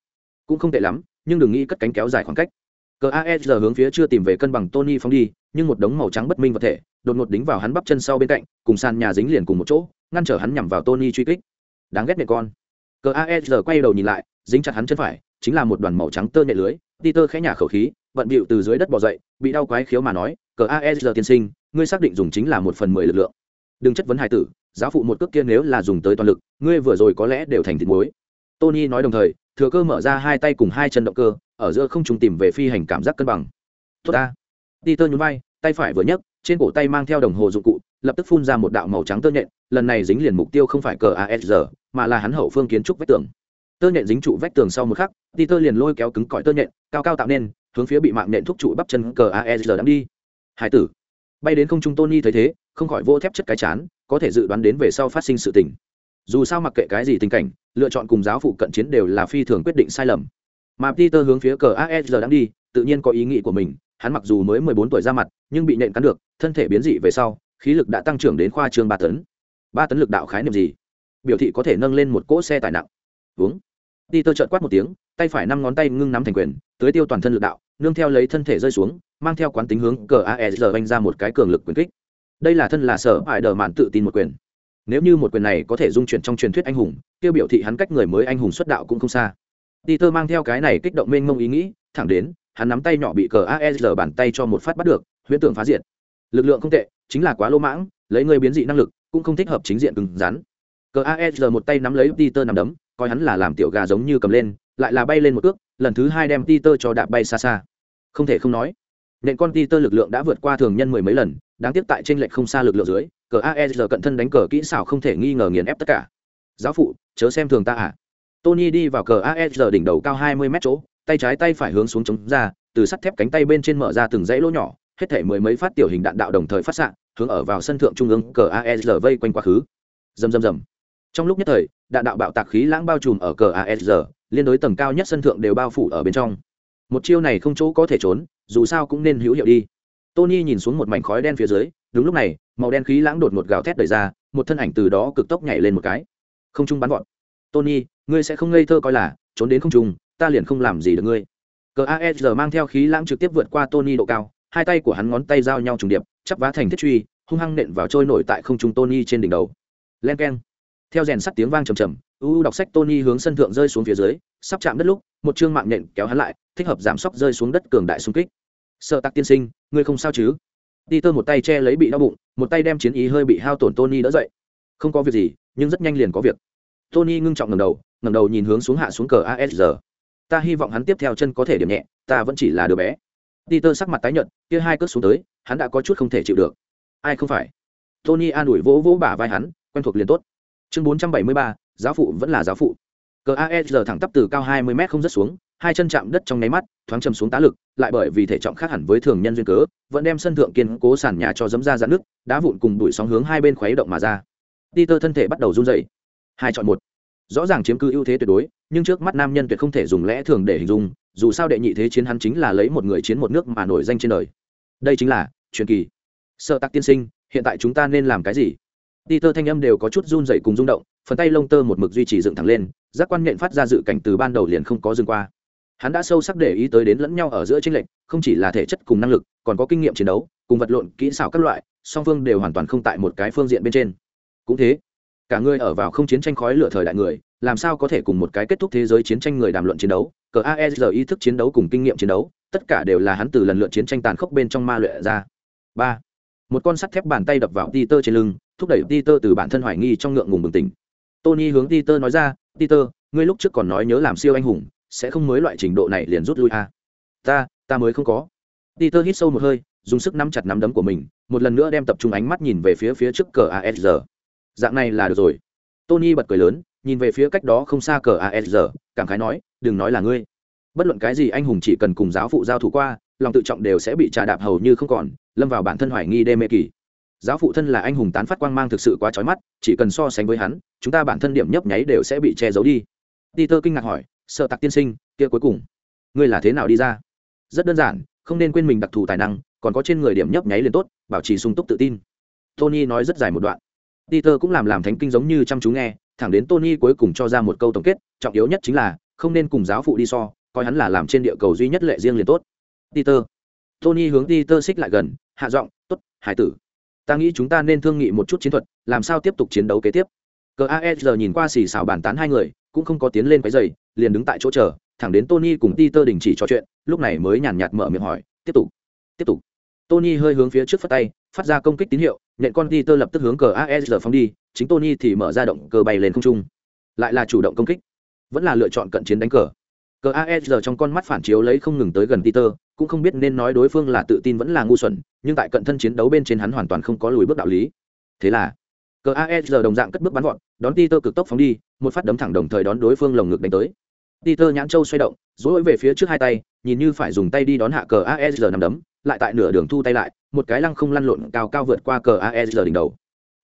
cũng không tệ lắm, nhưng đừng nghĩ cất cánh kéo dài khoảng cách. CASR hướng phía chưa tìm về cân bằng Tony phóng đi, nhưng một đống màu trắng bất minh vật thể đột ngột đính vào hắn bắp chân sau bên cạnh, cùng sàn nhà dính liền cùng một chỗ, ngăn trở hắn nhằm vào Tony truy kích. Đáng ghét mẹ con. CASR quay đầu nhìn lại, dính chặt hắn chân phải, chính là một đoàn màu trắng tơ nhện lưới. Peter khẽ nhả khẩu khí, vận bịu từ dưới đất bò dậy, bị đau quái khiếu mà nói, CASR tiên sinh, ngươi xác định dùng chính là 1/10 lực lượng. Đừng chất vấn hài tử, giáo phụ một cước kia nếu là dùng tới toàn lực, ngươi vừa rồi có lẽ đều thành thịt muối. Tony nói đồng thời, thừa cơ mở ra hai tay cùng hai chân động cơ, ở giữa không trung tìm về phi hành cảm giác cân bằng. Tốt ta. Peter nhún vai, tay phải vừa nhấc, trên cổ tay mang theo đồng hồ dụng cụ, lập tức phun ra một đạo màu trắng tơ nhện, lần này dính liền mục tiêu không phải CASR, mà là hắn hậu phương kiến trúc vách tường. Tơ nhện dính trụ vách tường sau một khắc, Peter liền lôi kéo cứng cỏi tơ nhện, cao cao tạo nên, hướng phía bị mạng nhện thúc trụ bắp chân CASR đắm đi. Hải tử. Bay đến không trung Tony thấy thế, không khỏi vô thép chất cái chán, có thể dự đoán đến về sau phát sinh sự tình. Dù sao mặc kệ cái gì tình cảnh, lựa chọn cùng giáo phụ cận chiến đều là phi thường quyết định sai lầm. Mà Peter hướng phía CASR đang đi, tự nhiên có ý nghĩ của mình, hắn mặc dù mới 14 tuổi ra mặt, nhưng bị nện cắn được, thân thể biến dị về sau, khí lực đã tăng trưởng đến khoa trương 3 tấn. 3 tấn lực đạo khái niệm gì? Biểu thị có thể nâng lên một cỗ xe tải nặng. Uống. Peter chợt quát một tiếng, tay phải 5 ngón tay ngưng nắm thành quyền, tưới tiêu toàn thân lực đạo, nương theo lấy thân thể rơi xuống, mang theo quán tính hướng CASR vung ra một cái cường lực quyền kích. Đây là thân là sở phải đờ mạn tự tin một quyền. Nếu như một quyền này có thể dung chuyển trong truyền thuyết anh hùng, tiêu biểu thị hắn cách người mới anh hùng xuất đạo cũng không xa. Peter mang theo cái này kích động mênh mông ý nghĩ, thẳng đến, hắn nắm tay nhỏ bị CASR bàn tay cho một phát bắt được, huyễn tưởng phá diệt. Lực lượng không tệ, chính là quá lỗ mãng, lấy người biến dị năng lực, cũng không thích hợp chính diện cứng rắn. CASR một tay nắm lấy Peter nắm đấm, coi hắn là làm tiểu gà giống như cầm lên, lại là bay lên một cước, lần thứ hai đem Peter cho đạp bay xa xa. Không thể không nói, nện con Peter lực lượng đã vượt qua thường nhân mười mấy lần, đáng tiếc tại chênh lệch không xa lực lượng dưới, CASR cận thân đánh cờ kỹ xảo không thể nghi ngờ nghiền ép tất cả. Giáo phụ, chớ xem thường ta à? Tony đi vào CASR đỉnh đầu cao 20 mét chỗ, tay trái tay phải hướng xuống chống ra, từ sắt thép cánh tay bên trên mở ra từng dãy lỗ nhỏ, hết thảy mười mấy phát tiểu hình đạn đạo đồng thời phát xạ, hướng ở vào sân thượng trung ương CASR vây quanh quá khứ. Rầm rầm rầm. Trong lúc nhất thời, đạn đạo bạo tạc khí lãng bao trùm ở CASR, liên đối tầng cao nhất sân thượng đều bao phủ ở bên trong. Một chiêu này không chỗ có thể trốn, dù sao cũng nên hữu hiệu đi. Tony nhìn xuống một mảnh khói đen phía dưới, đúng lúc này, màu đen khí lãng đột ngột gào thét đẩy ra, một thân ảnh từ đó cực tốc nhảy lên một cái. Không trung bắn vọt. Tony, ngươi sẽ không ngây thơ coi là trốn đến không trung, ta liền không làm gì được ngươi. CASR mang theo khí lãng trực tiếp vượt qua Tony độ cao, hai tay của hắn ngón tay giao nhau trùng điệp, chắp vá thành thiết truy, hung hăng nện vào trôi nổi tại không trung Tony trên đỉnh đầu. Len keng. Theo rèn sắt tiếng vang trầm trầm, đọc sách Tony hướng sân thượng rơi xuống phía dưới, sắp chạm đất lúc, một chương mạng nện kéo hắn lại, thích hợp giảm sóc rơi xuống đất cường đại xung kích. Sợ Tạc tiên sinh, ngươi không sao chứ? Peter một tay che lấy bị đau bụng, một tay đem chiến ý hơi bị hao tổn Tony đỡ dậy. Không có việc gì, nhưng rất nhanh liền có việc. Tony ngưng trọng ngẩng đầu nhìn hướng xuống hạ xuống CASR. Ta hy vọng hắn tiếp theo chân có thể điểm nhẹ, ta vẫn chỉ là đứa bé. Peter sắc mặt tái nhợt, kia hai cước xuống tới, hắn đã có chút không thể chịu được. Ai không phải? Tony an ủi vỗ vỗ bả vai hắn, quen thuộc liền tốt. Chương 473, giáo phụ vẫn là giáo phụ. CASR thẳng tắp từ cao 20 mét không rớt xuống, hai chân chạm đất trong nháy mắt, thoáng chầm xuống tá lực, lại bởi vì thể trọng khác hẳn với thường nhân duyên cớ, vẫn đem sân thượng kiên cố sàn nhà cho dẫm ra dạn nước, đá vụn cùng đuổi sóng hướng hai bên khuấy động mà ra. Peter thân thể bắt đầu run rẩy. Hai chọn một, rõ ràng chiếm cứ ưu thế tuyệt đối, nhưng trước mắt nam nhân tuyệt không thể dùng lẽ thường để hình dung, dù sao đệ nhị thế chiến hắn chính là lấy một người chiến một nước mà nổi danh trên đời. Đây chính là truyền kỳ. Sợ Tạc tiên sinh, hiện tại chúng ta nên làm cái gì? Peter thanh âm đều có chút run rẩy cùng rung động, phần tay lông tơ một mực duy trì dựng thẳng lên, giác quan nhện phát ra dự cảnh từ ban đầu liền không có dừng qua. Hắn đã sâu sắc để ý tới đến lẫn nhau ở giữa chênh lệch, không chỉ là thể chất cùng năng lực, còn có kinh nghiệm chiến đấu, cùng vật lộn, kỹ xảo các loại, song phương đều hoàn toàn không tại một cái phương diện bên trên. Cũng thế, cả người ở vào không chiến tranh khói lửa thời đại người, làm sao có thể cùng một cái kết thúc thế giới chiến tranh người đàm luận chiến đấu? CASR ý thức chiến đấu cùng kinh nghiệm chiến đấu, tất cả đều là hắn từ lần lượt chiến tranh tàn khốc bên trong ma luyện ra. 3. Một con sắt thép bàn tay đập vào Peter trên lưng, thúc đẩy Peter từ bản thân hoài nghi trong ngượng ngùng bừng tỉnh. Tony hướng Peter nói ra, Peter, ngươi lúc trước còn nói nhớ làm siêu anh hùng, sẽ không mới loại trình độ này liền rút lui à? Ta mới không có. Peter hít sâu một hơi, dùng sức nắm chặt nắm đấm của mình, một lần nữa đem tập trung ánh mắt nhìn về phía trước CASR. Dạng này là được rồi. Tony bật cười lớn, nhìn về phía cách đó không xa CASR, cảm khái nói, đừng nói là ngươi. Bất luận cái gì anh hùng chỉ cần cùng giáo phụ giao thủ qua, lòng tự trọng đều sẽ bị trà đạp hầu như không còn, lâm vào bản thân hoài nghi đê mê kỳ. Giáo phụ thân là anh hùng tán phát quang mang thực sự quá chói mắt, chỉ cần so sánh với hắn, chúng ta bản thân điểm nhấp nháy đều sẽ bị che giấu đi. Peter kinh ngạc hỏi, Sợ Tạc tiên sinh, kia cuối cùng ngươi là thế nào đi ra? Rất đơn giản, không nên quên mình đặc thù tài năng, còn có trên người điểm nhấp nháy liền tốt, bảo trì sung túc tự tin. Tony nói rất dài một đoạn. Peter cũng làm thánh kinh giống như chăm chú nghe, thẳng đến Tony cuối cùng cho ra một câu tổng kết, trọng yếu nhất chính là không nên cùng giáo phụ đi so, coi hắn là làm trên địa cầu duy nhất lệ riêng liền tốt. Peter. Tony hướng Peter xích lại gần, hạ giọng, "Tốt, hải tử. Ta nghĩ chúng ta nên thương nghị một chút chiến thuật, làm sao tiếp tục chiến đấu kế tiếp." CASR nhìn qua xì xào bàn tán hai người, cũng không có tiến lên quấy rầy, liền đứng tại chỗ chờ, thẳng đến Tony cùng Peter đình chỉ trò chuyện, lúc này mới nhàn nhạt mở miệng hỏi, "Tiếp tục." "Tiếp tục." Tony hơi hướng phía trước phất tay, phát ra công kích tín hiệu, nhện con Peter lập tức hướng CASR phóng đi, chính Tony thì mở ra động cơ bay lên không trung. Lại là chủ động công kích, vẫn là lựa chọn cận chiến đánh cờ. CASR trong con mắt phản chiếu lấy không ngừng tới gần Peter, cũng không biết nên nói đối phương là tự tin vẫn là ngu xuẩn, nhưng tại cận thân chiến đấu bên trên hắn hoàn toàn không có lùi bước đạo lý. Thế là, CASR đồng dạng cất bước bắn vọt, đón Peter cực tốc phóng đi, một phát đấm thẳng đồng thời đón đối phương lồng ngực đánh tới. Peter nhãn châu xoay động, duỗi về phía trước hai tay, nhìn như phải dùng tay đi đón hạ CASR nằm đấm, lại tại nửa đường thu tay lại, một cái lăng không lăn lộn cao cao vượt qua CASR đỉnh đầu.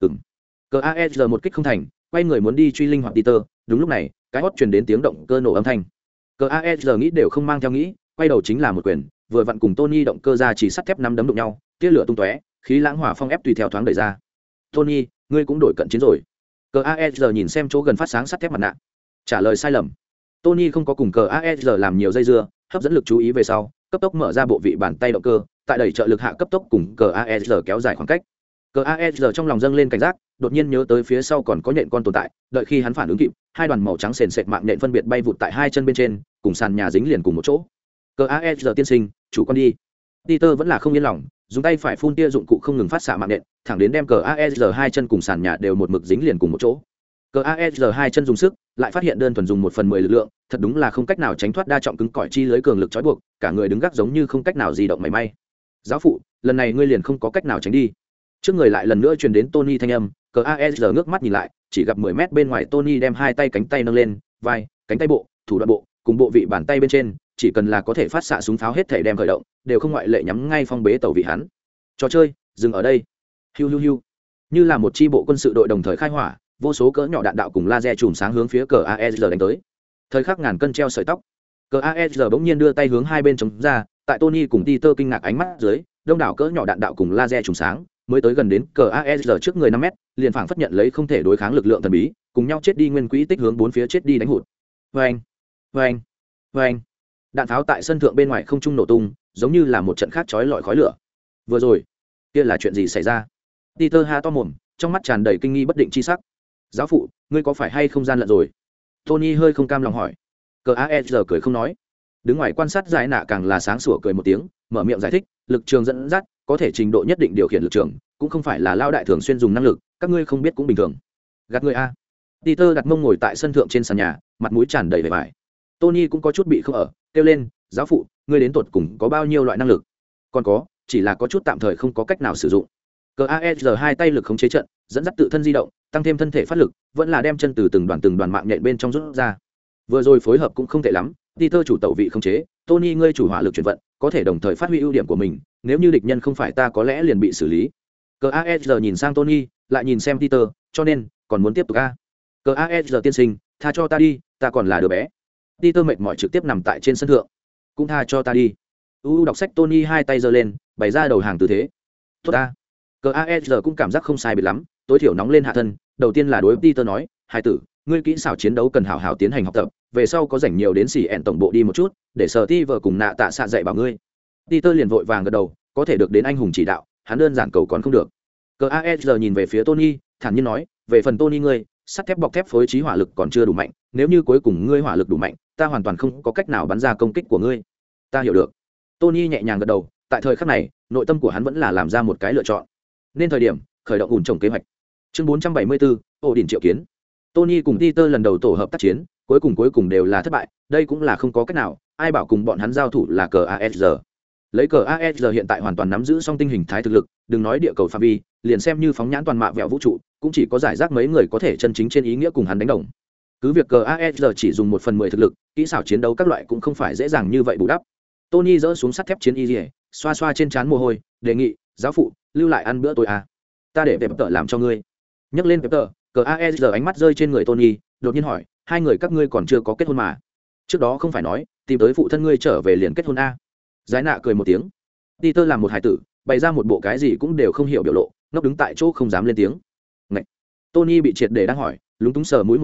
CASR một kích không thành, quay người muốn đi truy linh hoạt Peter, đúng lúc này, cái hót truyền đến tiếng động cơ nổ âm thanh. CASR nghĩ đều không mang theo nghĩ, quay đầu chính là một quyền, vừa vặn cùng Tony động cơ ra chỉ sắt thép nắm đấm đụng nhau, tia lửa tung tóe, khí lãng hỏa phong ép tùy theo thoáng đẩy ra. "Tony, ngươi cũng đổi cận chiến rồi." CASR nhìn xem chỗ gần phát sáng sắt thép mặt nạ. Trả lời sai lầm. Tony không có cùng CASR làm nhiều dây dưa, hấp dẫn lực chú ý về sau, cấp tốc mở ra bộ vị bàn tay động cơ, tại đẩy trợ lực hạ cấp tốc cùng CASR kéo dài khoảng cách. CASR trong lòng dâng lên cảnh giác, đột nhiên nhớ tới phía sau còn có nhện con tồn tại, đợi khi hắn phản ứng kịp, hai đoàn màu trắng sền sệt mạng nhện phân biệt bay vụt tại hai chân bên trên, cùng sàn nhà dính liền cùng một chỗ. CASR tiên sinh, chủ con đi. Peter vẫn là không yên lòng, dùng tay phải phun tia dụng cụ không ngừng phát xạ mạng nhện, thẳng đến đem CASR hai chân cùng sàn nhà đều một mực dính liền cùng một chỗ. CASR hai chân dùng sức, lại phát hiện đơn thuần dùng 1/10 lực lượng, thật đúng là không cách nào tránh thoát đa trọng cứng cỏi chi lưới cường lực trói buộc, cả người đứng gác giống như không cách nào di động mảy may. "Giáo phụ, lần này ngươi liền không có cách nào tránh đi." Trước người lại lần nữa truyền đến Tony thanh âm, CASR ngước mắt nhìn lại, chỉ gặp 10 mét bên ngoài Tony đem hai tay cánh tay nâng lên, vai, cánh tay bộ, thủ đoạn bộ, cùng bộ vị bàn tay bên trên, chỉ cần là có thể phát xạ súng pháo hết thể đem khởi động, đều không ngoại lệ nhắm ngay phong bế tàu vị hắn. Trò chơi, dừng ở đây. Hiu hiu hiu. Như là một chi bộ quân sự đội đồng thời khai hỏa, vô số cỡ nhỏ đạn đạo cùng laser chùm sáng hướng phía CASR đánh tới. Thời khắc ngàn cân treo sợi tóc. CASR bỗng nhiên đưa tay hướng hai bên chống ra, tại Tony cùng Peter kinh ngạc ánh mắt dưới, đông đảo cỡ nhỏ đạn đạo cùng laser chùm sáng mới tới gần đến CASR trước người 5 mét, liền phảng phất nhận lấy không thể đối kháng lực lượng thần bí, cùng nhau chết đi nguyên quỹ tích hướng bốn phía chết đi đánh hụt. Oeng, oeng, oeng. Đạn pháo tại sân thượng bên ngoài không trung nổ tung, giống như là một trận khác chói lọi khói lửa. Vừa rồi, kia là chuyện gì xảy ra? Peter ha to mồm, trong mắt tràn đầy kinh nghi bất định chi sắc. "Giáo phụ, ngươi có phải hay không gian lận rồi?" Tony hơi không cam lòng hỏi. CASR cười không nói. Đứng ngoài quan sát giải nạ càng là sáng sủa cười một tiếng, mở miệng giải thích, "Lực trường dẫn dắt có thể trình độ nhất định điều khiển lực trường, cũng không phải là lao đại thường xuyên dùng năng lực, các ngươi không biết cũng bình thường." "Gạt ngươi a." Peter đặt mông ngồi tại sân thượng trên sàn nhà, mặt mũi tràn đầy vẻ vải. Tony cũng có chút bị không ở, kêu lên, "Giáo phụ, ngươi đến tột cùng có bao nhiêu loại năng lực?" "Còn có, chỉ là có chút tạm thời không có cách nào sử dụng." CASR hai tay lực khống chế trận, dẫn dắt tự thân di động, tăng thêm thân thể phát lực, vẫn là đem chân từ từng đoàn mạng nhện bên trong rút ra. Vừa rồi phối hợp cũng không tệ lắm, Peter chủ tẩu vị khống chế, Tony ngươi chủ hỏa lực chuyển vận, có thể đồng thời phát huy ưu điểm của mình, nếu như địch nhân không phải ta có lẽ liền bị xử lý. CASR nhìn sang Tony, lại nhìn xem Peter, cho nên còn muốn tiếp tục a. CASR tiên sinh, tha cho ta đi, ta còn là đứa bé. Peter mệt mỏi trực tiếp nằm tại trên sân thượng. "Cũng tha cho ta đi." Đọc sách Tony hai tay giơ lên, bày ra đầu hàng tư thế. "Tốt ta." CASR cũng cảm giác không sai biệt lắm, tối thiểu nóng lên hạ thân, đầu tiên là đối Peter nói, "Hai tử, ngươi kỹ xảo chiến đấu cần hảo hảo tiến hành học tập, về sau có rảnh nhiều đến xỉ ẹn tổng bộ đi một chút, để sở ti vợ cùng nạ tạ xạ dạy bảo ngươi." Peter liền vội vàng gật đầu, có thể được đến anh hùng chỉ đạo, hắn đơn giản cầu còn không được. CASR nhìn về phía Tony, thản nhiên nói, "Về phần Tony ngươi, sắt thép bọc thép phối trí hỏa lực còn chưa đủ mạnh, nếu như cuối cùng ngươi hỏa lực đủ mạnh, ta hoàn toàn không có cách nào bắn ra công kích của ngươi." "Ta hiểu được." Tony nhẹ nhàng gật đầu, tại thời khắc này, nội tâm của hắn vẫn là làm ra một cái lựa chọn. Nên thời điểm khởi động ủn trồng kế hoạch. Chương 474, ổ đỉnh triệu kiến. Tony cùng Peter lần đầu tổ hợp tác chiến, cuối cùng đều là thất bại, đây cũng là không có cách nào, ai bảo cùng bọn hắn giao thủ là CASR. Lấy CASR hiện tại hoàn toàn nắm giữ song tinh hình thái thực lực, đừng nói địa cầu phạm vi, liền xem như phóng nhãn toàn mạ vẹo vũ trụ, cũng chỉ có giải rác mấy người có thể chân chính trên ý nghĩa cùng hắn đánh đồng. Cứ việc CASR chỉ dùng 1/10 thực lực, kỹ xảo chiến đấu các loại cũng không phải dễ dàng như vậy bù đắp. Tony dỡ xuống sắt thép chiến y, xoa xoa trên trán mồ hôi, đề nghị, "Giáo phụ, lưu lại ăn bữa tối à? Ta để Pepper làm cho ngươi." Nhắc lên Pepper, CASR ánh mắt rơi trên người Tony, đột nhiên hỏi, "Hai người các ngươi còn chưa có kết hôn mà? Trước đó không phải nói tìm tới phụ thân ngươi trở về liền kết hôn a?" Giải nạ cười một tiếng. Peter làm một hài tử, bày ra một bộ cái gì cũng đều không hiểu biểu lộ, ngốc đứng tại chỗ không dám lên tiếng. Ngậy. Tony bị triệt để đang hỏi, lúng túng sờ mũi một cái,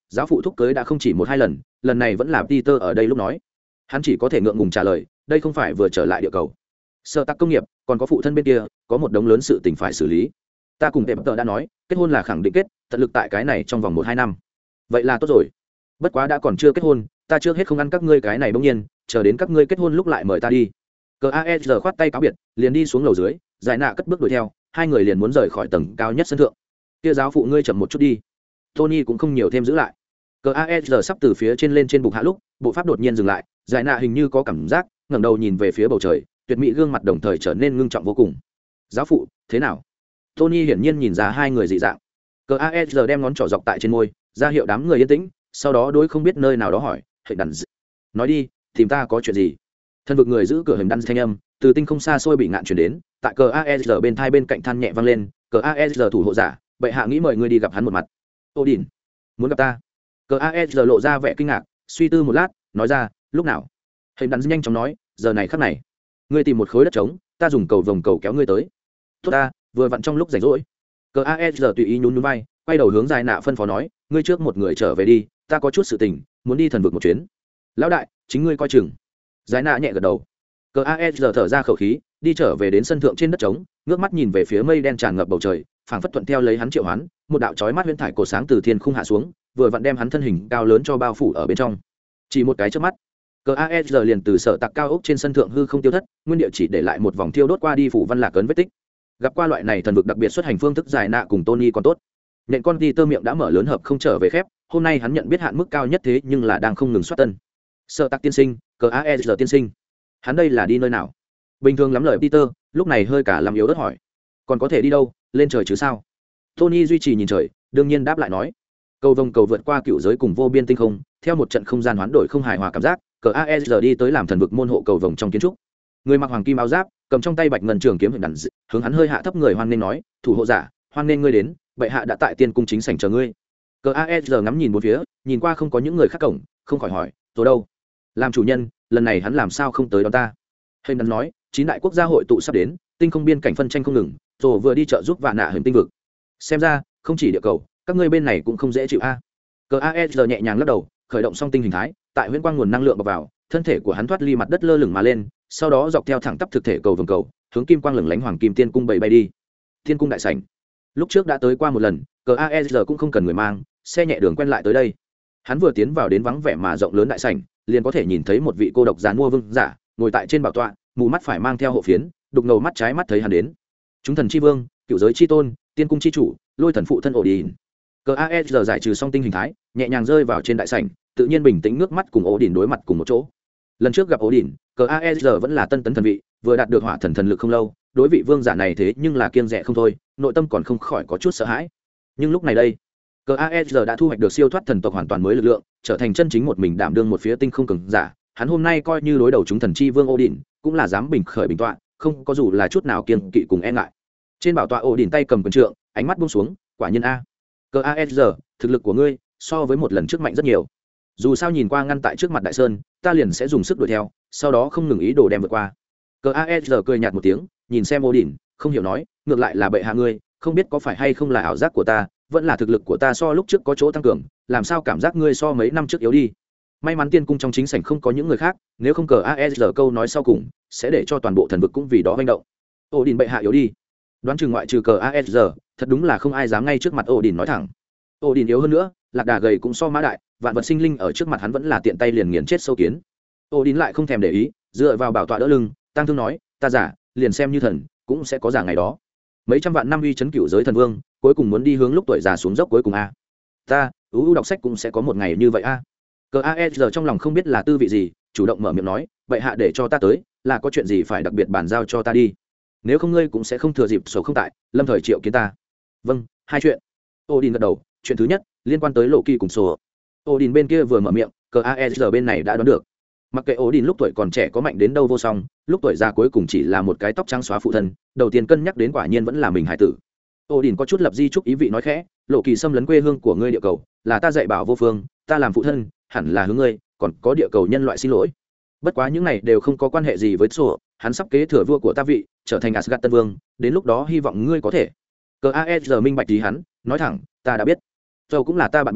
giáo phụ thúc cưới đã không chỉ một hai lần, lần này vẫn là Peter ở đây lúc nói. Hắn chỉ có thể ngượng ngùng trả lời, đây không phải vừa trở lại địa cầu. Sở Tạc công nghiệp, còn có phụ thân bên kia, có một đống lớn sự tình phải xử lý. Ta cùng Peter đã nói, kết hôn là khẳng định kết, tận lực tại cái này trong vòng 1-2 năm. Vậy là tốt rồi. Bất quá đã còn chưa kết hôn, ta trước hết không ăn các ngươi cái này bỗng nhiên, chờ đến các ngươi kết hôn lúc lại mời ta đi. CAER khoát tay cáo biệt, liền đi xuống lầu dưới, Giải Nạ cất bước đuổi theo, hai người liền muốn rời khỏi tầng cao nhất sân thượng. Kia giáo phụ ngươi chậm một chút đi. Tony cũng không nhiều thêm giữ lại. CAER sắp từ phía trên lên trên bục hạ lúc, bộ pháp đột nhiên dừng lại, Giải Nạ hình như có cảm giác, ngẩng đầu nhìn về phía bầu trời, tuyệt mỹ gương mặt đồng thời trở nên ngưng trọng vô cùng. Giáo phụ, thế nào? Tony hiển nhiên nhìn ra hai người dị dạng. CAER đem ngón trỏ dọc tại trên môi, ra hiệu đám người yên tĩnh, sau đó đối không biết nơi nào đó hỏi, "Hệ đàn nói đi, tìm ta có chuyện gì?" Thân vực người giữ cửa hình đan thanh âm từ tinh không xa xôi bị ngạn chuyển đến, tại CAER bên thai bên cạnh than nhẹ vang lên, "CAER thủ hộ giả, bệ hạ nghĩ mời ngươi đi gặp hắn một mặt." Odin, muốn gặp ta? CAER lộ ra vẻ kinh ngạc, suy tư một lát, nói ra, "Lúc nào?" Hình đan nhanh chóng nói, "Giờ này khắc này. Ngươi tìm một khối đất trống, ta dùng cầu vồng cầu kéo ngươi tới." "Tốt ta, vừa vặn trong lúc rảnh rỗi." CAER tùy ý nhún nhún vai, quay đầu hướng Giải Nạ phân phó nói, "Ngươi trước một người trở về đi, ta có chút sự tình, muốn đi thần vực một chuyến." "Lão đại, chính ngươi coi chừng." Giải Nạ nhẹ gật đầu. CAER thở ra khẩu khí, đi trở về đến sân thượng trên đất trống, ngước mắt nhìn về phía mây đen tràn ngập bầu trời, phảng phất thuận theo lấy hắn triệu hoán, một đạo chói mắt huyễn thải cổ sáng từ thiên khung hạ xuống, vừa vặn đem hắn thân hình cao lớn cho bao phủ ở bên trong. Chỉ một cái chớp mắt, CAER liền từ sở tạc cao ốc trên sân thượng hư không tiêu thất, nguyên địa chỉ để lại một vòng thiêu đốt qua đi phủ văn lạc cấn vết tích. Gặp qua loại này thần vực đặc biệt xuất hành phương thức Giải Nạ cùng Tony còn tốt. Nện con đi tơ miệng đã mở lớn hợp không trở về khép, hôm nay hắn nhận biết hạn mức cao nhất thế nhưng là đang không ngừng soát tân. Sở tạc tiên sinh, CAER tiên sinh, hắn đây là đi nơi nào? Bình thường lắm lời Peter, lúc này hơi cả làm yếu ớt hỏi. Còn có thể đi đâu, lên trời chứ sao? Tony duy trì nhìn trời, đương nhiên đáp lại nói. Cầu vồng cầu vượt qua cựu giới cùng vô biên tinh không, theo một trận không gian hoán đổi không hài hòa cảm giác, CAER đi tới làm thần vực môn hộ cầu vồng trong kiến trúc. Người mặc hoàng kim áo giáp, cầm trong tay bạch ngân trường kiếm hình đàn dị, hướng hắn hơi hạ thấp người hoan nên nói, "Thủ hộ giả, hoan nên ngươi đến, bệ hạ đã tại tiên cung chính sảnh chờ ngươi." CAER ngắm nhìn bốn phía, nhìn qua không có những người khác cổng, không khỏi hỏi, "Tôi đâu? Làm chủ nhân, lần này hắn làm sao không tới đón ta?" Hình đàn nói, "9 đại quốc gia hội tụ sắp đến, tinh không biên cảnh phân tranh không ngừng, rồi vừa đi trợ giúp Vạn Nạ hình tinh vực. Xem ra, không chỉ địa cầu, các ngươi bên này cũng không dễ chịu a." CAER nhẹ nhàng lắc đầu, khởi động song tinh hình thái, tại huyễn quang nguồn năng lượng bọc vào, thân thể của hắn thoát ly mặt đất lơ lửng mà lên, sau đó dọc theo thẳng tắp thực thể cầu vồng cầu, hướng kim quang lửng lánh hoàng kim tiên cung bay đi. Tiên cung đại sảnh. Lúc trước đã tới qua một lần, CAER cũng không cần người mang, xe nhẹ đường quen lại tới đây. Hắn vừa tiến vào đến vắng vẻ mà rộng lớn đại sảnh, liền có thể nhìn thấy một vị cô độc giàn mua vương giả, ngồi tại trên bảo tọa, mù mắt phải mang theo hộ phiến, đục ngầu mắt trái mắt thấy hắn đến. Chúng thần chi vương, cựu giới chi tôn, tiên cung chi chủ, lôi thần phụ thân Odin. CAER giải trừ song tinh hình thái, nhẹ nhàng rơi vào trên đại sảnh, tự nhiên bình tĩnh ngước mắt cùng Odin đối mặt cùng một chỗ. Lần trước gặp Odin, CAER vẫn là tân tấn thần vị, vừa đạt được hỏa thần thần lực không lâu, đối vị vương giả này thế nhưng là kiêng dè không thôi, nội tâm còn không khỏi có chút sợ hãi. Nhưng lúc này đây, CAER đã thu hoạch được siêu thoát thần tộc hoàn toàn mới lực lượng, trở thành chân chính một mình đảm đương một phía tinh không cường giả. Hắn hôm nay coi như đối đầu chúng thần chi vương Odin, cũng là dám bình khởi bình tọa, không có dù là chút nào kiêng kỵ cùng e ngại. Trên bảo tọa Odin tay cầm quyền trượng, ánh mắt buông xuống, quả nhiên a. CAER, thực lực của ngươi so với một lần trước mạnh rất nhiều. Dù sao nhìn qua ngăn tại trước mặt đại sơn, ta liền sẽ dùng sức đuổi theo, sau đó không ngừng ý đồ đem vượt qua. CAER cười nhạt một tiếng, nhìn xem Odin, không hiểu nói, ngược lại là bệ hạ ngươi, không biết có phải hay không là ảo giác của ta, vẫn là thực lực của ta so lúc trước có chỗ tăng cường, làm sao cảm giác ngươi so mấy năm trước yếu đi. May mắn tiên cung trong chính sảnh không có những người khác, nếu không CAER câu nói sau cùng sẽ để cho toàn bộ thần vực cũng vì đó manh động. Odin bệ hạ yếu đi. Đoán chừng ngoại trừ CAER, thật đúng là không ai dám ngay trước mặt Odin nói thẳng. Odin yếu hơn nữa, lạc đà gầy cũng so mã đại, vạn vật sinh linh ở trước mặt hắn vẫn là tiện tay liền nghiền chết sâu kiến. Odin lại không thèm để ý, dựa vào bảo tọa đỡ lưng, tăng thương nói, ta giả, liền xem như thần, cũng sẽ có giả ngày đó. Mấy trăm vạn năm uy chấn cửu giới thần vương, cuối cùng muốn đi hướng lúc tuổi già xuống dốc cuối cùng a. Ta, đọc sách cũng sẽ có một ngày như vậy a. CAER trong lòng không biết là tư vị gì, chủ động mở miệng nói, vậy hạ để cho ta tới, là có chuyện gì phải đặc biệt bàn giao cho ta đi. Nếu không ngươi cũng sẽ không thừa dịp sổ không tại, lâm thời triệu kiến ta. Vâng, hai chuyện. Odin gật đầu, chuyện thứ nhất, liên quan tới Lộ Kỳ cùng sổ. Odin bên kia vừa mở miệng, CAER bên này đã đoán được. Mặc kệ Odin lúc tuổi còn trẻ có mạnh đến đâu vô song, lúc tuổi già cuối cùng chỉ là một cái tóc trắng xóa phụ thân, đầu tiên cân nhắc đến quả nhiên vẫn là mình hải tử. Odin có chút lập di chúc ý vị nói khẽ, Lộ Kỳ xâm lấn quê hương của ngươi địa cầu, là ta dạy bảo vô phương, ta làm phụ thân, hẳn là hướng ngươi, còn có địa cầu nhân loại xin lỗi. Bất quá những này đều không có quan hệ gì với sổ, hắn sắp kế thừa vua của ta vị, trở thành Asgard tân vương, đến lúc đó hy vọng ngươi có thể. CAER minh bạch ý hắn, nói thẳng, ta đã biết. Dầu cũng là ta bạn bè,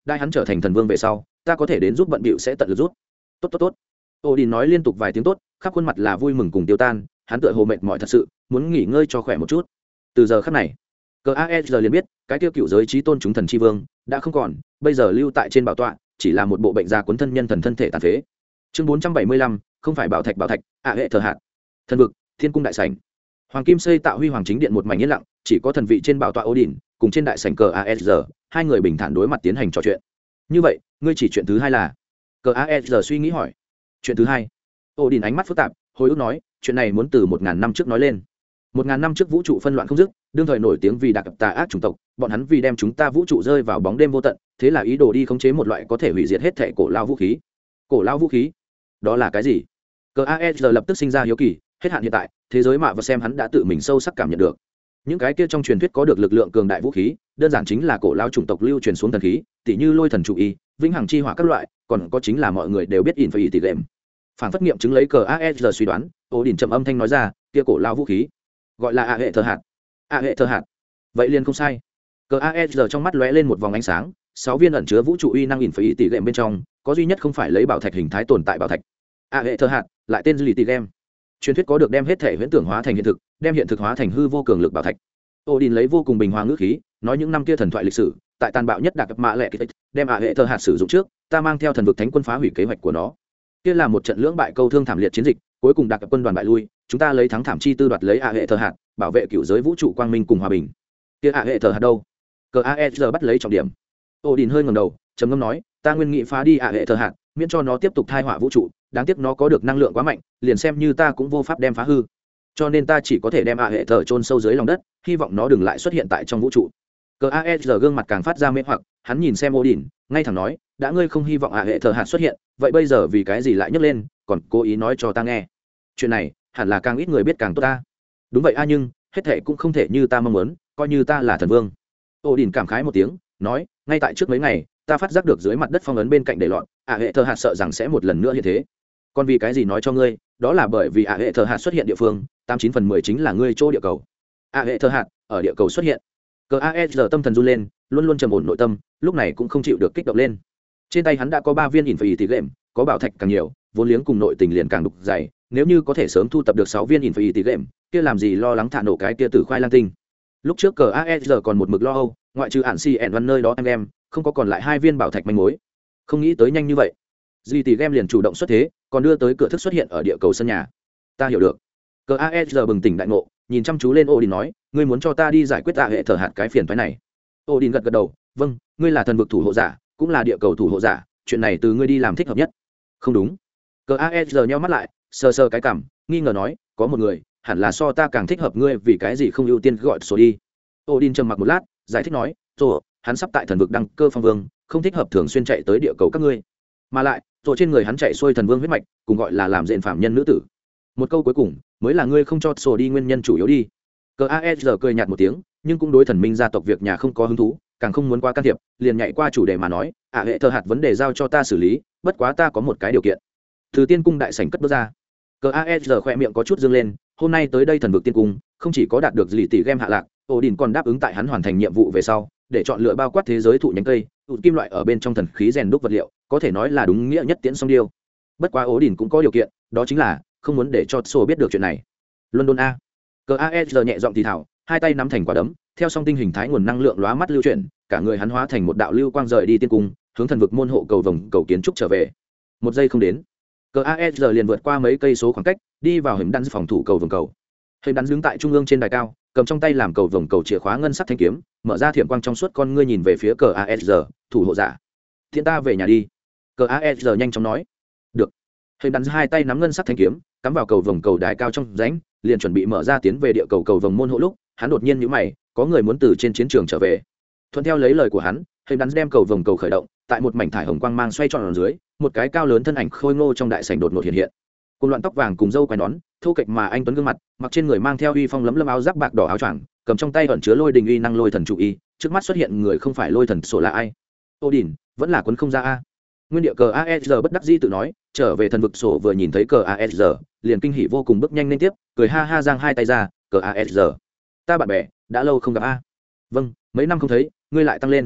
đại hắn trở thành thần vương về sau ta có thể đến giúp bận bịu sẽ tận lực rút. Tốt tốt tốt. Odin nói liên tục vài tiếng tốt, khắp khuôn mặt là vui mừng cùng tiêu tan, hắn tựa hồ mệt mỏi thật sự, muốn nghỉ ngơi cho khỏe một chút. Từ giờ khắc này, CASR liền biết, cái tiêu cựu giới chí tôn chúng thần chi vương đã không còn, bây giờ lưu tại trên bảo tọa, chỉ là một bộ bệnh da cuốn thân nhân thần thân thể tàn phế. Chương 475, không phải bảo thạch, hệ thờ hạt. Thần vực, Thiên cung đại sảnh. Hoàng kim xây tạo huy hoàng chính điện một mảnh yên lặng, chỉ có thần vị trên bảo tọa Odin, cùng trên đại sảnh CASR, hai người bình thản đối mặt tiến hành trò chuyện. Như vậy, ngươi chỉ chuyện thứ hai là? CASR suy nghĩ hỏi. Chuyện thứ hai. Odin ánh mắt phức tạp, hồi ức nói, chuyện này muốn từ 1000 năm trước nói lên. 1000 năm trước vũ trụ phân loạn không dứt, đương thời nổi tiếng vì đặc tà ác chủng tộc, bọn hắn vì đem chúng ta vũ trụ rơi vào bóng đêm vô tận, thế là ý đồ đi khống chế một loại có thể hủy diệt hết thể cổ lao vũ khí. Cổ lao vũ khí? Đó là cái gì? CASR lập tức sinh ra hiếu kỳ, hết hạn hiện tại, thế giới mạ và xem hắn đã tự mình sâu sắc cảm nhận được. Những cái kia trong truyền thuyết có được lực lượng cường đại vũ khí, đơn giản chính là cổ lao chủng tộc lưu truyền xuống thần khí, tỉ như lôi thần trụ y, vĩnh hằng chi hỏa các loại, còn có chính là mọi người đều biết Infinity Gem. Phản phất nghiệm chứng lấy CASR suy đoán, Odin trầm âm thanh nói ra, kia cổ lao vũ khí gọi là hệ thờ hạt. Hệ thờ hạt. Vậy liền không sai. CASR trong mắt lóe lên một vòng ánh sáng, 6 viên ẩn chứa vũ trụ uy năng Infinity Gem bên trong, có duy nhất không phải lấy bảo thạch hình thái tồn tại bảo thạch. Hệ thờ hạt, lại tên Infinity Gem. Truyền thuyết có được đem hết thể huyễn tưởng hóa thành hiện thực, đem hiện thực hóa thành hư vô cường lực bảo thạch. Odin lấy vô cùng bình hòa ngữ khí, nói những năm kia thần thoại lịch sử, tại tàn bạo nhất đặc mạ lệ kịch, đem hệ thờ hạt sử dụng trước, ta mang theo thần vực thánh quân phá hủy kế hoạch của nó. Kia là một trận lưỡng bại câu thương thảm liệt chiến dịch, cuối cùng đặc quân đoàn bại lui, chúng ta lấy thắng thảm chi tư đoạt lấy hệ thờ hạt, bảo vệ cựu giới vũ trụ quang minh cùng hòa bình. Kia hệ thờ hạt đâu? CASR bắt lấy trọng điểm. Odin hơi ngẩng đầu, trầm ngâm nói, ta nguyên nghị phá đi hệ thờ hạt, miễn cho nó tiếp tục thai họa vũ trụ, đáng tiếc nó có được năng lượng quá mạnh, liền xem như ta cũng vô pháp đem phá hư, cho nên ta chỉ có thể đem hệ thờ chôn sâu dưới lòng đất, hy vọng nó đừng lại xuất hiện tại trong vũ trụ. CASR gương mặt càng phát ra mê hoặc, hắn nhìn xem Odin, ngay thẳng nói, đã ngươi không hy vọng hệ thờ hạt xuất hiện, vậy bây giờ vì cái gì lại nhấc lên, còn cố ý nói cho ta nghe? Chuyện này hẳn là càng ít người biết càng tốt ta. Đúng vậy nhưng hết thệ cũng không thể như ta mong muốn, coi như ta là thần vương. Odin cảm khái một tiếng, nói, ngay tại trước mấy ngày, ta phát giác được dưới mặt đất phong ấn bên cạnh để loạn, hệ thờ hạt sợ rằng sẽ một lần nữa như thế. Còn vì cái gì nói cho ngươi, đó là bởi vì hệ thờ hạt xuất hiện địa phương, 89/10 chính là ngươi chỗ địa cầu. Hệ thờ hạt ở địa cầu xuất hiện. CASR tâm thần run lên, luôn luôn trầm ổn nội tâm, lúc này cũng không chịu được kích động lên. Trên tay hắn đã có 3 viên Infinity Gem, có bảo thạch càng nhiều, vốn liếng cùng nội tình liền càng đục dày, nếu như có thể sớm thu tập được 6 viên Infinity Gem, kia làm gì lo lắng thả nổ cái kia tử khoai lang tinh. Lúc trước CASR còn một mực lo âu, ngoại trừ ản si ẻn văn nơi đó em, không có còn lại 2 viên bảo thạch manh mối. Không nghĩ tới nhanh như vậy. Infinity Gem liền chủ động xuất thế, còn đưa tới cửa thức xuất hiện ở địa cầu sân nhà. Ta hiểu được. CASR bừng tỉnh đại ngộ, nhìn chăm chú lên Odin nói, ngươi muốn cho ta đi giải quyết hệ thờ hạt cái phiền phức này. Odin gật gật đầu, vâng, ngươi là thần vực thủ hộ giả, cũng là địa cầu thủ hộ giả, chuyện này từ ngươi đi làm thích hợp nhất. Không đúng. CASR nheo mắt lại, sờ sờ cái cằm, nghi ngờ nói, có một người hẳn là so ta càng thích hợp ngươi, vì cái gì không ưu tiên gọi số đi. Odin trầm mặc một lát, giải thích nói, rồi hắn sắp tại thần vực đăng cơ phong vương, không thích hợp thường xuyên chạy tới địa cầu các ngươi, mà lại rồi trên người hắn chạy xuôi thần vương huyết mạch, cùng gọi là làm diện phạm nhân nữ tử. Một câu cuối cùng mới là ngươi không cho sổ đi nguyên nhân chủ yếu đi. CASR cười nhạt một tiếng, nhưng cũng đối thần minh gia tộc việc nhà không có hứng thú, càng không muốn qua can thiệp, liền nhảy qua chủ đề mà nói, hệ thờ hạt vấn đề giao cho ta xử lý, bất quá ta có một cái điều kiện. Từ tiên cung đại sảnh cất bước ra. CASR khỏe miệng có chút dương lên, hôm nay tới đây thần vực tiên cung, không chỉ có đạt được lì tỷ game hạ lạc, Odin còn đáp ứng tại hắn hoàn thành nhiệm vụ về sau, để chọn lựa bao quát thế giới thụ nhánh cây, tụ kim loại ở bên trong thần khí rèn đúc vật liệu, có thể nói là đúng nghĩa nhất tiễn song điêu. Bất quá Odin cũng có điều kiện, đó chính là không muốn để cho Sô biết được chuyện này. London a. CASR nhẹ giọng thì thào, hai tay nắm thành quả đấm, theo song tinh hình thái nguồn năng lượng lóa mắt lưu chuyển, cả người hắn hóa thành một đạo lưu quang rời đi tiên cung, hướng thần vực môn hộ cầu vồng cầu kiến trúc trở về. Một giây không đến, CASR liền vượt qua mấy cây số khoảng cách, đi vào hình đan phòng thủ cầu vồng cầu. Hình đan đứng tại trung ương trên đài cao, cầm trong tay làm cầu vồng cầu chìa khóa ngân sắc thanh kiếm, mở ra thiểm quang trong suốt con ngươi nhìn về phía CASR, thủ hộ giả. Thiện ta về nhà đi. CASR nhanh chóng nói. Được. Hình đan hai tay nắm ngân sắc thanh kiếm, cắm vào cầu vồng cầu đài cao trong rãnh, liền chuẩn bị mở ra tiến về địa cầu cầu vồng môn hộ lúc, hắn đột nhiên nhíu mày, có người muốn từ trên chiến trường trở về. Thuận theo lấy lời của hắn, hình đan đem cầu vồng cầu khởi động, tại một mảnh thải hồng quang mang xoay tròn ở dưới, một cái cao lớn thân ảnh khôi ngô trong đại sảnh đột ngột hiện hiện. Cùng loạn tóc vàng cùng râu quai nón, thu kịch mà anh tuấn gương mặt, mặc trên người mang theo uy phong lấm lấm áo giáp bạc đỏ áo choàng, cầm trong tay ẩn chứa lôi đình uy năng lôi thần trụ y, trước mắt xuất hiện người không phải lôi thần sổ là ai? Odin, vẫn là quấn không ra a. Nguyên địa CASR bất đắc dĩ tự nói, trở về thần vực sổ vừa nhìn thấy CASR, liền kinh hỉ vô cùng bước nhanh lên tiếp, cười ha ha giang hai tay ra, CASR, ta bạn bè, đã lâu không gặp a. Vâng, mấy năm không thấy, ngươi lại tăng lên.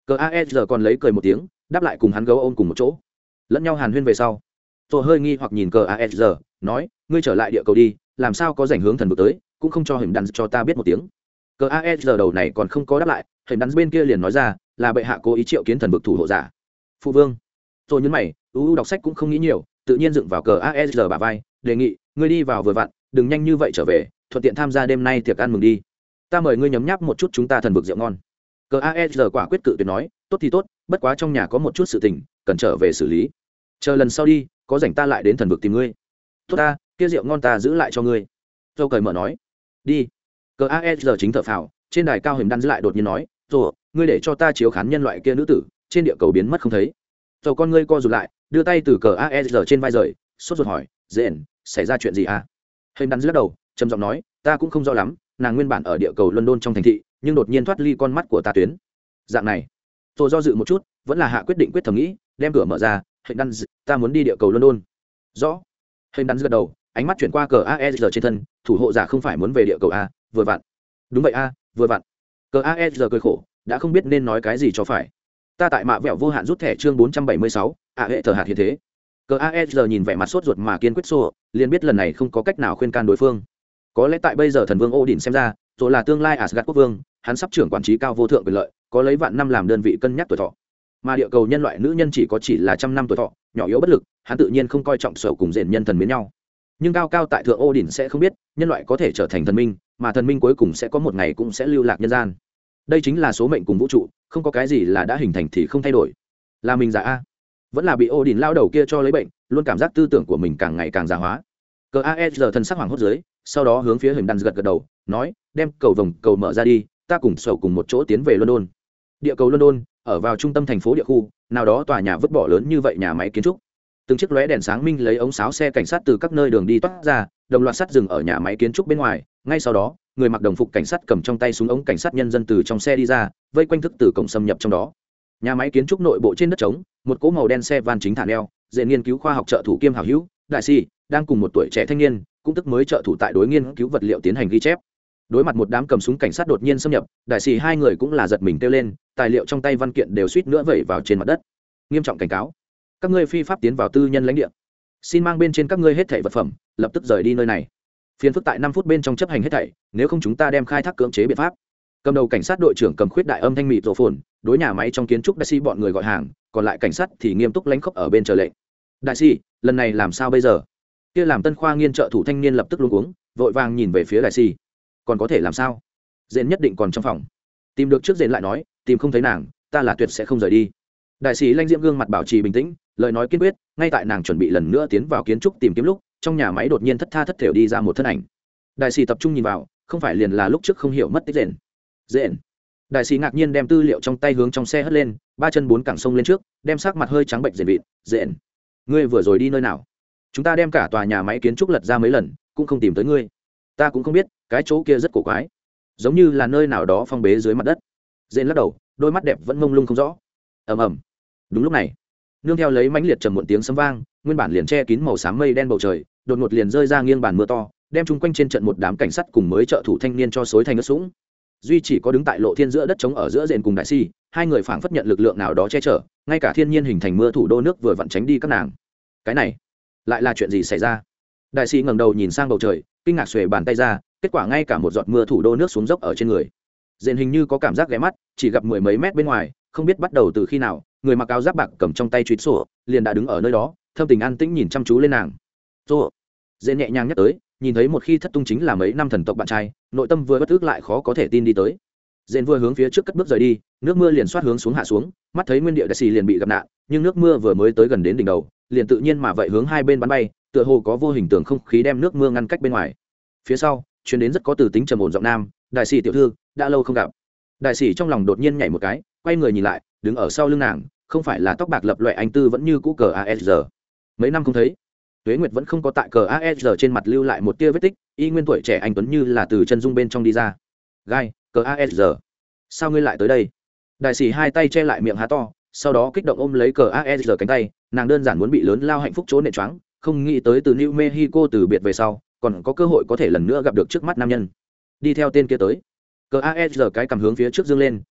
cờ ASR còn lấy cười một tiếng đáp lại cùng hắn gấu ôm cùng một chỗ lẫn nhau hàn huyên về sau. Tôi hơi nghi hoặc nhìn cờ ASR nói ngươi trở lại địa cầu đi, làm sao có rảnh hướng thần vực tới, cũng không cho hình đắn cho ta biết một tiếng. Cờ ASR đầu này còn không có đáp lại, hình đắn bên kia liền nói ra là bệ hạ cố ý triệu kiến thần vực thủ hộ giả. Phụ vương. Tôi nhấn mày, đọc sách cũng không nghĩ nhiều, tự nhiên dựng vào cờ ASR bả vai, đề nghị ngươi đi vào vừa vặn, đừng nhanh như vậy trở về, thuận tiện tham gia đêm nay tiệc ăn mừng đi, ta mời ngươi nhấm nháp một chút chúng ta thần vực rượu ngon. Cờ ASR quả quyết cự tuyệt nói tốt thì tốt, bất quá trong nhà có một chút sự tình cần trở về xử lý, chờ lần sau đi có rảnh ta lại đến thần vực tìm ngươi. Tốt ta, kia rượu ngon ta giữ lại cho ngươi. Dâu cởi mở nói đi. Cờ ASR chính thở phào, trên đài cao hình đan giữ lại đột nhiên nói rồi ngươi để cho ta chiếu khán nhân loại kia nữ tử trên địa cầu biến mất không thấy. Dâu con ngươi co rụt lại, đưa tay từ cờ ASR trên vai rời, sốt ruột hỏi dện xảy ra chuyện gì à? Hình đan lắc đầu trầm giọng nói ta cũng không rõ lắm, nàng nguyên bản ở địa cầu London trong thành thị nhưng đột nhiên thoát ly con mắt của ta tuyến dạng này. Tôi do dự một chút vẫn là hạ quyết định, quyết thầm nghĩ đem cửa mở ra. Hình đan ta muốn đi địa cầu London. Rõ. Hình đan gật đầu, ánh mắt chuyển qua cờ ASR trên thân, thủ hộ giả không phải muốn về địa cầu a? Vừa vặn. Đúng vậy a, vừa vặn. Cờ ASR cười khổ, đã không biết nên nói cái gì cho phải. Ta tại mạ vẹo vô hạn rút thẻ chương 476, hệ thờ hạt hiện thế. Cờ ASR nhìn vẻ mặt sốt ruột mà kiên quyết xô, liền biết lần này không có cách nào khuyên can đối phương. Có lẽ tại bây giờ thần vương Odin xem ra, rồi là tương lai Asgard quốc vương, hắn sắp trưởng quản trí cao vô thượng quyền lợi, có lấy vạn năm làm đơn vị cân nhắc tuổi thọ. Mà địa cầu nhân loại nữ nhân chỉ là trăm năm tuổi thọ, nhỏ yếu bất lực, hắn tự nhiên không coi trọng sở cùng rèn nhân thần mến nhau. Nhưng cao cao tại thượng Odin sẽ không biết, nhân loại có thể trở thành thần minh, mà thần minh cuối cùng sẽ có một ngày cũng sẽ lưu lạc nhân gian. Đây chính là số mệnh cùng vũ trụ, không có cái gì là đã hình thành thì không thay đổi. Là mình già a, vẫn là bị Odin lao đầu kia cho lấy bệnh, luôn cảm giác tư tưởng của mình càng ngày càng già hóa. Cờ ASR thần sắc hoảng hốt dưới, sau đó hướng phía hình đan gật đầu, nói đem cầu vồng cầu mở ra đi, ta cùng sầu cùng một chỗ tiến về London. Địa cầu London ở vào trung tâm thành phố địa khu, nào đó tòa nhà vứt bỏ lớn như vậy nhà máy kiến trúc, từng chiếc lóe đèn sáng minh lấy ống sáo xe cảnh sát từ các nơi đường đi toát ra, đồng loạt sắt dừng ở nhà máy kiến trúc bên ngoài. Ngay sau đó, người mặc đồng phục cảnh sát cầm trong tay súng ống cảnh sát nhân dân từ trong xe đi ra, vây quanh thức từ cổng xâm nhập trong đó. Nhà máy kiến trúc nội bộ trên đất trống, một cỗ màu đen xe van chính thả neo, dễ nghiên cứu khoa học trợ thủ kiêm hảo hữu đại sĩ đang cùng một tuổi trẻ thanh niên, cũng tức mới trợ thủ tại đối nghiên cứu vật liệu tiến hành ghi chép. Đối mặt một đám cầm súng cảnh sát đột nhiên xâm nhập, đại sĩ hai người cũng là giật mình kêu lên, tài liệu trong tay văn kiện đều suýt nữa vẩy vào trên mặt đất. Nghiêm trọng cảnh cáo, các ngươi phi pháp tiến vào tư nhân lãnh địa, xin mang bên trên các ngươi hết thảy vật phẩm, lập tức rời đi nơi này. Phiền phức tại 5 phút bên trong chấp hành hết thảy, nếu không chúng ta đem khai thác cưỡng chế biện pháp. Cầm đầu cảnh sát đội trưởng cầm khuyết đại âm thanh mịt rộ phồn, đối nhà máy trong kiến trúc đại sĩ bọn người gọi hàng, còn lại cảnh sát thì nghiêm túc lãnh khốc ở bên chờ lệnh. Đại sĩ, lần này làm sao bây giờ? Kia làm tân khoa nghiên trợ thủ thanh niên lập tức luống cuống, vội vàng nhìn về phía đại sĩ. Còn có thể làm sao? Dện nhất định còn trong phòng. Tìm được trước Dện lại nói, tìm không thấy nàng, ta là tuyệt sẽ không rời đi. Đại sĩ Lanh Diễm gương mặt bảo trì bình tĩnh, lời nói kiên quyết. Ngay tại nàng chuẩn bị lần nữa tiến vào kiến trúc tìm kiếm lúc, trong nhà máy đột nhiên thất tha thất thểu đi ra một thân ảnh. Đại sĩ tập trung nhìn vào, không phải liền là lúc trước không hiểu mất tích Dện. Dện. Đại sĩ ngạc nhiên đem tư liệu trong tay hướng trong xe hất lên, ba chân bốn cẳng sông lên trước, đem sắc mặt hơi trắng bệnh Dện vịt. Dện, ngươi vừa rồi đi nơi nào? Chúng ta đem cả tòa nhà máy kiến trúc lật ra mấy lần, cũng không tìm tới ngươi. Ta cũng không biết, cái chỗ kia rất cổ quái, giống như là nơi nào đó phong bế dưới mặt đất. Dện lắc đầu, đôi mắt đẹp vẫn mông lung không rõ. Ầm ầm. Đúng lúc này, nương theo lấy mãnh liệt trầm muộn tiếng sấm vang, nguyên bản liền che kín màu xám mây đen bầu trời, đột ngột liền rơi ra nghiêng bàn mưa to, đem chung quanh trên trận một đám cảnh sát cùng mới trợ thủ thanh niên cho xối thành ướt sũng. Duy chỉ có đứng tại lộ thiên giữa đất trống ở giữa Dện cùng đại si, hai người phảng phất nhận lực lượng nào đó che chở, ngay cả thiên nhiên hình thành mưa thủ đô nước vừa vặn tránh đi các nàng. Cái này lại là chuyện gì xảy ra? Đại sĩ ngẩng đầu nhìn sang bầu trời, kinh ngạc xuề bàn tay ra, kết quả ngay cả một giọt mưa thủ đô nước xuống dốc ở trên người. Dện hình như có cảm giác ghé mắt, chỉ gặp mười mấy mét bên ngoài, không biết bắt đầu từ khi nào, người mặc áo giáp bạc cầm trong tay truy sổ, liền đã đứng ở nơi đó, thâm tình an tĩnh nhìn chăm chú lên nàng. Rồi, Dện nhẹ nhàng nhắc tới, nhìn thấy một khi thất tung chính là mấy năm thần tộc bạn trai, nội tâm vừa bất ức lại khó có thể tin đi tới. Dện vừa hướng phía trước cất bước rời đi, nước mưa liền xoát hướng xuống hạ xuống, mắt thấy nguyên địa đại sĩ liền bị gặp nạn, nhưng nước mưa vừa mới tới gần đến đỉnh đầu, liền tự nhiên mà vậy hướng hai bên bắn bay, tựa hồ có vô hình tường không khí đem nước mưa ngăn cách bên ngoài. Phía sau chuyến đến rất có từ tính trầm ổn giọng nam, đại sĩ tiểu thư, đã lâu không gặp. Đại sĩ trong lòng đột nhiên nhảy một cái, quay người nhìn lại, đứng ở sau lưng nàng, không phải là tóc bạc lập loại anh tư vẫn như cũ cờ ASR. Mấy năm không thấy, Tuế Nguyệt vẫn không có tại cờ ASR trên mặt lưu lại một tia vết tích, y nguyên tuổi trẻ anh tuấn như là từ chân dung bên trong đi ra. Gai, cờ ASR, sao ngươi lại tới đây? Đại sĩ hai tay che lại miệng há to, sau đó kích động ôm lấy cờ ASR cánh tay, nàng đơn giản muốn bị lớn lao hạnh phúc chỗ nện choáng, không nghĩ tới từ New Mexico từ biệt về sau, còn có cơ hội có thể lần nữa gặp được trước mắt nam nhân. Đi theo tên kia tới. Cờ ASR cái cầm hướng phía trước dương lên,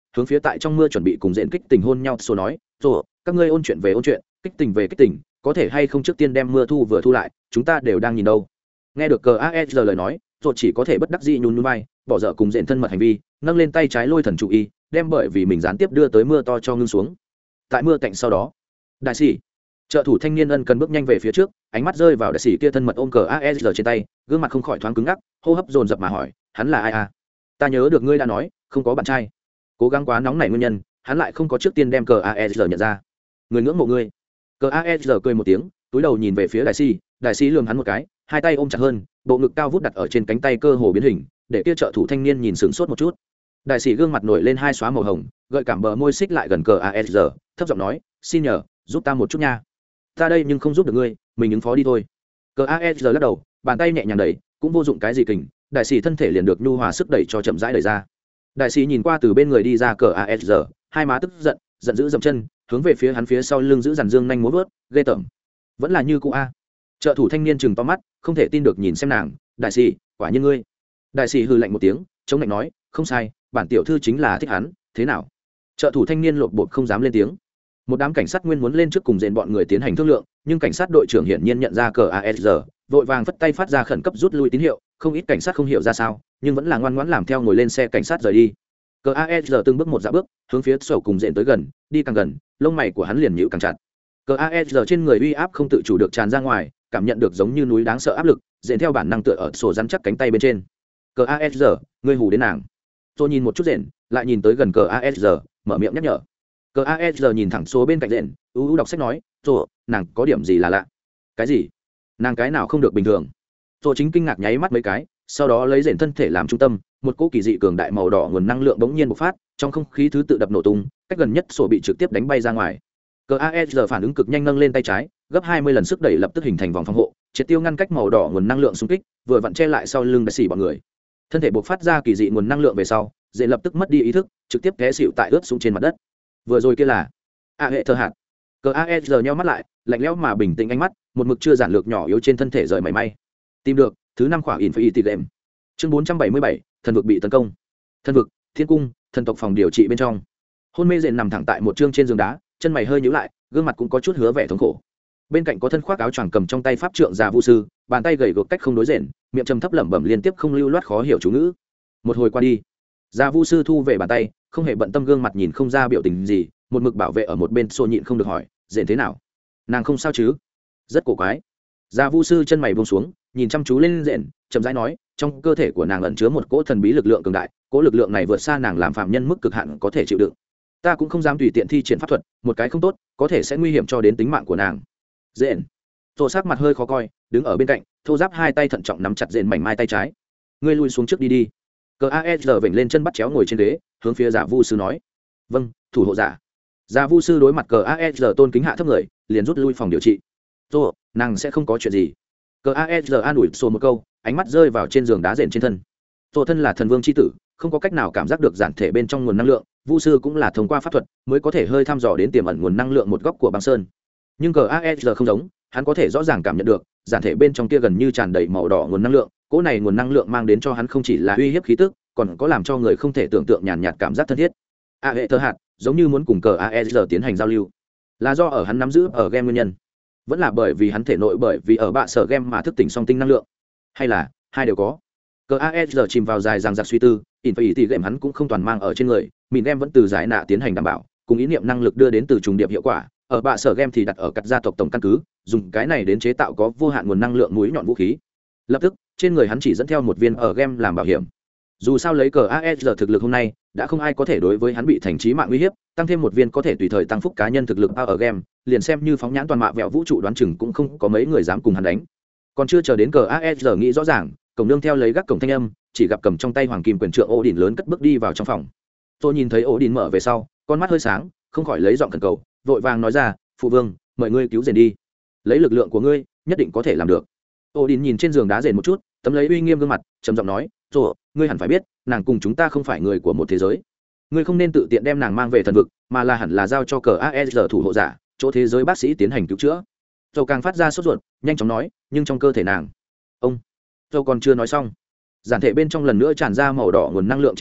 hướng phía tại trong mưa chuẩn bị cùng dện kích tình hôn nhau số nói rồi các ngươi ôn chuyện về ôn chuyện, kích tình về kích tình, có thể hay không trước tiên đem mưa thu vừa thu lại, chúng ta đều đang nhìn đâu. Nghe được cờ ASR lời nói, rồi chỉ có thể bất đắc dĩ nhún nhún vai, bỏ dở cùng dện thân mật hành vi, nâng lên tay trái lôi thần chủ y, đem bởi vì mình gián tiếp đưa tới mưa to cho ngưng xuống. Tại mưa cạnh sau đó, đại sĩ trợ thủ thanh niên ân cần bước nhanh về phía trước, ánh mắt rơi vào đại sĩ kia thân mật ôm cờ ASR trên tay, gương mặt không khỏi thoáng cứng ngắc, hô hấp dồn dập mà hỏi, hắn là ai à? Ta nhớ được ngươi đã nói không có bạn trai. Cố gắng quá nóng nảy nguyên nhân, hắn lại không có trước tiên đem cờ ASR nhận ra. Người ngưỡng mộ ngươi. Cờ ASR cười một tiếng, túi đầu nhìn về phía đại sĩ lườm hắn một cái, hai tay ôm chặt hơn, bộ ngực cao vút đặt ở trên cánh tay cơ hồ biến hình, để kia trợ thủ thanh niên nhìn sửng sốt một chút. Đại sĩ gương mặt nổi lên hai xóa màu hồng, gợi cảm bờ môi xích lại gần cờ ASR, thấp giọng nói, xin nhờ giúp ta một chút nha. Ta đây nhưng không giúp được ngươi, mình ứng phó đi thôi. Cờ ASR lắc đầu, bàn tay nhẹ nhàng đẩy, cũng vô dụng cái gì kình, đại sĩ thân thể liền được nhu hòa sức đẩy cho chậm rãi đẩy ra. Đại sĩ nhìn qua từ bên người đi ra cờ ASR, hai má tức giận, giận dữ dậm chân, hướng về phía hắn phía sau lưng giữ dàn dương nhanh múa vớt, ghê tởm. Vẫn là như cũ a. Trợ thủ thanh niên chừng to mắt, không thể tin được nhìn xem nàng, đại sĩ, quả nhiên ngươi. Đại sĩ hừ lạnh một tiếng, chống lạnh nói, không sai, bản tiểu thư chính là thích hắn, thế nào? Trợ thủ thanh niên lột bột không dám lên tiếng. Một đám cảnh sát nguyên muốn lên trước cùng dền bọn người tiến hành thương lượng, nhưng cảnh sát đội trưởng hiển nhiên nhận ra cờ ASR, vội vàng phất tay phát ra khẩn cấp rút lui tín hiệu, không ít cảnh sát không hiểu ra sao, nhưng vẫn là ngoan ngoãn làm theo ngồi lên xe cảnh sát rời đi. Cờ ASR từng bước một dạo bước, hướng phía sổ cùng dện tới gần, đi càng gần, lông mày của hắn liền nhíu càng chặt. Cờ ASR trên người uy áp không tự chủ được tràn ra ngoài, cảm nhận được giống như núi đáng sợ áp lực, dện theo bản năng tựa ở sổ rắn chắc cánh tay bên trên. Cờ ASR, ngươi hù đến nàng. Tôi nhìn một chút dện, lại nhìn tới gần cờ ASR, mở miệng nhắc nhở. Cờ ASR nhìn thẳng số bên cạnh dện, đọc sách nói, rồi, nàng có điểm gì là lạ? Cái gì? Nàng cái nào không được bình thường? Rồi chính kinh ngạc nháy mắt mấy cái, sau đó lấy dện thân thể làm trung tâm, một cỗ kỳ dị cường đại màu đỏ nguồn năng lượng bỗng nhiên bộc phát, trong không khí thứ tự đập nổ tung, cách gần nhất sổ bị trực tiếp đánh bay ra ngoài. Cờ ASR phản ứng cực nhanh nâng lên tay trái, gấp 20 lần sức đẩy lập tức hình thành vòng phòng hộ, triệt tiêu ngăn cách màu đỏ nguồn năng lượng xung kích, vừa vặn che lại sau lưng đại sĩ bọn người. Thân thể bộc phát ra kỳ dị nguồn năng lượng về sau, dễ lập tức mất đi ý thức, trực tiếp té xỉu tại ướt xuống trên mặt đất. Vừa rồi kia là hệ thơ hạt. Cờ ASR nheo mắt lại, lạnh lẽo mà bình tĩnh ánh mắt, một mực chưa giản lược nhỏ yếu trên thân thể rời mảy may. Tìm được thứ 5 khỏa Infinity Game. Chương 477, thần vực bị tấn công. Thần vực, thiên cung, thần tộc phòng điều trị bên trong. Hôn mê dện nằm thẳng tại một chương trên giường đá, chân mày hơi nhíu lại, gương mặt cũng có chút hứa vẻ thống khổ. Bên cạnh có thân khoác áo choàng cầm trong tay pháp trượng già vu sư, bàn tay gầy gộc cách không đối diện, miệng trầm thấp lẩm bẩm liên tiếp không lưu loát khó hiểu chú ngữ. Một hồi qua đi, già vu sư thu về bàn tay, không hề bận tâm gương mặt nhìn không ra biểu tình gì, một mực bảo vệ ở một bên xô nhịn không được hỏi, dện thế nào? Nàng không sao chứ? Rất cổ quái. Già vu sư chân mày buông xuống, nhìn chăm chú lên dện, chậm rãi nói, trong cơ thể của nàng ẩn chứa một cỗ thần bí lực lượng cường đại, cỗ lực lượng này vượt xa nàng làm phạm nhân mức cực hạn có thể chịu đựng. Ta cũng không dám tùy tiện thi triển pháp thuật, một cái không tốt, có thể sẽ nguy hiểm cho đến tính mạng của nàng. Dện. Tô sắc mặt hơi khó coi, đứng ở bên cạnh, thô giáp hai tay thận trọng nắm chặt dện mảnh mai tay trái. Ngươi lui xuống trước đi đi. Cờ ASR vểnh lên chân bắt chéo ngồi trên ghế, hướng phía giả vu sư nói. Vâng, thủ hộ giả. Giả vu sư đối mặt cờ ASR tôn kính hạ thấp người, liền rút lui phòng điều trị. Tô, nàng sẽ không có chuyện gì. Cờ ASR an ủi xô một câu, ánh mắt rơi vào trên giường đá rền trên thân. Tô thân là thần vương chi tử, không có cách nào cảm giác được giản thể bên trong nguồn năng lượng, vu sư cũng là thông qua pháp thuật mới có thể hơi thăm dò đến tiềm ẩn nguồn năng lượng một góc của băng sơn. Nhưng cờ ASR không giống, hắn có thể rõ ràng cảm nhận được, giản thể bên trong kia gần như tràn đầy màu đỏ nguồn năng lượng, cỗ này nguồn năng lượng mang đến cho hắn không chỉ là uy hiếp khí tức, còn có làm cho người không thể tưởng tượng nhàn nhạt cảm giác thân thiết. Hệ thơ hạt, giống như muốn cùng cờ ASR tiến hành giao lưu. Là do ở hắn nắm giữ ở game nguyên nhân, vẫn là bởi vì hắn thể nội bởi vì ở bạ sở game mà thức tỉnh song tinh năng lượng, hay là hai đều có. Cờ ASR chìm vào dài dằng dặc suy tư, Infinity game hắn cũng không toàn mang ở trên người, mình game vẫn từ giải nạ tiến hành đảm bảo, cùng ý niệm năng lực đưa đến từ trùng điệp hiệu quả, ở bạ sở game thì đặt ở cắt gia tộc tổng căn cứ, dùng cái này đến chế tạo có vô hạn nguồn năng lượng mũi nhọn vũ khí. Lập tức trên người hắn chỉ dẫn theo một viên ở game làm bảo hiểm. Dù sao lấy cờ ASR thực lực hôm nay, đã không ai có thể đối với hắn bị thành trí mạng uy hiếp, tăng thêm một viên có thể tùy thời tăng phúc cá nhân thực lực ở game, liền xem như phóng nhãn toàn mạ vẹo vũ trụ đoán chừng cũng không có mấy người dám cùng hắn đánh. Còn chưa chờ đến cờ ASR nghĩ rõ ràng, cổng nương theo lấy gác cổng thanh âm, chỉ gặp cầm trong tay hoàng kim quyền trượng ổ đỉnh lớn cất bước đi vào trong phòng. Tôi nhìn thấy ổ đỉnh mở về sau, con mắt hơi sáng, không khỏi lấy giọng khẩn cầu, vội vàng nói ra, phụ vương, mời ngươi cứu rền đi, lấy lực lượng của ngươi nhất định có thể làm được. Ổ đỉnh nhìn trên giường đá rền một chút, tấm lấy uy nghiêm gương mặt, trầm giọng nói, rồi, ngươi hẳn phải biết, nàng cùng chúng ta không phải người của một thế giới, ngươi không nên tự tiện đem nàng mang về thần vực, mà là hẳn là giao cho cờ ASR thủ hộ giả, chỗ thế giới bác sĩ tiến hành cứu chữa. Dầu càng phát ra sốt ruột, nhanh chóng nói, nhưng trong cơ thể nàng, ông, dầu còn chưa nói xong, giản thể bên trong lần nữa tràn ra màu đỏ nguồn năng lượng triều tịch,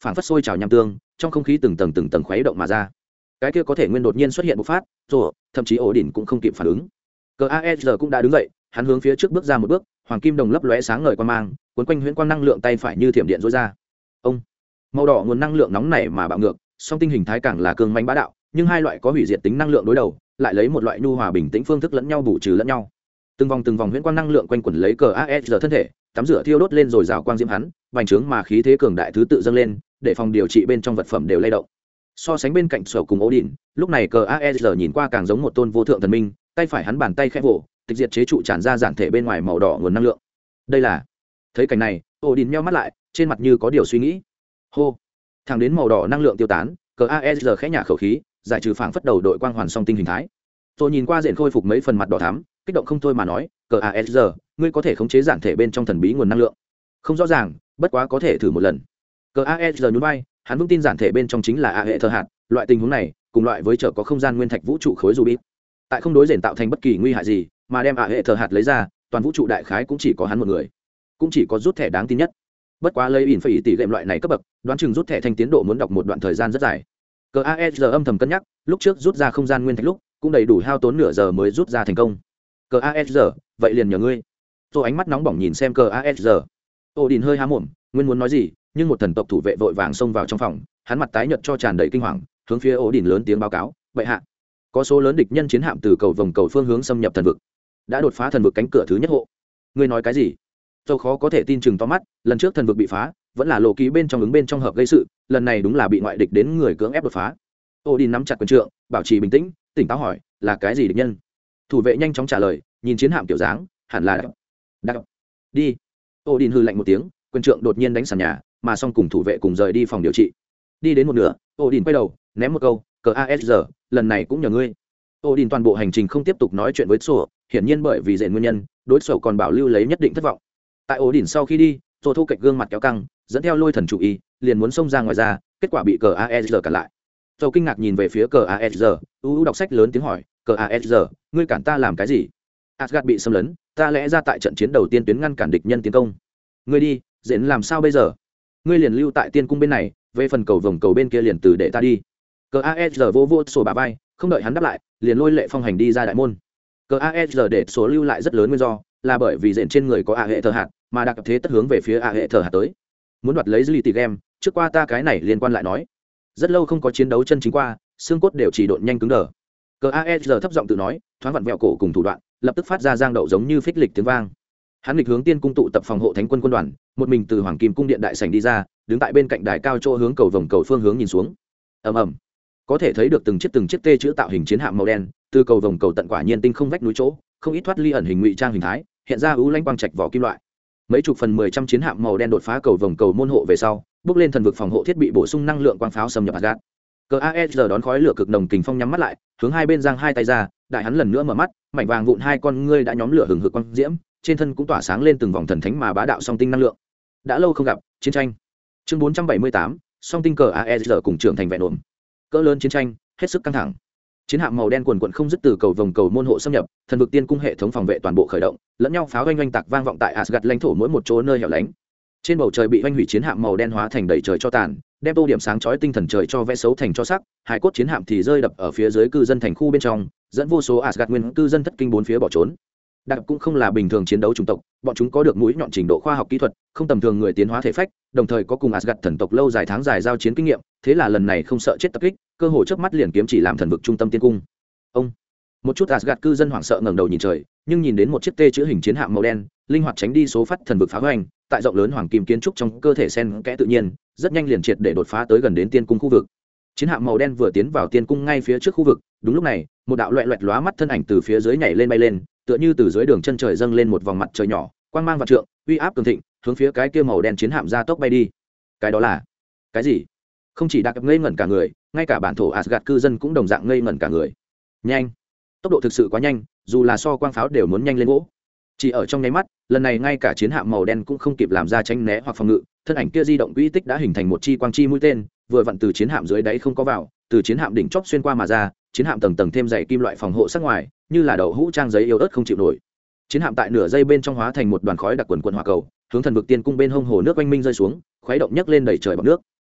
phảng phất sôi trào nham tương, trong không khí từng tầng khuấy động mà ra. Cái kia có thể nguyên đột nhiên xuất hiện bộc phát, rồi thậm chí ổ đỉnh cũng không kịp phản ứng. CASR cũng đã đứng dậy, hắn hướng phía trước bước ra một bước, hoàng kim đồng lấp lóe sáng ngời quang mang, cuốn quanh huyễn quang năng lượng tay phải như thiểm điện rối ra. Ông, màu đỏ nguồn năng lượng nóng nảy mà bạo ngược, song tinh hình thái càng là cường mãnh bá đạo, nhưng hai loại có hủy diệt tính năng lượng đối đầu, lại lấy một loại nhu hòa bình tĩnh phương thức lẫn nhau bù trừ lẫn nhau. Từng vòng huyễn quang năng lượng quanh quẩn lấy CASR thân thể, tắm rửa thiêu đốt lên rồi rào quang diễm hắn, bành trướng mà khí thế cường đại thứ tự dâng lên, để phòng điều trị bên trong vật phẩm đều lay động. So sánh bên cạnh Sở cùng Ố Đỉnh, lúc này CASR nhìn qua càng giống một tôn vô thượng thần minh, tay phải hắn bàn tay khẽ vỗ, tịch diệt chế trụ tràn ra giản thể bên ngoài màu đỏ nguồn năng lượng. Đây là. Thấy cảnh này, Ố Đỉnh nheo mắt lại, trên mặt như có điều suy nghĩ. Hô. Thẳng đến màu đỏ năng lượng tiêu tán, CASR khẽ nhả khẩu khí, giải trừ phảng phất đầu đội quang hoàn song tinh hình thái. Tôi nhìn qua diện khôi phục mấy phần mặt đỏ thắm, kích động không thôi mà nói, CASR, ngươi có thể khống chế giản thể bên trong thần bí nguồn năng lượng. Không rõ ràng, bất quá có thể thử một lần. CASR nhún vai, hắn vững tin giản thể bên trong chính là hệ thờ hạt, loại tình huống này cùng loại với chợ có không gian nguyên thạch vũ trụ khối rubik, tại không đối rèn tạo thành bất kỳ nguy hại gì, mà đem hệ thờ hạt lấy ra, toàn vũ trụ đại khái cũng chỉ có hắn một người, cũng chỉ có rút thẻ đáng tin nhất. Bất quá lấy ỉn phải tỷ lệm loại này cấp bậc, đoán chừng rút thẻ thành tiến độ muốn đọc một đoạn thời gian rất dài. CASR âm thầm cân nhắc, lúc trước rút ra không gian nguyên thạch lúc cũng đầy đủ hao tốn nửa giờ mới rút ra thành công. CASR, vậy liền nhờ ngươi. Tôi ánh mắt nóng bỏng nhìn xem CASR. Ô Đình hơi há mồm, nguyên muốn nói gì, nhưng một thần tộc thủ vệ vội vàng xông vào trong phòng, hắn mặt tái nhợt cho tràn đầy kinh hoàng, hướng phía Ô Đình lớn tiếng báo cáo, "Bệ hạ, có số lớn địch nhân chiến hạm từ cầu vòng cầu phương hướng xâm nhập thần vực, đã đột phá thần vực cánh cửa thứ nhất hộ." Ngươi nói cái gì? Tôi khó có thể tin chừng to mắt, lần trước thần vực bị phá, vẫn là lộ ký bên trong ứng bên trong hợp gây sự, lần này đúng là bị ngoại địch đến người cưỡng ép đột phá. Ô Đình nắm chặt quyền trượng, bảo trì bình tĩnh, tỉnh táo hỏi, "Là cái gì địch nhân?" Thủ vệ nhanh chóng trả lời, nhìn chiến hạm kiểu dáng, hẳn là đặc đi. Ô Đình hừ lạnh một tiếng, quyền trượng đột nhiên đánh sàn nhà, mà xong cùng thủ vệ cùng rời đi phòng điều trị. Đi đến một nửa, Ô Đình quay đầu, ném một câu, "CASR, lần này cũng nhờ ngươi." Ô Đình toàn bộ hành trình không tiếp tục nói chuyện với Sổ, hiển nhiên bởi vì dện nguyên nhân, đối Sổ còn bảo lưu lấy nhất định thất vọng. Tại Ô Đình sau khi đi, Sổ thu cạnh gương mặt kéo căng, dẫn theo lôi thần chủ ý, liền muốn xông ra ngoài ra, kết quả bị CASR cản lại. Sổ kinh ngạc nhìn về phía CASR, đọc sách lớn tiếng hỏi, "CASR, ngươi cản ta làm cái gì? Asgard bị xâm lấn, ta lẽ ra tại trận chiến đầu tiên tuyến ngăn cản địch nhân tiến công. Ngươi đi, dện làm sao bây giờ? Ngươi liền lưu tại tiên cung bên này, về phần cầu vòng cầu bên kia liền từ để ta đi." CASR vô Sổ bà vai, không đợi hắn đáp lại, liền lôi lệ phong hành đi ra đại môn. CASR để Sổ lưu lại rất lớn nguyên do, là bởi vì dện trên người có hệ thờ hạt, mà đặc thế tất hướng về phía hệ thờ hạt tới, muốn đoạt lấy dư tỷ game. Trước qua ta cái này liên quan lại nói, rất lâu không có chiến đấu chân chính qua, xương cốt đều chỉ độn nhanh cứng đờ. CASR thấp giọng tự nói, thoáng vặn vẹo cổ cùng thủ đoạn, lập tức phát ra giang đậu giống như phích lịch tiếng vang. Hắn nghịch hướng tiên cung tụ tập phòng hộ thánh quân quân đoàn, một mình từ hoàng kim cung điện đại sảnh đi ra, đứng tại bên cạnh đài cao chỗ hướng cầu vòng cầu phương hướng nhìn xuống. Ầm ầm, có thể thấy được từng chiếc tê chữ tạo hình chiến hạm màu đen, từ cầu vòng cầu tận quả nhiên tinh không vách núi chỗ, không ít thoát ly ẩn hình ngụy trang hình thái, hiện ra ưu lanh quang trạch vỏ kim loại. Mấy chục phần 10 chiến hạm màu đen đột phá cầu vòng cầu môn hộ về sau, bước lên thần vực phòng hộ thiết bị bổ sung năng lượng quang pháo xâm nhập Asgard. CASR đón khói lửa cực nồng kình phong nhắm mắt lại, hướng hai bên giang hai tay ra, đại hắn lần nữa mở mắt, mảnh vàng vụn hai con ngươi đã nhóm lửa hừng hực quang diễm, trên thân cũng tỏa sáng lên từng vòng thần thánh mà bá đạo song tinh năng lượng. Đã lâu không gặp, chiến tranh. Chương 478, song tinh CASR cùng trưởng thành vẹn ổn. Cỡ lớn chiến tranh, hết sức căng thẳng. Chiến hạm màu đen quần quần không dứt từ cầu vòng cầu môn hộ xâm nhập, thần vực tiên cung hệ thống phòng vệ toàn bộ khởi động, lẫn nhau pháo oanh oanh tạc vang vọng tại Asgard lãnh thổ mỗi một chỗ nơi hẻo lánh. Trên bầu trời bị oanh hủy chiến hạm màu đen hóa thành đầy trời cho tàn, đem tô điểm sáng chói tinh thần trời cho vẽ xấu thành cho sắc, hải cốt chiến hạm thì rơi đập ở phía dưới cư dân thành khu bên trong, dẫn vô số Asgard nguyên cư dân thất kinh bốn phía bỏ trốn. Đặc cũng không là bình thường chiến đấu chủng tộc, bọn chúng có được mũi nhọn trình độ khoa học kỹ thuật, không tầm thường người tiến hóa thể phách, đồng thời có cùng Asgard thần tộc lâu dài tháng dài giao chiến kinh nghiệm, thế là lần này không sợ chết tập kích, cơ hội chớp mắt liền kiếm chỉ làm thần vực trung tâm tiên cung. Ông, một chút Asgard cư dân hoảng sợ ngẩng đầu nhìn trời, nhưng nhìn đến một chiếc tê chữ hình chiến hạm màu đen, linh hoạt tránh đi số phát thần vực phá hoành, tại rộng lớn hoàng kim kiến trúc trong cơ thể sen kẽ tự nhiên, rất nhanh liền triệt để đột phá tới gần đến tiên cung khu vực. Chiến hạm màu đen vừa tiến vào tiên cung ngay phía trước khu vực, đúng lúc này, một đạo loẹt lóa mắt thân ảnh từ phía dưới nhảy lên bay lên, tựa như từ dưới đường chân trời dâng lên một vòng mặt trời nhỏ, quang mang vạn trượng, uy áp cường thịnh, hướng phía cái kia màu đen chiến hạm ra tốc bay đi. Cái đó là cái gì? Không chỉ đặc ngây ngẩn cả người, ngay cả bản thổ Asgard cư dân cũng đồng dạng ngây ngẩn cả người. Nhanh, tốc độ thực sự quá nhanh, dù là so quang pháo đều muốn nhanh lên gỗ. Chỉ ở trong nháy mắt, lần này ngay cả chiến hạm màu đen cũng không kịp làm ra tránh né hoặc phòng ngự, thân ảnh kia di động quỹ tích đã hình thành một chi quang chi mũi tên, vừa vặn từ chiến hạm dưới đáy không có vào, từ chiến hạm đỉnh chóp xuyên qua mà ra, chiến hạm tầng tầng thêm dày kim loại phòng hộ sắc ngoài, như là đậu hũ trang giấy yếu ớt không chịu nổi. Chiến hạm tại nửa giây bên trong hóa thành một đoàn khói đặc quần quần hỏa cầu, hướng thần vực tiên cung bên hông hồ nước quanh minh rơi xuống, khuấy động nhấc lên đầy trời bọt nước.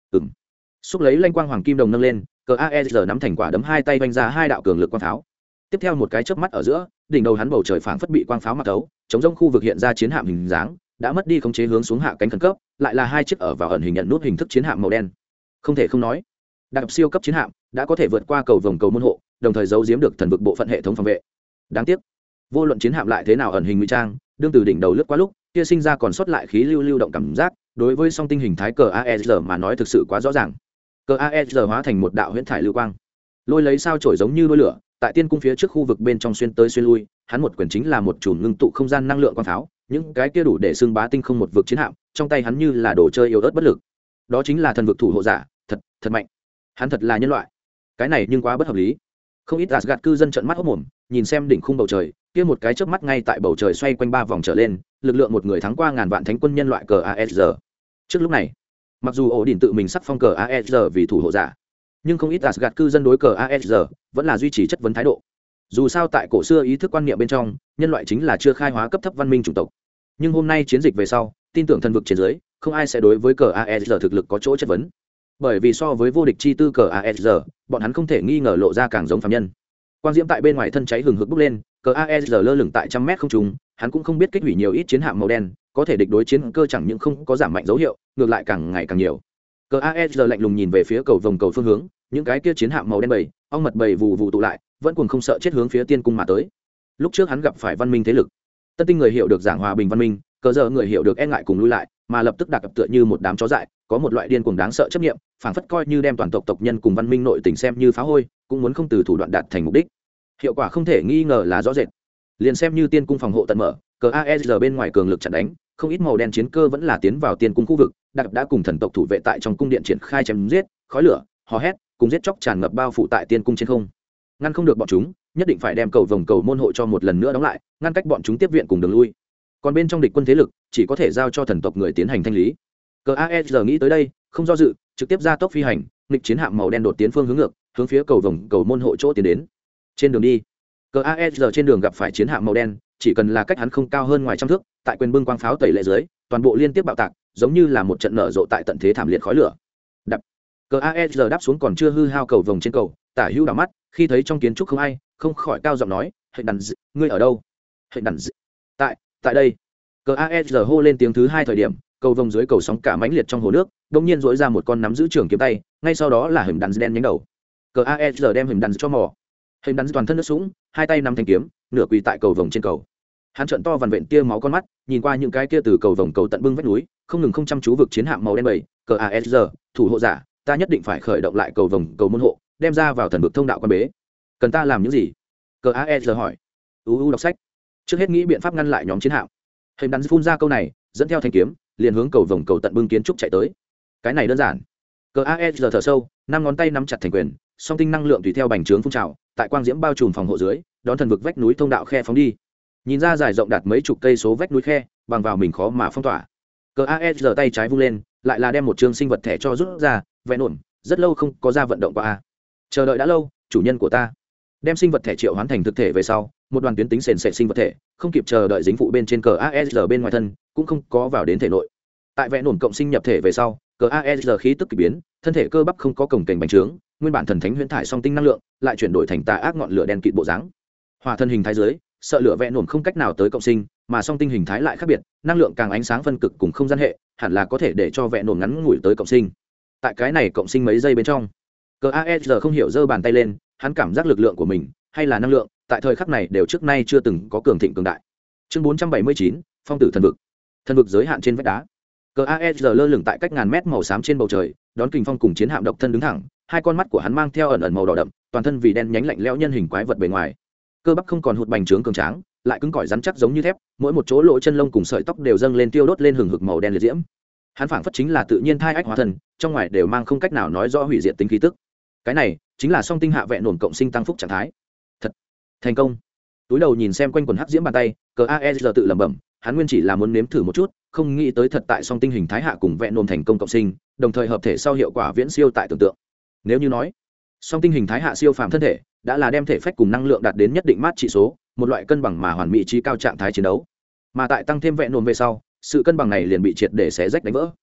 ừng xúc lấy lanh quang hoàng kim đồng nâng lên, cờ aes nắm thành quả đấm hai tay vanh ra hai đạo cường lực quang pháo. Tiếp theo một cái chớp mắt ở giữa, đỉnh đầu hắn bầu trời phảng phất bị quang pháo mặc thấu, chống rông khu vực hiện ra chiến hạm hình dáng, đã mất đi khống chế hướng xuống hạ cánh khẩn cấp, lại là hai chiếc ở vào ẩn hình nhận nút hình thức chiến hạm màu đen. Không thể không nói, đặc siêu cấp chiến hạm đã có thể vượt qua cầu vồng cầu môn hộ, đồng thời giấu giếm được thần vực bộ phận hệ thống phòng vệ. Đáng tiếc, vô luận chiến hạm lại thế nào ẩn hình ngụy trang, đương từ đỉnh đầu lướt qua lúc, kia sinh ra còn sót lại khí lưu động cảm giác, đối với song tinh hình thái cờ aes mà nói thực sự quá rõ ràng. Cờ aes hóa thành một đạo huyễn thải lưu quang, lôi lấy sao chổi giống như đuôi lửa, tại tiên cung phía trước khu vực bên trong xuyên tới xuyên lui, hắn một quyền chính là một chùm ngưng tụ không gian năng lượng quang pháo, những cái kia đủ để xưng bá tinh không một vực chiến hạm, trong tay hắn như là đồ chơi yếu ớt bất lực. Đó chính là thần vực thủ hộ giả, thật mạnh. Hắn thật là nhân loại. Cái này nhưng quá bất hợp lý. Không ít Asgard cư dân trợn mắt hốt mồm, nhìn xem đỉnh khung bầu trời, kia một cái chớp mắt ngay tại bầu trời xoay quanh 3 vòng trở lên, lực lượng một người thắng qua ngàn vạn thánh quân nhân loại cờ ASR. Trước lúc này, mặc dù ổ đỉnh tự mình sắc phong cờ ASR vì thủ hộ giả, nhưng không ít Asgard cư dân đối cờ ASR vẫn là duy trì chất vấn thái độ. Dù sao tại cổ xưa ý thức quan niệm bên trong, nhân loại chính là chưa khai hóa cấp thấp văn minh chủng tộc. Nhưng hôm nay chiến dịch về sau, tin tưởng thần vực trên dưới, không ai sẽ đối với cờ ASR thực lực có chỗ chất vấn. Bởi vì so với vô địch chi tư cờ ASR, bọn hắn không thể nghi ngờ lộ ra càng giống phàm nhân. Quang diễm tại bên ngoài thân cháy hừng hực bốc lên, cờ ASR lơ lửng tại trăm mét không trung, hắn cũng không biết kích hủy nhiều ít chiến hạm màu đen, có thể địch đối chiến cơ chẳng những không có giảm mạnh dấu hiệu, ngược lại càng ngày càng nhiều. Cờ ASR lạnh lùng nhìn về phía cầu vồng cầu phương hướng, những cái kia chiến hạm màu đen bầy, ong mật bầy vù vù tụ lại, vẫn cuồng không sợ chết hướng phía tiên cung mà tới. Lúc trước hắn gặp phải văn minh thế lực, tân tinh người hiểu được giảng hòa bình văn minh, cờ giờ người hiểu được e ngại cùng lui lại, mà lập tức đặc tựa như một đám chó dại, có một loại điên cuồng đáng sợ chấp niệm, phảng phất coi như đem toàn tộc tộc nhân cùng văn minh nội tình xem như phá hôi, cũng muốn không từ thủ đoạn đạt thành mục đích. Hiệu quả không thể nghi ngờ là rõ rệt. Liền xem như tiên cung phòng hộ tận mở, cờ ASR bên ngoài cường lực chặn đánh, không ít màu đen chiến cơ vẫn là tiến vào tiên cung khu vực, đặc đã cùng thần tộc thủ vệ tại trong cung điện triển khai chém giết, khói lửa, hò hét, cùng giết chóc tràn ngập bao phủ tại tiên cung trên không. Ngăn không được bọn chúng, nhất định phải đem cầu vồng cầu môn hộ cho một lần nữa đóng lại, ngăn cách bọn chúng tiếp viện cùng đường lui. Còn bên trong địch quân thế lực, chỉ có thể giao cho thần tộc người tiến hành thanh lý. Cờ ASR nghĩ tới đây, không do dự, trực tiếp ra tốc phi hành, nghịch chiến hạm màu đen đột tiến phương hướng ngược, hướng phía cầu vồng cầu môn hộ chỗ tiến đến. Trên đường đi, cờ ASR trên đường gặp phải chiến hạm màu đen, chỉ cần là cách hắn không cao hơn ngoài trăm thước, tại quyền bưng quang pháo tẩy lệ dưới, toàn bộ liên tiếp bạo tạc, giống như là một trận nở rộ tại tận thế thảm liệt khói lửa. Đập. Cờ ASR đáp xuống còn chưa hư hao cầu vồng trên cầu, tả hữu đảo mắt, khi thấy trong kiến trúc không ai, không khỏi cao giọng nói, "Hệ đàn dị, ngươi ở đâu?" "Hệ đàn dị." Tại đây. Cờ ASR hô lên tiếng thứ hai thời điểm, cầu vồng dưới cầu sóng cả mãnh liệt trong hồ nước, đột nhiên rỗi ra một con nắm giữ trường kiếm tay, ngay sau đó là hình đàn đen nhánh đầu. Cờ ASR đem hình đàn cho mò. Hình đàn toàn thân nước sũng, hai tay nắm thanh kiếm, nửa quỳ tại cầu vồng trên cầu. Hắn trợn to vằn vện tia máu con mắt, nhìn qua những cái kia từ cầu vồng cầu tận bưng vách núi, không ngừng không chăm chú vực chiến hạm màu đen bầy. Cờ ASR, thủ hộ giả, ta nhất định phải khởi động lại cầu vồng cầu môn hộ, đem ra vào thần vực thông đạo quan bế. Cần ta làm những gì? Cờ ASR hỏi. Đọc sách. Trước hết nghĩ biện pháp ngăn lại nhóm chiến hạm. Hình đàn phun ra câu này, dẫn theo thanh kiếm, liền hướng cầu vồng cầu tận bưng kiến trúc chạy tới. Cái này đơn giản. Cờ ASR thở sâu, năm ngón tay nắm chặt thành quyền, song tinh năng lượng tùy theo bành trướng phun trào, tại quang diễm bao trùm phòng hộ dưới, đón thần vực vách núi thông đạo khe phóng đi. Nhìn ra dài rộng đạt mấy chục cây số vách núi khe, bằng vào mình khó mà phong tỏa. Cờ ASR tay trái vung lên, lại là đem một chương sinh vật thẻ cho rút ra, vẽ nổn, rất lâu không có ra vận động qua a. Chờ đợi đã lâu, chủ nhân của ta. Đem sinh vật thẻ triệu hoán thành thực thể về sau, một đoàn tuyến tính sền sệt sinh vật thể, không kịp chờ đợi dính phụ bên trên cờ ASR bên ngoài thân, cũng không có vào đến thể nội. Tại vẽ nổn cộng sinh nhập thể về sau, cờ ASR khí tức kỳ biến, thân thể cơ bắp không có cổng kềnh bành trướng, nguyên bản thần thánh huyễn thải song tinh năng lượng, lại chuyển đổi thành tà ác ngọn lửa đen kịt bộ dáng. Hỏa thân hình thái dưới, sợ lửa vẽ nổn không cách nào tới cộng sinh, mà song tinh hình thái lại khác biệt, năng lượng càng ánh sáng phân cực cùng không gian hệ, hẳn là có thể để cho vẽ nổn ngắn ngủi tới cộng sinh. Tại cái này cộng sinh mấy giây bên trong, cờ ASR không hiểu giơ bàn tay lên, hắn cảm giác lực lượng của mình hay là năng lượng, tại thời khắc này đều trước nay chưa từng có cường thịnh cường đại. Chương 479, phong tử thần vực. Thần vực giới hạn trên vách đá. Cờ ASR lơ lửng tại cách ngàn mét màu xám trên bầu trời, đón kình phong cùng chiến hạm độc thân đứng thẳng, hai con mắt của hắn mang theo ẩn ẩn màu đỏ đậm, toàn thân vì đen nhánh lạnh lẽo nhân hình quái vật bề ngoài. Cơ bắp không còn hụt bành trướng cường tráng, lại cứng cỏi rắn chắc giống như thép, mỗi một chỗ lỗ chân lông cùng sợi tóc đều dâng lên tiêu đốt lên hừng hực màu đen liệt diễm. Hắn phảng phất chính là tự nhiên thai ách hóa thần, trong ngoài đều mang không cách nào nói rõ hủy diệt tính khí tức. Cái này chính là song tinh hạ vẹn nổn cộng sinh tăng phúc trạng thái. Thật thành công. Túi đầu nhìn xem quanh quần hắc diễm bàn tay, cờ ASR tự lẩm bẩm, hắn nguyên chỉ là muốn nếm thử một chút, không nghĩ tới thật tại song tinh hình thái hạ cùng vẹn nổn thành công cộng sinh, đồng thời hợp thể sau hiệu quả viễn siêu tại tưởng tượng. Nếu như nói song tinh hình thái hạ siêu phàm thân thể đã là đem thể phách cùng năng lượng đạt đến nhất định mát trị số, một loại cân bằng mà hoàn mỹ trí cao trạng thái chiến đấu, mà tại tăng thêm vẹn nổn về sau, sự cân bằng này liền bị triệt để xé rách đánh vỡ.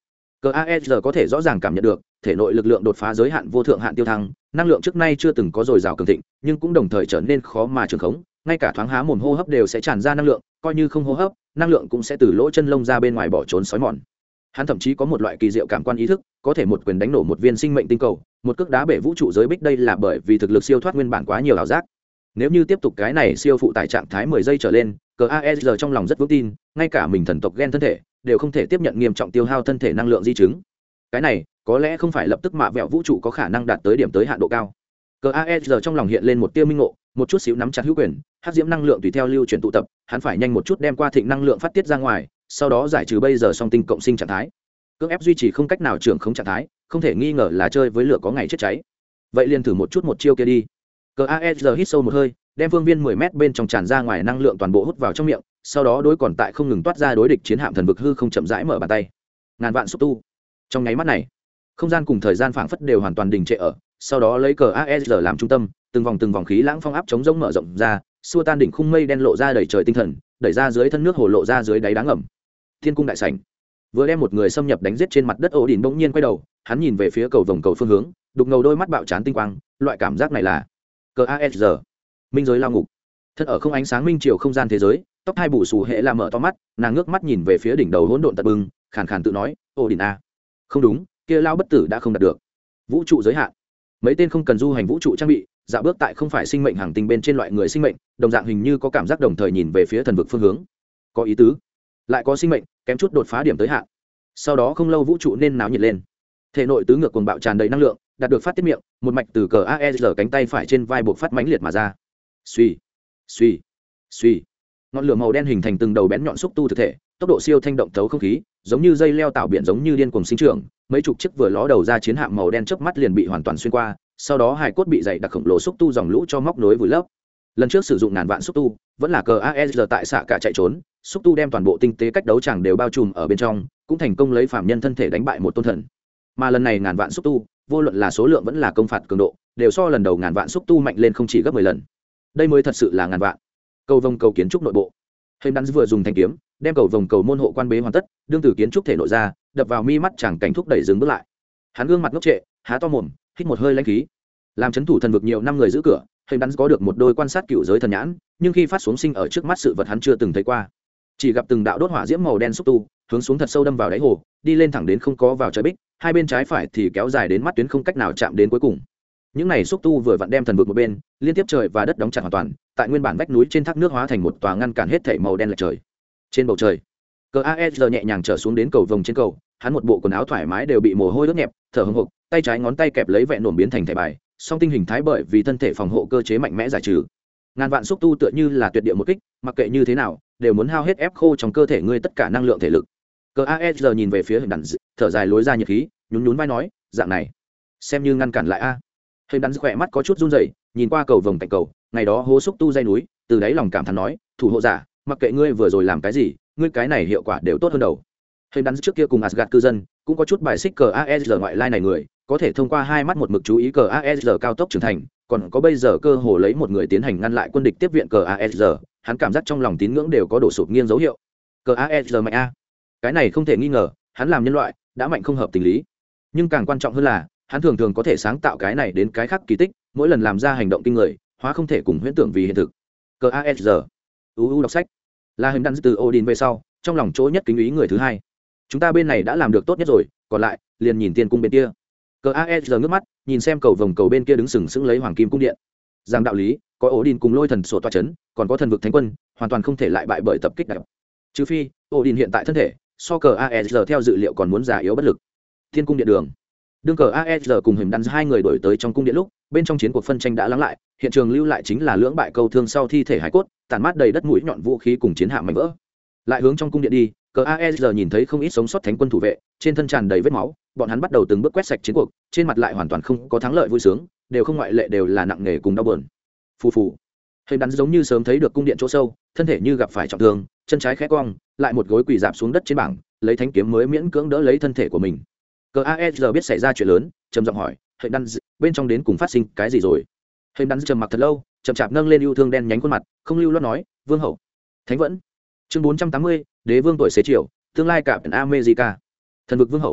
CASR có thể rõ ràng cảm nhận được thể nội lực lượng đột phá giới hạn vô thượng hạn tiêu thăng, năng lượng trước nay chưa từng có dồi dào cường thịnh, nhưng cũng đồng thời trở nên khó mà trường khống, ngay cả thoáng há mồm hô hấp đều sẽ tràn ra năng lượng, coi như không hô hấp, năng lượng cũng sẽ từ lỗ chân lông ra bên ngoài bỏ trốn sói mòn. Hắn thậm chí có một loại kỳ diệu cảm quan ý thức, có thể một quyền đánh nổ một viên sinh mệnh tinh cầu, một cước đá bể vũ trụ giới bích, đây là bởi vì thực lực siêu thoát nguyên bản quá nhiều ảo giác. Nếu như tiếp tục cái này siêu phụ tải trạng thái 10 giây trở lên, CASR trong lòng rất vững tin, ngay cả mình thần tộc gen thân thể đều không thể tiếp nhận nghiêm trọng tiêu hao thân thể năng lượng di chứng. Cái này có lẽ không phải lập tức mạ vẹo vũ trụ có khả năng đạt tới điểm tới hạn độ cao. CASR trong lòng hiện lên một tia minh ngộ, một chút xíu nắm chặt hữu quyền, hắc diễm năng lượng tùy theo lưu chuyển tụ tập, hắn phải nhanh một chút đem qua thịnh năng lượng phát tiết ra ngoài, sau đó giải trừ bây giờ song tinh cộng sinh trạng thái. Cưỡng ép duy trì không cách nào trưởng khống trạng thái, không thể nghi ngờ là chơi với lửa có ngày chết cháy. Vậy liền thử một chút một chiêu kia đi. CASR hít sâu một hơi, đem phương viên 10 mét bên trong tràn ra ngoài năng lượng toàn bộ hút vào trong miệng, sau đó đối còn tại không ngừng toát ra đối địch chiến hạm thần vực hư không chậm rãi mở bàn tay. Ngàn vạn xúc tu. Trong nháy mắt này, không gian cùng thời gian phảng phất đều hoàn toàn đình trệ ở, sau đó lấy CASR làm trung tâm, từng vòng khí lãng phong áp chống rỗng mở rộng ra, xua tan đỉnh khung mây đen lộ ra đầy trời tinh thần, đẩy ra dưới thân nước hồ lộ ra dưới đáy đá ngầm. Thiên cung đại sảnh. Vừa đem một người xâm nhập đánh giết trên mặt đất, ổ đỉnh bỗng nhiên quay đầu, hắn nhìn về phía cầu vồng cầu phương hướng, đục ngầu đôi mắt bạo chán tinh quang, loại cảm giác này là CASR, minh giới lao ngục. Thân ở không ánh sáng minh chiều không gian thế giới, tóc hai bù xù hệ là mở to mắt, nàng ngước mắt nhìn về phía đỉnh đầu hỗn độn tận bừng, khàn khàn tự nói, ổ đỉnh a. Không đúng, kia lao bất tử đã không đạt được vũ trụ giới hạn. Mấy tên không cần du hành vũ trụ trang bị, dạo bước tại không phải sinh mệnh hàng tinh bên trên loại người sinh mệnh, đồng dạng hình như có cảm giác đồng thời nhìn về phía thần vực phương hướng. Có ý tứ, lại có sinh mệnh kém chút đột phá điểm tới hạn. Sau đó không lâu vũ trụ nên náo nhiệt lên, thể nội tứ ngược cuồng bạo tràn đầy năng lượng, đạt được phát tiết miệng, một mạch từ CASR cánh tay phải trên vai buộc phát mãnh liệt mà ra. Suy, suy, suy, ngọn lửa màu đen hình thành từng đầu bén nhọn xúc tu thực thể, tốc độ siêu thanh động thấu không khí, giống như dây leo tạo biển, giống như điên cuồng sinh trưởng. Mấy chục chiếc vừa ló đầu ra chiến hạm màu đen chớp mắt liền bị hoàn toàn xuyên qua, sau đó hài cốt bị dày đặc khổng lồ xúc tu dòng lũ cho móc nối vùi lấp. Lần trước sử dụng ngàn vạn xúc tu, vẫn là CASR tại xạ cả chạy trốn, xúc tu đem toàn bộ tinh tế cách đấu chẳng đều bao trùm ở bên trong, cũng thành công lấy phàm nhân thân thể đánh bại một tôn thần. Mà lần này ngàn vạn xúc tu, vô luận là số lượng vẫn là công phạt cường độ, đều so lần đầu ngàn vạn xúc tu mạnh lên không chỉ gấp 10 lần. Đây mới thật sự là ngàn vạn. Cầu vồng cầu kiến trúc nội bộ. Hình đắn vừa dùng thanh kiếm đem cầu vồng cầu môn hộ quan bế hoàn tất, đương từ kiến trúc thể nội ra, đập vào mi mắt chẳng cảnh thúc đẩy dừng bước lại. Hắn gương mặt ngốc trệ, há to mồm, hít một hơi lãnh khí. Làm chấn thủ thần vực nhiều năm người giữ cửa, hình đắn có được một đôi quan sát cựu giới thần nhãn, nhưng khi phát xuống sinh ở trước mắt sự vật hắn chưa từng thấy qua. Chỉ gặp từng đạo đốt hỏa diễm màu đen xúc tu hướng xuống thật sâu đâm vào đáy hồ, đi lên thẳng đến không có vào trời bích, hai bên trái phải thì kéo dài đến mắt tuyến không cách nào chạm đến cuối cùng. Những này xúc tu vừa vặn đem thần vực một bên liên tiếp trời và đất đóng chặt hoàn toàn, tại nguyên bản vách núi trên thác nước hóa thành một tòa ngăn cản hết thảy màu đen lệch trời. Trên bầu trời, CASR nhẹ nhàng trở xuống đến cầu vồng trên cầu, hắn một bộ quần áo thoải mái đều bị mồ hôi ướt nhẹp, thở hổn hộc, tay trái ngón tay kẹp lấy vẹn nổm biến thành thẻ bài, song tinh hình thái bởi vì thân thể phòng hộ cơ chế mạnh mẽ giải trừ. Ngàn vạn xúc tu tựa như là tuyệt địa một kích, mặc kệ như thế nào đều muốn hao hết ép khô trong cơ thể ngươi tất cả năng lượng thể lực. CASR nhìn về phía hình đắn, thở dài lối ra nhiệt khí, nhún nhún vai nói, dạng này xem như ngăn cản lại a. Hình đắn khỏe mắt có chút run rẩy, nhìn qua cầu vồng cạnh cầu, ngày đó hố xúc tu dây núi, từ đáy lòng cảm thán nói, thủ hộ giả, mặc kệ ngươi vừa rồi làm cái gì, ngươi cái này hiệu quả đều tốt hơn đầu. Hình đắn trước kia cùng Asgard cư dân cũng có chút bài xích CASR ngoại lai này người, có thể thông qua hai mắt một mực chú ý CASR cao tốc trưởng thành, còn có bây giờ cơ hồ lấy một người tiến hành ngăn lại quân địch tiếp viện CASR, hắn cảm giác trong lòng tín ngưỡng đều có đổ sụp nghiêng dấu hiệu. CASR mạnh a, cái này không thể nghi ngờ, hắn làm nhân loại đã mạnh không hợp tình lý, nhưng càng quan trọng hơn là hắn thường thường có thể sáng tạo cái này đến cái khác kỳ tích, mỗi lần làm ra hành động kinh người, hóa không thể cùng huyễn tưởng vì hiện thực. CASR, đọc sách, là hình đắn từ Odin về sau, trong lòng chỗ nhất kính ý người thứ hai. Chúng ta bên này đã làm được tốt nhất rồi, còn lại liền nhìn tiên cung bên kia. CASR ngước mắt nhìn xem cầu vồng cầu bên kia đứng sừng sững lấy hoàng kim cung điện, rằng đạo lý có Odin cùng lôi thần sổ toa chấn, còn có thần vực thánh quân, hoàn toàn không thể lại bại bởi tập kích đại. Trừ phi Odin hiện tại thân thể so CASR theo dự liệu còn muốn già yếu bất lực. Thiên cung điện đường, đương CASR cùng hình đắn hai người đổi tới trong cung điện lúc, bên trong chiến cuộc phân tranh đã lắng lại, hiện trường lưu lại chính là lưỡng bại câu thương sau thi thể hải cốt, tàn mát đầy đất mũi nhọn vũ khí cùng chiến hạm mảnh vỡ. Lại hướng trong cung điện đi, CASR nhìn thấy không ít sống sót thánh quân thủ vệ, trên thân tràn đầy vết máu, bọn hắn bắt đầu từng bước quét sạch chiến cuộc, trên mặt lại hoàn toàn không có thắng lợi vui sướng, đều không ngoại lệ đều là nặng nề cùng đau buồn. Phù phù. Hình đắn giống như sớm thấy được cung điện chỗ sâu, thân thể như gặp phải trọng thương, chân trái khẽ cong, lại một gối quỳ rạp xuống đất trên bảng, lấy thánh kiếm mới miễn cưỡng đỡ lấy thân thể của mình. CASR biết xảy ra chuyện lớn, trầm giọng hỏi, "Hình đắn, bên trong đến cùng phát sinh cái gì rồi?" Hình đắn trầm mặc thật lâu, chậm chạp nâng lên yêu thương đen nhánh khuôn mặt, không lưu loát nói, "Vương hậu, thánh vẫn." Chương 480, Đế vương tuổi xế chiều, tương lai cả America. Thần vực vương hậu.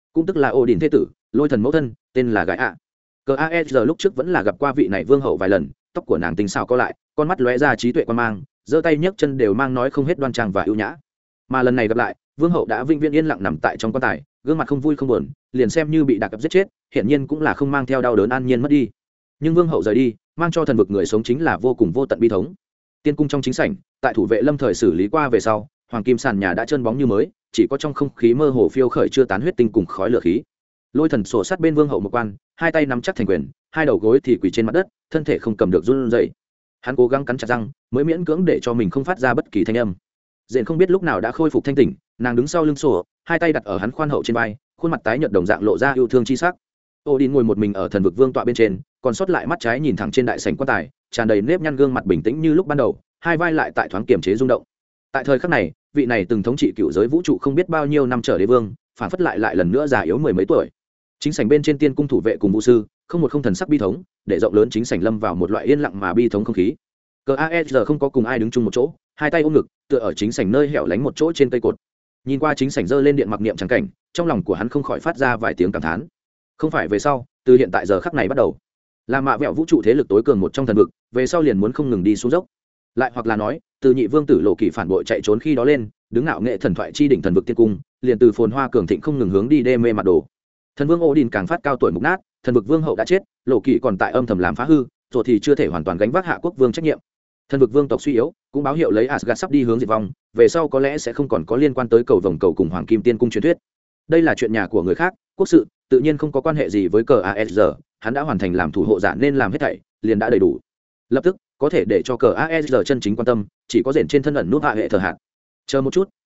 cũng tức là Odin thế tử, lôi thần mẫu thân, tên là Gái ạ. Caesar lúc trước vẫn là gặp qua vị này vương hậu vài lần, tóc của nàng tinh xảo co lại, con mắt lóe ra trí tuệ quan mang, giơ tay nhấc chân đều mang nói không hết đoan trang và ưu nhã. Mà lần này gặp lại, vương hậu đã vĩnh viễn yên lặng nằm tại trong quan tài, gương mặt không vui không buồn, liền xem như bị đặc giết chết, hiển nhiên cũng là không mang theo đau đớn an nhiên mất đi. Nhưng vương hậu rời đi, mang cho thần vực người sống chính là vô cùng vô tận bi thống. Tiên cung trong chính sảnh, tại thủ vệ lâm thời xử lý qua về sau, hoàng kim sàn nhà đã trơn bóng như mới, chỉ có trong không khí mơ hồ phiêu khởi chưa tán huyết tinh cùng khói lửa khí. Lôi thần sổ sát bên vương hậu một quan, hai tay nắm chắc thành quyền, hai đầu gối thì quỳ trên mặt đất, thân thể không cầm được run rẩy. Hắn cố gắng cắn chặt răng, mới miễn cưỡng để cho mình không phát ra bất kỳ thanh âm. Dện không biết lúc nào đã khôi phục thanh tỉnh, nàng đứng sau lưng sổ, hai tay đặt ở hắn khoan hậu trên vai, khuôn mặt tái nhợt đồng dạng lộ ra yêu thương chi sắc. Odin ngồi một mình ở thần vực vương tọa bên trên, còn sót lại mắt trái nhìn thẳng trên đại sảnh quan tài, tràn đầy nếp nhăn gương mặt bình tĩnh như lúc ban đầu, hai vai lại tại thoáng kiềm chế rung động. Tại thời khắc này, vị này từng thống trị cựu giới vũ trụ không biết bao nhiêu năm trở đế vương, phản phất lại lần nữa già yếu mười mấy tuổi. Chính sảnh bên trên tiên cung thủ vệ cùng vũ sư, không một không thần sắc bi thống, để rộng lớn chính sảnh lâm vào một loại yên lặng mà bi thống không khí. Caesar không có cùng ai đứng chung một chỗ, hai tay ôm ngực, tựa ở chính sảnh nơi hẻo lánh một chỗ trên cây cột. Nhìn qua chính sảnh dơ lên điện mặc niệm trắng cảnh, trong lòng của hắn không khỏi phát ra vài tiếng cảm thán. Không phải về sau, từ hiện tại giờ khắc này bắt đầu, là mạ vẹo vũ trụ thế lực tối cường một trong thần vực, về sau liền muốn không ngừng đi xuống dốc. Lại hoặc là nói, từ nhị vương tử Lộ Kỳ phản bội chạy trốn khi đó lên, đứng ngạo nghệ thần thoại chi đỉnh thần vực tiên cung, liền từ phồn hoa cường thịnh không ngừng hướng đi đê mê mặt đồ. Thần vương Odin càng phát cao tuổi mục nát, thần vực vương hậu đã chết, Lộ Kỳ còn tại âm thầm làm phá hư, rồi thì chưa thể hoàn toàn gánh vác hạ quốc vương trách nhiệm. Thần vực vương tộc suy yếu, cũng báo hiệu lấy Asgard sắp đi hướng diệt vong, về sau có lẽ sẽ không còn có liên quan tới cầu vồng cầu cùng hoàng kim tiên cung truyền thuyết. Đây là chuyện nhà của người khác, quốc sự tự nhiên không có quan hệ gì với Caesar, hắn đã hoàn thành làm thủ hộ giả nên làm hết thảy, liền đã đầy đủ. Lập tức có thể để cho Caesar chân chính quan tâm, chỉ có rèn trên thân ẩn nút hạ hệ thờ hạt. Chờ một chút,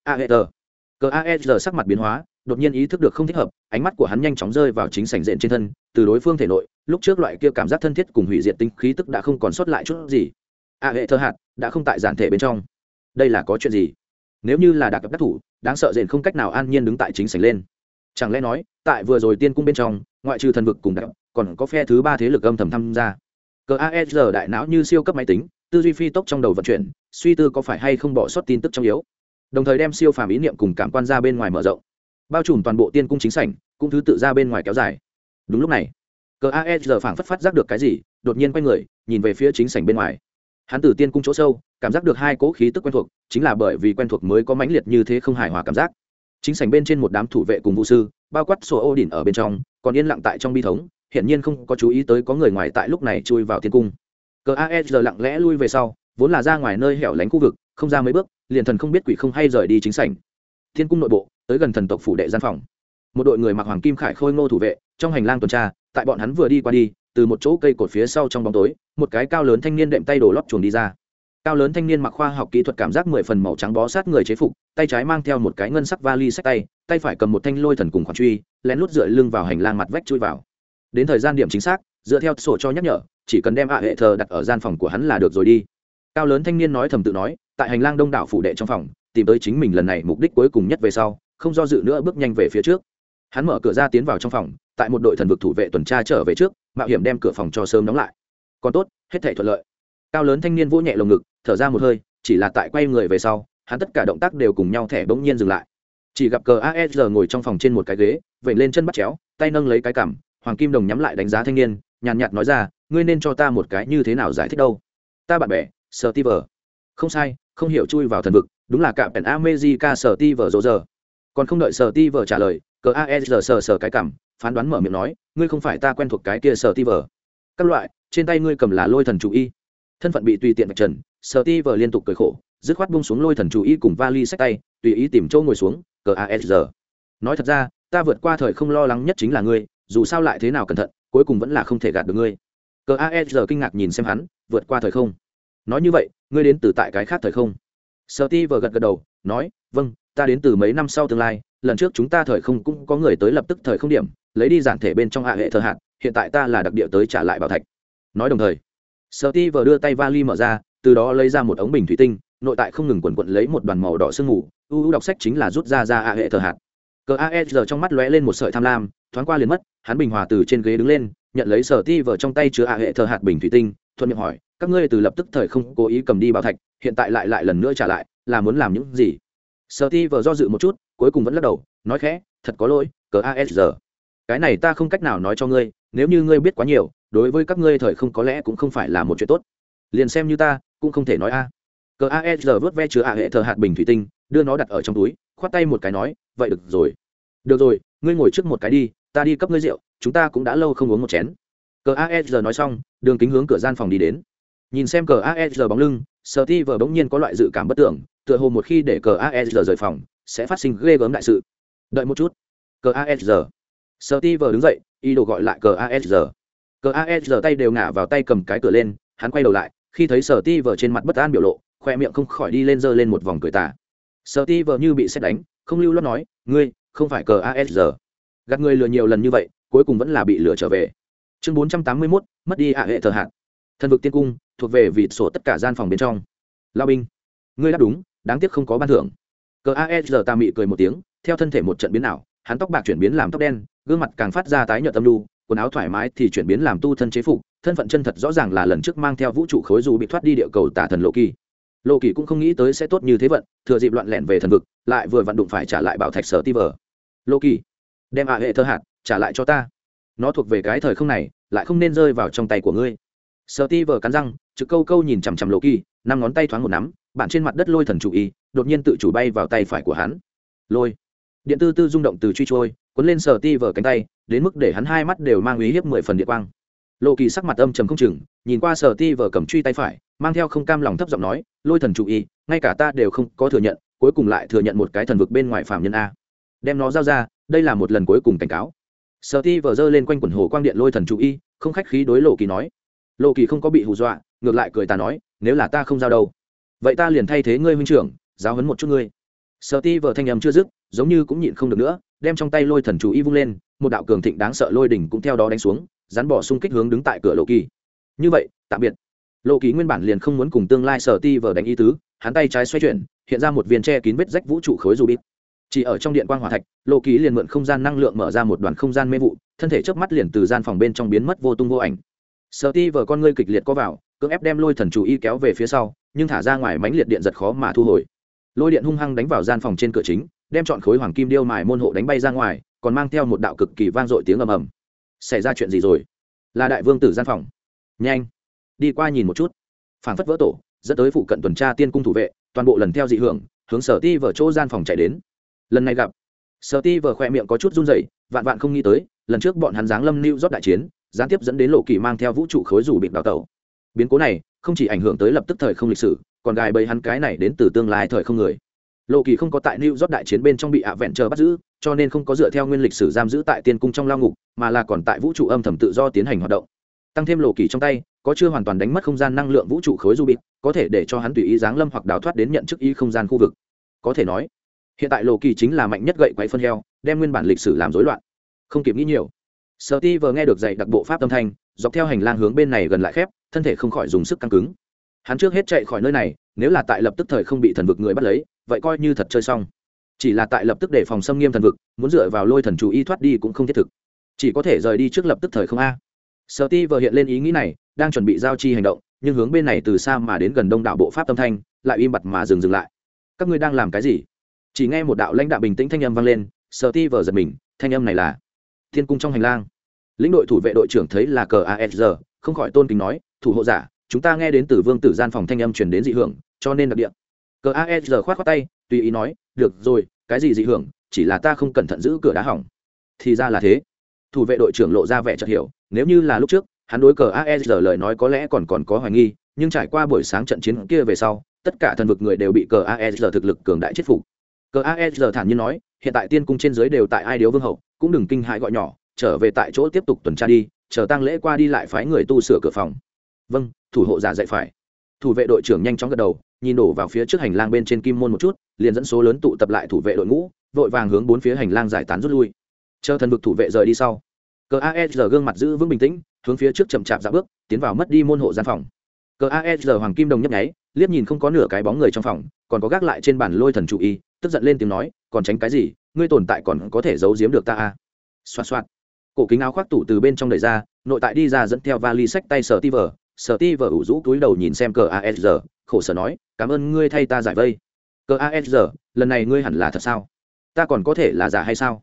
Caesar sắc mặt biến hóa, đột nhiên ý thức được không thích hợp, ánh mắt của hắn nhanh chóng rơi vào chính sảnh rèn trên thân, từ đối phương thể nội, lúc trước loại kia cảm giác thân thiết cùng hủy diệt tinh khí tức đã không còn sót lại chút gì. Hệ thờ hạt đã không tại giản thể bên trong. Đây là có chuyện gì? Nếu như là đạc đắc thủ, đáng sợ rèn không cách nào an nhiên đứng tại chính sảnh lên. Chẳng lẽ nói, tại vừa rồi tiên cung bên trong, ngoại trừ thần vực cùng đạo, còn có phe thứ ba thế lực âm thầm tham gia. Caesar đại não như siêu cấp máy tính, tư duy phi tốc trong đầu vận chuyển, suy tư có phải hay không bỏ sót tin tức trong yếu, đồng thời đem siêu phàm ý niệm cùng cảm quan ra bên ngoài mở rộng, bao trùm toàn bộ tiên cung chính sảnh, cũng thứ tự ra bên ngoài kéo dài. Đúng lúc này, Caesar phảng phất phát giác được cái gì, đột nhiên quay người, nhìn về phía chính sảnh bên ngoài. Hắn từ tiên cung chỗ sâu, cảm giác được hai cỗ khí tức quen thuộc, chính là bởi vì quen thuộc mới có mãnh liệt như thế không hài hòa cảm giác. Chính sảnh bên trên một đám thủ vệ cùng vũ sư, bao quát sổ Odin ở bên trong, còn yên lặng tại trong bi thống, hiển nhiên không có chú ý tới có người ngoài tại lúc này chui vào tiên cung. Caesar lặng lẽ lui về sau, vốn là ra ngoài nơi hẻo lánh khu vực, không ra mấy bước, liền thần không biết quỷ không hay rời đi chính sảnh. Tiên cung nội bộ, tới gần thần tộc phủ đệ gian phòng. Một đội người mặc hoàng kim khải khôi ngô thủ vệ, trong hành lang tuần tra, tại bọn hắn vừa đi qua đi, từ một chỗ cây cột phía sau trong bóng tối, một cái cao lớn thanh niên đệm tay đổ lót chuồng đi ra. Cao lớn thanh niên mặc khoa học kỹ thuật cảm giác 10 phần màu trắng bó sát người chế phục, tay trái mang theo một cái ngân sắc vali xách tay, tay phải cầm một thanh lôi thần cùng khoản truy, lén lút dựa lưng vào hành lang mặt vách chui vào. Đến thời gian điểm chính xác, dựa theo sổ cho nhắc nhở, chỉ cần đem hệ thờ đặt ở gian phòng của hắn là được rồi đi. Cao lớn thanh niên nói thầm tự nói, tại hành lang đông đảo phủ đệ trong phòng, tìm tới chính mình lần này mục đích cuối cùng nhất về sau, không do dự nữa bước nhanh về phía trước. Hắn mở cửa ra tiến vào trong phòng, tại một đội thần vực thủ vệ tuần tra trở về trước, mạo hiểm đem cửa phòng cho sớm đóng lại. Còn tốt, hết thảy thuận lợi. Cao lớn thanh niên vỗ nhẹ lồng ngực, thở ra một hơi, chỉ là tại quay người về sau, hắn tất cả động tác đều cùng nhau thẻ bỗng nhiên dừng lại. Chỉ gặp Caesar ngồi trong phòng trên một cái ghế, vểnh lên chân bắt chéo, tay nâng lấy cái cằm, hoàng kim đồng nhắm lại đánh giá thanh niên, nhàn nhạt nói ra, ngươi nên cho ta một cái như thế nào giải thích đâu? Ta bạn bè, Steve. Không sai, không hiểu chui vào thần vực, đúng là cạm pèn America Steve rồi giờ. Còn không đợi Steve trả lời, Caesar sờ cái cằm, phán đoán mở miệng nói, ngươi không phải ta quen thuộc cái kia Steve. Các loại, trên tay ngươi cầm là lôi thần chủ y. Thân phận bị tùy tiện vạch trần, Steve liên tục cười khổ, dứt khoát buông xuống lôi thần chủ y cùng vali xách tay, tùy ý tìm chỗ ngồi xuống. Caesar nói thật ra, ta vượt qua thời không lo lắng nhất chính là ngươi, dù sao lại thế nào cẩn thận, cuối cùng vẫn là không thể gạt được ngươi. Caesar kinh ngạc nhìn xem hắn, vượt qua thời không. Nói như vậy, ngươi đến từ tại cái khác thời không? Steve gật gật đầu, nói, vâng, ta đến từ mấy năm sau tương lai, lần trước chúng ta thời không cũng có người tới lập tức thời không điểm, lấy đi giản thể bên trong hệ thờ hạt, hiện tại ta là đặc địa tới trả lại bảo thạch. Nói đồng thời, Steve đưa tay vali mở ra, từ đó lấy ra một ống bình thủy tinh, nội tại không ngừng quần quật lấy một đoàn màu đỏ sương mù, đọc sách chính là rút ra hệ thờ hạt. Caesar trong mắt lóe lên một sợi tham lam, thoáng qua liền mất, hắn bình hòa từ trên ghế đứng lên, nhận lấy Steve trong tay chứa hệ thờ hạt bình thủy tinh, thuận miệng hỏi, các ngươi từ lập tức thời không cố ý cầm đi bảo thạch, hiện tại lại lần nữa trả lại, là muốn làm những gì? Steve do dự một chút, cuối cùng vẫn lắc đầu, nói khẽ, thật có lỗi, CASR. Cái này ta không cách nào nói cho ngươi, nếu như ngươi biết quá nhiều, đối với các ngươi thời không có lẽ cũng không phải là một chuyện tốt. Liền xem như ta, cũng không thể nói a. CASR vớt ve chứa hệ thờ hạt bình thủy tinh, đưa nó đặt ở trong túi, khoát tay một cái nói, vậy được rồi. Được rồi, ngươi ngồi trước một cái đi, ta đi cấp ngươi rượu, chúng ta cũng đã lâu không uống một chén. CASR nói xong, Đường Kính hướng cửa gian phòng đi đến. Nhìn xem CASR bóng lưng, Steve bỗng nhiên có loại dự cảm bất tưởng, tựa hồ một khi để CASR rời phòng, sẽ phát sinh ghê gớm đại sự. Đợi một chút. CASR. Steve đứng dậy, ý đồ gọi lại CASR. CASR tay đều ngả vào tay cầm cái cửa lên, hắn quay đầu lại, khi thấy Steve trên mặt bất an biểu lộ, khoe miệng không khỏi đi lên giơ lên một vòng cười tà. Steve như bị sét đánh, không lưu loát nói, ngươi không phải CASR. Gạt người lừa nhiều lần như vậy, cuối cùng vẫn là bị lừa trở về. Chương 481, mất đi hệ thờ hạt. Thần vực tiên cung thuộc về vịt sổ tất cả gian phòng bên trong. Lao binh, ngươi đáp đúng, đáng tiếc không có ban thưởng. CASR ta mị cười một tiếng, theo thân thể một trận biến ảo, hắn tóc bạc chuyển biến làm tóc đen, gương mặt càng phát ra tái nhợt âm lu, quần áo thoải mái thì chuyển biến làm tu thân chế phục, thân phận chân thật rõ ràng là lần trước mang theo vũ trụ khối dù bị thoát đi địa cầu tả thần Lộ Kỳ cũng không nghĩ tới sẽ tốt như thế vận, thừa dịp loạn lẻn về thần vực, lại vừa vặn đụng phải trả lại bảo thạch sở Steve. Lộ Kỳ, đem hệ thơ hạt trả lại cho ta. Nó thuộc về cái thời không này, lại không nên rơi vào trong tay của ngươi. Steve cắn răng, trực câu câu nhìn chằm chằm Lộ Kỳ, năm ngón tay thoáng một nắm, bản trên mặt đất lôi thần chủ y, đột nhiên tự chủ bay vào tay phải của hắn. Lôi, điện tư tư rung động từ truy trôi, cuốn lên Steve cánh tay, đến mức để hắn hai mắt đều mang uy hiếp 10 phần điện quang. Lộ Kỳ sắc mặt âm trầm không chừng, nhìn qua Steve cầm truy tay phải, mang theo không cam lòng thấp giọng nói, lôi thần chủ y, ngay cả ta đều không có thừa nhận, cuối cùng lại thừa nhận một cái thần vực bên ngoài phàm nhân a. Đem nó giao ra, đây là một lần cuối cùng cảnh cáo. Steve giơ lên quanh quần hồ quang điện lôi thần chủ y, không khách khí đối Lộ Kỳ nói. Lộ Kỳ không có bị hù dọa, ngược lại cười ta nói, nếu là ta không giao đâu, vậy ta liền thay thế ngươi huynh trưởng, giáo huấn một chút ngươi. Steve thanh âm chưa dứt, giống như cũng nhịn không được nữa, đem trong tay lôi thần chủ y vung lên, một đạo cường thịnh đáng sợ lôi đỉnh cũng theo đó đánh xuống, rắn bỏ xung kích hướng đứng tại cửa Lộ Kỳ. Như vậy, tạm biệt. Lộ Kỳ nguyên bản liền không muốn cùng tương lai Steve đánh ý tứ, hắn tay trái xoay chuyển, hiện ra một viên che kín vết rách vũ trụ khối rubik. Chỉ ở trong điện quang hỏa thạch, Lộ Kỳ liền mượn không gian năng lượng mở ra một đoàn không gian mê vụ, thân thể chớp mắt liền từ gian phòng bên trong biến mất vô tung vô ảnh. Steve con ngươi kịch liệt có vào, cưỡng ép đem lôi thần chủ y kéo về phía sau, nhưng thả ra ngoài mãnh liệt điện giật khó mà thu hồi. Lôi điện hung hăng đánh vào gian phòng trên cửa chính, đem trọn khối hoàng kim điêu mài môn hộ đánh bay ra ngoài, còn mang theo một đạo cực kỳ vang dội tiếng ầm ầm. Xảy ra chuyện gì rồi? Là đại vương tử gian phòng. Nhanh, đi qua nhìn một chút. Phảng phất vỡ tổ, dẫn tới phụ cận tuần tra tiên cung thủ vệ, toàn bộ lần theo dị hưởng, hướng Steve chỗ gian phòng chạy đến. Lần này gặp Steve khỏe miệng có chút run rẩy, vạn vạn không nghĩ tới, lần trước bọn hắn giáng lâm New York đại chiến, gián tiếp dẫn đến Lộ Kỳ mang theo vũ trụ khối rủ bị đào tẩu. Biến cố này không chỉ ảnh hưởng tới lập tức thời không lịch sử, còn gài bẫy hắn cái này đến từ tương lai thời không người. Lộ Kỳ không có tại New York đại chiến bên trong bị ạ vẹn chờ bắt giữ, cho nên không có dựa theo nguyên lịch sử giam giữ tại tiên cung trong lao ngục, mà là còn tại vũ trụ âm thầm tự do tiến hành hoạt động. Tăng thêm Lộ Kỳ trong tay có chưa hoàn toàn đánh mất không gian năng lượng vũ trụ khối rubik, có thể để cho hắn tùy ý giáng lâm hoặc đào thoát đến nhận chức y không gian khu vực. Có thể nói, hiện tại Lộ Kỳ chính là mạnh nhất gậy quậy phân heo, đem nguyên bản lịch sử làm rối loạn. Không kịp nghĩ nhiều, Steve nghe được dạy đặc bộ pháp âm thanh, dọc theo hành lang hướng bên này gần lại khép, thân thể không khỏi dùng sức căng cứng. Hắn trước hết chạy khỏi nơi này, nếu là tại lập tức thời không bị thần vực người bắt lấy, vậy coi như thật chơi xong. Chỉ là tại lập tức để phòng xâm nghiêm thần vực, muốn dựa vào lôi thần chủ y thoát đi cũng không thiết thực, chỉ có thể rời đi trước lập tức thời không a. Steve hiện lên ý nghĩ này, đang chuẩn bị giao chi hành động, nhưng hướng bên này từ xa mà đến gần đông đảo bộ pháp âm thanh, lại im bặt mà dừng lại. Các ngươi đang làm cái gì? Chỉ nghe một đạo lãnh đạo bình tĩnh thanh âm vang lên, Steve giật mình, thanh âm này là thiên cung trong hành lang. Lĩnh đội thủ vệ đội trưởng thấy là CASR, không khỏi tôn kính nói, thủ hộ giả, chúng ta nghe đến từ vương tử gian phòng thanh âm truyền đến dị hưởng, cho nên đặc địa. CASR khoát khoát tay, tùy ý nói, được rồi, cái gì dị hưởng, chỉ là ta không cẩn thận giữ cửa đá hỏng. Thì ra là thế. Thủ vệ đội trưởng lộ ra vẻ chợt hiểu, nếu như là lúc trước, hắn đối CASR lời nói có lẽ còn có hoài nghi, nhưng trải qua buổi sáng trận chiến kia về sau, tất cả thần vực người đều bị CASR thực lực cường đại chết phục. CASR thản nhiên nói, hiện tại tiên cung trên dưới đều tại Ai Điếu Vương hậu, cũng đừng kinh hãi gọi nhỏ, trở về tại chỗ tiếp tục tuần tra đi, chờ tang lễ qua đi lại phái người tu sửa cửa phòng. Vâng, thủ hộ giả dạy phải. Thủ vệ đội trưởng nhanh chóng gật đầu, nhìn đổ vào phía trước hành lang bên trên kim môn một chút, liền dẫn số lớn tụ tập lại thủ vệ đội ngũ, vội vàng hướng bốn phía hành lang giải tán rút lui. Chờ thần vực thủ vệ rời đi sau, CASR gương mặt giữ vững bình tĩnh, hướng phía trước chậm chạp dạo bước, tiến vào mất đi môn hộ gian phòng. CASR hoàng kim đồng nhấp nháy, liếc nhìn không có nửa cái bóng người trong phòng, còn có gác lại trên bàn lôi thần chủ y, tức giận lên tiếng nói, còn tránh cái gì, ngươi tồn tại còn có thể giấu giếm được ta à? Xoạt xoạt. Cổ kính áo khoác tủ từ bên trong đẩy ra, nội tại đi ra dẫn theo vali sách tay Steve ủ rũ túi đầu nhìn xem CASR, khổ sở nói, cảm ơn ngươi thay ta giải vây. CASR, lần này ngươi hẳn là thật sao? Ta còn có thể là giả hay sao?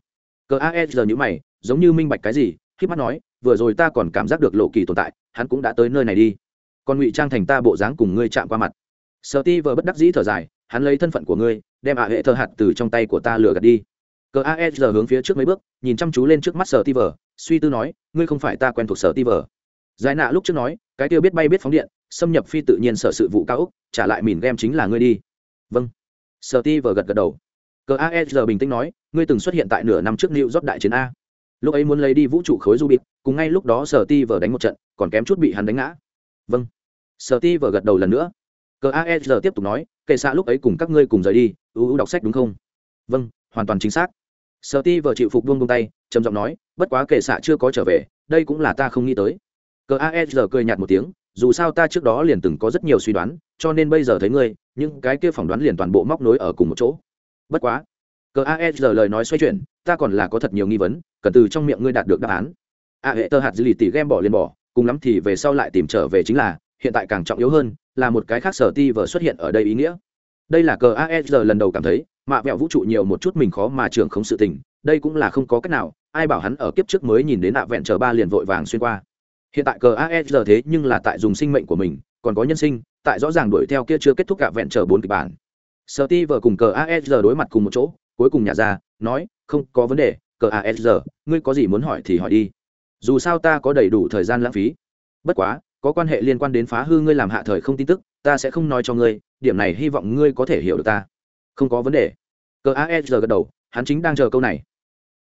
CASR nhíu mày, giống như minh bạch cái gì, khép mắt nói, vừa rồi ta còn cảm giác được lộ kỳ tồn tại, hắn cũng đã tới nơi này đi. Còn ngụy trang thành ta bộ dáng cùng ngươi chạm qua mặt. Steve bất đắc dĩ thở dài, hắn lấy thân phận của ngươi, đem hệ thơ hạt từ trong tay của ta lừa gạt đi. CASR hướng phía trước mấy bước, nhìn chăm chú lên trước mắt Steve, suy tư nói, ngươi không phải ta quen thuộc Steve. Giải nạ lúc trước nói, cái kia biết bay biết phóng điện, xâm nhập phi tự nhiên sở sự vụ cao ốc, trả lại mìn game chính là ngươi đi. Vâng. Steve gật gật đầu. CASR bình tĩnh nói, ngươi từng xuất hiện tại nửa năm trước New York đại chiến a. Lúc ấy muốn lấy đi vũ trụ khối Rubik, cùng ngay lúc đó Steve đánh một trận, còn kém chút bị hắn đánh ngã. Vâng. Steve gật đầu lần nữa. CASR tiếp tục nói, kệ xạ lúc ấy cùng các ngươi cùng rời đi, đọc sách đúng không? Vâng, hoàn toàn chính xác. Steve chịu phục buông tay, trầm giọng nói, bất quá kệ xạ chưa có trở về, đây cũng là ta không nghĩ tới. CASR cười nhạt một tiếng, dù sao ta trước đó liền từng có rất nhiều suy đoán, cho nên bây giờ thấy ngươi, những cái kia phỏng đoán liền toàn bộ móc nối ở cùng một chỗ. Bất quá, CASR lời nói xoay chuyển, ta còn là có thật nhiều nghi vấn, cần từ trong miệng ngươi đạt được đáp án. Hệ tơ hạt dư lì tỉ game bỏ liền bỏ, cùng lắm thì về sau lại tìm trở về chính là, hiện tại càng trọng yếu hơn là một cái khác Steve xuất hiện ở đây ý nghĩa. Đây là CASR lần đầu cảm thấy, mạ vẹo vũ trụ nhiều một chút mình khó mà trưởng không sự tình, đây cũng là không có cách nào, ai bảo hắn ở kiếp trước mới nhìn đến vẹn trở 3 liền vội vàng xuyên qua. Hiện tại CASR thế nhưng là tại dùng sinh mệnh của mình, còn có nhân sinh, tại rõ ràng đuổi theo kia chưa kết thúc cả vẹn trở 4 kịch bản. Steve cùng CASR đối mặt cùng một chỗ, cuối cùng nhả ra, nói, không có vấn đề, CASR, ngươi có gì muốn hỏi thì hỏi đi. Dù sao ta có đầy đủ thời gian lãng phí. Bất quá, có quan hệ liên quan đến phá hư ngươi làm hạ thời không tin tức, ta sẽ không nói cho ngươi, điểm này hy vọng ngươi có thể hiểu được ta. Không có vấn đề. CASR gật đầu, hắn chính đang chờ câu này.